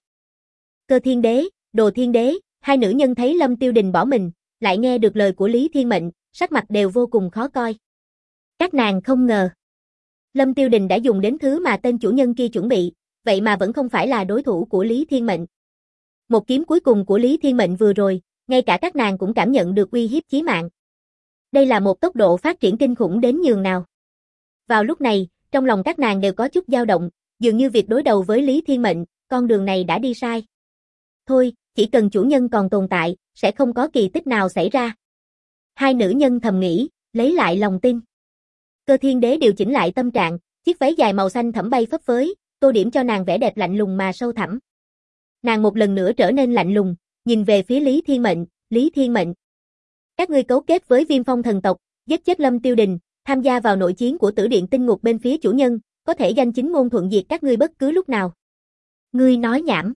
Cơ Thiên Đế, Đồ Thiên Đế, hai nữ nhân thấy Lâm Tiêu Đình bỏ mình, lại nghe được lời của Lý Thiên Mệnh, sắc mặt đều vô cùng khó coi. Các nàng không ngờ. Lâm Tiêu Đình đã dùng đến thứ mà tên chủ nhân kia chuẩn bị, vậy mà vẫn không phải là đối thủ của Lý Thiên Mệnh. Một kiếm cuối cùng của Lý Thiên Mệnh vừa rồi, ngay cả các nàng cũng cảm nhận được uy hiếp chí mạng. Đây là một tốc độ phát triển kinh khủng đến nhường nào. Vào lúc này, trong lòng các nàng đều có chút dao động, dường như việc đối đầu với Lý Thiên Mệnh, con đường này đã đi sai. Thôi, chỉ cần chủ nhân còn tồn tại, sẽ không có kỳ tích nào xảy ra. Hai nữ nhân thầm nghĩ, lấy lại lòng tin. Cơ Thiên Đế điều chỉnh lại tâm trạng, chiếc váy dài màu xanh thẫm bay phấp phới, tô điểm cho nàng vẻ đẹp lạnh lùng mà sâu thẳm. Nàng một lần nữa trở nên lạnh lùng, nhìn về phía Lý Thiên Mệnh, Lý Thiên Mệnh. Các ngươi cấu kết với Viêm Phong thần tộc, giết chết Lâm Tiêu Đình, tham gia vào nội chiến của Tử Điện Tinh Ngục bên phía chủ nhân, có thể danh chính ngôn thuận diệt các ngươi bất cứ lúc nào. Ngươi nói nhảm.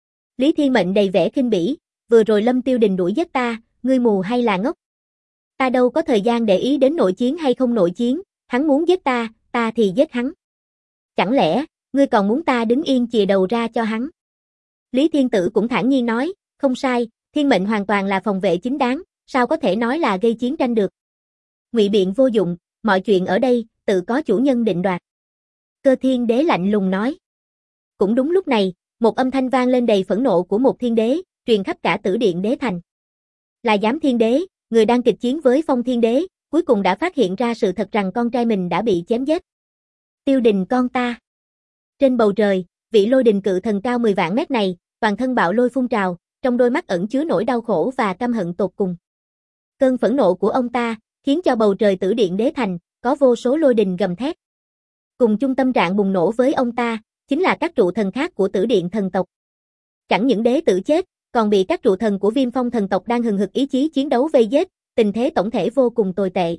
Lý Thiên Mệnh đầy vẻ khinh bỉ, vừa rồi Lâm Tiêu Đình đuổi giết ta, ngươi mù hay là ngốc? Ta đâu có thời gian để ý đến nội chiến hay không nội chiến, hắn muốn giết ta, ta thì giết hắn. Chẳng lẽ, ngươi còn muốn ta đứng yên chìa đầu ra cho hắn? Lý Thiên Tử cũng thản nhiên nói, không sai, thiên mệnh hoàn toàn là phòng vệ chính đáng, sao có thể nói là gây chiến tranh được. Ngụy biện vô dụng, mọi chuyện ở đây, tự có chủ nhân định đoạt. Cơ Thiên Đế lạnh lùng nói. Cũng đúng lúc này, một âm thanh vang lên đầy phẫn nộ của một thiên đế, truyền khắp cả Tử Điện Đế Thành. Là Giám Thiên Đế, người đang kịch chiến với Phong Thiên Đế, cuối cùng đã phát hiện ra sự thật rằng con trai mình đã bị chém giết. Tiêu Đình con ta. Trên bầu trời, vị lôi đình cự thần cao 10 vạn mét này, toàn thân bạo lôi phun trào, trong đôi mắt ẩn chứa nỗi đau khổ và căm hận tột cùng. Cơn phẫn nộ của ông ta, khiến cho bầu trời Tử Điện Đế Thành, có vô số lôi đình gầm thét. Cùng chung tâm trạng bùng nổ với ông ta, chính là các trụ thần khác của Tử Điện thần tộc. Chẳng những đế tử chết, còn bị các trụ thần của Viêm Phong thần tộc đang hừng hực ý chí chiến đấu vây giết, tình thế tổng thể vô cùng tồi tệ.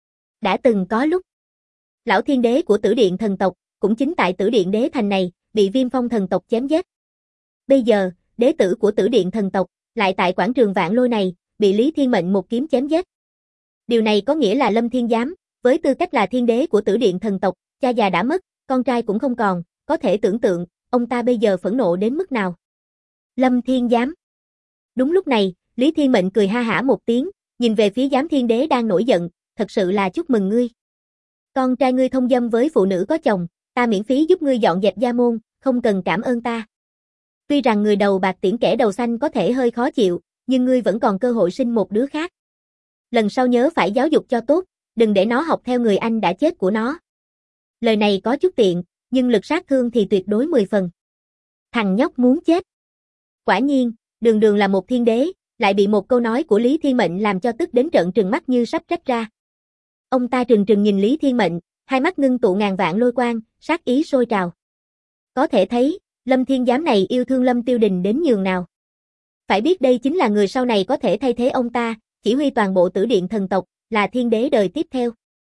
Đã từng có lúc, lão thiên đế của Tử Điện thần tộc, cũng chính tại Tử Điện Đế Thành này, bị Viêm Phong thần tộc chém giết. Bây giờ, đế tử của Tử Điện thần tộc, lại tại quảng trường Vạn Lôi này, bị Lý Thiên Mệnh một kiếm chém giết. Điều này có nghĩa là Lâm Thiên Giám, với tư cách là thiên đế của Tử Điện thần tộc, cha già đã mất, con trai cũng không còn, có thể tưởng tượng, ông ta bây giờ phẫn nộ đến mức nào. Lâm Thiên Giám. Đúng lúc này, Lý Thiên Mệnh cười ha hả một tiếng, nhìn về phía Giám Thiên Đế đang nổi giận, thật sự là chúc mừng ngươi. Con trai ngươi thông dâm với phụ nữ có chồng, ta miễn phí giúp ngươi dọn dẹp gia môn, không cần cảm ơn ta. Tuy rằng người đầu bạc tiễn kẻ đầu xanh có thể hơi khó chịu, nhưng ngươi vẫn còn cơ hội sinh một đứa khác. Lần sau nhớ phải giáo dục cho tốt, đừng để nó học theo người anh đã chết của nó. Lời này có chút tiện, nhưng lực sát thương thì tuyệt đối 10 phần. Thằng nhóc muốn chết. Quả nhiên, đường đường là một thiên đế, lại bị một câu nói của Lý Thiên Mệnh làm cho tức đến trợn trừng mắt như sắp rách ra. Ông ta trừng trừng nhìn Lý Thiên Mệnh, hai mắt ngưng tụ ngàn vạn lôi quang, sát ý sôi trào. Có thể thấy, Lâm Thiên Giám này yêu thương Lâm Tiêu Đình đến nhường nào. Phải biết đây chính là người sau này có thể thay thế ông ta, chỉ huy toàn bộ Tử Điện thần tộc, là thiên đế đời tiếp theo.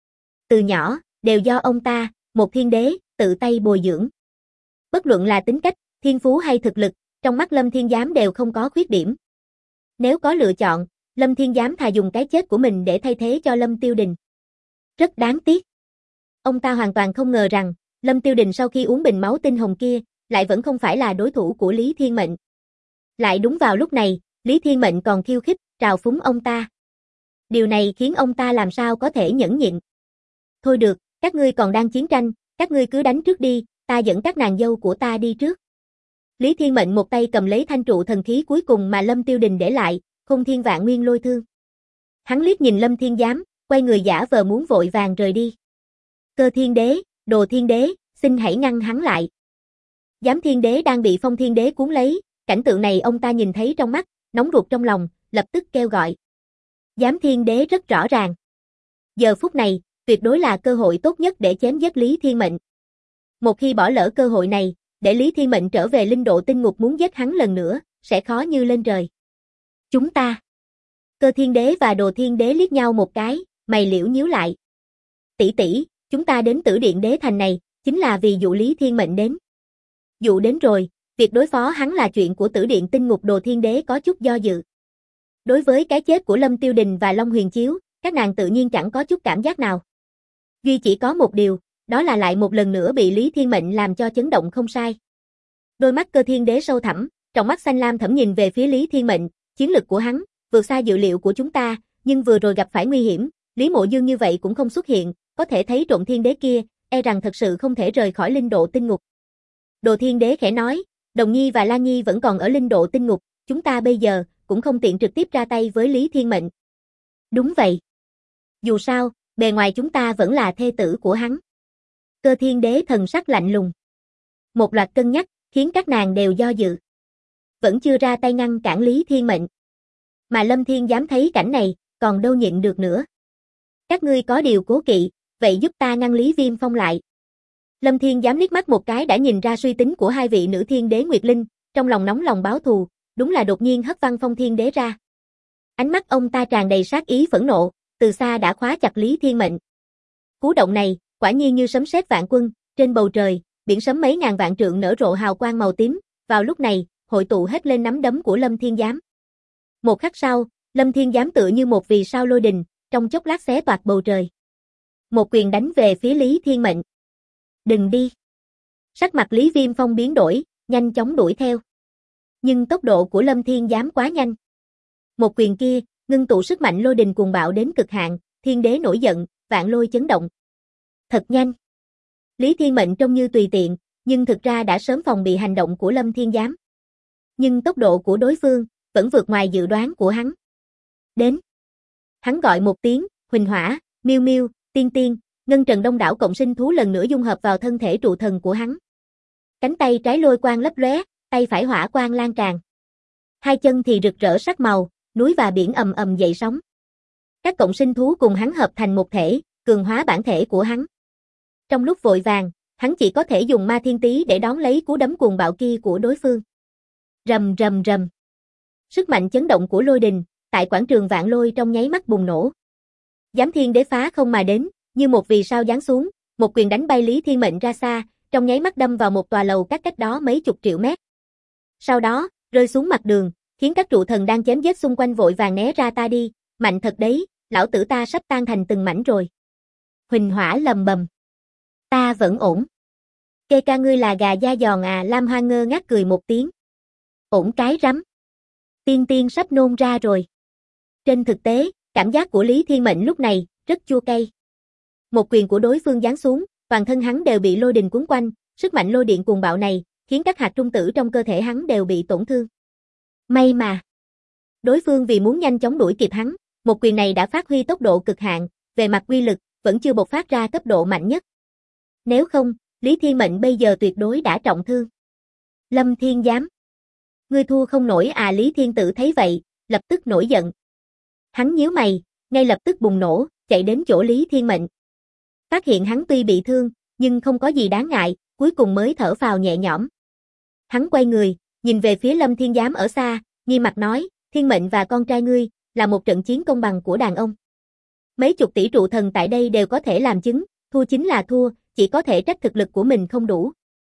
Từ nhỏ, đều do ông ta, một thiên đế, tự tay bồi dưỡng. Bất luận là tính cách, thiên phú hay thực lực, trong mắt Lâm Thiên Giám đều không có khuyết điểm. Nếu có lựa chọn, Lâm Thiên Giám thà dùng cái chết của mình để thay thế cho Lâm Tiêu Đình. Rất đáng tiếc. Ông ta hoàn toàn không ngờ rằng, Lâm Tiêu Đình sau khi uống bình máu tinh hồng kia, lại vẫn không phải là đối thủ của Lý Thiên Mệnh. Lại đúng vào lúc này, Lý Thiên Mệnh còn khiêu khích, trào phúng ông ta. Điều này khiến ông ta làm sao có thể nhẫn nhịn. Thôi được, các ngươi còn đang chiến tranh, các ngươi cứ đánh trước đi, ta dẫn các nàng dâu của ta đi trước. Lý Thiên Mệnh một tay cầm lấy thanh trụ thần khí cuối cùng mà Lâm Tiêu Đình để lại, Khôn Thiên Vạn Nguyên Lôi Thương. Hắn liếc nhìn Lâm Thiên Giám, quay người giả vờ muốn vội vàng rời đi. Cơ Thiên Đế, Đồ Thiên Đế, xin hãy ngăn hắn lại. Giám Thiên Đế đang bị Phong Thiên Đế cuốn lấy, cảnh tượng này ông ta nhìn thấy trong mắt, nóng ruột trong lòng, lập tức kêu gọi. Giám Thiên Đế rất rõ ràng. Giờ phút này, tuyệt đối là cơ hội tốt nhất để chém giết Lý Thiên Mệnh. Một khi bỏ lỡ cơ hội này, để Lý Thiên Mệnh trở về linh độ tinh ngục muốn giết hắn lần nữa, sẽ khó như lên trời. Chúng ta. Cơ Thiên Đế và Đồ Thiên Đế liếc nhau một cái, mày liễu nhíu lại. Tỷ tỷ, chúng ta đến Tử Điện Đế Thành này, chính là vì dụ Lý Thiên Mệnh đến. Dụ đến rồi, việc đối phó hắn là chuyện của Tử Điện tinh ngục. Đồ Thiên Đế có chút do dự. Đối với cái chết của Lâm Tiêu Đình và Long Huyền Chiếu, các nàng tự nhiên chẳng có chút cảm giác nào. Duy chỉ có một điều, đó là lại một lần nữa bị Lý Thiên Mệnh làm cho chấn động không sai. Đôi mắt Cơ Thiên Đế sâu thẳm, trong mắt xanh lam thẫm nhìn về phía Lý Thiên Mệnh, chiến lực của hắn vượt xa dự liệu của chúng ta, nhưng vừa rồi gặp phải nguy hiểm, Lý Mộ Dương như vậy cũng không xuất hiện, có thể thấy Trộn Thiên Đế kia, e rằng thật sự không thể rời khỏi linh độ tinh ngục. Đồ Thiên Đế khẽ nói, Đồng Nhi và Lan Nhi vẫn còn ở linh độ tinh ngục, chúng ta bây giờ cũng không tiện trực tiếp ra tay với Lý Thiên Mệnh. Đúng vậy. Dù sao, bề ngoài chúng ta vẫn là thê tử của hắn. Cơ Thiên Đế thần sắc lạnh lùng. Một loạt cân nhắc, khiến các nàng đều do dự. Vẫn chưa ra tay ngăn cản Lý Thiên Mệnh. Mà Lâm Thiên Giám thấy cảnh này, còn đâu nhịn được nữa. Các ngươi có điều cố kỵ, vậy giúp ta ngăn Lý Viêm Phong lại. Lâm Thiên Giám liếc mắt một cái đã nhìn ra suy tính của hai vị nữ thiên đế Nguyệt Linh, trong lòng nóng lòng báo thù, đúng là đột nhiên hất Văn Phong Thiên Đế ra. Ánh mắt ông ta tràn đầy sát ý phẫn nộ, từ xa đã khóa chặt Lý Thiên Mệnh. Cú động này, quả nhiên như sấm sét vạn quân, trên bầu trời, biển sấm mấy ngàn vạn trượng nở rộ hào quang màu tím, vào lúc này, hội tụ hết lên nắm đấm của Lâm Thiên Giám. Một khắc sau, Lâm Thiên Giám tựa như một vì sao lôi đình, trong chốc lát xé toạc bầu trời. Một quyền đánh về phía Lý Thiên Mệnh. Đừng đi. Sắc mặt Lý Viêm Phong biến đổi, nhanh chóng đuổi theo. Nhưng tốc độ của Lâm Thiên Giám quá nhanh. Một quyền kia, ngưng tụ sức mạnh lôi đình cuồng bạo đến cực hạn, thiên đế nổi giận, vạn lôi chấn động. Thật nhanh. Lý Thiên Mệnh trông như tùy tiện, nhưng thực ra đã sớm phòng bị hành động của Lâm Thiên Giám. Nhưng tốc độ của đối phương vẫn vượt ngoài dự đoán của hắn. Đến. Hắn gọi một tiếng, Huỳnh Hỏa, Miêu Miêu, Tiên Tiên, ngân trần đông đảo cộng sinh thú lần nữa dung hợp vào thân thể trụ thần của hắn. Cánh tay trái lôi quang lấp lóe, tay phải hỏa quang lan tràn. Hai chân thì rực rỡ sắc màu, núi và biển ầm ầm dậy sóng. Các cộng sinh thú cùng hắn hợp thành một thể, cường hóa bản thể của hắn. Trong lúc vội vàng, hắn chỉ có thể dùng ma thiên tý để đón lấy cú đấm cuồng bạo kia của đối phương. Rầm rầm rầm. Sức mạnh chấn động của lôi đình, tại quảng trường vạn lôi trong nháy mắt bùng nổ. Giám thiên đế phá không mà đến, như một vì sao giáng xuống, một quyền đánh bay Lý Thiên Mệnh ra xa, trong nháy mắt đâm vào một tòa lầu cách cách đó mấy chục triệu mét. Sau đó, rơi xuống mặt đường, khiến các trụ thần đang chém giết xung quanh vội vàng né ra ta đi, mạnh thật đấy, lão tử ta sắp tan thành từng mảnh rồi. Huỳnh Hỏa lầm bầm. Ta vẫn ổn. Kê ca ngươi là gà da giòn à, Lam Hoa ngơ ngác cười một tiếng. Ổn cái rắm. Tiên Tiên sắp nôn ra rồi. Trên thực tế, cảm giác của Lý Thiên Mệnh lúc này rất chua cay. Một quyền của đối phương giáng xuống, toàn thân hắn đều bị lôi đình cuốn quanh, sức mạnh lôi điện cuồng bạo này khiến các hạt trung tử trong cơ thể hắn đều bị tổn thương. May mà, đối phương vì muốn nhanh chóng đuổi kịp hắn, một quyền này đã phát huy tốc độ cực hạn, về mặt uy lực vẫn chưa bộc phát ra cấp độ mạnh nhất. Nếu không, Lý Thiên Mệnh bây giờ tuyệt đối đã trọng thương. Lâm Thiên Giám, ngươi thua không nổi à? Lý Thiên Tử thấy vậy, lập tức nổi giận. Hắn nhíu mày, ngay lập tức bùng nổ, chạy đến chỗ Lý Thiên Mệnh. Phát hiện hắn tuy bị thương, nhưng không có gì đáng ngại, cuối cùng mới thở phào nhẹ nhõm. Hắn quay người, nhìn về phía Lâm Thiên Giám ở xa, nghiêm mặt nói, Thiên Mệnh và con trai ngươi, là một trận chiến công bằng của đàn ông. Mấy chục tỷ trụ thần tại đây đều có thể làm chứng, thua chính là thua, chỉ có thể trách thực lực của mình không đủ.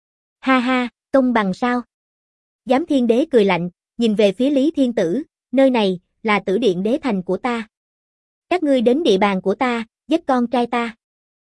Ha ha, công bằng sao? Giám Thiên Đế cười lạnh, nhìn về phía Lý Thiên Tử, nơi này, là Tử Điện Đế Thành của ta. Các ngươi đến địa bàn của ta, giết con trai ta.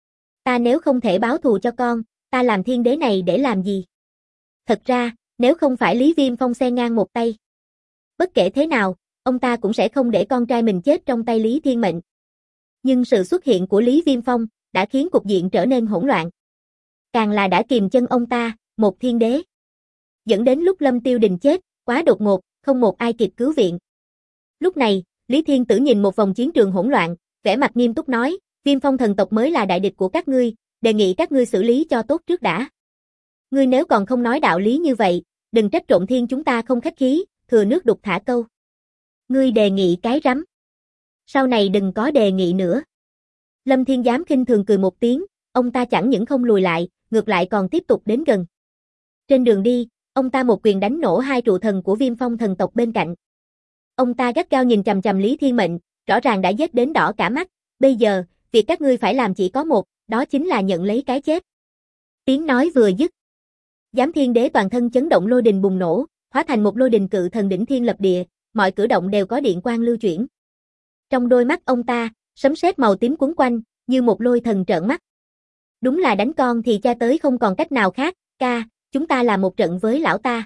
Ta nếu không thể báo thù cho con, ta làm thiên đế này để làm gì? Thật ra, nếu không phải Lý Viêm Phong xen ngang một tay. Bất kể thế nào, ông ta cũng sẽ không để con trai mình chết trong tay Lý Thiên Mệnh. Nhưng sự xuất hiện của Lý Viêm Phong đã khiến cục diện trở nên hỗn loạn. Càng là đã kìm chân ông ta, một thiên đế. Dẫn đến lúc Lâm Tiêu Đình chết, quá đột ngột, không một ai kịp cứu viện. Lúc này, Lý Thiên Tử nhìn một vòng chiến trường hỗn loạn, vẻ mặt nghiêm túc nói, Viêm Phong thần tộc mới là đại địch của các ngươi, đề nghị các ngươi xử lý cho tốt trước đã. Ngươi nếu còn không nói đạo lý như vậy, đừng trách Trộm Thiên chúng ta không khách khí, thừa nước đục thả câu. Ngươi đề nghị cái rắm. Sau này đừng có đề nghị nữa. Lâm Thiên Giám khinh thường cười một tiếng, ông ta chẳng những không lùi lại, ngược lại còn tiếp tục đến gần. Trên đường đi, ông ta một quyền đánh nổ hai trụ thần của Viêm Phong thần tộc bên cạnh. Ông ta gắt gao nhìn chằm chằm Lý Thiên Mệnh, rõ ràng đã giết đến đỏ cả mắt, bây giờ, việc các ngươi phải làm chỉ có một, đó chính là nhận lấy cái chết. Tiếng nói vừa dứt. Giám Thiên Đế toàn thân chấn động lôi đình bùng nổ, hóa thành một lôi đình cự thần đỉnh thiên lập địa, mọi cử động đều có điện quang lưu chuyển. Trong đôi mắt ông ta, sấm sét màu tím quấn quanh, như một lôi thần trợn mắt. Đúng là đánh con thì cha tới không còn cách nào khác, ca, chúng ta là một trận với lão ta.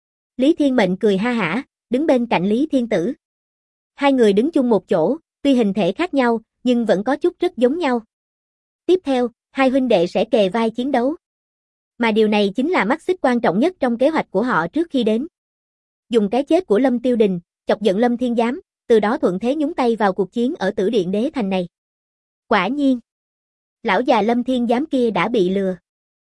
Lý Thiên Mệnh cười ha hả, đứng bên cạnh Lý Thiên Tử. Hai người đứng chung một chỗ, tuy hình thể khác nhau, nhưng vẫn có chút rất giống nhau. Tiếp theo, hai huynh đệ sẽ kề vai chiến đấu. Mà điều này chính là mắt xích quan trọng nhất trong kế hoạch của họ trước khi đến. Dùng cái chết của Lâm Tiêu Đình, chọc giận Lâm Thiên Giám, từ đó thuận thế nhúng tay vào cuộc chiến ở Tử Điện Đế Thành này. Quả nhiên, lão già Lâm Thiên Giám kia đã bị lừa.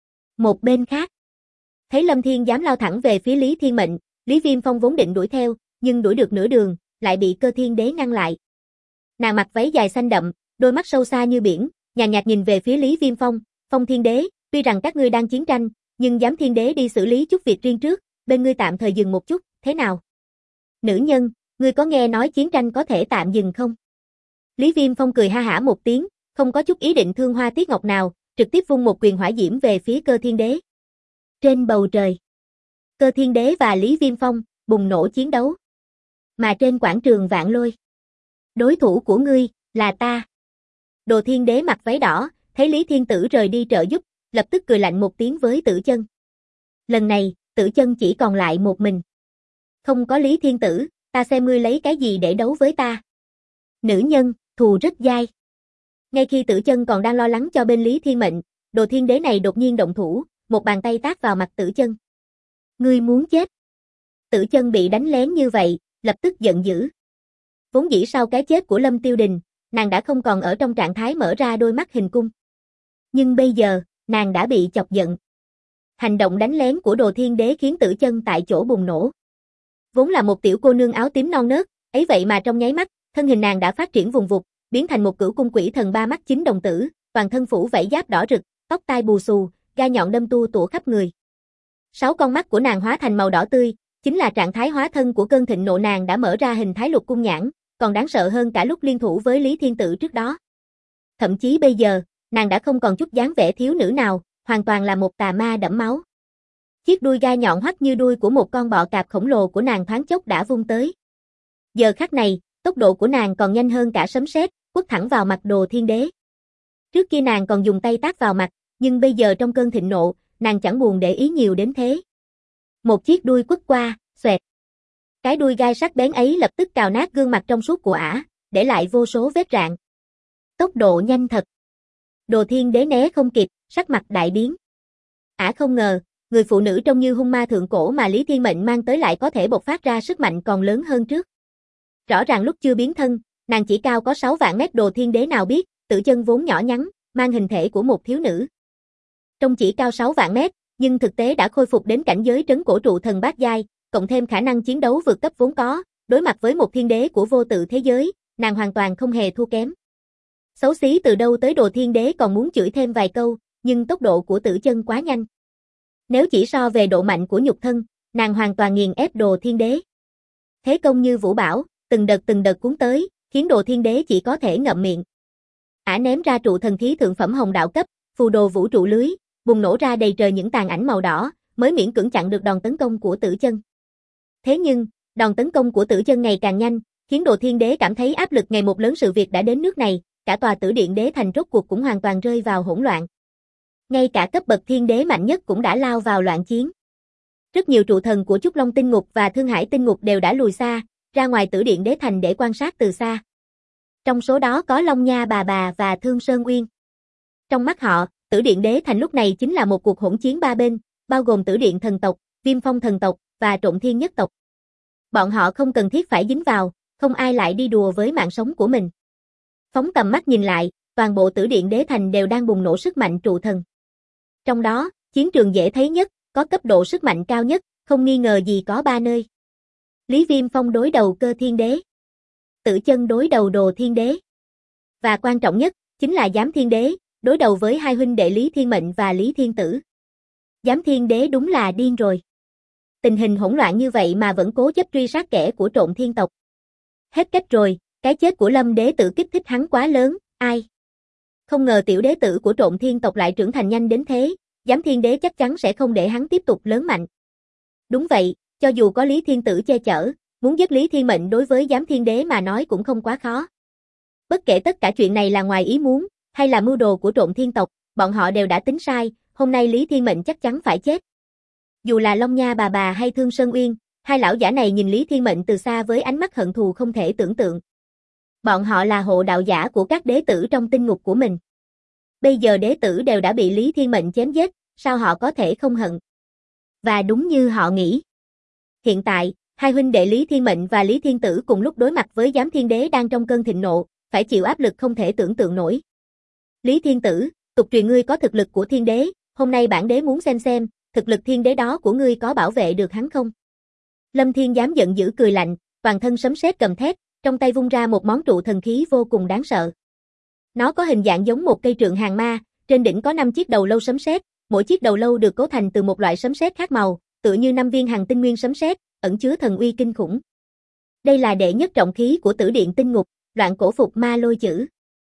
Một bên khác, thấy Lâm Thiên Giám lao thẳng về phía Lý Thiên Mệnh, Lý Viêm Phong vốn định đuổi theo, nhưng đuổi được nửa đường, lại bị Cơ Thiên Đế ngăn lại. Nàng mặc váy dài xanh đậm, đôi mắt sâu xa như biển, nhàn nhạt nhìn về phía Lý Viêm Phong, Phong Thiên Đế, tuy rằng các ngươi đang chiến tranh, nhưng Giám Thiên Đế đi xử lý chút việc riêng trước, bên ngươi tạm thời dừng một chút, thế nào? Nữ nhân, ngươi có nghe nói chiến tranh có thể tạm dừng không? Lý Viêm Phong cười ha hả một tiếng, không có chút ý định thương hoa tiếc ngọc nào, trực tiếp vung một quyền hỏa diễm về phía Cơ Thiên Đế. Trên bầu trời, Cơ Thiên Đế và Lý Viêm Phong bùng nổ chiến đấu. Mà trên quảng trường Vạn Lôi, đối thủ của ngươi là ta. Đồ Thiên Đế mặc váy đỏ, thấy Lý Thiên Tử rời đi trợ giúp, lập tức cười lạnh một tiếng với Tử Chân. Lần này, Tử Chân chỉ còn lại một mình. Không có Lý Thiên Tử, ta xem ngươi lấy cái gì để đấu với ta. Nữ nhân, thù rất dai. Ngay khi Tử Chân còn đang lo lắng cho bên Lý Thiên Mệnh, Đồ Thiên Đế này đột nhiên động thủ, một bàn tay tát vào mặt Tử Chân. Ngươi muốn chết. Tử Chân bị đánh lén như vậy, lập tức giận dữ. Vốn dĩ sau cái chết của Lâm Tiêu Đình, nàng đã không còn ở trong trạng thái mở ra đôi mắt hình cung. Nhưng bây giờ, nàng đã bị chọc giận. Hành động đánh lén của Đồ Thiên Đế khiến Tử Chân tại chỗ bùng nổ. Vốn là một tiểu cô nương áo tím non nớt, ấy vậy mà trong nháy mắt, thân hình nàng đã phát triển vùng vụt, biến thành một cửu cung quỷ thần ba mắt chín đồng tử, toàn thân phủ vảy giáp đỏ rực, tóc tai bù xù, gai nhọn đâm tua tủa khắp người. 6 con mắt của nàng hóa thành màu đỏ tươi, chính là trạng thái hóa thân của cơn thịnh nộ, nàng đã mở ra hình thái lục cung nhãn, còn đáng sợ hơn cả lúc liên thủ với Lý Thiên Tử trước đó. Thậm chí bây giờ, nàng đã không còn chút dáng vẻ thiếu nữ nào, hoàn toàn là một tà ma đẫm máu. Chiếc đuôi gai nhọn hoắt như đuôi của một con bọ cạp khổng lồ của nàng thoáng chốc đã vung tới. Giờ khắc này, tốc độ của nàng còn nhanh hơn cả sấm sét, quất thẳng vào mặt Đồ Thiên Đế. Trước kia nàng còn dùng tay tát vào mặt, nhưng bây giờ trong cơn thịnh nộ, nàng chẳng buồn để ý nhiều đến thế. Một chiếc đuôi quất qua, xoẹt. Cái đuôi gai sắc bén ấy lập tức cào nát gương mặt trong suốt của ả, để lại vô số vết rạn. Tốc độ nhanh thật. Đồ Thiên Đế né không kịp, sắc mặt đại biến. Ả không ngờ, người phụ nữ trông như hung ma thượng cổ mà Lý Thiên Mệnh mang tới lại có thể bộc phát ra sức mạnh còn lớn hơn trước. Rõ ràng lúc chưa biến thân, nàng chỉ cao có 6 vạn mét. Đồ Thiên Đế nào biết, Tử Chân vốn nhỏ nhắn, mang hình thể của một thiếu nữ. Trông chỉ cao 6 vạn mét, nhưng thực tế đã khôi phục đến cảnh giới trấn cổ trụ thần bát giai, cộng thêm khả năng chiến đấu vượt cấp vốn có, đối mặt với một thiên đế của vô tự thế giới, nàng hoàn toàn không hề thua kém. Xấu xí từ đâu tới, Đồ Thiên Đế còn muốn chửi thêm vài câu, nhưng tốc độ của Tử Chân quá nhanh. Nếu chỉ so về độ mạnh của nhục thân, nàng hoàn toàn nghiền ép Đồ Thiên Đế. Thế công như vũ bão, từng đợt cuốn tới, khiến Đồ Thiên Đế chỉ có thể ngậm miệng. Ả ném ra trụ thần khí thượng phẩm hồng đạo cấp, phù đồ vũ trụ lưới, bùng nổ ra đầy trời những tàn ảnh màu đỏ, mới miễn cưỡng chặn được đòn tấn công của Tử Chân. Thế nhưng, đòn tấn công của Tử Chân ngày càng nhanh, khiến Đồ Thiên Đế cảm thấy áp lực ngày một lớn. Sự việc đã đến nước này, cả tòa Tử Điện Đế thành rốt cuộc cũng hoàn toàn rơi vào hỗn loạn. Ngay cả cấp bậc thiên đế mạnh nhất cũng đã lao vào loạn chiến. Rất nhiều trụ thần của Trúc Long Tinh Ngục và Thương Hải Tinh Ngục đều đã lùi xa, ra ngoài Tử Điện Đế thành để quan sát từ xa. Trong số đó có Long Nha Bà và Thương Sơn Uyên. Trong mắt họ, Tử Điện Đế thành lúc này chính là một cuộc hỗn chiến ba bên, bao gồm Tử Điện thần tộc, Viêm Phong thần tộc và Trộn Thiên nhất tộc. Bọn họ không cần thiết phải dính vào, không ai lại đi đùa với mạng sống của mình. Phóng tầm mắt nhìn lại, toàn bộ Tử Điện Đế thành đều đang bùng nổ sức mạnh trụ thần. Trong đó, chiến trường dễ thấy nhất, có cấp độ sức mạnh cao nhất, không nghi ngờ gì có 3 nơi. Lý Viêm Phong đối đầu Cơ Thiên Đế. Tử Chân đối đầu Đồ Thiên Đế. Và quan trọng nhất, chính là Giám Thiên Đế, đối đầu với hai huynh đệ Lý Thiên Mệnh và Lý Thiên Tử. Giám Thiên Đế đúng là điên rồi. Tình hình hỗn loạn như vậy mà vẫn cố chấp truy sát kẻ của Trộn Thiên tộc. Hết cách rồi, cái chết của Lâm Đế Tử kích thích hắn quá lớn, ai? Không ngờ tiểu đế tử của Trộn Thiên tộc lại trưởng thành nhanh đến thế, Giám Thiên Đế chắc chắn sẽ không để hắn tiếp tục lớn mạnh. Đúng vậy, cho dù có Lý Thiên Tử che chở, muốn giết Lý Thiên Mệnh đối với Giám Thiên Đế mà nói cũng không quá khó. Bất kể tất cả chuyện này là ngoài ý muốn, hay là mưu đồ của Trộn Thiên tộc, bọn họ đều đã tính sai, hôm nay Lý Thiên Mệnh chắc chắn phải chết. Dù là Long Nha Bà hay Thương Sơn Uyên, hai lão giả này nhìn Lý Thiên Mệnh từ xa với ánh mắt hận thù không thể tưởng tượng. Bọn họ là hộ đạo giả của các đế tử trong tinh ngục của mình. Bây giờ đế tử đều đã bị Lý Thiên Mệnh chém giết, sao họ có thể không hận? Và đúng như họ nghĩ. Hiện tại, hai huynh đệ Lý Thiên Mệnh và Lý Thiên Tử cùng lúc đối mặt với Giám Thiên Đế đang trong cơn thịnh nộ, phải chịu áp lực không thể tưởng tượng nổi. Lý Thiên Tử, tục truyền ngươi có thực lực của thiên đế, hôm nay bản đế muốn xem, thực lực thiên đế đó của ngươi có bảo vệ được hắn không? Lâm Thiên Giám giận dữ cười lạnh, toàn thân sấm sét gầm thét, trong tay vung ra một món trụ thần khí vô cùng đáng sợ. Nó có hình dạng giống một cây trượng hàng ma, trên đỉnh có 5 chiếc đầu lâu sấm sét, mỗi chiếc đầu lâu được cấu thành từ một loại sấm sét khác màu, tựa như 5 viên hằng tinh nguyên sấm sét, ẩn chứa thần uy kinh khủng. Đây là đệ nhất trọng khí của Tử Điện Tinh Ngục, Loạn Cổ Phục Ma Lôi Chữ.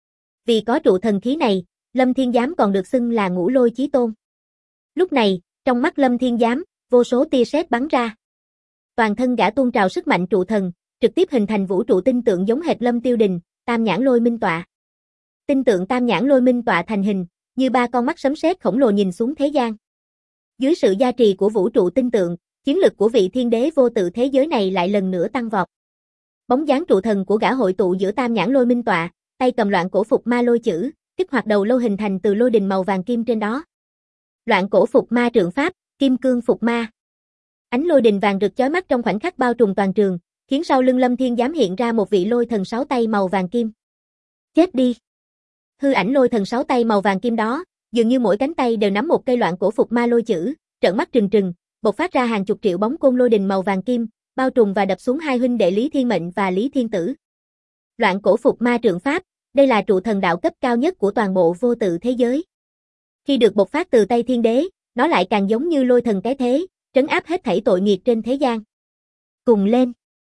Vì có trụ thần khí này, Lâm Thiên Giám còn được xưng là Ngũ Lôi Chí Tôn. Lúc này, trong mắt Lâm Thiên Giám, vô số tia sét bắn ra. Toàn thân gã tuôn trào sức mạnh trụ thần, trực tiếp hình thành vũ trụ tinh tượng giống hệt Lâm Tiêu Đình, Tam Nhãn Lôi Minh Tọa. Tinh tượng Tam Nhãn Lôi Minh Tọa thành hình, như 3 con mắt sấm sét khổng lồ nhìn xuống thế gian. Dưới sự gia trì của vũ trụ tinh tượng, Chiến lực của vị thiên đế vô tự thế giới này lại lần nữa tăng vọt. Bóng dáng trụ thần của gã hội tụ giữa tam nhãn lôi minh tọa, tay cầm loạn cổ phục ma lôi chữ, kích hoạt đầu lâu hình thành từ lôi đình màu vàng kim trên đó. Loạn cổ phục ma trượng pháp, kim cương phục ma. Ánh lôi đình vàng rực chói mắt trong khoảnh khắc bao trùm toàn trường, khiến sau lưng Lâm Thiên Giám hiện ra một vị lôi thần 6 tay màu vàng kim. Chết đi! Hư ảnh lôi thần 6 tay màu vàng kim đó, dường như mỗi cánh tay đều nắm một cây loạn cổ phục ma lôi chữ, trợn mắt trừng trừng, bộc phát ra hàng chục triệu bóng côn lôi đình màu vàng kim, bao trùm và đập xuống hai huynh đệ Lý Thiên Mệnh và Lý Thiên Tử. Loạn cổ phục ma trượng pháp, đây là trụ thần đạo cấp cao nhất của toàn bộ vô tự thế giới. Khi được bộc phát từ tay thiên đế, nó lại càng giống như lôi thần cái thế, trấn áp hết thảy tội nghiệt trên thế gian. Cùng lên!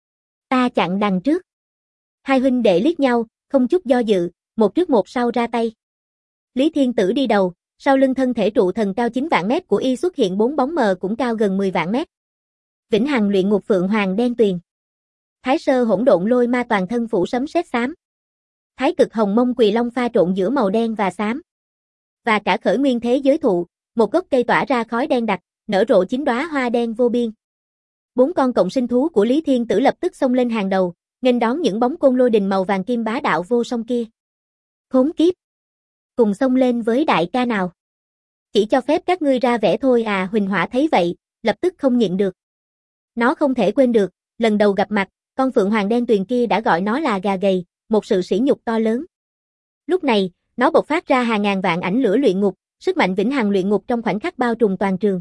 Ta chặn đằng trước. Hai huynh đệ liếc nhau, không chút do dự, một trước một sau ra tay. Lý Thiên Tử đi đầu, sau lưng thân thể trụ thần cao 9 vạn mét của y xuất hiện 4 bóng mờ cũng cao gần 10 vạn mét. Vĩnh Hằng luyện ngục phượng hoàng đen tuyền. Thái sơ hỗn độn lôi ma toàn thân phủ sấm sét xám. Thái cực hồng mông quỳ long pha trộn giữa màu đen và xám. Và cả khởi nguyên thế giới thụ, một gốc cây tỏa ra khói đen đặc, nở rộ 9 đóa hoa đen vô biên. 4 con cộng sinh thú của Lý Thiên Tử lập tức xông lên hàng đầu, nghênh đón những bóng côn lôi đình màu vàng kim bá đạo vô song kia. Khốn kiếp! Cùng xông lên với đại ca nào? Chỉ cho phép các ngươi ra vẻ thôi à? Huỳnh Hỏa thấy vậy, lập tức không nhịn được. Nó không thể quên được, lần đầu gặp mặt, con phượng hoàng đen tuyền kia đã gọi nó là gà gầy, một sự sỉ nhục to lớn. Lúc này, nó bộc phát ra hàng ngàn vạn ảnh lửa luyện ngục, sức mạnh vĩnh hằng luyện ngục trong khoảnh khắc bao trùm toàn trường.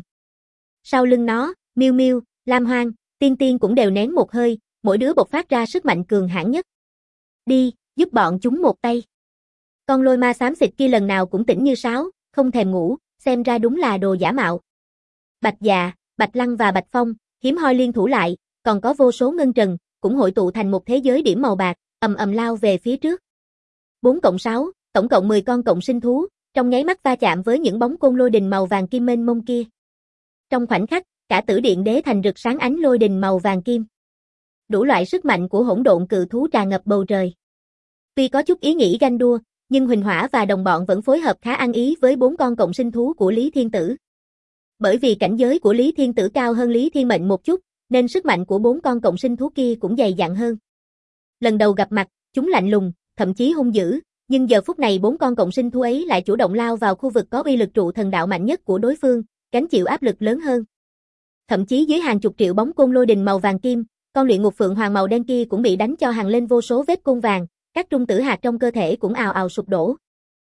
Sau lưng nó, Miêu Miêu, Lam Hoang, Tiên Tiên cũng đều nén một hơi, mỗi đứa bộc phát ra sức mạnh cường hãn nhất. Đi, giúp bọn chúng một tay. Con lôi ma xám xịt kia lần nào cũng tỉnh như sáo, không thèm ngủ, xem ra đúng là đồ giả mạo. Bạch Dạ, Bạch Lăng và Bạch Phong, hiếm hoi liên thủ lại, còn có vô số ngân trần, cũng hội tụ thành một thế giới điểm màu bạc, ầm ầm lao về phía trước. 4+6, tổng cộng 10 con cộng sinh thú, trong nháy mắt va chạm với những bóng côn lôi đình màu vàng kim mênh mông kia. Trong khoảnh khắc, cả Tử Điện Đế Thành rực sáng ánh lôi đình màu vàng kim. Đủ loại sức mạnh của hỗn độn cự thú tràn ngập bầu trời. Tuy có chút ý nghĩ ganh đua, nhưng Huỳnh Hỏa và đồng bọn vẫn phối hợp khá ăn ý với 4 con cộng sinh thú của Lý Thiên Tử. Bởi vì cảnh giới của Lý Thiên Tử cao hơn Lý Thiên Mệnh một chút, nên sức mạnh của 4 con cộng sinh thú kia cũng dày dặn hơn. Lần đầu gặp mặt, chúng lạnh lùng, thậm chí hung dữ, nhưng giờ phút này 4 con cộng sinh thú ấy lại chủ động lao vào khu vực có uy lực trụ thần đạo mạnh nhất của đối phương, gánh chịu áp lực lớn hơn. Thậm chí dưới hàng chục triệu bóng côn lôi đình màu vàng kim, con luyện ngục phượng hoàng màu đen kia cũng bị đánh cho hằn lên vô số vết côn vàng, các trung tử hạt trong cơ thể cũng ào ào sụp đổ.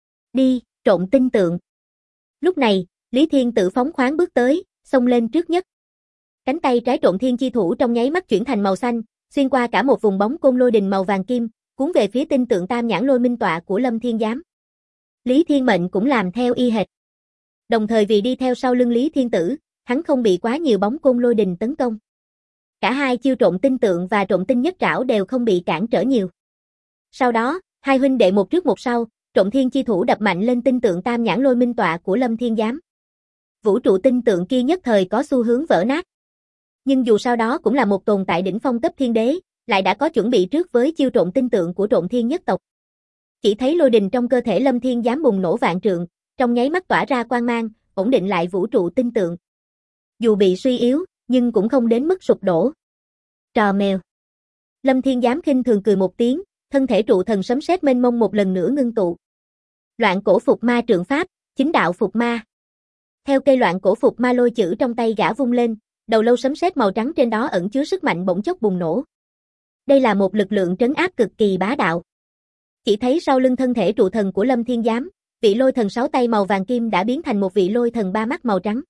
Đi, trộn tinh tượng. Lúc này, Lý Thiên Tử phóng khoáng bước tới, xông lên trước nhất. Cánh tay trái trộn thiên chi thủ trong nháy mắt chuyển thành màu xanh, xuyên qua cả một vùng bóng côn lôi đình màu vàng kim, cuốn về phía tinh tượng tam nhãn lôi minh tọa của Lâm Thiên Giám. Lý Thiên Mệnh cũng làm theo y hệt. Đồng thời vì đi theo sau lưng Lý Thiên Tử, hắn không bị quá nhiều bóng côn lôi đình tấn công. Cả hai chiêu trộn tinh tượng và trộn tinh nhất trảo đều không bị cản trở nhiều. Sau đó, hai huynh đệ một trước một sau, trộn thiên chi thủ đập mạnh lên tinh tượng tam nhãn lôi minh tọa của Lâm Thiên Giám. Vũ trụ tinh tượng kia nhất thời có xu hướng vỡ nát. Nhưng dù sao đó cũng là một tồn tại đỉnh phong cấp thiên đế, lại đã có chuẩn bị trước với chiêu trộn tinh tượng của trộn thiên nhất tộc. Chỉ thấy lôi đình trong cơ thể Lâm Thiên Giám bùng nổ vạn trượng, trong nháy mắt tỏa ra quang mang, ổn định lại vũ trụ tinh tượng. Dù bị suy yếu, nhưng cũng không đến mức sụp đổ. Trò mèo. Lâm Thiên Giám khinh thường cười một tiếng, thân thể trụ thần sấm sét mênh mông một lần nữa ngưng tụ. Loạn cổ phục ma trượng pháp, chính đạo phục ma. Theo cây loạn cổ phục ma lôi chữ trong tay gã vung lên, đầu lâu sấm sét màu trắng trên đó ẩn chứa sức mạnh bỗng chốc bùng nổ. Đây là một lực lượng trấn áp cực kỳ bá đạo. Chỉ thấy sau lưng thân thể trụ thần của Lâm Thiên Giám, vị lôi thần 6 tay màu vàng kim đã biến thành một vị lôi thần 3 mắt màu trắng.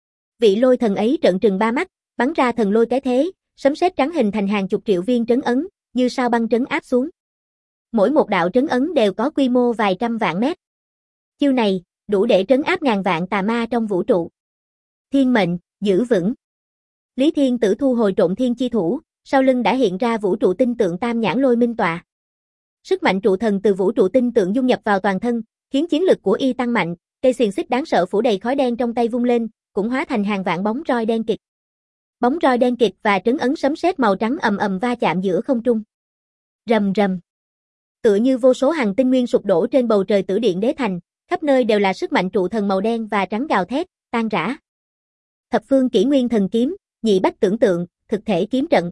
Vị lôi thần ấy trợn trừng 3 mắt, bắn ra thần lôi cái thế, sấm sét trắng hình thành hàng chục triệu viên trấn ấn, như sao băng trấn áp xuống. Mỗi một đạo trấn ấn đều có quy mô vài trăm vạn mét. Chiêu này, đủ để trấn áp ngàn vạn tà ma trong vũ trụ. Thiên mệnh, giữ vững. Lý Thiên Tử thu hồi trộn thiên chi thủ, sau lưng đã hiện ra vũ trụ tinh tượng tam nhãn lôi minh tọa. Sức mạnh trụ thần từ vũ trụ tinh tượng dung nhập vào toàn thân, khiến chiến lực của y tăng mạnh, cây xiềng xích đáng sợ phủ đầy khói đen trong tay vung lên, cũng hóa thành hàng vạn bóng roi đen kịt. Bóng roi đen kịt và trấn ấn sấm sét màu trắng ầm ầm va chạm giữa không trung. Rầm rầm. Tựa như vô số hàng tinh nguyên sụp đổ trên bầu trời Tử Điện Đế Thành, khắp nơi đều là sức mạnh trụ thần màu đen và trắng gào thét, tan rã. Thập phương kỷ nguyên thần kiếm, nhị bách tưởng tượng, thực thể kiếm trận.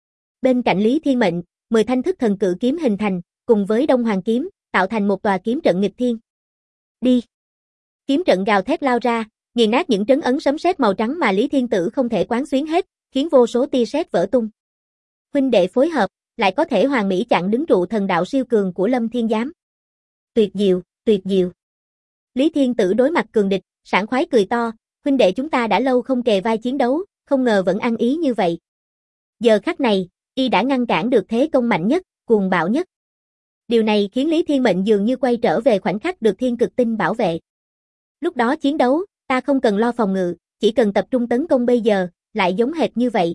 Bên cạnh Lý Thiên Mệnh, 10 thanh thức thần cự kiếm hình thành, cùng với Đông Hoàng kiếm, tạo thành một tòa kiếm trận nghịch thiên. Đi! Kiếm trận gào thét lao ra, nghiền nát những trấn ấn sấm sét màu trắng mà Lý Thiên Tử không thể quán xuyến hết, khiến vô số tia sét vỡ tung. Huynh đệ phối hợp, lại có thể hoàn mỹ chặn đứng trụ thần đạo siêu cường của Lâm Thiên Giám. Tuyệt diệu, tuyệt diệu. Lý Thiên Tử đối mặt cường địch, sảng khoái cười to, huynh đệ chúng ta đã lâu không kề vai chiến đấu, không ngờ vẫn ăn ý như vậy. Giờ khắc này, y đã ngăn cản được thế công mạnh nhất, cuồng bạo nhất. Điều này khiến Lý Thiên Mệnh dường như quay trở về khoảnh khắc được Thiên Cực Tinh bảo vệ. Lúc đó chiến đấu, ta không cần lo phòng ngự, chỉ cần tập trung tấn công, bây giờ, lại giống hệt như vậy.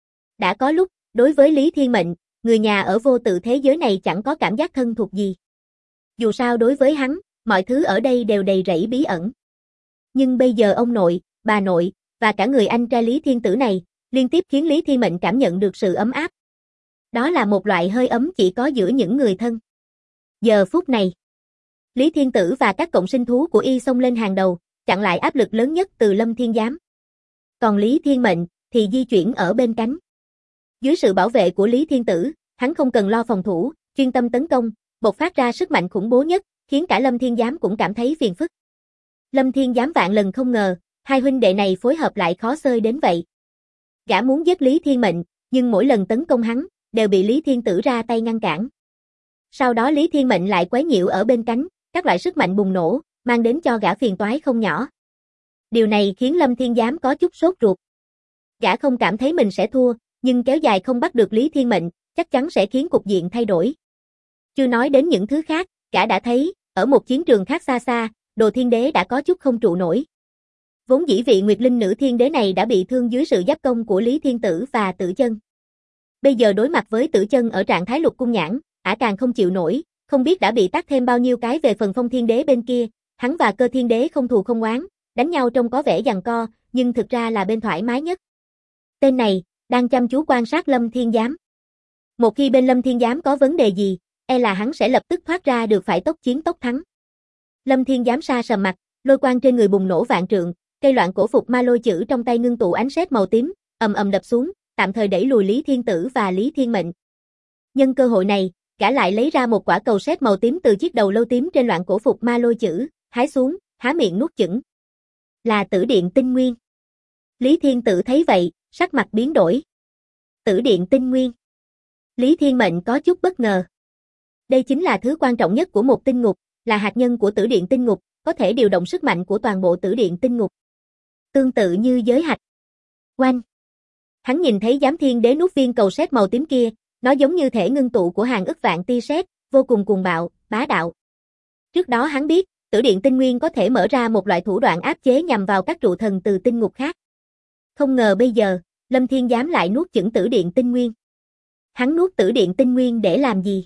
Đã có lúc, đối với Lý Thiên Mệnh, người nhà ở vô tự thế giới này chẳng có cảm giác thân thuộc gì. Dù sao đối với hắn, mọi thứ ở đây đều đầy rẫy bí ẩn. Nhưng bây giờ ông nội, bà nội, và cả người anh trai Lý Thiên Tử này, liên tiếp khiến Lý Thiên Mệnh cảm nhận được sự ấm áp. Đó là một loại hơi ấm chỉ có giữa những người thân. Giờ phút này, Lý Thiên Tử và các cộng sinh thú của y xông lên hàng đầu, chặn lại áp lực lớn nhất từ Lâm Thiên Giám. Còn Lý Thiên Mệnh thì di chuyển ở bên cánh. Dưới sự bảo vệ của Lý Thiên Tử, hắn không cần lo phòng thủ, chuyên tâm tấn công, bộc phát ra sức mạnh khủng bố nhất, khiến cả Lâm Thiên Giám cũng cảm thấy phiền phức. Lâm Thiên Giám vạn lần không ngờ, hai huynh đệ này phối hợp lại khó xơi đến vậy. Gã muốn giết Lý Thiên Mệnh, nhưng mỗi lần tấn công hắn, đều bị Lý Thiên Tử ra tay ngăn cản. Sau đó Lý Thiên Mệnh lại quấy nhiễu ở bên cánh, các loại sức mạnh bùng nổ, mang đến cho gã phiền toái không nhỏ. Điều này khiến Lâm Thiên Giám có chút sốt ruột. Gã không cảm thấy mình sẽ thua, nhưng kéo dài không bắt được Lý Thiên Mệnh, chắc chắn sẽ khiến cục diện thay đổi. Chưa nói đến những thứ khác, gã đã thấy, ở một chiến trường khác xa xa, Đồ Thiên Đế đã có chút không trụ nổi. Vốn dĩ vị Nguyệt Linh Nữ Thiên Đế này đã bị thương dưới sự giáp công của Lý Thiên Tử và Tử Chân. Bây giờ đối mặt với Tử Chân ở trạng thái lục cung nhãn, ả càng không chịu nổi, không biết đã bị tát thêm bao nhiêu cái về phần Phong Thiên Đế bên kia, hắn và Cơ Thiên Đế không thù không oán, đánh nhau trông có vẻ giằng co, nhưng thực ra là bên thoải mái nhất. Tên này, đang chăm chú quan sát Lâm Thiên Giám. Một khi bên Lâm Thiên Giám có vấn đề gì, e là hắn sẽ lập tức thoát ra được phải tốc chiến tốc thắng. Lâm Thiên Giám sa sầm mặt, lôi quang trên người bùng nổ vạn trượng, cây loạn cổ phục ma lôi chữ trong tay ngưng tụ ánh sét màu tím, ầm ầm đập xuống, tạm thời đẩy lùi Lý Thiên Tử và Lý Thiên Mệnh. Nhân cơ hội này, gã lại lấy ra một quả cầu sét màu tím từ chiếc đầu lâu tím trên loạn cổ phục ma lôi chữ, hái xuống, há miệng nuốt chửng. Là Tử Điện Tinh Nguyên. Lý Thiên Tử thấy vậy, sắc mặt biến đổi. Tử Điện Tinh Nguyên. Lý Thiên Mệnh có chút bất ngờ. Đây chính là thứ quan trọng nhất của một tinh ngục, là hạt nhân của Tử Điện Tinh Ngục, có thể điều động sức mạnh của toàn bộ Tử Điện Tinh Ngục. Tương tự như giới hạch. Oanh. Hắn nhìn thấy Giám Thiên Đế nuốt viên cầu sét màu tím kia, nó giống như thể ngưng tụ của hàng ức vạn tia sét, vô cùng cuồng bạo, bá đạo. Trước đó hắn biết, Tử Điện Tinh Nguyên có thể mở ra một loại thủ đoạn áp chế nhằm vào các trụ thần từ tinh ngục khác. Không ngờ bây giờ, Lâm Thiên Giám lại nuốt chửng Tử Điện Tinh Nguyên. Hắn nuốt Tử Điện Tinh Nguyên để làm gì?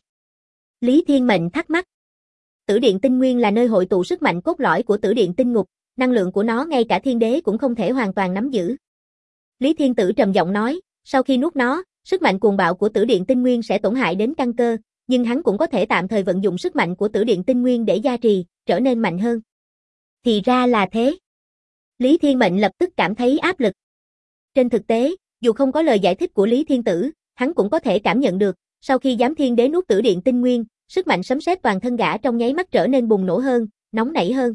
Lý Thiên Mệnh thắc mắc. Tử Điện Tinh Nguyên là nơi hội tụ sức mạnh cốt lõi của Tử Điện Tinh Ngục, năng lượng của nó ngay cả thiên đế cũng không thể hoàn toàn nắm giữ. Lý Thiên Tử trầm giọng nói, sau khi nuốt nó, sức mạnh cuồng bạo của Tử Điện Tinh Nguyên sẽ tổn hại đến căn cơ, nhưng hắn cũng có thể tạm thời vận dụng sức mạnh của Tử Điện Tinh Nguyên để gia trì, trở nên mạnh hơn. Thì ra là thế. Lý Thiên Mệnh lập tức cảm thấy áp lực. Trên thực tế, dù không có lời giải thích của Lý Thiên Tử, hắn cũng có thể cảm nhận được, sau khi Giám Thiên Đế nuốt Tử Điện Tinh Nguyên, sức mạnh sấm sét toàn thân gã trong nháy mắt trở nên bùng nổ hơn, nóng nảy hơn.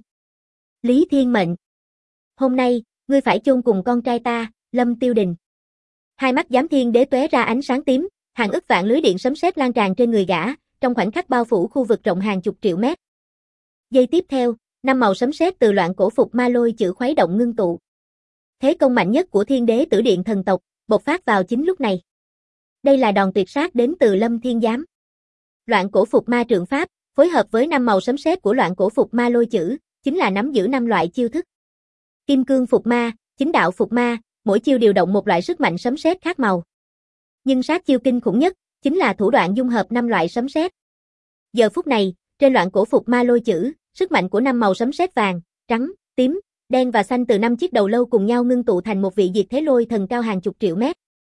Lý Thiên Mệnh. Hôm nay, ngươi phải chôn cùng con trai ta, Lâm Tiêu Đình. Hai mắt Giám Thiên Đế tóe ra ánh sáng tím, hàng ức vạn lưới điện sấm sét lan tràn trên người gã, trong khoảnh khắc bao phủ khu vực rộng hàng chục triệu mét. Giây tiếp theo, 5 màu sấm sét từ loạn cổ phục ma lôi chữ khuấy động ngưng tụ. Thế công mạnh nhất của Thiên Đế Tử Điện thần tộc, bộc phát vào chính lúc này. Đây là đòn tuyệt sát đến từ Lâm Thiên Giám. Loạn cổ phục ma trượng pháp, phối hợp với 5 màu sấm sét của loạn cổ phục ma lôi chữ, chính là nắm giữ 5 loại chiêu thức. Kim cương phục ma, chính đạo phục ma, mỗi chiêu điều động một loại sức mạnh sấm sét khác màu. Nhưng sát chiêu kinh khủng nhất, chính là thủ đoạn dung hợp 5 loại sấm sét. Giờ phút này, trên loạn cổ phục ma lôi chữ, sức mạnh của 5 màu sấm sét vàng, trắng, tím, đen và xanh từ 5 chiếc đầu lâu cùng nhau ngưng tụ thành một vị diệt thế lôi thần cao hàng chục triệu mét.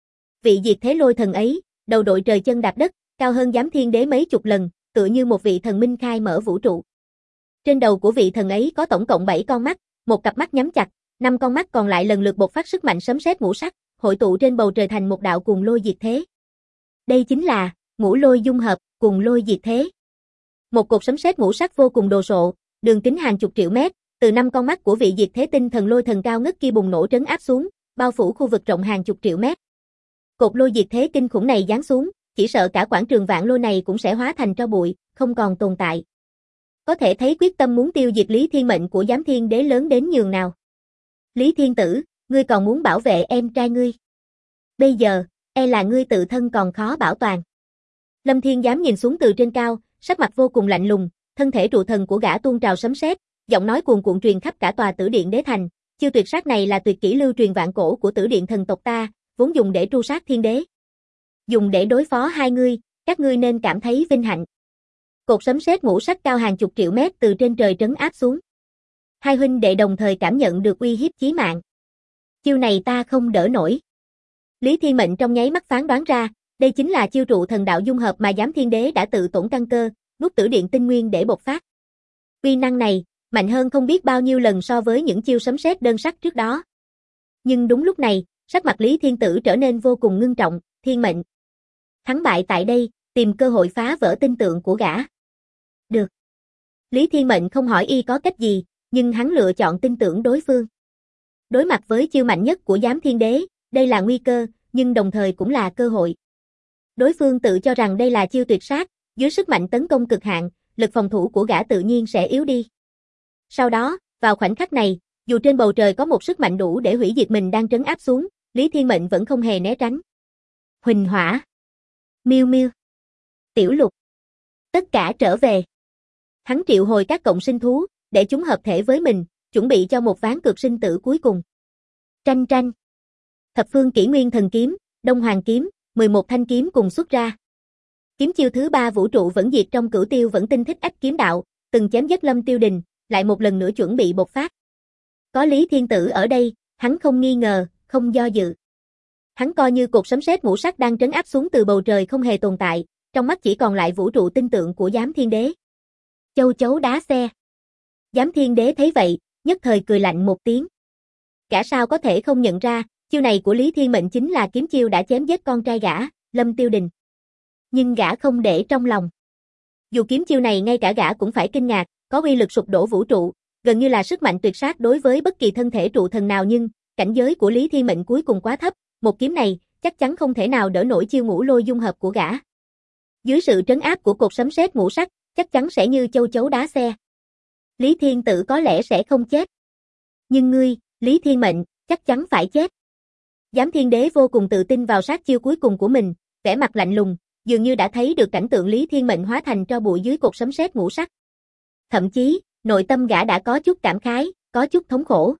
Vị diệt thế lôi thần ấy, đầu đội trời chân đạp đất, cao hơn Giám Thiên Đế mấy chục lần, tựa như một vị thần minh khai mở vũ trụ. Trên đầu của vị thần ấy có tổng cộng 7 con mắt, một cặp mắt nhắm chặt, 5 con mắt còn lại lần lượt bộc phát sức mạnh sấm sét ngũ sắc, hội tụ trên bầu trời thành một đạo cuồng lôi diệt thế. Đây chính là ngũ lôi dung hợp, cuồng lôi diệt thế. Một cột sấm sét ngũ sắc vô cùng đồ sộ, đường kính hàng chục triệu mét, từ 5 con mắt của vị diệt thế tinh thần lôi thần cao ngất kia bùng nổ trấn áp xuống, bao phủ khu vực rộng hàng chục triệu mét. Cột lôi diệt thế kinh khủng này giáng xuống, chỉ sợ cả quảng trường vạn lôi này cũng sẽ hóa thành tro bụi, không còn tồn tại. Có thể thấy quyết tâm muốn tiêu diệt Lý Thiên Mệnh của Giám Thiên Đế lớn đến nhường nào. Lý Thiên Tử, ngươi còn muốn bảo vệ em trai ngươi. Bây giờ, e là ngươi tự thân còn khó bảo toàn. Lâm Thiên Giám nhìn xuống từ trên cao, sắc mặt vô cùng lạnh lùng, thân thể trụ thần của gã tuôn trào sấm sét, giọng nói cuồn cuộn truyền khắp cả tòa Tử Điện Đế Thành, chiêu tuyệt sát này là tuyệt kỹ lưu truyền vạn cổ của Tử Điện thần tộc ta, vốn dùng để tru sát thiên đế. Dùng để đối phó hai ngươi, các ngươi nên cảm thấy vinh hạnh. Cột sấm sét ngũ sắc cao hàng chục triệu mét từ trên trời trấn áp xuống. Hai huynh đệ đồng thời cảm nhận được uy hiếp chí mạng. Chiêu này ta không đỡ nổi. Lý Thiên Mệnh trong nháy mắt phán đoán ra, đây chính là chiêu trụ thần đạo dung hợp mà Giám Thiên Đế đã tự tổn căn cơ, nuốt Tử Điện tinh nguyên để bộc phát. Uy năng này, mạnh hơn không biết bao nhiêu lần so với những chiêu sấm sét đơn sắc trước đó. Nhưng đúng lúc này, sắc mặt Lý Thiên Tử trở nên vô cùng ngưng trọng, Thiên Mệnh. Thắng bại tại đây, tìm cơ hội phá vỡ tinh tượng của gã. Được. Lý Thiên Mệnh không hỏi y có cách gì, nhưng hắn lựa chọn tin tưởng đối phương. Đối mặt với chiêu mạnh nhất của Giám Thiên Đế, đây là nguy cơ, nhưng đồng thời cũng là cơ hội. Đối phương tự cho rằng đây là chiêu tuyệt sát, dưới sức mạnh tấn công cực hạn, lực phòng thủ của gã tự nhiên sẽ yếu đi. Sau đó, vào khoảnh khắc này, dù trên bầu trời có một sức mạnh đủ để hủy diệt mình đang trấn áp xuống, Lý Thiên Mệnh vẫn không hề né tránh. Huỳnh Hỏa, Miêu Miêu, Tiểu Lục, tất cả trở về. Hắn triệu hồi các cộng sinh thú, để chúng hợp thể với mình, chuẩn bị cho một ván cược sinh tử cuối cùng. Tranh tranh. Thập phương kỷ nguyên thần kiếm, Đông Hoàng kiếm, 11 thanh kiếm cùng xuất ra. Kiếm chiêu thứ 3 vũ trụ vẫn diệt trong cửu tiêu vẫn tinh thích ách kiếm đạo, từng chém giết Lâm Tiêu Đình, lại một lần nữa chuẩn bị bộc phát. Có Lý Thiên Tử ở đây, hắn không nghi ngờ, không do dự. Hắn coi như cột sấm sét ngũ sắc đang trấn áp xuống từ bầu trời không hề tồn tại, trong mắt chỉ còn lại vũ trụ tinh tượng của Giám Thiên Đế. Châu chấu đá xe. Giám Thiên Đế thấy vậy, nhất thời cười lạnh một tiếng. Gã sao có thể không nhận ra, chiêu này của Lý Thiên Mệnh chính là kiếm chiêu đã chém giết con trai gã, Lâm Tiêu Đình. Nhưng gã không để trong lòng. Dù kiếm chiêu này ngay cả gã cũng phải kinh ngạc, có uy lực sụp đổ vũ trụ, gần như là sức mạnh tuyệt sát đối với bất kỳ thân thể trụ thần nào, nhưng cảnh giới của Lý Thiên Mệnh cuối cùng quá thấp, một kiếm này chắc chắn không thể nào đỡ nổi chiêu ngũ lôi dung hợp của gã. Dưới sự trấn áp của cột sấm sét ngũ sắc, chắc chắn sẽ như châu chấu đá xe. Lý Thiên Tử có lẽ sẽ không chết. Nhưng ngươi, Lý Thiên Mệnh, chắc chắn phải chết. Giám Thiên Đế vô cùng tự tin vào sát chiêu cuối cùng của mình, vẻ mặt lạnh lùng, dường như đã thấy được cảnh tượng Lý Thiên Mệnh hóa thành tro bụi dưới cột sấm sét ngũ sắc. Thậm chí, nội tâm gã đã có chút cảm khái, có chút thống khổ.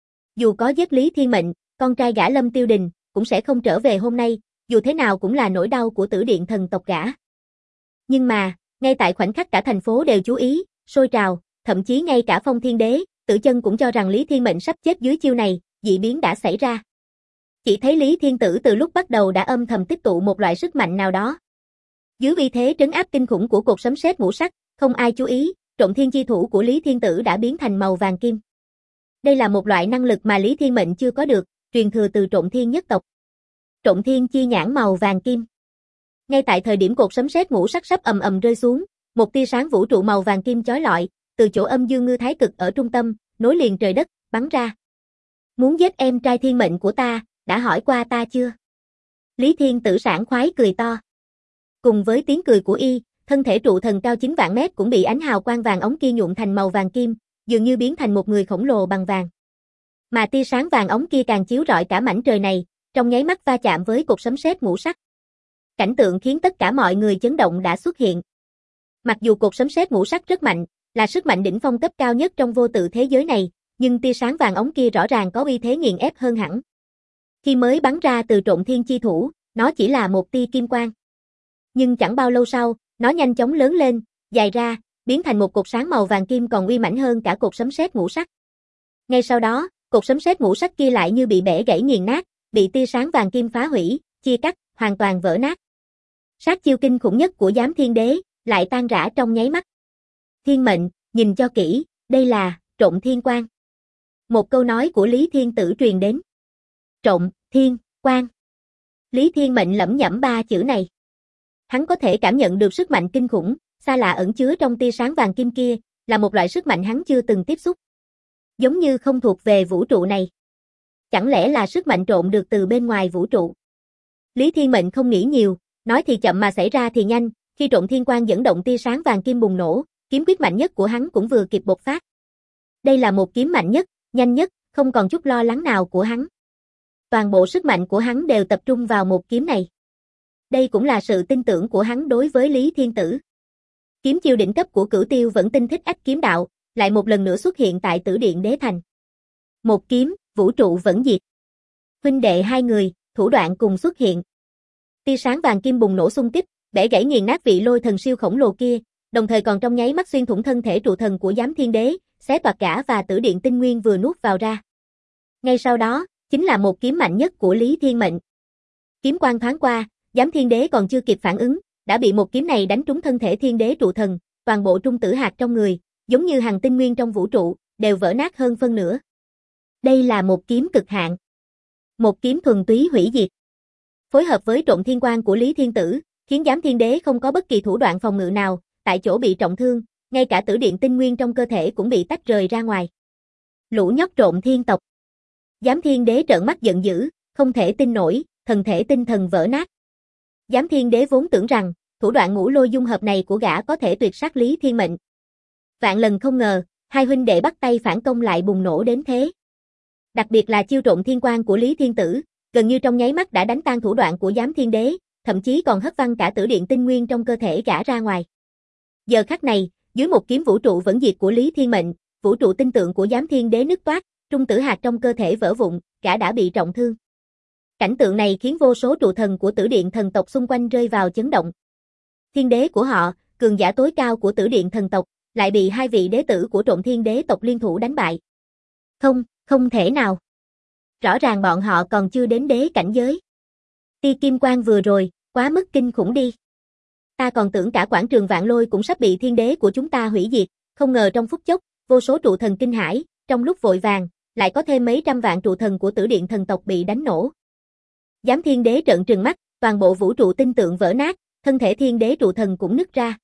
Dù có giết Lý Thiên Mệnh, con trai gã Lâm Tiêu Đình cũng sẽ không trở về hôm nay, dù thế nào cũng là nỗi đau của Tử Điện thần tộc gã. Nhưng mà, ngay tại khoảnh khắc cả thành phố đều chú ý, sôi trào, thậm chí ngay cả Phong Thiên Đế, Tử Chân cũng cho rằng Lý Thiên Mệnh sắp chết dưới chiêu này, dị biến đã xảy ra. Chỉ thấy Lý Thiên Tử từ lúc bắt đầu đã âm thầm tích tụ một loại sức mạnh nào đó. Dưới uy thế trấn áp kinh khủng của cột sấm sét ngũ sắc, không ai chú ý, Trộm Thiên chi thủ của Lý Thiên Tử đã biến thành màu vàng kim. Đây là một loại năng lực mà Lý Thiên Mệnh chưa có được, truyền thừa từ Trộm Thiên nhất tộc. Trộm Thiên chi nhãn màu vàng kim. Ngay tại thời điểm cột sấm sét ngũ sắc sắp ầm ầm rơi xuống, một tia sáng vũ trụ màu vàng kim chói lọi, từ chỗ âm dương ngư thái cực ở trung tâm, nối liền trời đất, bắn ra. Muốn giết em trai Thiên Mệnh của ta, đã hỏi qua ta chưa? Lý Thiên Tử sảng khoái cười to. Cùng với tiếng cười của y, thân thể trụ thần cao 9 vạn mét cũng bị ánh hào quang vàng ống kia nhuộm thành màu vàng kim, dường như biến thành một người khổng lồ bằng vàng. Mà tia sáng vàng ống kia càng chiếu rọi cả mảnh trời này, trong nháy mắt va chạm với cột sấm sét ngũ sắc. Cảnh tượng khiến tất cả mọi người chấn động đã xuất hiện. Mặc dù cột sấm sét ngũ sắc rất mạnh, là sức mạnh đỉnh phong cấp cao nhất trong vô tự thế giới này, nhưng tia sáng vàng ống kia rõ ràng có uy thế nghiền ép hơn hẳn. Khi mới bắn ra từ Trộm Thiên chi thủ, nó chỉ là một tia kim quang. Nhưng chẳng bao lâu sau, nó nhanh chóng lớn lên, dài ra, biến thành một cột sáng màu vàng kim còn uy mãnh hơn cả cột sấm sét ngũ sắc. Ngay sau đó, cột sấm sét ngũ sắc kia lại như bị bẻ gãy nghiền nát, bị tia sáng vàng kim phá hủy, chia cắt, hoàn toàn vỡ nát. Sát chiêu kinh khủng nhất của Giám Thiên Đế lại tan rã trong nháy mắt. Thiên Mệnh, nhìn cho kỹ, đây là Trộm Thiên quang. Một câu nói của Lý Thiên Tử truyền đến. Trộm Thiên Quan. Lý Thiên Mệnh lẩm nhẩm ba chữ này. Hắn có thể cảm nhận được sức mạnh kinh khủng, xa lạ ẩn chứa trong tia sáng vàng kim kia, là một loại sức mạnh hắn chưa từng tiếp xúc. Giống như không thuộc về vũ trụ này. Chẳng lẽ là sức mạnh trộn được từ bên ngoài vũ trụ? Lý Thiên Mệnh không nghĩ nhiều, nói thì chậm mà xảy ra thì nhanh, khi trộn thiên quang dẫn động tia sáng vàng kim bùng nổ, kiếm quyết mạnh nhất của hắn cũng vừa kịp bộc phát. Đây là một kiếm mạnh nhất, nhanh nhất, không còn chút lo lắng nào của hắn. Toàn bộ sức mạnh của hắn đều tập trung vào một kiếm này. Đây cũng là sự tin tưởng của hắn đối với Lý Thiên Tử. Kiếm chiêu đỉnh cấp của Cửu Tiêu Vẫn Tinh Thích Ách Kiếm Đạo, lại một lần nữa xuất hiện tại Tử Điện Đế Thành. Một kiếm, vũ trụ vẫn diệt. Huynh đệ hai người, thủ đoạn cùng xuất hiện. Tia sáng vàng kim bùng nổ xung kích, bẻ gãy nghiền nát vị lôi thần siêu khổng lồ kia, đồng thời còn trong nháy mắt xuyên thủng thân thể trụ thần của Giám Thiên Đế, xé toạc cả và Tử Điện Tinh Nguyên vừa nuốt vào ra. Ngay sau đó, chính là một kiếm mạnh nhất của Lý Thiên Mệnh. Kiếm quang thoáng qua, Giám Thiên Đế còn chưa kịp phản ứng, đã bị một kiếm này đánh trúng thân thể Thiên Đế trụ thần, toàn bộ trung tử hạt trong người, giống như hàng tinh nguyên trong vũ trụ, đều vỡ nát hơn phân nửa. Đây là một kiếm cực hạn. Một kiếm thuần túy hủy diệt. Phối hợp với trộn thiên quang của Lý Thiên Tử, khiến Giám Thiên Đế không có bất kỳ thủ đoạn phòng ngự nào, tại chỗ bị trọng thương, ngay cả Tử Điện Tinh Nguyên trong cơ thể cũng bị tách rời ra ngoài. Lũ nhóc trộn thiên tộc. Giám Thiên Đế trợn mắt giận dữ, không thể tin nổi, thần thể tinh thần vỡ nát. Giám Thiên Đế vốn tưởng rằng, thủ đoạn ngũ lôi dung hợp này của gã có thể tuyệt sát Lý Thiên Mệnh. Vạn lần không ngờ, hai huynh đệ bắt tay phản công lại bùng nổ đến thế. Đặc biệt là chiêu trộn thiên quang của Lý Thiên Tử, gần như trong nháy mắt đã đánh tan thủ đoạn của Giám Thiên Đế, thậm chí còn hất văng cả Tử Điện Tinh Nguyên trong cơ thể gã ra ngoài. Giờ khắc này, dưới một kiếm vũ trụ vẫn diệt của Lý Thiên Mệnh, vũ trụ tinh tượng của Giám Thiên Đế nứt toác, trung tử hạt trong cơ thể vỡ vụn, gã đã bị trọng thương. Cảnh tượng này khiến vô số trụ thần của Tử Điện thần tộc xung quanh rơi vào chấn động. Thiên đế của họ, cường giả tối cao của Tử Điện thần tộc, lại bị hai vị đế tử của Trộn Thiên Đế tộc liên thủ đánh bại. Không thể nào. Rõ ràng bọn họ còn chưa đến đế cảnh giới. Tia kim quang vừa rồi, quá mức kinh khủng đi. Ta còn tưởng cả quảng trường Vạn Lôi cũng sắp bị thiên đế của chúng ta hủy diệt, không ngờ trong phút chốc, vô số trụ thần kinh hãi, trong lúc vội vàng, lại có thêm mấy trăm vạn trụ thần của Tử Điện thần tộc bị đánh nổ. Giám Thiên Đế trợn trừng mắt, toàn bộ vũ trụ tinh tượng vỡ nát, thân thể thiên đế trụ thần cũng nứt ra.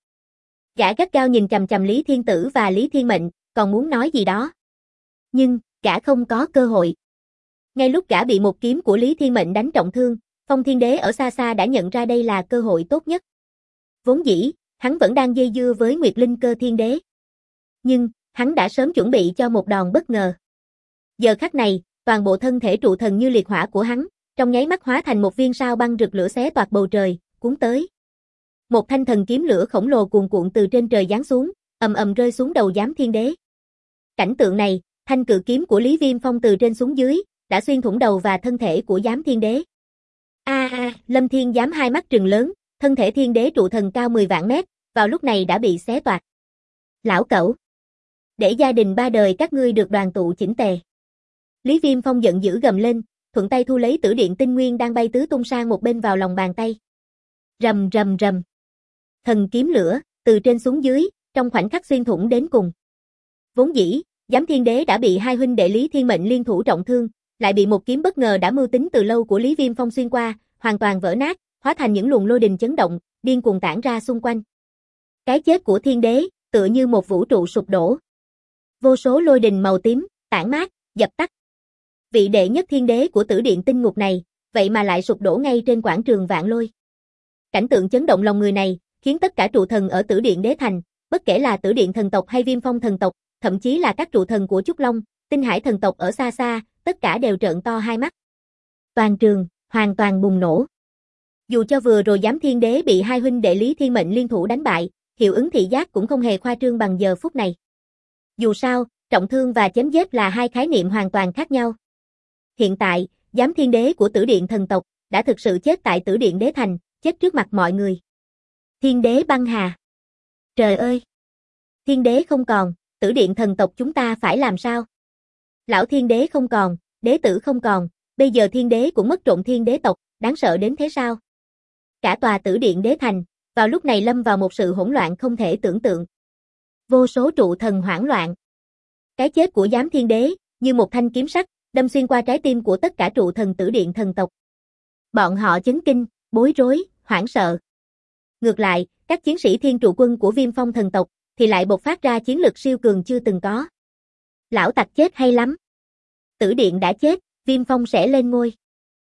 Gã gắt gao nhìn chằm chằm Lý Thiên Tử và Lý Thiên Mệnh, còn muốn nói gì đó. Nhưng, gã không có cơ hội. Ngay lúc gã bị một kiếm của Lý Thiên Mệnh đánh trọng thương, Phong Thiên Đế ở xa xa đã nhận ra đây là cơ hội tốt nhất. Vốn dĩ, hắn vẫn đang dây dưa với Nguyệt Linh Cơ Thiên Đế. Nhưng, hắn đã sớm chuẩn bị cho một đòn bất ngờ. Giờ khắc này, toàn bộ thân thể trụ thần như liệt hỏa của hắn, trong nháy mắt hóa thành một viên sao băng rực lửa xé toạc bầu trời, cuốn tới. Một thanh thần kiếm lửa khổng lồ cuồn cuộn từ trên trời giáng xuống, ầm ầm rơi xuống đầu Giám Thiên Đế. Cảnh tượng này, thanh cự kiếm của Lý Viêm Phong từ trên xuống dưới, đã xuyên thủng đầu và thân thể của Giám Thiên Đế. Lâm Thiên Giám hai mắt trừng lớn, thân thể thiên đế trụ thần cao 10 vạn mét, vào lúc này đã bị xé toạc. Lão cẩu! Để gia đình ba đời các ngươi được đoàn tụ chỉnh tề. Lý Viêm Phong giận dữ gầm lên, thuận tay thu lấy Tử Điện Tinh Nguyên đang bay tứ tung sang một bên vào lòng bàn tay. Rầm rầm rầm. Thần kiếm lửa, từ trên xuống dưới, trong khoảnh khắc xuyên thủng đến cùng. Vốn dĩ, Giám Thiên Đế đã bị hai huynh đệ Lý Thiên Mệnh liên thủ trọng thương, lại bị một kiếm bất ngờ đã mưu tính từ lâu của Lý Viêm Phong xuyên qua, hoàn toàn vỡ nát, hóa thành những luồng lôi đình chấn động, điên cuồng tản ra xung quanh. Cái chết của Thiên Đế, tựa như một vũ trụ sụp đổ. Vô số lôi đình màu tím, tản mát, dập tắt. Vị đệ nhất thiên đế của Tử Điện tinh ngục này, vậy mà lại sụp đổ ngay trên quảng trường Vạn Lôi. Cảnh tượng chấn động lòng người này, khiến tất cả trụ thần ở Tử Điện Đế Thành, bất kể là Tử Điện thần tộc hay Viêm Phong thần tộc, thậm chí là các trụ thần của Trúc Long, Tinh Hải thần tộc ở xa xa, tất cả đều trợn to hai mắt. Toàn trường, hoàn toàn bùng nổ. Dù cho vừa rồi Giám Thiên Đế bị hai huynh đệ Lý Thiên Mệnh liên thủ đánh bại, hiệu ứng thị giác cũng không hề khoa trương bằng giờ phút này. Dù sao, trọng thương và chém giết là hai khái niệm hoàn toàn khác nhau. Hiện tại, Giám Thiên Đế của Tử Điện thần tộc đã thực sự chết tại Tử Điện Đế Thành, chết trước mặt mọi người. Thiên Đế băng hà. Trời ơi! Thiên Đế không còn, Tử Điện thần tộc chúng ta phải làm sao? Lão Thiên Đế không còn, đế tử không còn, bây giờ Thiên Đế cũng mất trộn Thiên Đế tộc, đáng sợ đến thế sao? Cả tòa Tử Điện Đế Thành, vào lúc này lâm vào một sự hỗn loạn không thể tưởng tượng. Vô số trụ thần hoảng loạn. Cái chết của Giám Thiên Đế, như một thanh kiếm sắc, đâm xuyên qua trái tim của tất cả trụ thần Tử Điện thần tộc. Bọn họ chấn kinh, bối rối, hoảng sợ. Ngược lại, các chiến sĩ thiên trụ quân của Viêm Phong thần tộc thì lại bộc phát ra chiến lực siêu cường chưa từng có. Lão tặc chết hay lắm. Tử Điện đã chết, Viêm Phong sẽ lên ngôi.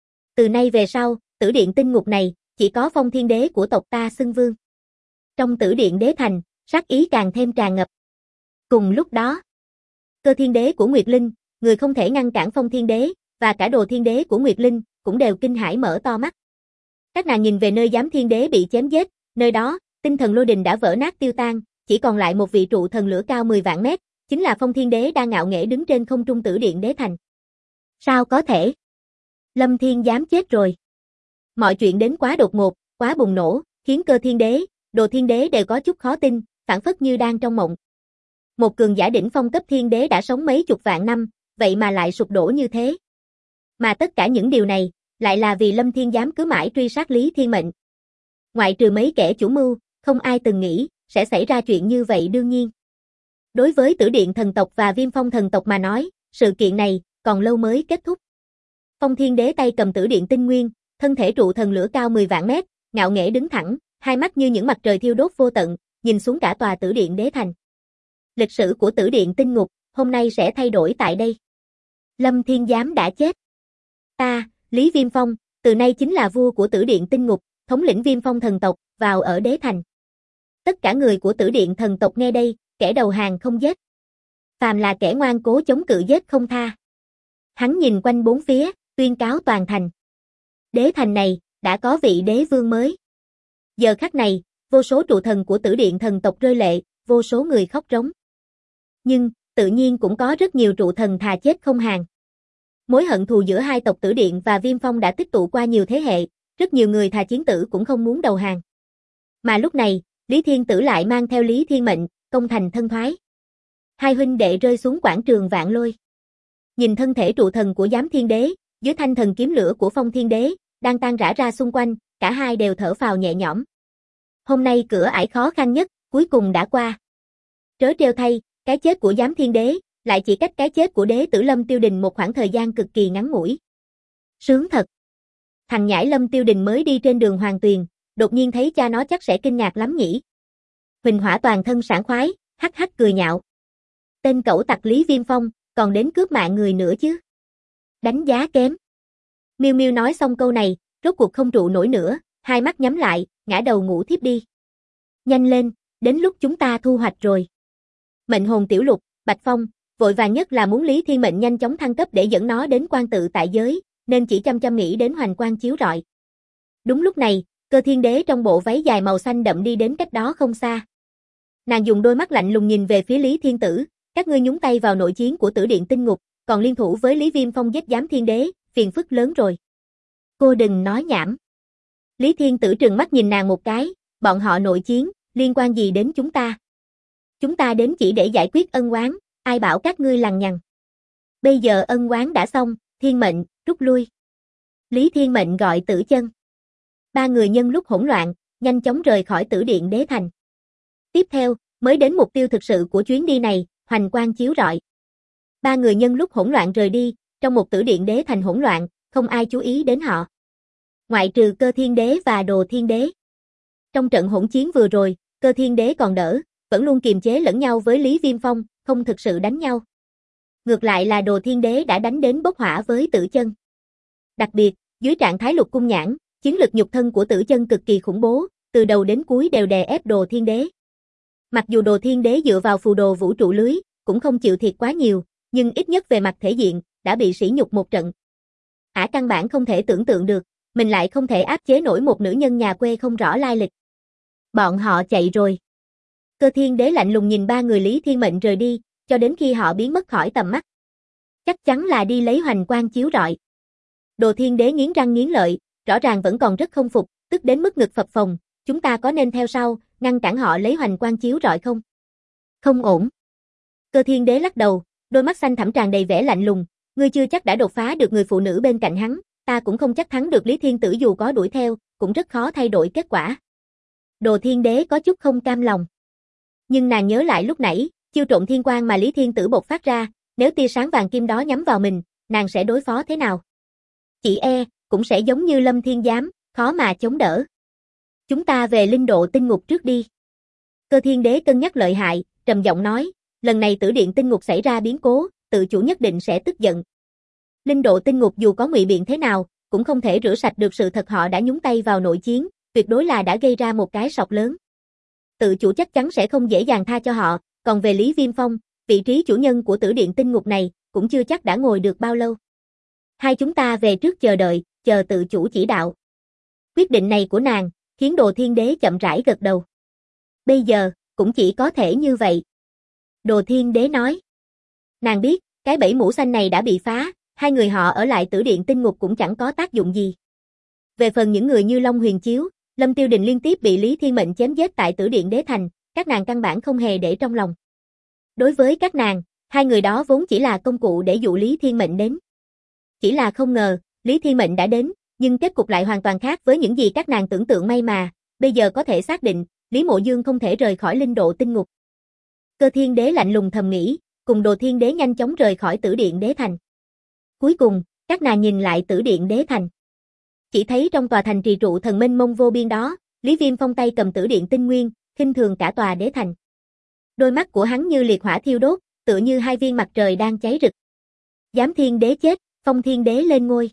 Từ nay về sau, Tử Điện tinh ngục này, chỉ có Phong Thiên Đế của tộc ta xưng vương. Trong Tử Điện đế thành, sát ý càng thêm tràn ngập. Cùng lúc đó, Cơ Thiên Đế của Nguyệt Linh, người không thể ngăn cản Phong Thiên Đế, và cả Đồ Thiên Đế của Nguyệt Linh, cũng đều kinh hãi mở to mắt. Các nàng nhìn về nơi Giám Thiên Đế bị chém giết, nơi đó, tinh thần lôi đình đã vỡ nát tiêu tan, chỉ còn lại một vị trụ thần lửa cao 10 vạn mét, chính là Phong Thiên Đế đang ngạo nghễ đứng trên không trung Tử Điện đế thành. Sao có thể? Lâm Thiên Giám chết rồi. Mọi chuyện đến quá đột ngột, quá bùng nổ, khiến Cơ Thiên Đế, Đồ Thiên Đế đều có chút khó tin, phảng phất như đang trong mộng. Một cường giả đỉnh phong cấp thiên đế đã sống mấy chục vạn năm, vậy mà lại sụp đổ như thế. Mà tất cả những điều này, lại là vì Lâm Thiên Giám cứ mãi truy sát Lý Thiên Mệnh. Ngoại trừ mấy kẻ chủ mưu, không ai từng nghĩ sẽ xảy ra chuyện như vậy đương nhiên. Đối với Tử Điện thần tộc và Viêm Phong thần tộc mà nói, sự kiện này còn lâu mới kết thúc. Phong Thiên Đế tay cầm Tử Điện tinh nguyên, thân thể trụ thần lửa cao 10 vạn mét, ngạo nghễ đứng thẳng, hai mắt như những mặt trời thiêu đốt vô tận, nhìn xuống cả tòa Tử Điện đế thành. Lịch sử của Tử Điện tinh ngục, hôm nay sẽ thay đổi tại đây. Lâm Thiên Giám đã chết. Ta, Lý Viêm Phong, từ nay chính là vua của Tử Điện tinh ngục, thống lĩnh Viêm Phong thần tộc, vào ở đế thành. Tất cả người của Tử Điện thần tộc nghe đây, kẻ đầu hàng không giết. Phàm là kẻ ngoan cố chống cự giết không tha. Hắn nhìn quanh bốn phía, tuyên cáo toàn thành. Đế thành này, đã có vị đế vương mới. Giờ khắc này, vô số trụ thần của Tử Điện thần tộc rơi lệ, vô số người khóc rống. Nhưng, tự nhiên cũng có rất nhiều trụ thần thà chết không hàng. Mối hận thù giữa hai tộc Tử Điện và Viêm Phong đã tích tụ qua nhiều thế hệ, rất nhiều người thà chiến tử cũng không muốn đầu hàng. Mà lúc này, Lý Thiên Tử lại mang theo Lý Thiên Mệnh, công thành thân thoái. Hai huynh đệ rơi xuống quảng trường Vạn Lôi. Nhìn thân thể trụ thần của Giám Thiên Đế, dưới thanh thần kiếm lửa của Phong Thiên Đế, đang tan rã ra xung quanh, cả hai đều thở phào nhẹ nhõm. Hôm nay cửa ải khó khăn nhất, cuối cùng đã qua. Trớ trêu thay, cái chết của Giám Thiên Đế, lại chỉ cách cái chết của Đế tử Lâm Tiêu Đình một khoảng thời gian cực kỳ ngắn ngủi. Sướng thật. Thằng nhãi Lâm Tiêu Đình mới đi trên đường Hoàng Tuyền, đột nhiên thấy cha nó chắc sẽ kinh ngạc lắm nhỉ. Huỳnh Hỏa toàn thân sảng khoái, hắc hắc cười nhạo. Tên cẩu tặc Lý Viêm Phong, còn đến cướp mạng người nữa chứ. Đánh giá kém. Miêu Miêu nói xong câu này, rốt cuộc không trụ nổi nữa, hai mắt nhắm lại, ngã đầu ngủ thiếp đi. Nhanh lên, đến lúc chúng ta thu hoạch rồi. Mệnh hồn tiểu lục, Bạch Phong, vội vàng nhất là muốn Lý Thiên Mệnh nhanh chóng thăng cấp để dẫn nó đến quan tự tại giới, nên chỉ chăm chăm nghĩ đến hoành quang chiếu rọi. Đúng lúc này, Cơ Thiên Đế trong bộ váy dài màu xanh đậm đi đến cách đó không xa. Nàng dùng đôi mắt lạnh lùng nhìn về phía Lý Thiên Tử, các ngươi nhúng tay vào nội chiến của Tử Điện tinh ngục, còn liên thủ với Lý Viêm Phong giết Giám Thiên Đế, phiền phức lớn rồi. Cô đừng nói nhảm. Lý Thiên Tử trừng mắt nhìn nàng một cái, bọn họ nội chiến, liên quan gì đến chúng ta? Chúng ta đến chỉ để giải quyết ân oán, ai bảo các ngươi lằng nhằng. Bây giờ ân oán đã xong, Thiên Mệnh, rút lui. Lý Thiên Mệnh gọi Tử Chân. Ba người nhân lúc hỗn loạn, nhanh chóng rời khỏi Tử Điện đế thành. Tiếp theo, mới đến mục tiêu thực sự của chuyến đi này, hoành quang chiếu rọi. Ba người nhân lúc hỗn loạn rời đi, trong một Tử Điện đế thành hỗn loạn, không ai chú ý đến họ. Ngoại trừ Cơ Thiên Đế và Đồ Thiên Đế. Trong trận hỗn chiến vừa rồi, Cơ Thiên Đế còn đỡ, vẫn luôn kiềm chế lẫn nhau với Lý Viêm Phong, không thực sự đánh nhau. Ngược lại là Đồ Thiên Đế đã đánh đến bốc hỏa với Tử Chân. Đặc biệt, dưới trạng thái lục cung nhãn, chiến lực nhục thân của Tử Chân cực kỳ khủng bố, từ đầu đến cuối đều đè ép Đồ Thiên Đế. Mặc dù Đồ Thiên Đế dựa vào phù đồ vũ trụ lưới, cũng không chịu thiệt quá nhiều, nhưng ít nhất về mặt thể diện, đã bị sỉ nhục một trận. Ả căn bản không thể tưởng tượng được, mình lại không thể áp chế nổi một nữ nhân nhà quê không rõ lai lịch. Bọn họ chạy rồi. Cơ Thiên Đế lạnh lùng nhìn ba người Lý Thiên Mệnh rời đi, cho đến khi họ biến mất khỏi tầm mắt. Chắc chắn là đi lấy hoành quang chiếu rọi. Đồ Thiên Đế nghiến răng nghiến lợi, rõ ràng vẫn còn rất không phục, tức đến mức ngực phập phồng, chúng ta có nên theo sau, ngăn cản họ lấy hoành quang chiếu rọi không? Không ổn. Cơ Thiên Đế lắc đầu, đôi mắt xanh thẳm tràn đầy vẻ lạnh lùng, ngươi chưa chắc đã đột phá được người phụ nữ bên cạnh hắn, ta cũng không chắc thắng được Lý Thiên Tử dù có đuổi theo, cũng rất khó thay đổi kết quả. Đồ Thiên Đế có chút không cam lòng. Nhưng nàng nhớ lại lúc nãy, chiêu trộn thiên quang mà Lý Thiên Tử bộc phát ra, nếu tia sáng vàng kim đó nhắm vào mình, nàng sẽ đối phó thế nào? Chỉ e, cũng sẽ giống như Lâm Thiên Giám, khó mà chống đỡ. Chúng ta về linh độ tinh ngục trước đi. Cơ Thiên Đế cân nhắc lợi hại, trầm giọng nói, lần này Tử Điện tinh ngục xảy ra biến cố, tự chủ nhất định sẽ tức giận. Linh độ tinh ngục dù có ngụy biện thế nào, cũng không thể rửa sạch được sự thật họ đã nhúng tay vào nội chiến, tuyệt đối là đã gây ra một cái sọc lớn. Tự chủ chắc chắn sẽ không dễ dàng tha cho họ, còn về Lý Viêm Phong, vị trí chủ nhân của Tử Điện tinh ngục này, cũng chưa chắc đã ngồi được bao lâu. Hai chúng ta về trước chờ đợi, chờ tự chủ chỉ đạo. Quyết định này của nàng, khiến Đồ Thiên Đế chậm rãi gật đầu. Bây giờ, cũng chỉ có thể như vậy. Đồ Thiên Đế nói. Nàng biết, cái bẫy mũ xanh này đã bị phá, hai người họ ở lại Tử Điện tinh ngục cũng chẳng có tác dụng gì. Về phần những người như Long Huyền Chiếu, Lâm Tiêu Đình liên tiếp bị Lý Thiên Mệnh chém giết tại Tử Điện Đế Thành, các nàng căn bản không hề để trong lòng. Đối với các nàng, hai người đó vốn chỉ là công cụ để dụ Lý Thiên Mệnh đến. Chỉ là không ngờ, Lý Thiên Mệnh đã đến, nhưng kết cục lại hoàn toàn khác với những gì các nàng tưởng tượng may mà, bây giờ có thể xác định, Lý Mộ Dương không thể rời khỏi linh độ tinh ngục. Cơ Thiên Đế lạnh lùng thầm nghĩ, cùng Đồ Thiên Đế nhanh chóng rời khỏi Tử Điện Đế Thành. Cuối cùng, các nàng nhìn lại Tử Điện Đế Thành. Chỉ thấy trong tòa thành trì trụ thần mênh mông vô biên đó, Lý Viêm Phong tay cầm Tử Điện tinh nguyên, khinh thường cả tòa đế thành. Đôi mắt của hắn như liệt hỏa thiêu đốt, tựa như hai viên mặt trời đang cháy rực. Giám Thiên Đế chết, Phong Thiên Đế lên ngôi.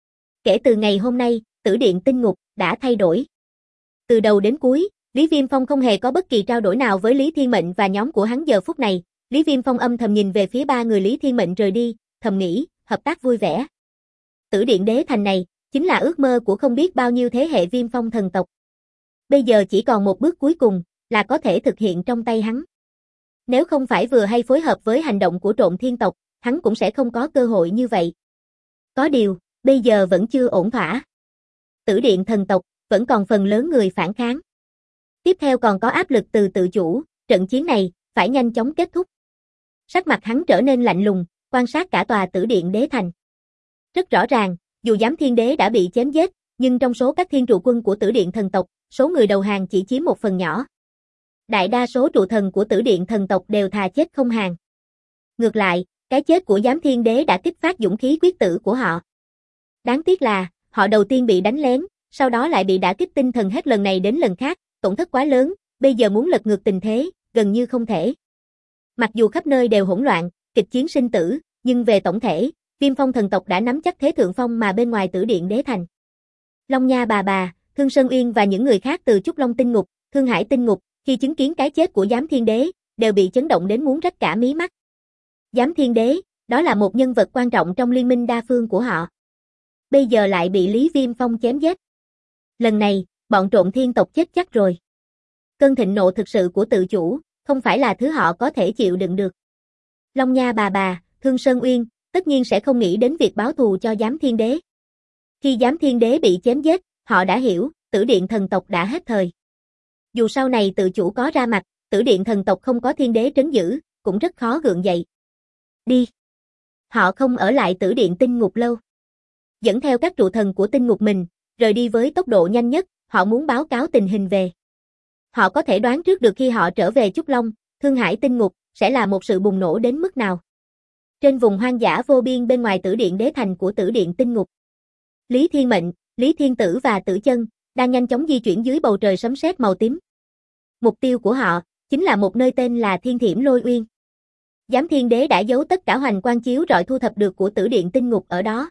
Kể từ ngày hôm nay, Tử Điện tinh ngục đã thay đổi. Từ đầu đến cuối, Lý Viêm Phong không hề có bất kỳ trao đổi nào với Lý Thiên Mệnh và nhóm của hắn giờ phút này. Lý Viêm Phong âm thầm nhìn về phía ba người Lý Thiên Mệnh rời đi, thầm nghĩ, hợp tác vui vẻ. Tử Điện Đế Thành này, chính là ước mơ của không biết bao nhiêu thế hệ Viêm Phong thần tộc. Bây giờ chỉ còn một bước cuối cùng, là có thể thực hiện trong tay hắn. Nếu không phải vừa hay phối hợp với hành động của Trộm Thiên tộc, hắn cũng sẽ không có cơ hội như vậy. Có điều, bây giờ vẫn chưa ổn thỏa. Tử Điện thần tộc, vẫn còn phần lớn người phản kháng. Tiếp theo còn có áp lực từ tự chủ, trận chiến này, phải nhanh chóng kết thúc. Sắc mặt hắn trở nên lạnh lùng, quan sát cả tòa Tử Điện Đế Thành. Rất rõ ràng, dù Giám Thiên Đế đã bị chém giết, nhưng trong số các thiên trụ quân của Tử Điện thần tộc, số người đầu hàng chỉ chiếm một phần nhỏ. Đại đa số trụ thần của Tử Điện thần tộc đều thà chết không hàng. Ngược lại, cái chết của Giám Thiên Đế đã kích phát dũng khí quyết tử của họ. Đáng tiếc là, họ đầu tiên bị đánh lén, sau đó lại bị đả kích tinh thần hết lần này đến lần khác, tổn thất quá lớn, bây giờ muốn lật ngược tình thế, gần như không thể. Mặc dù khắp nơi đều hỗn loạn, kịch chiến sinh tử, nhưng về tổng thể, Viêm Phong thần tộc đã nắm chắc thế thượng phong mà bên ngoài Tử Điện Đế Thành. Long Nha bà, Thương Sơn Uyên và những người khác từ Trúc Long tinh ngục, Thương Hải tinh ngục, khi chứng kiến cái chết của Giám Thiên Đế, đều bị chấn động đến muốn rách cả mí mắt. Giám Thiên Đế, đó là một nhân vật quan trọng trong liên minh đa phương của họ. Bây giờ lại bị Lý Viêm Phong chém giết. Lần này, bọn Trộm Thiên tộc chết chắc rồi. Cơn thịnh nộ thực sự của tự chủ, không phải là thứ họ có thể chịu đựng được. Long Nha bà, Thương Sơn Uyên, tất nhiên sẽ không nghĩ đến việc báo thù cho Giám Thiên Đế. Khi Giám Thiên Đế bị chém giết, họ đã hiểu, Tử Điện thần tộc đã hết thời. Dù sau này tự chủ có ra mặt, Tử Điện thần tộc không có Thiên Đế trấn giữ, cũng rất khó gượng dậy. Đi. Họ không ở lại Tử Điện tinh ngục lâu. Dẫn theo các trụ thần của tinh ngục mình, rời đi với tốc độ nhanh nhất, họ muốn báo cáo tình hình về. Họ có thể đoán trước được khi họ trở về Trúc Long, Thương Hải tinh ngục, sẽ là một sự bùng nổ đến mức nào. Trên vùng hoang dã vô biên bên ngoài Tử Điện Đế Thành của Tử Điện tinh ngục, Lý Thiên Mệnh, Lý Thiên Tử và Tử Chân đang nhanh chóng di chuyển dưới bầu trời sấm sét màu tím. Mục tiêu của họ chính là một nơi tên là Thiên Thiểm Lôi Uyên. Giám Thiên Đế đã giấu tất cả hoành quang chiếu rọi thu thập được của Tử Điện tinh ngục ở đó.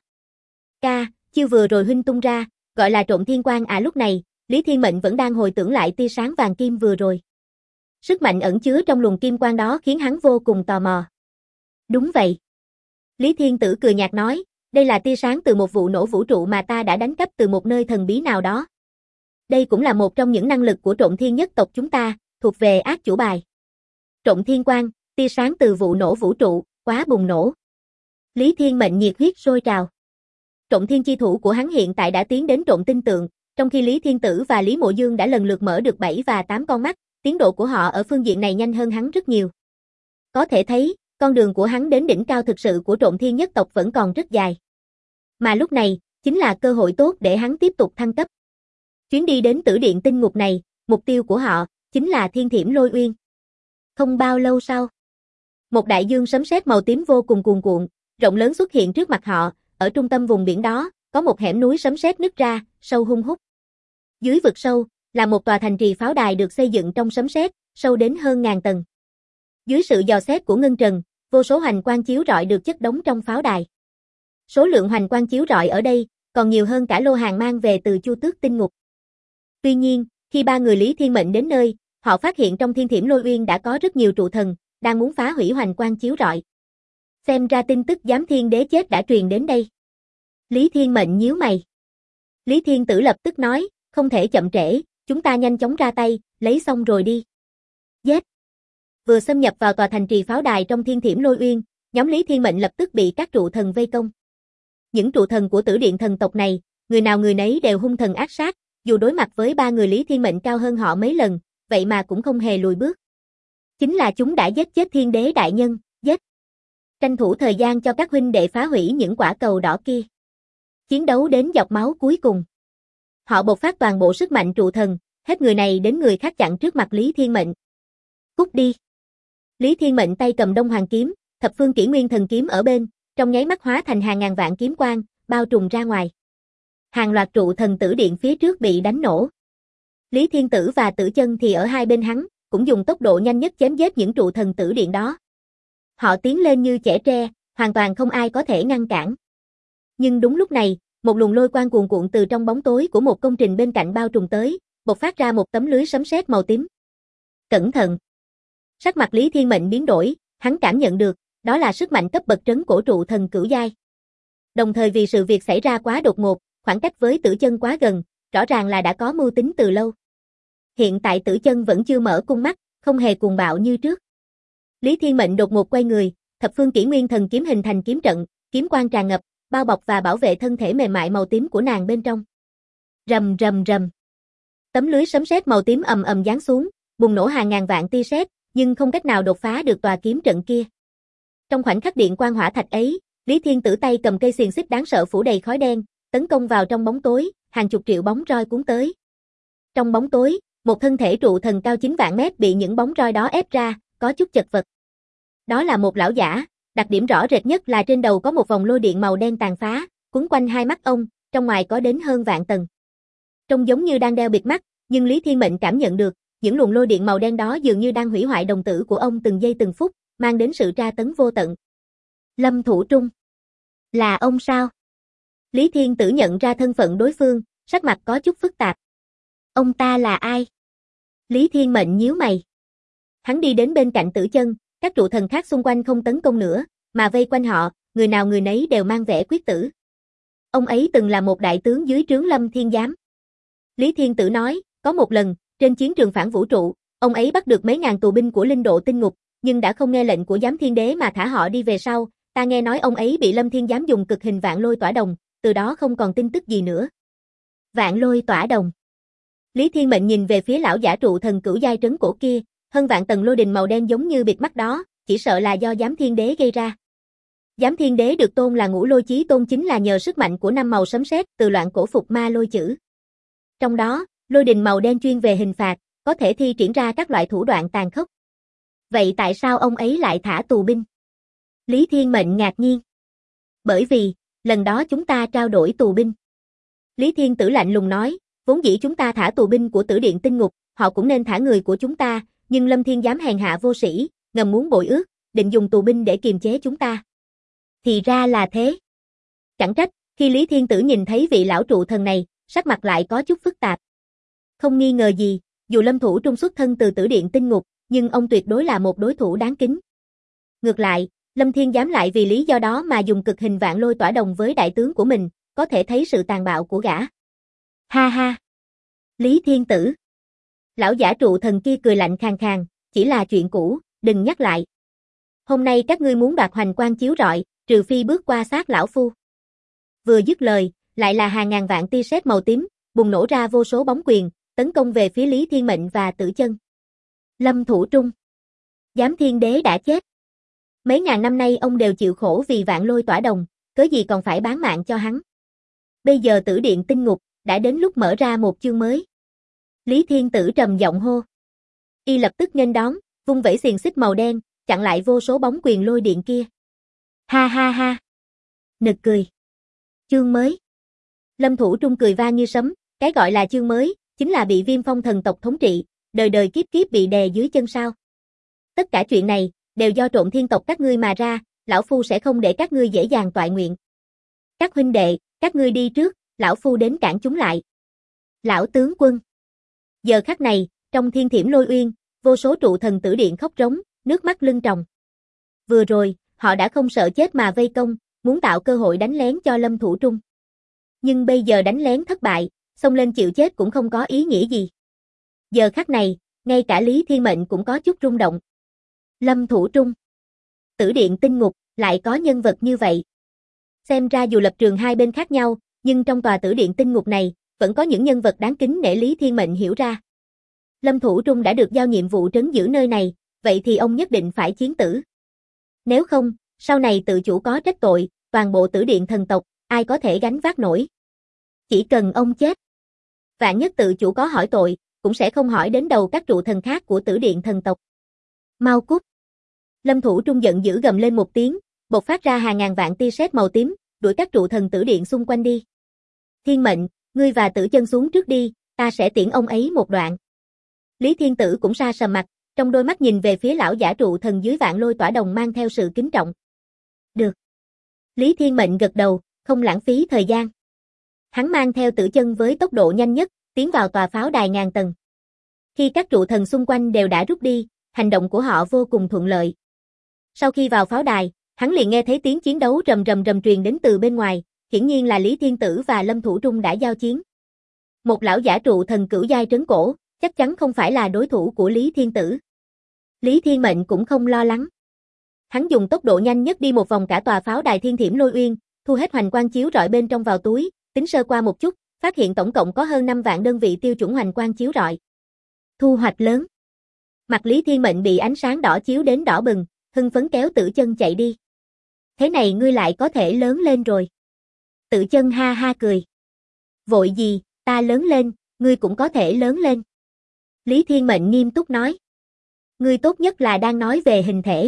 Chiêu vừa rồi huynh tung ra, gọi là Trộm Thiên Quang à. Lúc này, Lý Thiên Mệnh vẫn đang hồi tưởng lại tia sáng vàng kim vừa rồi. Sức mạnh ẩn chứa trong luồng kim quang đó khiến hắn vô cùng tò mò. Đúng vậy. Lý Thiên Tử cười nhạt nói, đây là tia sáng từ một vụ nổ vũ trụ mà ta đã đánh cắp từ một nơi thần bí nào đó. Đây cũng là một trong những năng lực của Trộm Thiên nhất tộc chúng ta, thuộc về ác chủ bài. Trộm Thiên Quang, tia sáng từ vụ nổ vũ trụ, quá bùng nổ. Lý Thiên Mệnh nhiệt huyết sôi trào. Trộm Thiên chi thủ của hắn hiện tại đã tiến đến Trộm Tinh Tượng, trong khi Lý Thiên Tử và Lý Mộ Dương đã lần lượt mở được 7 và 8 con mắt, tiến độ của họ ở phương diện này nhanh hơn hắn rất nhiều. Có thể thấy, con đường của hắn đến đỉnh cao thực sự của Trộm Thiên nhất tộc vẫn còn rất dài. Mà lúc này, chính là cơ hội tốt để hắn tiếp tục thăng cấp. Chuyến đi đến Tử Điện tinh ngục này, mục tiêu của họ, chính là Thiên Thiểm Lôi Uyên. Không bao lâu sau, một đại dương sấm sét màu tím vô cùng cuồn cuộn, rộng lớn xuất hiện trước mặt họ, ở trung tâm vùng biển đó, có một hẻm núi sấm sét nứt ra, sâu hun hút. Dưới vực sâu, là một tòa thành trì pháo đài được xây dựng trong sấm sét, sâu đến hơn ngàn tầng. Dưới sự dò xét của Ngân Trần, vô số hoành quang chiếu rọi được chất đống trong pháo đài. Số lượng hoành quang chiếu rọi ở đây còn nhiều hơn cả lô hàng mang về từ Chu Tước Tinh Ngục. Tuy nhiên, khi ba người Lý Thiên Mệnh đến nơi, họ phát hiện trong Thiên Thiểm Lôi Uyên đã có rất nhiều trụ thần đang muốn phá hủy hoành quang chiếu rọi. Xem ra tin tức Giám Thiên Đế chết đã truyền đến đây. Lý Thiên Mệnh nhíu mày. Lý Thiên Tử lập tức nói, không thể chậm trễ, chúng ta nhanh chóng ra tay, lấy xong rồi đi. Giết! Vừa xâm nhập vào tòa thành trì pháo đài trong Thiên Thiểm Lôi Uyên, nhóm Lý Thiên Mệnh lập tức bị các trụ thần vây công. Những trụ thần của Tử Điện thần tộc này, người nào người nấy đều hung thần ác sát, dù đối mặt với ba người Lý Thiên Mệnh cao hơn họ mấy lần, vậy mà cũng không hề lùi bước. Chính là chúng đã giết chết Thiên Đế đại nhân, giết! Tranh thủ thời gian cho các huynh đệ phá hủy những quả cầu đỏ kia. Chiến đấu đến giọt máu cuối cùng. Họ bộc phát toàn bộ sức mạnh trụ thần, hết người này đến người khác chặn trước mặt Lý Thiên Mệnh. Cút đi! Lý Thiên Mệnh tay cầm Đông Hoàng kiếm, thập phương kỷ nguyên thần kiếm ở bên, trong nháy mắt hóa thành hàng ngàn vạn kiếm quang, bao trùm ra ngoài. Hàng loạt trụ thần Tử Điện phía trước bị đánh nổ. Lý Thiên Tử và Tử Chân thì ở hai bên hắn, cũng dùng tốc độ nhanh nhất chém giết những trụ thần Tử Điện đó. Họ tiến lên như chẻ tre, hoàn toàn không ai có thể ngăn cản. Nhưng đúng lúc này, một luồng lôi quang cuồn cuộn từ trong bóng tối của một công trình bên cạnh bao trùm tới, bộc phát ra một tấm lưới sấm sét màu tím. Cẩn thận! Sắc mặt Lý Thiên Mệnh biến đổi, hắn cảm nhận được, đó là sức mạnh cấp bậc trấn cổ trụ thần cửu giai. Đồng thời vì sự việc xảy ra quá đột ngột, khoảng cách với Tử Chân quá gần, rõ ràng là đã có mưu tính từ lâu. Hiện tại Tử Chân vẫn chưa mở cung mắt, không hề cuồng bạo như trước. Lý Thiên Mệnh đột ngột quay người, thập phương kỷ nguyên thần kiếm hình thành kiếm trận, kiếm quang tràn ngập, bao bọc và bảo vệ thân thể mềm mại màu tím của nàng bên trong. Rầm rầm rầm. Tấm lưới sấm sét màu tím ầm ầm giáng xuống, bùng nổ hàng ngàn vạn tia sét, nhưng không cách nào đột phá được tòa kiếm trận kia. Trong khoảnh khắc điện quang hỏa thạch ấy, Lý Thiên Tử tay cầm cây xiềng xích đáng sợ phủ đầy khói đen, tấn công vào trong bóng tối, hàng chục triệu bóng roi cuốn tới. Trong bóng tối, một thân thể trụ thần cao 9 vạn mét bị những bóng roi đó ép ra, có chút chật vật. Đó là một lão giả, đặc điểm rõ rệt nhất là trên đầu có một vòng lôi điện màu đen tàn phá, quấn quanh hai mắt ông, trong ngoài có đến hơn vạn tầng. Trông giống như đang đeo bịt mắt, nhưng Lý Thiên Mệnh cảm nhận được, những luồng lôi điện màu đen đó dường như đang hủy hoại đồng tử của ông từng giây từng phút, mang đến sự tra tấn vô tận. Lâm Thủ Trung. Là ông sao? Lý Thiên Tử nhận ra thân phận đối phương, sắc mặt có chút phức tạp. Ông ta là ai? Lý Thiên Mệnh nhíu mày. Hắn đi đến bên cạnh Tử Chân, các trụ thần khác xung quanh không tấn công nữa, mà vây quanh họ, người nào người nấy đều mang vẻ quyết tử. Ông ấy từng là một đại tướng dưới trướng Lâm Thiên Giám. Lý Thiên Tử nói, có một lần, trên chiến trường phản vũ trụ, ông ấy bắt được mấy ngàn tù binh của Linh Độ Tinh Ngục, nhưng đã không nghe lệnh của Giám Thiên Đế mà thả họ đi về sau, ta nghe nói ông ấy bị Lâm Thiên Giám dùng cực hình vạn lôi tỏa đồng, từ đó không còn tin tức gì nữa. Vạn lôi tỏa đồng. Lý Thiên Mệnh nhìn về phía lão giả trụ thần cửu giai trấn cổ kia, hơn vạn tầng lôi đình màu đen giống như bịt mắt đó, chỉ sợ là do Giám Thiên Đế gây ra. Giám Thiên Đế được tôn là Ngũ Lôi Chí Tôn chính là nhờ sức mạnh của năm màu sấm sét từ loạn cổ phục ma lôi chữ. Trong đó, lôi đình màu đen chuyên về hình phạt, có thể thi triển ra các loại thủ đoạn tàn khốc. Vậy tại sao ông ấy lại thả tù binh? Lý Thiên Mệnh ngạc nhiên. Bởi vì, lần đó chúng ta trao đổi tù binh. Lý Thiên Tử lạnh lùng nói, vốn dĩ chúng ta thả tù binh của Tử Điện Tinh Ngục, họ cũng nên thả người của chúng ta, nhưng Lâm Thiên Giám hèn hạ vô sĩ, ngầm muốn bội ước, định dùng tù binh để kiềm chế chúng ta. Thì ra là thế. Chẳng trách, khi Lý Thiên Tử nhìn thấy vị lão trụ thần này, sắc mặt lại có chút phức tạp. Không nghi ngờ gì, dù Lâm Thủ Trung xuất thân từ Tử Điện Tinh Ngục, nhưng ông tuyệt đối là một đối thủ đáng kính. Ngược lại, Lâm Thiên Giám lại vì lý do đó mà dùng cực hình vạn lôi tỏa đồng với đại tướng của mình, có thể thấy sự tàn bạo của gã. Ha ha! Lý Thiên Tử! Lão giả trụ thần kia cười lạnh khàn khàn, chỉ là chuyện cũ, đừng nhắc lại. Hôm nay các ngươi muốn đoạt hoành quang chiếu rọi, trừ phi bước qua xác lão phu. Vừa dứt lời, lại là hàng ngàn vạn tia sét màu tím, bùng nổ ra vô số bóng quyền, tấn công về phía Lý Thiên Mệnh và Tử Chân. Lâm Thủ Trung. Giám Thiên Đế đã chết. Mấy ngàn năm nay ông đều chịu khổ vì vạn lôi tỏa đồng, cớ gì còn phải bán mạng cho hắn. Bây giờ Tử Điện Tinh Ngục, đã đến lúc mở ra một chương mới. Lý Thiên Tử trầm giọng hô. Y lập tức nghênh đón, vung vẩy xiềng xích màu đen, chặn lại vô số bóng quyền lôi điện kia. Ha ha ha. Nực cười. Chương mới. Lâm Thủ Trung cười vang như sấm, cái gọi là chương mới, chính là bị Viêm Phong thần tộc thống trị, đời đời kiếp kiếp bị đè dưới chân sao. Tất cả chuyện này, đều do Trộn Thiên tộc các ngươi mà ra, lão phu sẽ không để các ngươi dễ dàng toại nguyện. Các huynh đệ, các ngươi đi trước, lão phu đến cản chúng lại. Lão tướng quân. Giờ khắc này, trong Thiên Thiểm Lôi Uyên, vô số trụ thần tử điện khóc rống, nước mắt lưng tròng. Vừa rồi, họ đã không sợ chết mà vây công, muốn tạo cơ hội đánh lén cho Lâm Thủ Trung. Nhưng bây giờ đánh lén thất bại, xông lên chịu chết cũng không có ý nghĩa gì. Giờ khắc này, ngay cả Lý Thiên Mệnh cũng có chút rung động. Lâm Thủ Trung. Tử điện tinh ngục, lại có nhân vật như vậy. Xem ra dù lập trường hai bên khác nhau, nhưng trong tòa tử điện tinh ngục này, vẫn có những nhân vật đáng kính để Lý Thiên Mệnh hiểu ra. Lâm Thủ Trung đã được giao nhiệm vụ trấn giữ nơi này, vậy thì ông nhất định phải chiến tử. Nếu không, sau này tự chủ có trách tội, toàn bộ tử điện thần tộc, ai có thể gánh vác nổi. Chỉ cần ông chết. Vạn nhất tự chủ có hỏi tội, cũng sẽ không hỏi đến đầu các trụ thần khác của tử điện thần tộc. Mau cút. Lâm Thủ Trung giận dữ gầm lên một tiếng, bộc phát ra hàng ngàn vạn tia sét màu tím, đuổi các trụ thần tử điện xung quanh đi. Thiên Mệnh, ngươi và Tử Chân xuống trước đi, ta sẽ tiễn ông ấy một đoạn. Lý Thiên Tử cũng sa sầm mặt, trong đôi mắt nhìn về phía lão giả trụ thần dưới Vạn Lôi Tỏa Đồng mang theo sự kính trọng. Được. Lý Thiên Mệnh gật đầu, không lãng phí thời gian. Hắn mang theo Tử Chân với tốc độ nhanh nhất, tiến vào tòa pháo đài ngàn tầng. Khi các trụ thần xung quanh đều đã rút đi, hành động của họ vô cùng thuận lợi. Sau khi vào pháo đài, hắn liền nghe thấy tiếng chiến đấu rầm rầm rầm truyền đến từ bên ngoài, hiển nhiên là Lý Thiên Tử và Lâm Thủ Trung đã giao chiến. Một lão giả trụ thần cửu giai trấn cổ, chắc chắn không phải là đối thủ của Lý Thiên Tử. Lý Thiên Mệnh cũng không lo lắng. Hắn dùng tốc độ nhanh nhất đi một vòng cả tòa pháo đài Thiên Thiểm Lôi Uyên, thu hết hoành quang chiếu rọi bên trong vào túi, tính sơ qua một chút, phát hiện tổng cộng có hơn 5 vạn đơn vị tiêu chuẩn hoành quang chiếu rọi. Thu hoạch lớn. Mặt Lý Thiên Mệnh bị ánh sáng đỏ chiếu đến đỏ bừng, hưng phấn kéo Tử Chân chạy đi. Thế này ngươi lại có thể lớn lên rồi. Tử Chân ha ha cười. Vội gì, ta lớn lên, ngươi cũng có thể lớn lên. Lý Thiên Mệnh nghiêm túc nói. Ngươi tốt nhất là đang nói về hình thể.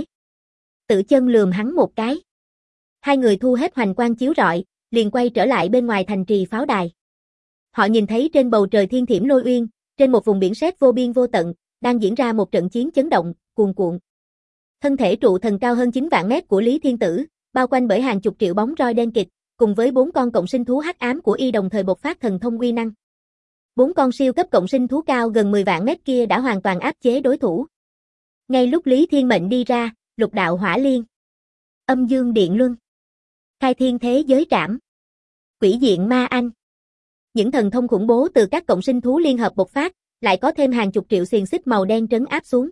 Tử Chân lườm hắn một cái. Hai người thu hết hoành quang chiếu rọi, liền quay trở lại bên ngoài thành trì pháo đài. Họ nhìn thấy trên bầu trời Thiên Thiểm Lôi Uyên, trên một vùng biển sét vô biên vô tận, đang diễn ra một trận chiến chấn động, cuồn cuộn. Thân thể trụ thần cao hơn 9 vạn mét của Lý Thiên Tử, bao quanh bởi hàng chục triệu bóng roi đen kịt, cùng với 4 con cộng sinh thú hắc ám của y đồng thời bộc phát thần thông uy năng. 4 con siêu cấp cộng sinh thú cao gần 10 vạn mét kia đã hoàn toàn áp chế đối thủ. Ngay lúc Lý Thiên Mệnh đi ra, lục đạo hỏa liên, âm dương điện luân, khai thiên thế giới trảm, quỷ diện ma anh. Những thần thông khủng bố từ các cộng sinh thú liên hợp bộc phát, lại có thêm hàng chục triệu xiềng xích màu đen trấn áp xuống.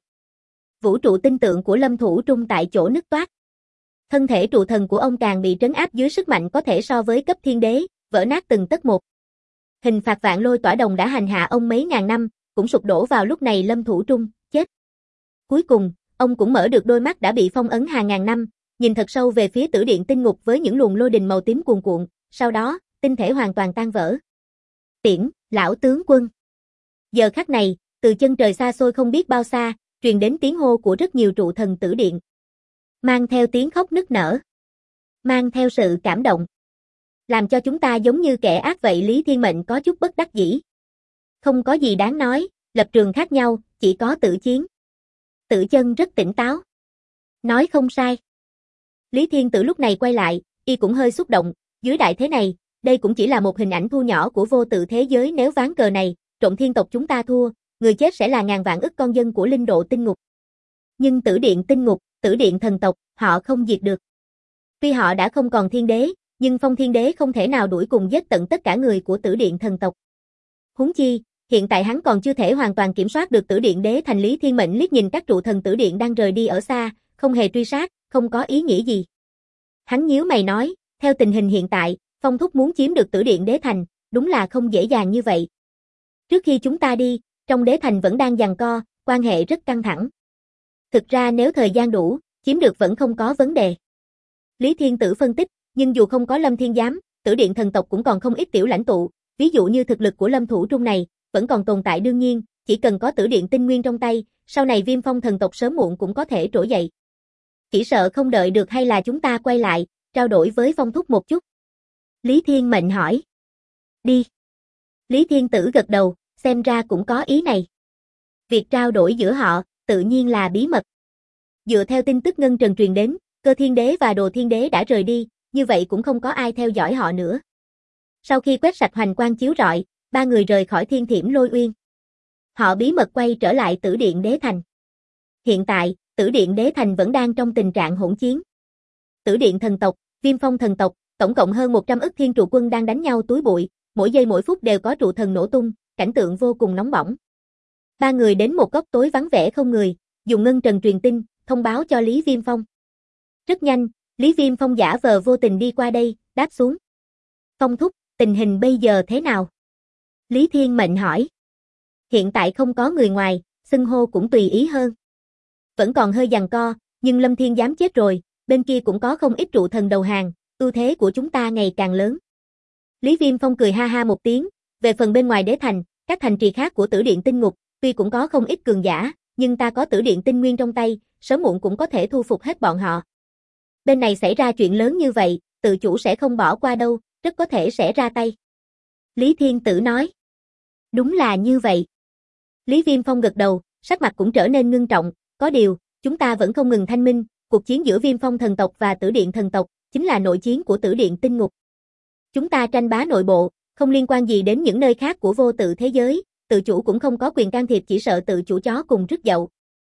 Vũ trụ tinh tượng của Lâm Thủ Trung tại chỗ nứt toát. Thân thể trụ thần của ông càng bị trấn áp dưới sức mạnh có thể so với cấp thiên đế, vỡ nát từng tấc một. Hình phạt Vạn Lôi Tỏa Đồng đã hành hạ ông mấy ngàn năm, cũng sụp đổ vào lúc này Lâm Thủ Trung, chết. Cuối cùng, ông cũng mở được đôi mắt đã bị phong ấn hàng ngàn năm, nhìn thật sâu về phía tử điện tinh ngục với những luồng lôi đình màu tím cuồn cuộn, sau đó, tinh thể hoàn toàn tan vỡ. Tiễn, lão tướng quân. Giờ khắc này, từ chân trời xa xôi không biết bao xa, truyền đến tiếng hô của rất nhiều trụ thần tử điện. Mang theo tiếng khóc nức nở. Mang theo sự cảm động. Làm cho chúng ta giống như kẻ ác vậy. Lý Thiên Mệnh có chút bất đắc dĩ. Không có gì đáng nói, lập trường khác nhau, chỉ có tử chiến. Tử chân rất tỉnh táo. Nói không sai. Lý Thiên Tử lúc này quay lại, y cũng hơi xúc động, dưới đại thế này, đây cũng chỉ là một hình ảnh thu nhỏ của vô tự thế giới. Nếu ván cờ này, Trộn Thiên tộc chúng ta thua, người chết sẽ là ngàn vạn ức con dân của linh độ tinh ngục. Nhưng tử điện tinh ngục, tử điện thần tộc, họ không diệt được. Tuy họ đã không còn thiên đế, nhưng Phong Thiên Đế không thể nào đuổi cùng giết tận tất cả người của tử điện thần tộc. Huống chi, hiện tại hắn còn chưa thể hoàn toàn kiểm soát được tử điện đế thành. Lý Thiên Mệnh liếc nhìn các trụ thần tử điện đang rời đi ở xa, không hề truy sát, không có ý nghĩa gì. Hắn nhíu mày nói, theo tình hình hiện tại, Phong Thúc muốn chiếm được tử điện đế thành, đúng là không dễ dàng như vậy. Trước khi chúng ta đi, trong đế thành vẫn đang giằng co, quan hệ rất căng thẳng. Thực ra nếu thời gian đủ, chiếm được vẫn không có vấn đề. Lý Thiên Tử phân tích, nhưng dù không có Lâm Thiên Giám, tử điện thần tộc cũng còn không ít tiểu lãnh tụ, ví dụ như thực lực của Lâm Thủ Trung này, vẫn còn tồn tại. Đương nhiên, chỉ cần có tử điện tinh nguyên trong tay, sau này Viêm Phong thần tộc sớm muộn cũng có thể trỗi dậy. Chỉ sợ không đợi được, hay là chúng ta quay lại, trao đổi với Phong Thúc một chút? Lý Thiên Mệnh hỏi. Đi. Lý Thiên Tử gật đầu, xem ra cũng có ý này. Việc trao đổi giữa họ, tự nhiên là bí mật. Dựa theo tin tức ngân trần truyền đến, Cơ Thiên Đế và Đồ Thiên Đế đã rời đi, như vậy cũng không có ai theo dõi họ nữa. Sau khi quét sạch hoành quang chiếu rọi, ba người rời khỏi Thiên Thiểm Lôi Uyên. Họ bí mật quay trở lại Tử Điện Đế Thành. Hiện tại, Tử Điện Đế Thành vẫn đang trong tình trạng hỗn chiến. Tử Điện thần tộc, Viêm Phong thần tộc, tổng cộng hơn 100 ức thiên trụ quân đang đánh nhau túi bụi, mỗi giây mỗi phút đều có trụ thần nổ tung, cảnh tượng vô cùng nóng bỏng. Ba người đến một góc tối vắng vẻ không người, dùng ngân trần truyền tin, thông báo cho Lý Viêm Phong. Rất nhanh, Lý Viêm Phong giả vờ vô tình đi qua đây, đáp xuống. Phong thúc, tình hình bây giờ thế nào? Lý Thiên Mệnh hỏi. Hiện tại không có người ngoài, xưng hô cũng tùy ý hơn. Vẫn còn hơi giằng co, nhưng Lâm Thiên dám chết rồi, bên kia cũng có không ít trụ thần đầu hàng, ưu thế của chúng ta ngày càng lớn. Lý Viêm Phong cười ha ha một tiếng, về phần bên ngoài đế thành, các thành trì khác của Tử Điện Tinh Ngục, tuy cũng có không ít cường giả, nhưng ta có Tử Điện Tinh Nguyên trong tay, sớm muộn cũng có thể thu phục hết bọn họ. Bên này xảy ra chuyện lớn như vậy, tự chủ sẽ không bỏ qua đâu, rất có thể sẽ ra tay. Lý Thiên Tử nói. Đúng là như vậy. Lý Viêm Phong gật đầu, sắc mặt cũng trở nên ngưng trọng, có điều, chúng ta vẫn không ngừng thanh minh, cuộc chiến giữa Viêm Phong thần tộc và Tử Điện thần tộc, chính là nội chiến của Tử Điện Tinh Ngục. Chúng ta tranh bá nội bộ, không liên quan gì đến những nơi khác của vô tự thế giới, tự chủ cũng không có quyền can thiệp, chỉ sợ tự chủ chó cùng rứt dậu.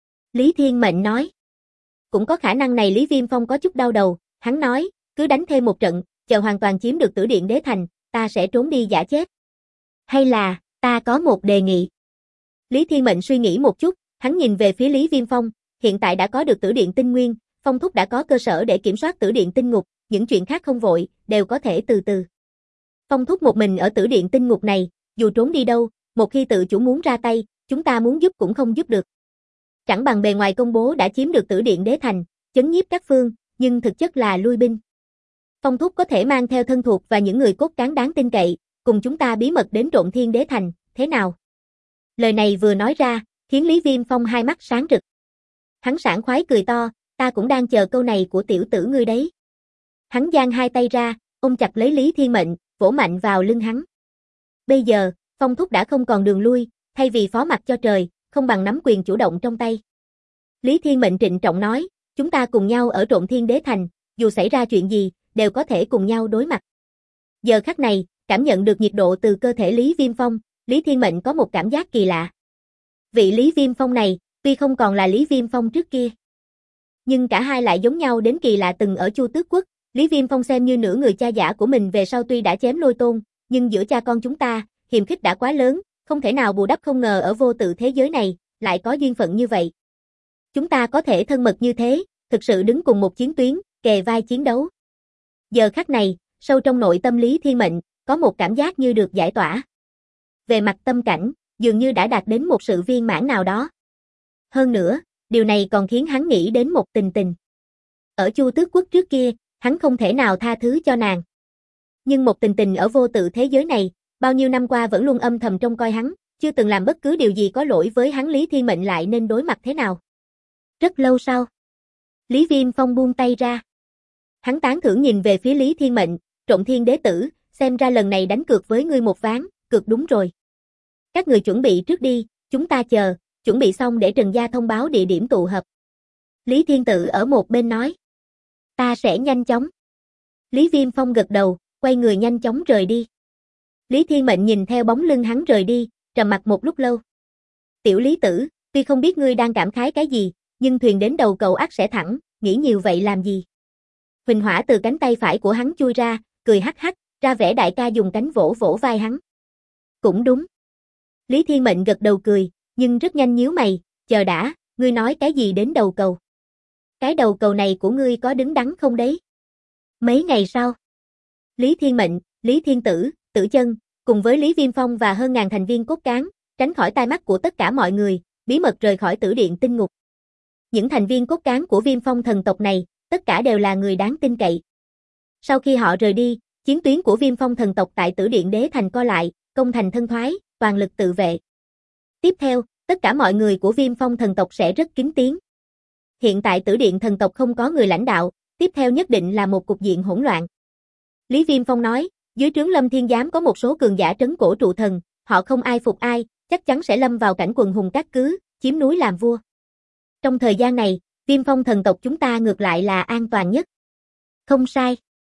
Lý Thiên Mệnh nói. Cũng có khả năng này. Lý Viêm Phong có chút đau đầu, hắn nói, cứ đánh thêm một trận, chờ hoàn toàn chiếm được Tử Điện Đế Thành, ta sẽ trốn đi giả chết. Hay là, ta có một đề nghị. Lý Thiên Mệnh suy nghĩ một chút, hắn nhìn về phía Lý Viêm Phong, hiện tại đã có được Tử Điện Tinh Nguyên, Phong thúc đã có cơ sở để kiểm soát Tử Điện Tinh Ngục, những chuyện khác không vội, đều có thể từ từ. Phong thúc một mình ở Tử Điện Tinh Ngục này, dù trốn đi đâu, một khi tự chủ muốn ra tay, chúng ta muốn giúp cũng không giúp được. Chẳng bằng bề ngoài công bố đã chiếm được Tử Điện Đế Thành, chấn nhiếp các phương, nhưng thực chất là lui binh. Phong thúc có thể mang theo thân thuộc và những người cốt cán đáng tin cậy, cùng chúng ta bí mật đến Trộn Thiên Đế Thành, thế nào? Lời này vừa nói ra, khiến Lý Viêm Phong hai mắt sáng rực. Hắn sảng khoái cười to, ta cũng đang chờ câu này của tiểu tử ngươi đấy. Hắn giang hai tay ra, ôm chặt lấy Lý Thiên Mệnh, vỗ mạnh vào lưng hắn. Bây giờ, Phong thúc đã không còn đường lui, thay vì phó mặc cho trời, không bằng nắm quyền chủ động trong tay. Lý Thiên Mệnh trịnh trọng nói, chúng ta cùng nhau ở Trộn Thiên Đế Thành, dù xảy ra chuyện gì, đều có thể cùng nhau đối mặt. Giờ khắc này, cảm nhận được nhiệt độ từ cơ thể Lý Viêm Phong, Lý Thiên Mệnh có một cảm giác kỳ lạ. Vị Lý Viêm Phong này, tuy không còn là Lý Viêm Phong trước kia, nhưng cả hai lại giống nhau đến kỳ lạ. Từng ở Chu Tước Quốc, Lý Viêm Phong xem như nửa người cha giả của mình, về sau tuy đã chém Lôi Tôn, nhưng giữa cha con chúng ta, hiềm khích đã quá lớn, không thể nào bù đắp. Không ngờ ở vô tự thế giới này, lại có duyên phận như vậy. Chúng ta có thể thân mật như thế, thực sự đứng cùng một chiến tuyến, kề vai chiến đấu. Giờ khắc này, sâu trong nội tâm Lý Thiên Mệnh, có một cảm giác như được giải tỏa. Về mặt tâm cảnh, dường như đã đạt đến một sự viên mãn nào đó. Hơn nữa, điều này còn khiến hắn nghĩ đến một tình tình. Ở Chu Tước Quốc trước kia, hắn không thể nào tha thứ cho nàng. Nhưng một tình tình ở vô tự thế giới này, bao nhiêu năm qua vẫn luôn âm thầm trông coi hắn, chưa từng làm bất cứ điều gì có lỗi với hắn. Lý Thiên Mệnh lại nên đối mặt thế nào? Rất lâu sau, Lý Viêm Phong buông tay ra. Hắn tán thưởng nhìn về phía Lý Thiên Mệnh, Trộn Thiên Đế tử, xem ra lần này đánh cược với ngươi một ván, cược đúng rồi. Các người chuẩn bị trước đi, chúng ta chờ, chuẩn bị xong để Trần Gia thông báo địa điểm tụ hợp. Lý Thiên Tự ở một bên nói. Ta sẽ nhanh chóng. Lý Viêm Phong gật đầu, quay người nhanh chóng rời đi. Lý Thiên Mệnh nhìn theo bóng lưng hắn rời đi, trầm mặc một lúc lâu. Tiểu Lý tử, tuy không biết ngươi đang cảm khái cái gì, nhưng thuyền đến đầu cầu ắt sẽ thẳng, nghĩ nhiều vậy làm gì? Huỳnh hỏa từ cánh tay phải của hắn chui ra, cười hắc hắc, ra vẻ đại ca dùng cánh vỗ vỗ vai hắn. Cũng đúng. Lý Thiên Mệnh gật đầu cười, nhưng rất nhanh nhíu mày, chờ đã, ngươi nói cái gì đến đầu cầu? Cái đầu cầu này của ngươi có đứng đắn không đấy? Mấy ngày sau, Lý Thiên Mệnh, Lý Thiên Tử, Tử Chân, cùng với Lý Viêm Phong và hơn ngàn thành viên cốt cán, tránh khỏi tai mắt của tất cả mọi người, bí mật rời khỏi Tử Điện Tinh Ngục. Những thành viên cốt cán của Viêm Phong thần tộc này, tất cả đều là người đáng tin cậy. Sau khi họ rời đi, chiến tuyến của Viêm Phong thần tộc tại Tử Điện Đế Thành co lại, công thành thân thoái, toàn lực tự vệ. Tiếp theo, tất cả mọi người của Viêm Phong thần tộc sẽ rất kín tiếng. Hiện tại Tử Điện thần tộc không có người lãnh đạo, tiếp theo nhất định là một cục diện hỗn loạn. Lý Viêm Phong nói, Dưới trướng Lâm Thiên Giám có một số cường giả trấn cổ trụ thần, họ không ai phục ai, chắc chắn sẽ lâm vào cảnh quần hùng cát cứ, chiếm núi làm vua. Trong thời gian này, Viêm Phong thần tộc chúng ta ngược lại là an toàn nhất. Không sai.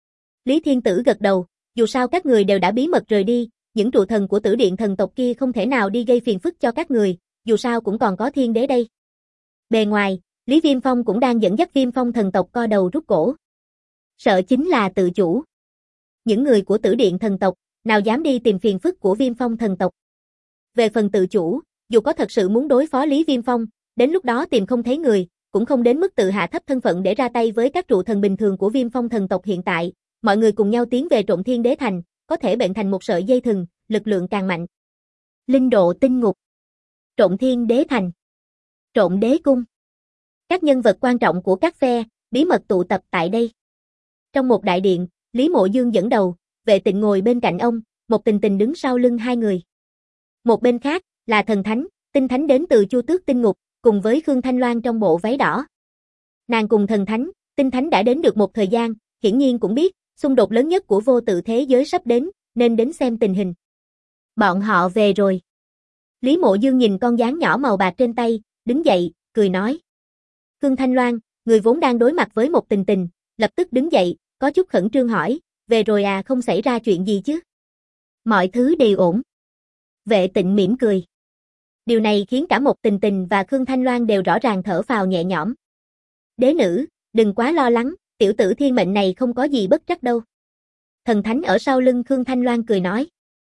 Lý Thiên Tử gật đầu, dù sao các người đều đã bí mật rời đi, những trụ thần của Tử Điện thần tộc kia không thể nào đi gây phiền phức cho các người, dù sao cũng còn có Thiên Đế đây. Bề ngoài, Lý Viêm Phong cũng đang dẫn dắt Viêm Phong thần tộc co đầu rút cổ. Sợ chính là tự chủ. Những người của Tử Điện thần tộc, nào dám đi tìm phiền phức của Viêm Phong thần tộc. Về phần tự chủ, dù có thật sự muốn đối phó Lý Viêm Phong, đến lúc đó tìm không thấy người, cũng không đến mức tự hạ thấp thân phận để ra tay với các trụ thần bình thường của Viêm Phong thần tộc hiện tại, mọi người cùng nhau tiến về Trộn Thiên Đế Thành, có thể bệnh thành một sợi dây thừng, lực lượng càng mạnh. Linh độ tinh ngục. Trộn Thiên Đế Thành. Trộn Đế Cung. Các nhân vật quan trọng của các phe, bí mật tụ tập tại đây. Trong một đại điện, Lý Mộ Dương dẫn đầu, Vệ Tịnh ngồi bên cạnh ông, Một Tình Tình đứng sau lưng hai người. Một bên khác, là thần thánh, tinh thánh đến từ Chu Tước Tinh Ngục, cùng với Khương Thanh Loan trong bộ váy đỏ. Nàng cùng thần thánh, tinh thánh đã đến được một thời gian, hiển nhiên cũng biết, xung đột lớn nhất của vô tự thế giới sắp đến, nên đến xem tình hình. Bọn họ về rồi. Lý Mộ Dương nhìn con gián nhỏ màu bạc trên tay, đứng dậy, cười nói. Khương Thanh Loan, người vốn đang đối mặt với Một Tình Tình, lập tức đứng dậy, có chút khẩn trương hỏi, về rồi à, không xảy ra chuyện gì chứ? Mọi thứ đều ổn. Vệ Tịnh mỉm cười. Điều này khiến cả Một Tình Tình và Khương Thanh Loan đều rõ ràng thở phào nhẹ nhõm. Đế nữ, đừng quá lo lắng, tiểu tử thiên mệnh này không có gì bất trắc đâu. Thần thánh ở sau lưng Khương Thanh Loan cười nói.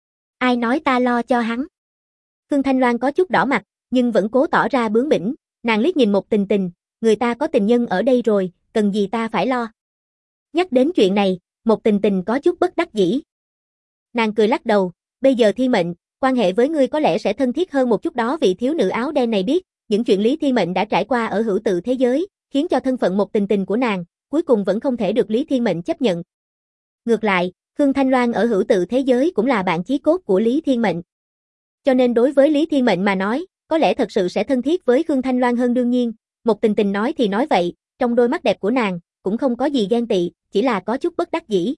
Ai nói ta lo cho hắn? Khương Thanh Loan có chút đỏ mặt, nhưng vẫn cố tỏ ra bướng bỉnh, nàng liếc nhìn Một Tình Tình, người ta có tình nhân ở đây rồi, cần gì ta phải lo. Nhắc đến chuyện này, Một Tình Tình có chút bất đắc dĩ. Nàng cười lắc đầu, bây giờ thiên mệnh, quan hệ với ngươi có lẽ sẽ thân thiết hơn một chút đó, vị thiếu nữ áo đen này biết, những chuyện Lý Thiên Mệnh đã trải qua ở hữu tự thế giới, khiến cho thân phận Một Tình Tình của nàng, cuối cùng vẫn không thể được Lý Thiên Mệnh chấp nhận. Ngược lại, Khương Thanh Loan ở hữu tự thế giới cũng là bạn chí cốt của Lý Thiên Mệnh. Cho nên đối với Lý Thiên Mệnh mà nói, có lẽ thật sự sẽ thân thiết với Khương Thanh Loan hơn đương nhiên, Một Tình Tình nói thì nói vậy, trong đôi mắt đẹp của nàng, cũng không có gì ghen tị, chỉ là có chút bất đắc dĩ.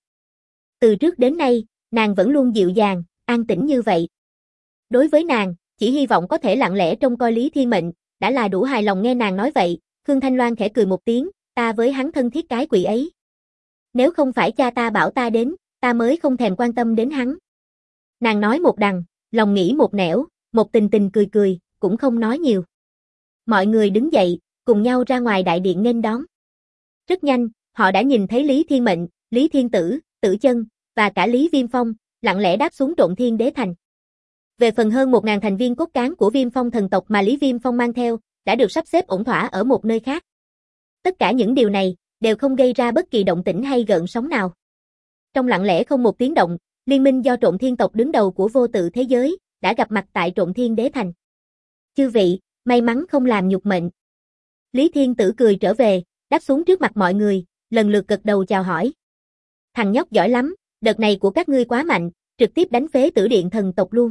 Từ trước đến nay, nàng vẫn luôn dịu dàng, an tĩnh như vậy. Đối với nàng, chỉ hy vọng có thể lặng lẽ trông coi Lý Thiên Mệnh, đã là đủ hài lòng. Nghe nàng nói vậy, Khương Thanh Loan khẽ cười một tiếng, ta với hắn thân thiết cái quỷ ấy. Nếu không phải cha ta bảo ta đến, ta mới không thèm quan tâm đến hắn. Nàng nói một đằng, lòng nghĩ một nẻo, Một Tình Tình cười cười, cũng không nói nhiều. Mọi người đứng dậy, cùng nhau ra ngoài đại điện nghênh đón. Rất nhanh, họ đã nhìn thấy Lý Thiên Mệnh, Lý Thiên Tử, Tử Chân, và cả Lý Viêm Phong, lặng lẽ đáp xuống Trộn Thiên Đế Thành. Về phần hơn 1000 thành viên cốt cán của Viêm Phong thần tộc mà Lý Viêm Phong mang theo, đã được sắp xếp ổn thỏa ở một nơi khác. Tất cả những điều này, đều không gây ra bất kỳ động tĩnh hay gợn sóng nào. Trong lặng lẽ không một tiếng động, liên minh do Trộn Thiên tộc đứng đầu của vô tự thế giới, đã gặp mặt tại Trộn Thiên Đế Thành. Chư vị, may mắn không làm nhục mệnh. Lý Thiên Tử cười trở về, đáp xuống trước mặt mọi người, lần lượt gật đầu chào hỏi. Thằng nhóc giỏi lắm, đợt này của các ngươi quá mạnh, trực tiếp đánh phế Tử Điện thần tộc luôn.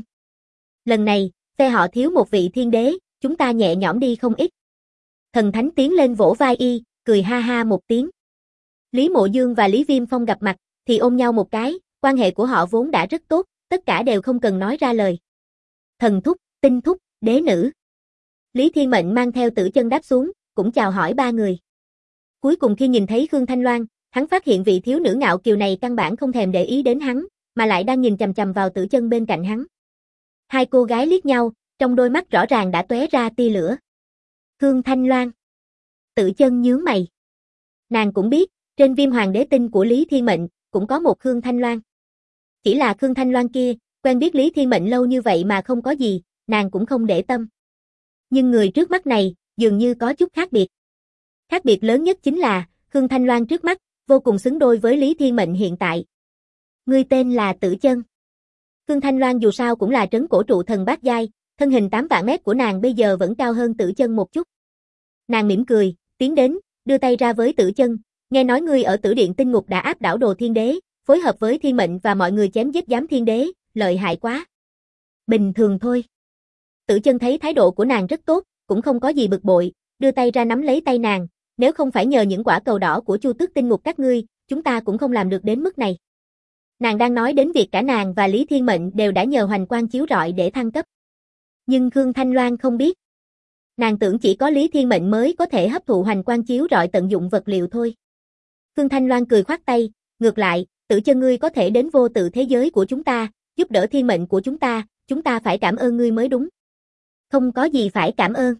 Lần này, phe họ thiếu một vị thiên đế, chúng ta nhẹ nhõm đi không ít. Thần thánh tiến lên vỗ vai y, cười ha ha một tiếng. Lý Mộ Dương và Lý Viêm Phong gặp mặt, thì ôm nhau một cái, quan hệ của họ vốn đã rất tốt, tất cả đều không cần nói ra lời. Thần thúc, tinh thúc, đế nữ. Lý Thiên Mệnh mang theo Tử Chân đáp xuống, cũng chào hỏi ba người. Cuối cùng khi nhìn thấy Khương Thanh Loan, hắn phát hiện vị thiếu nữ ngạo kiều này căn bản không thèm để ý đến hắn, mà lại đang nhìn chằm chằm vào Tử Chân bên cạnh hắn. Hai cô gái liếc nhau, trong đôi mắt rõ ràng đã tóe ra tia lửa. Khương Thanh Loan. Tử Chân nhướng mày. Nàng cũng biết, trên Viêm Hoàng đế tinh của Lý Thiên Mệnh, cũng có một Khương Thanh Loan. Chỉ là Khương Thanh Loan kia, quen biết Lý Thiên Mệnh lâu như vậy mà không có gì, nàng cũng không để tâm. Nhưng người trước mắt này, dường như có chút khác biệt. Khác biệt lớn nhất chính là, Khương Thanh Loan trước mắt, vô cùng xứng đôi với Lý Thiên Mệnh hiện tại. Ngươi tên là Tử Chân. Khương Thanh Loan dù sao cũng là trấn cổ trụ thần bát giai, thân hình 8 vạn mét của nàng bây giờ vẫn cao hơn Tử Chân một chút. Nàng mỉm cười, tiến đến, đưa tay ra với Tử Chân, nghe nói ngươi ở Tử Điện tinh ngục đã áp đảo Đồ Thiên Đế, phối hợp với Thiên Mệnh và mọi người chém giết Giám Thiên Đế, lợi hại quá. Bình thường thôi. Tử Chân thấy thái độ của nàng rất tốt, cũng không có gì bực bội, đưa tay ra nắm lấy tay nàng, nếu không phải nhờ những quả cầu đỏ của Chu Tước tinh ngục các ngươi, chúng ta cũng không làm được đến mức này. Nàng đang nói đến việc cả nàng và Lý Thiên Mệnh đều đã nhờ hoành quang chiếu rọi để thăng cấp. Nhưng Khương Thanh Loan không biết. Nàng tưởng chỉ có Lý Thiên Mệnh mới có thể hấp thụ hoành quang chiếu rọi tận dụng vật liệu thôi. Khương Thanh Loan cười khoát tay, ngược lại, Tử Chân ngươi có thể đến vô tự thế giới của chúng ta, giúp đỡ thiên mệnh của chúng ta phải cảm ơn ngươi mới đúng. Không có gì phải cảm ơn.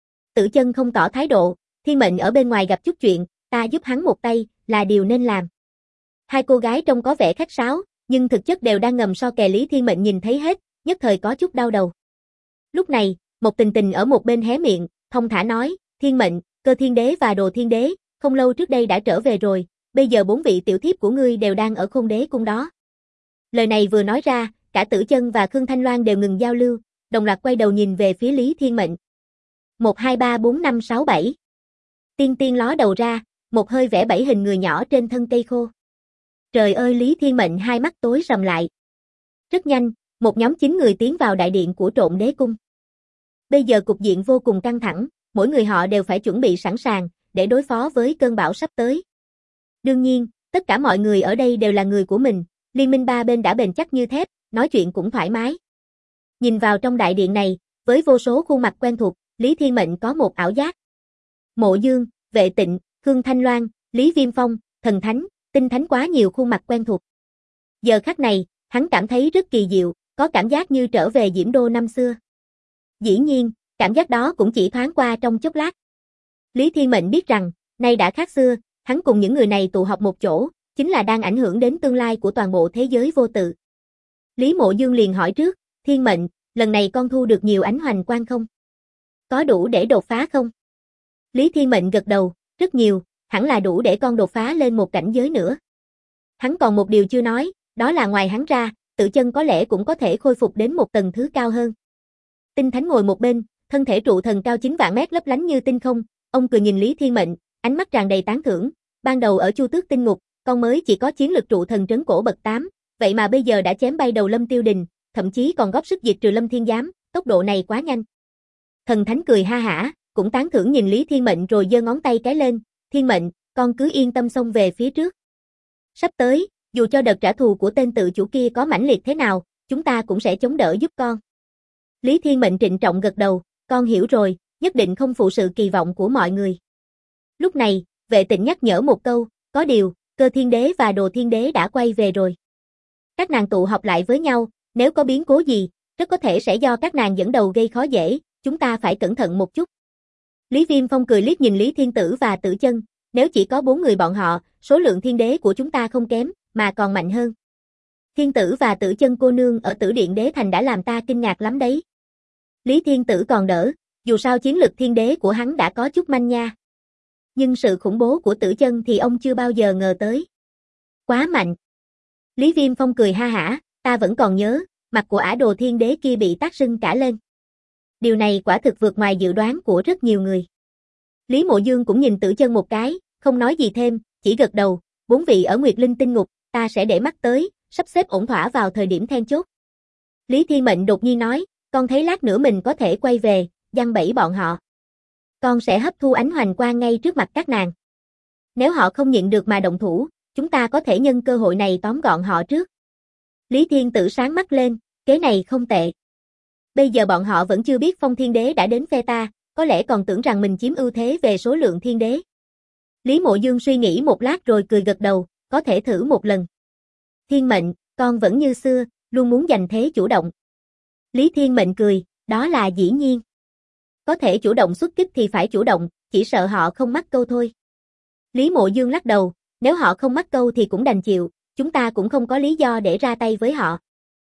Tử Chân không tỏ thái độ, thiên mệnh ở bên ngoài gặp chút chuyện, ta giúp hắn một tay, là điều nên làm. Hai cô gái trông có vẻ khách sáo, nhưng thực chất đều đang ngầm so kè. Lý Thiên Mệnh nhìn thấy hết, nhất thời có chút đau đầu. Lúc này, Mộc Tình Tình ở một bên hé miệng, thông thả nói, Thiên Mệnh, Cơ Thiên Đế và Đồ Thiên Đế, không lâu trước đây đã trở về rồi, bây giờ 4 vị tiểu thiếp của ngươi đều đang ở Khôn Đế cung đó. Lời này vừa nói ra, cả Tử Chân và Khương Thanh Loan đều ngừng giao lưu, đồng loạt quay đầu nhìn về phía Lý Thiên Mệnh. 1 2 3 4 5 6 7. Tiên tiên ló đầu ra, một hơi vẽ 7 hình người nhỏ trên thân cây khô. Trời ơi, Lý Thiên Mệnh hai mắt tối sầm lại. Rất nhanh, một nhóm 9 người tiến vào đại điện của Trộn Đế cung. Bây giờ cục diện vô cùng căng thẳng, mỗi người họ đều phải chuẩn bị sẵn sàng để đối phó với cơn bão sắp tới. Đương nhiên, tất cả mọi người ở đây đều là người của mình, liên minh ba bên đã bền chắc như thép, nói chuyện cũng thoải mái. Nhìn vào trong đại điện này, với vô số khuôn mặt quen thuộc, Lý Thiên Mệnh có một ảo giác. Mộ Dương, Vệ Tịnh, Khương Thanh Loan, Lý Viêm Phong, Thần Thánh, Tinh Thánh, quá nhiều khuôn mặt quen thuộc. Giờ khắc này, hắn cảm thấy rất kỳ diệu, có cảm giác như trở về Diễm Đô năm xưa. Dĩ nhiên, cảm giác đó cũng chỉ thoáng qua trong chốc lát. Lý Thiên Mệnh biết rằng, nay đã khác xưa, hắn cùng những người này tụ họp một chỗ, chính là đang ảnh hưởng đến tương lai của toàn bộ thế giới vô tự. Lý Mộ Dương liền hỏi trước, Thiên Mệnh, lần này con thu được nhiều ánh hoành quang không? Có đủ để đột phá không? Lý Thiên Mệnh gật đầu, rất nhiều, hẳn là đủ để con đột phá lên một cảnh giới nữa. Hắn còn một điều chưa nói, đó là ngoài hắn ra, Tử Chân có lẽ cũng có thể khôi phục đến một tầng thứ cao hơn. Tinh Thánh ngồi một bên, thân thể trụ thần cao 9 vạn mét lấp lánh như tinh không, ông cười nhìn Lý Thiên Mệnh, ánh mắt tràn đầy tán thưởng, ban đầu ở Chu Tước tinh ngục, con mới chỉ có chiến lực trụ thần trấn cổ bậc 8, vậy mà bây giờ đã chém bay đầu Lâm Tiêu Đình, thậm chí còn góp sức diệt trừ Lâm Thiên Giám, tốc độ này quá nhanh. Thần Thánh cười ha hả, cũng tán thưởng nhìn Lý Thiên Mệnh rồi giơ ngón tay cái lên, Thiên Mệnh, con cứ yên tâm xông về phía trước. Sắp tới, dù cho đợt trả thù của tên tự chủ kia có mãnh liệt thế nào, chúng ta cũng sẽ chống đỡ giúp con. Lý Thiên Mệnh trịnh trọng gật đầu, con hiểu rồi, nhất định không phụ sự kỳ vọng của mọi người. Lúc này, Vệ Tịnh nhắc nhở một câu, có điều, Cơ Thiên Đế và Đồ Thiên Đế đã quay về rồi. Các nàng tụ họp lại với nhau, nếu có biến cố gì, rất có thể sẽ do các nàng dẫn đầu gây khó dễ, chúng ta phải cẩn thận một chút. Lý Viêm Phong cười liếc nhìn Lý Thiên Tử và Tử Chân, nếu chỉ có 4 người bọn họ, số lượng thiên đế của chúng ta không kém, mà còn mạnh hơn. Thiên Tử và Tử Chân cô nương ở Tử Điện Đế Thành đã làm ta kinh ngạc lắm đấy. Lý Thiên Tử còn đỡ, dù sao chiến lực thiên đế của hắn đã có chút manh nha. Nhưng sự khủng bố của Tử Chân thì ông chưa bao giờ ngờ tới. Quá mạnh. Lý Viêm Phong cười ha hả, ta vẫn còn nhớ, mặt của ả Đồ Thiên Đế kia bị tát sưng cả lên. Điều này quả thực vượt ngoài dự đoán của rất nhiều người. Lý Mộ Dương cũng nhìn Tử Chân một cái, không nói gì thêm, chỉ gật đầu, 4 vị ở Nguyệt Linh tinh ngục, ta sẽ để mắt tới, sắp xếp ổn thỏa vào thời điểm then chốt. Lý Thiên Mệnh đột nhiên nói, con thấy lát nữa mình có thể quay về, giăng bẫy bọn họ. Con sẽ hấp thu ánh hoành quang ngay trước mặt các nàng. Nếu họ không nhịn được mà động thủ, chúng ta có thể nhân cơ hội này tóm gọn họ trước. Lý Thiên Tử sáng mắt lên, kế này không tệ. Bây giờ bọn họ vẫn chưa biết Phong Thiên Đế đã đến phe ta, có lẽ còn tưởng rằng mình chiếm ưu thế về số lượng thiên đế. Lý Mộ Dương suy nghĩ một lát rồi cười gật đầu, có thể thử một lần. Thiên Mệnh, con vẫn như xưa, luôn muốn giành thế chủ động. Lý Thiên Mệnh cười, đó là dĩ nhiên. Có thể chủ động xuất kích thì phải chủ động, chỉ sợ họ không mắc câu thôi. Lý Mộ Dương lắc đầu, nếu họ không mắc câu thì cũng đành chịu, chúng ta cũng không có lý do để ra tay với họ.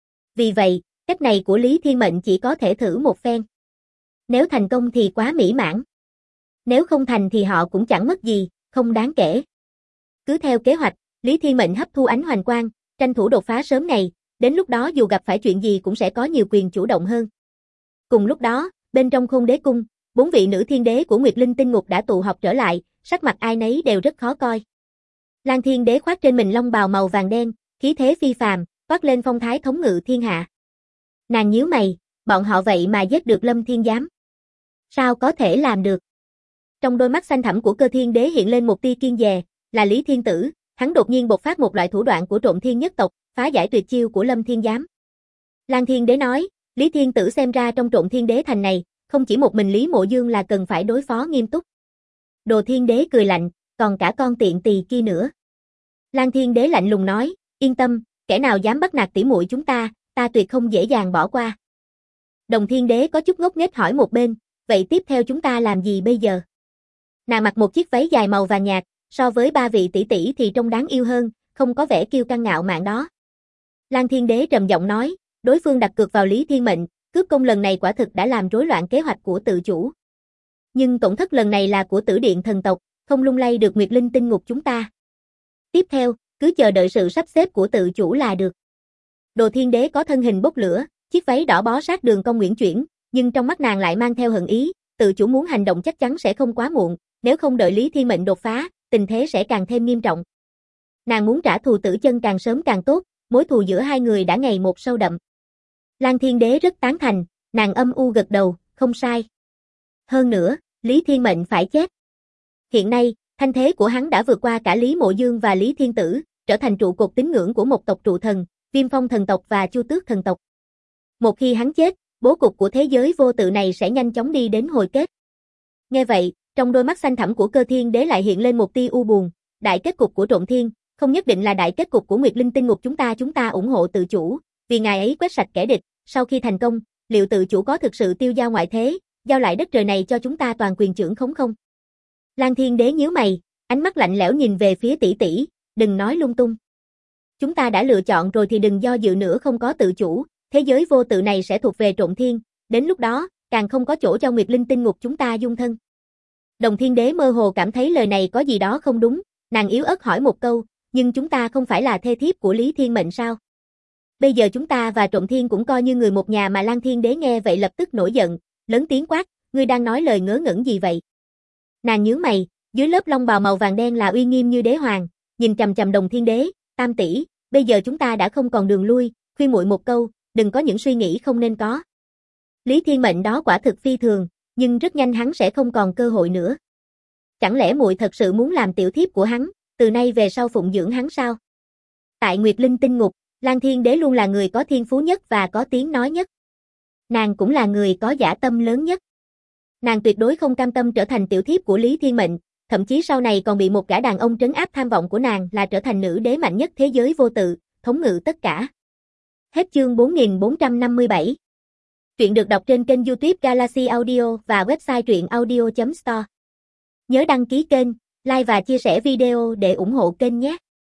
Vì vậy, cách này của Lý Thiên Mệnh chỉ có thể thử một phen. Nếu thành công thì quá mỹ mãn. Nếu không thành thì họ cũng chẳng mất gì, không đáng kể. Cứ theo kế hoạch, Lý Thiên Mệnh hấp thu ánh hoành quang, tranh thủ đột phá sớm ngày, đến lúc đó dù gặp phải chuyện gì cũng sẽ có nhiều quyền chủ động hơn. Cùng lúc đó, bên trong Khôn Đế cung, 4 vị nữ thiên đế của Nguyệt Linh tinh ngục đã tụ họp trở lại, sắc mặt ai nấy đều rất khó coi. Lan Thiên Đế khoác trên mình long bào màu vàng đen, khí thế phi phàm, toát lên phong thái thống ngự thiên hạ. Nàng nhíu mày, bọn họ vậy mà giết được Lâm Thiên Giám. Sao có thể làm được? Trong đôi mắt xanh thẳm của Cơ Thiên Đế hiện lên một tia kiên dè, là Lý Thiên Tử, hắn đột nhiên bộc phát một loại thủ đoạn của Trộm Thiên nhất tộc, phá giải tuyệt chiêu của Lâm Thiên Giám. Lang Thiên Đế nói, Lý Thiên Tử xem ra trong Trộn Thiên Đế thành này, không chỉ một mình Lý Mộ Dương là cần phải đối phó nghiêm túc. Đồ Thiên Đế cười lạnh, còn cả con tiện tỳ kia nữa. Lang Thiên Đế lạnh lùng nói, yên tâm, kẻ nào dám bắt nạt tỷ muội chúng ta tuyệt không dễ dàng bỏ qua. Đồng Thiên Đế có chút ngốc nghếch hỏi một bên, vậy tiếp theo chúng ta làm gì bây giờ? Nàng mặc một chiếc váy dài màu vàng nhạt, so với ba vị tỷ tỷ thì trông đáng yêu hơn, không có vẻ kiêu căng ngạo mạn đó. Lang Thiên Đế trầm giọng nói, đối phương đặt cược vào Lý Thiên Mệnh, cướp công lần này quả thực đã làm rối loạn kế hoạch của tự chủ. Nhưng tổn thất lần này là của Tử Điện thần tộc, không lung lay được Nguyệt Linh tinh ngục chúng ta. Tiếp theo, cứ chờ đợi sự sắp xếp của tự chủ là được. Đồ Thiên Đế có thân hình bốc lửa, chiếc váy đỏ bó sát đường cong uyển chuyển, nhưng trong mắt nàng lại mang theo hận ý, tự chủ muốn hành động chắc chắn sẽ không quá muộn, nếu không đợi Lý Thiên Mệnh đột phá, tình thế sẽ càng thêm nghiêm trọng. Nàng muốn trả thù Tử Chân càng sớm càng tốt, mối thù giữa hai người đã ngày một sâu đậm. Lang Thiên Đế rất tán thành, nàng âm u gật đầu, không sai. Hơn nữa, Lý Thiên Mệnh phải chết. Hiện nay, thanh thế của hắn đã vượt qua cả Lý Mộ Dương và Lý Thiên Tử, trở thành trụ cột tín ngưỡng của một tộc trụ thần, Viêm Phong thần tộc và Chu Tước thần tộc. Một khi hắn chết, bố cục của thế giới vô tự này sẽ nhanh chóng đi đến hồi kết. Nghe vậy, trong đôi mắt xanh thẳm của Cơ Thiên Đế lại hiện lên một tia u buồn, đại kết cục của Trộn Thiên, không nhất định là đại kết cục của Nguyệt Linh tinh ngục chúng ta ủng hộ tự chủ, vì ngài ấy quét sạch kẻ địch, sau khi thành công, liệu tự chủ có thực sự tiêu dao ngoại thế, giao lại đất trời này cho chúng ta toàn quyền trưởng khống không? Lang Thiên Đế nhíu mày, ánh mắt lạnh lẽo nhìn về phía tỷ tỷ, đừng nói lung tung. Chúng ta đã lựa chọn rồi thì đừng do dự nữa, không có tự chủ, thế giới vô tự này sẽ thuộc về Trộn Thiên, đến lúc đó, càng không có chỗ cho Nguyệt Linh tinh ngục chúng ta dung thân. Đồng Thiên Đế mơ hồ cảm thấy lời này có gì đó không đúng, nàng yếu ớt hỏi một câu, nhưng chúng ta không phải là thê thiếp của Lý Thiên Mệnh sao? Bây giờ chúng ta và Trộn Thiên cũng coi như người một nhà mà. Lang Thiên Đế nghe vậy lập tức nổi giận, lớn tiếng quát, ngươi đang nói lời ngớ ngẩn gì vậy? Nàng nhướng mày, dưới lớp lông bào màu vàng đen là uy nghiêm như đế hoàng, nhìn chằm chằm Đồng Thiên Đế, tam tỷ, bây giờ chúng ta đã không còn đường lui, khuyên muội một câu, đừng có những suy nghĩ không nên có. Lý Thiên Mệnh đó quả thực phi thường, nhưng rất nhanh hắn sẽ không còn cơ hội nữa. Chẳng lẽ muội thật sự muốn làm tiểu thiếp của hắn, từ nay về sau phụng dưỡng hắn sao? Tại Nguyệt Linh tinh ngục, Lang Thiên Đế luôn là người có thiên phú nhất và có tiếng nói nhất. Nàng cũng là người có dã tâm lớn nhất. Nàng tuyệt đối không cam tâm trở thành tiểu thiếp của Lý Thiên Mệnh, thậm chí sau này còn bị một gã đàn ông trấn áp tham vọng của nàng là trở thành nữ đế mạnh nhất thế giới vô tự, thống ngự tất cả. Hết chương 4457. Truyện được đọc trên kênh YouTube Galaxy Audio và website truyệnaudio.store. Nhớ đăng ký kênh, like và chia sẻ video để ủng hộ kênh nhé.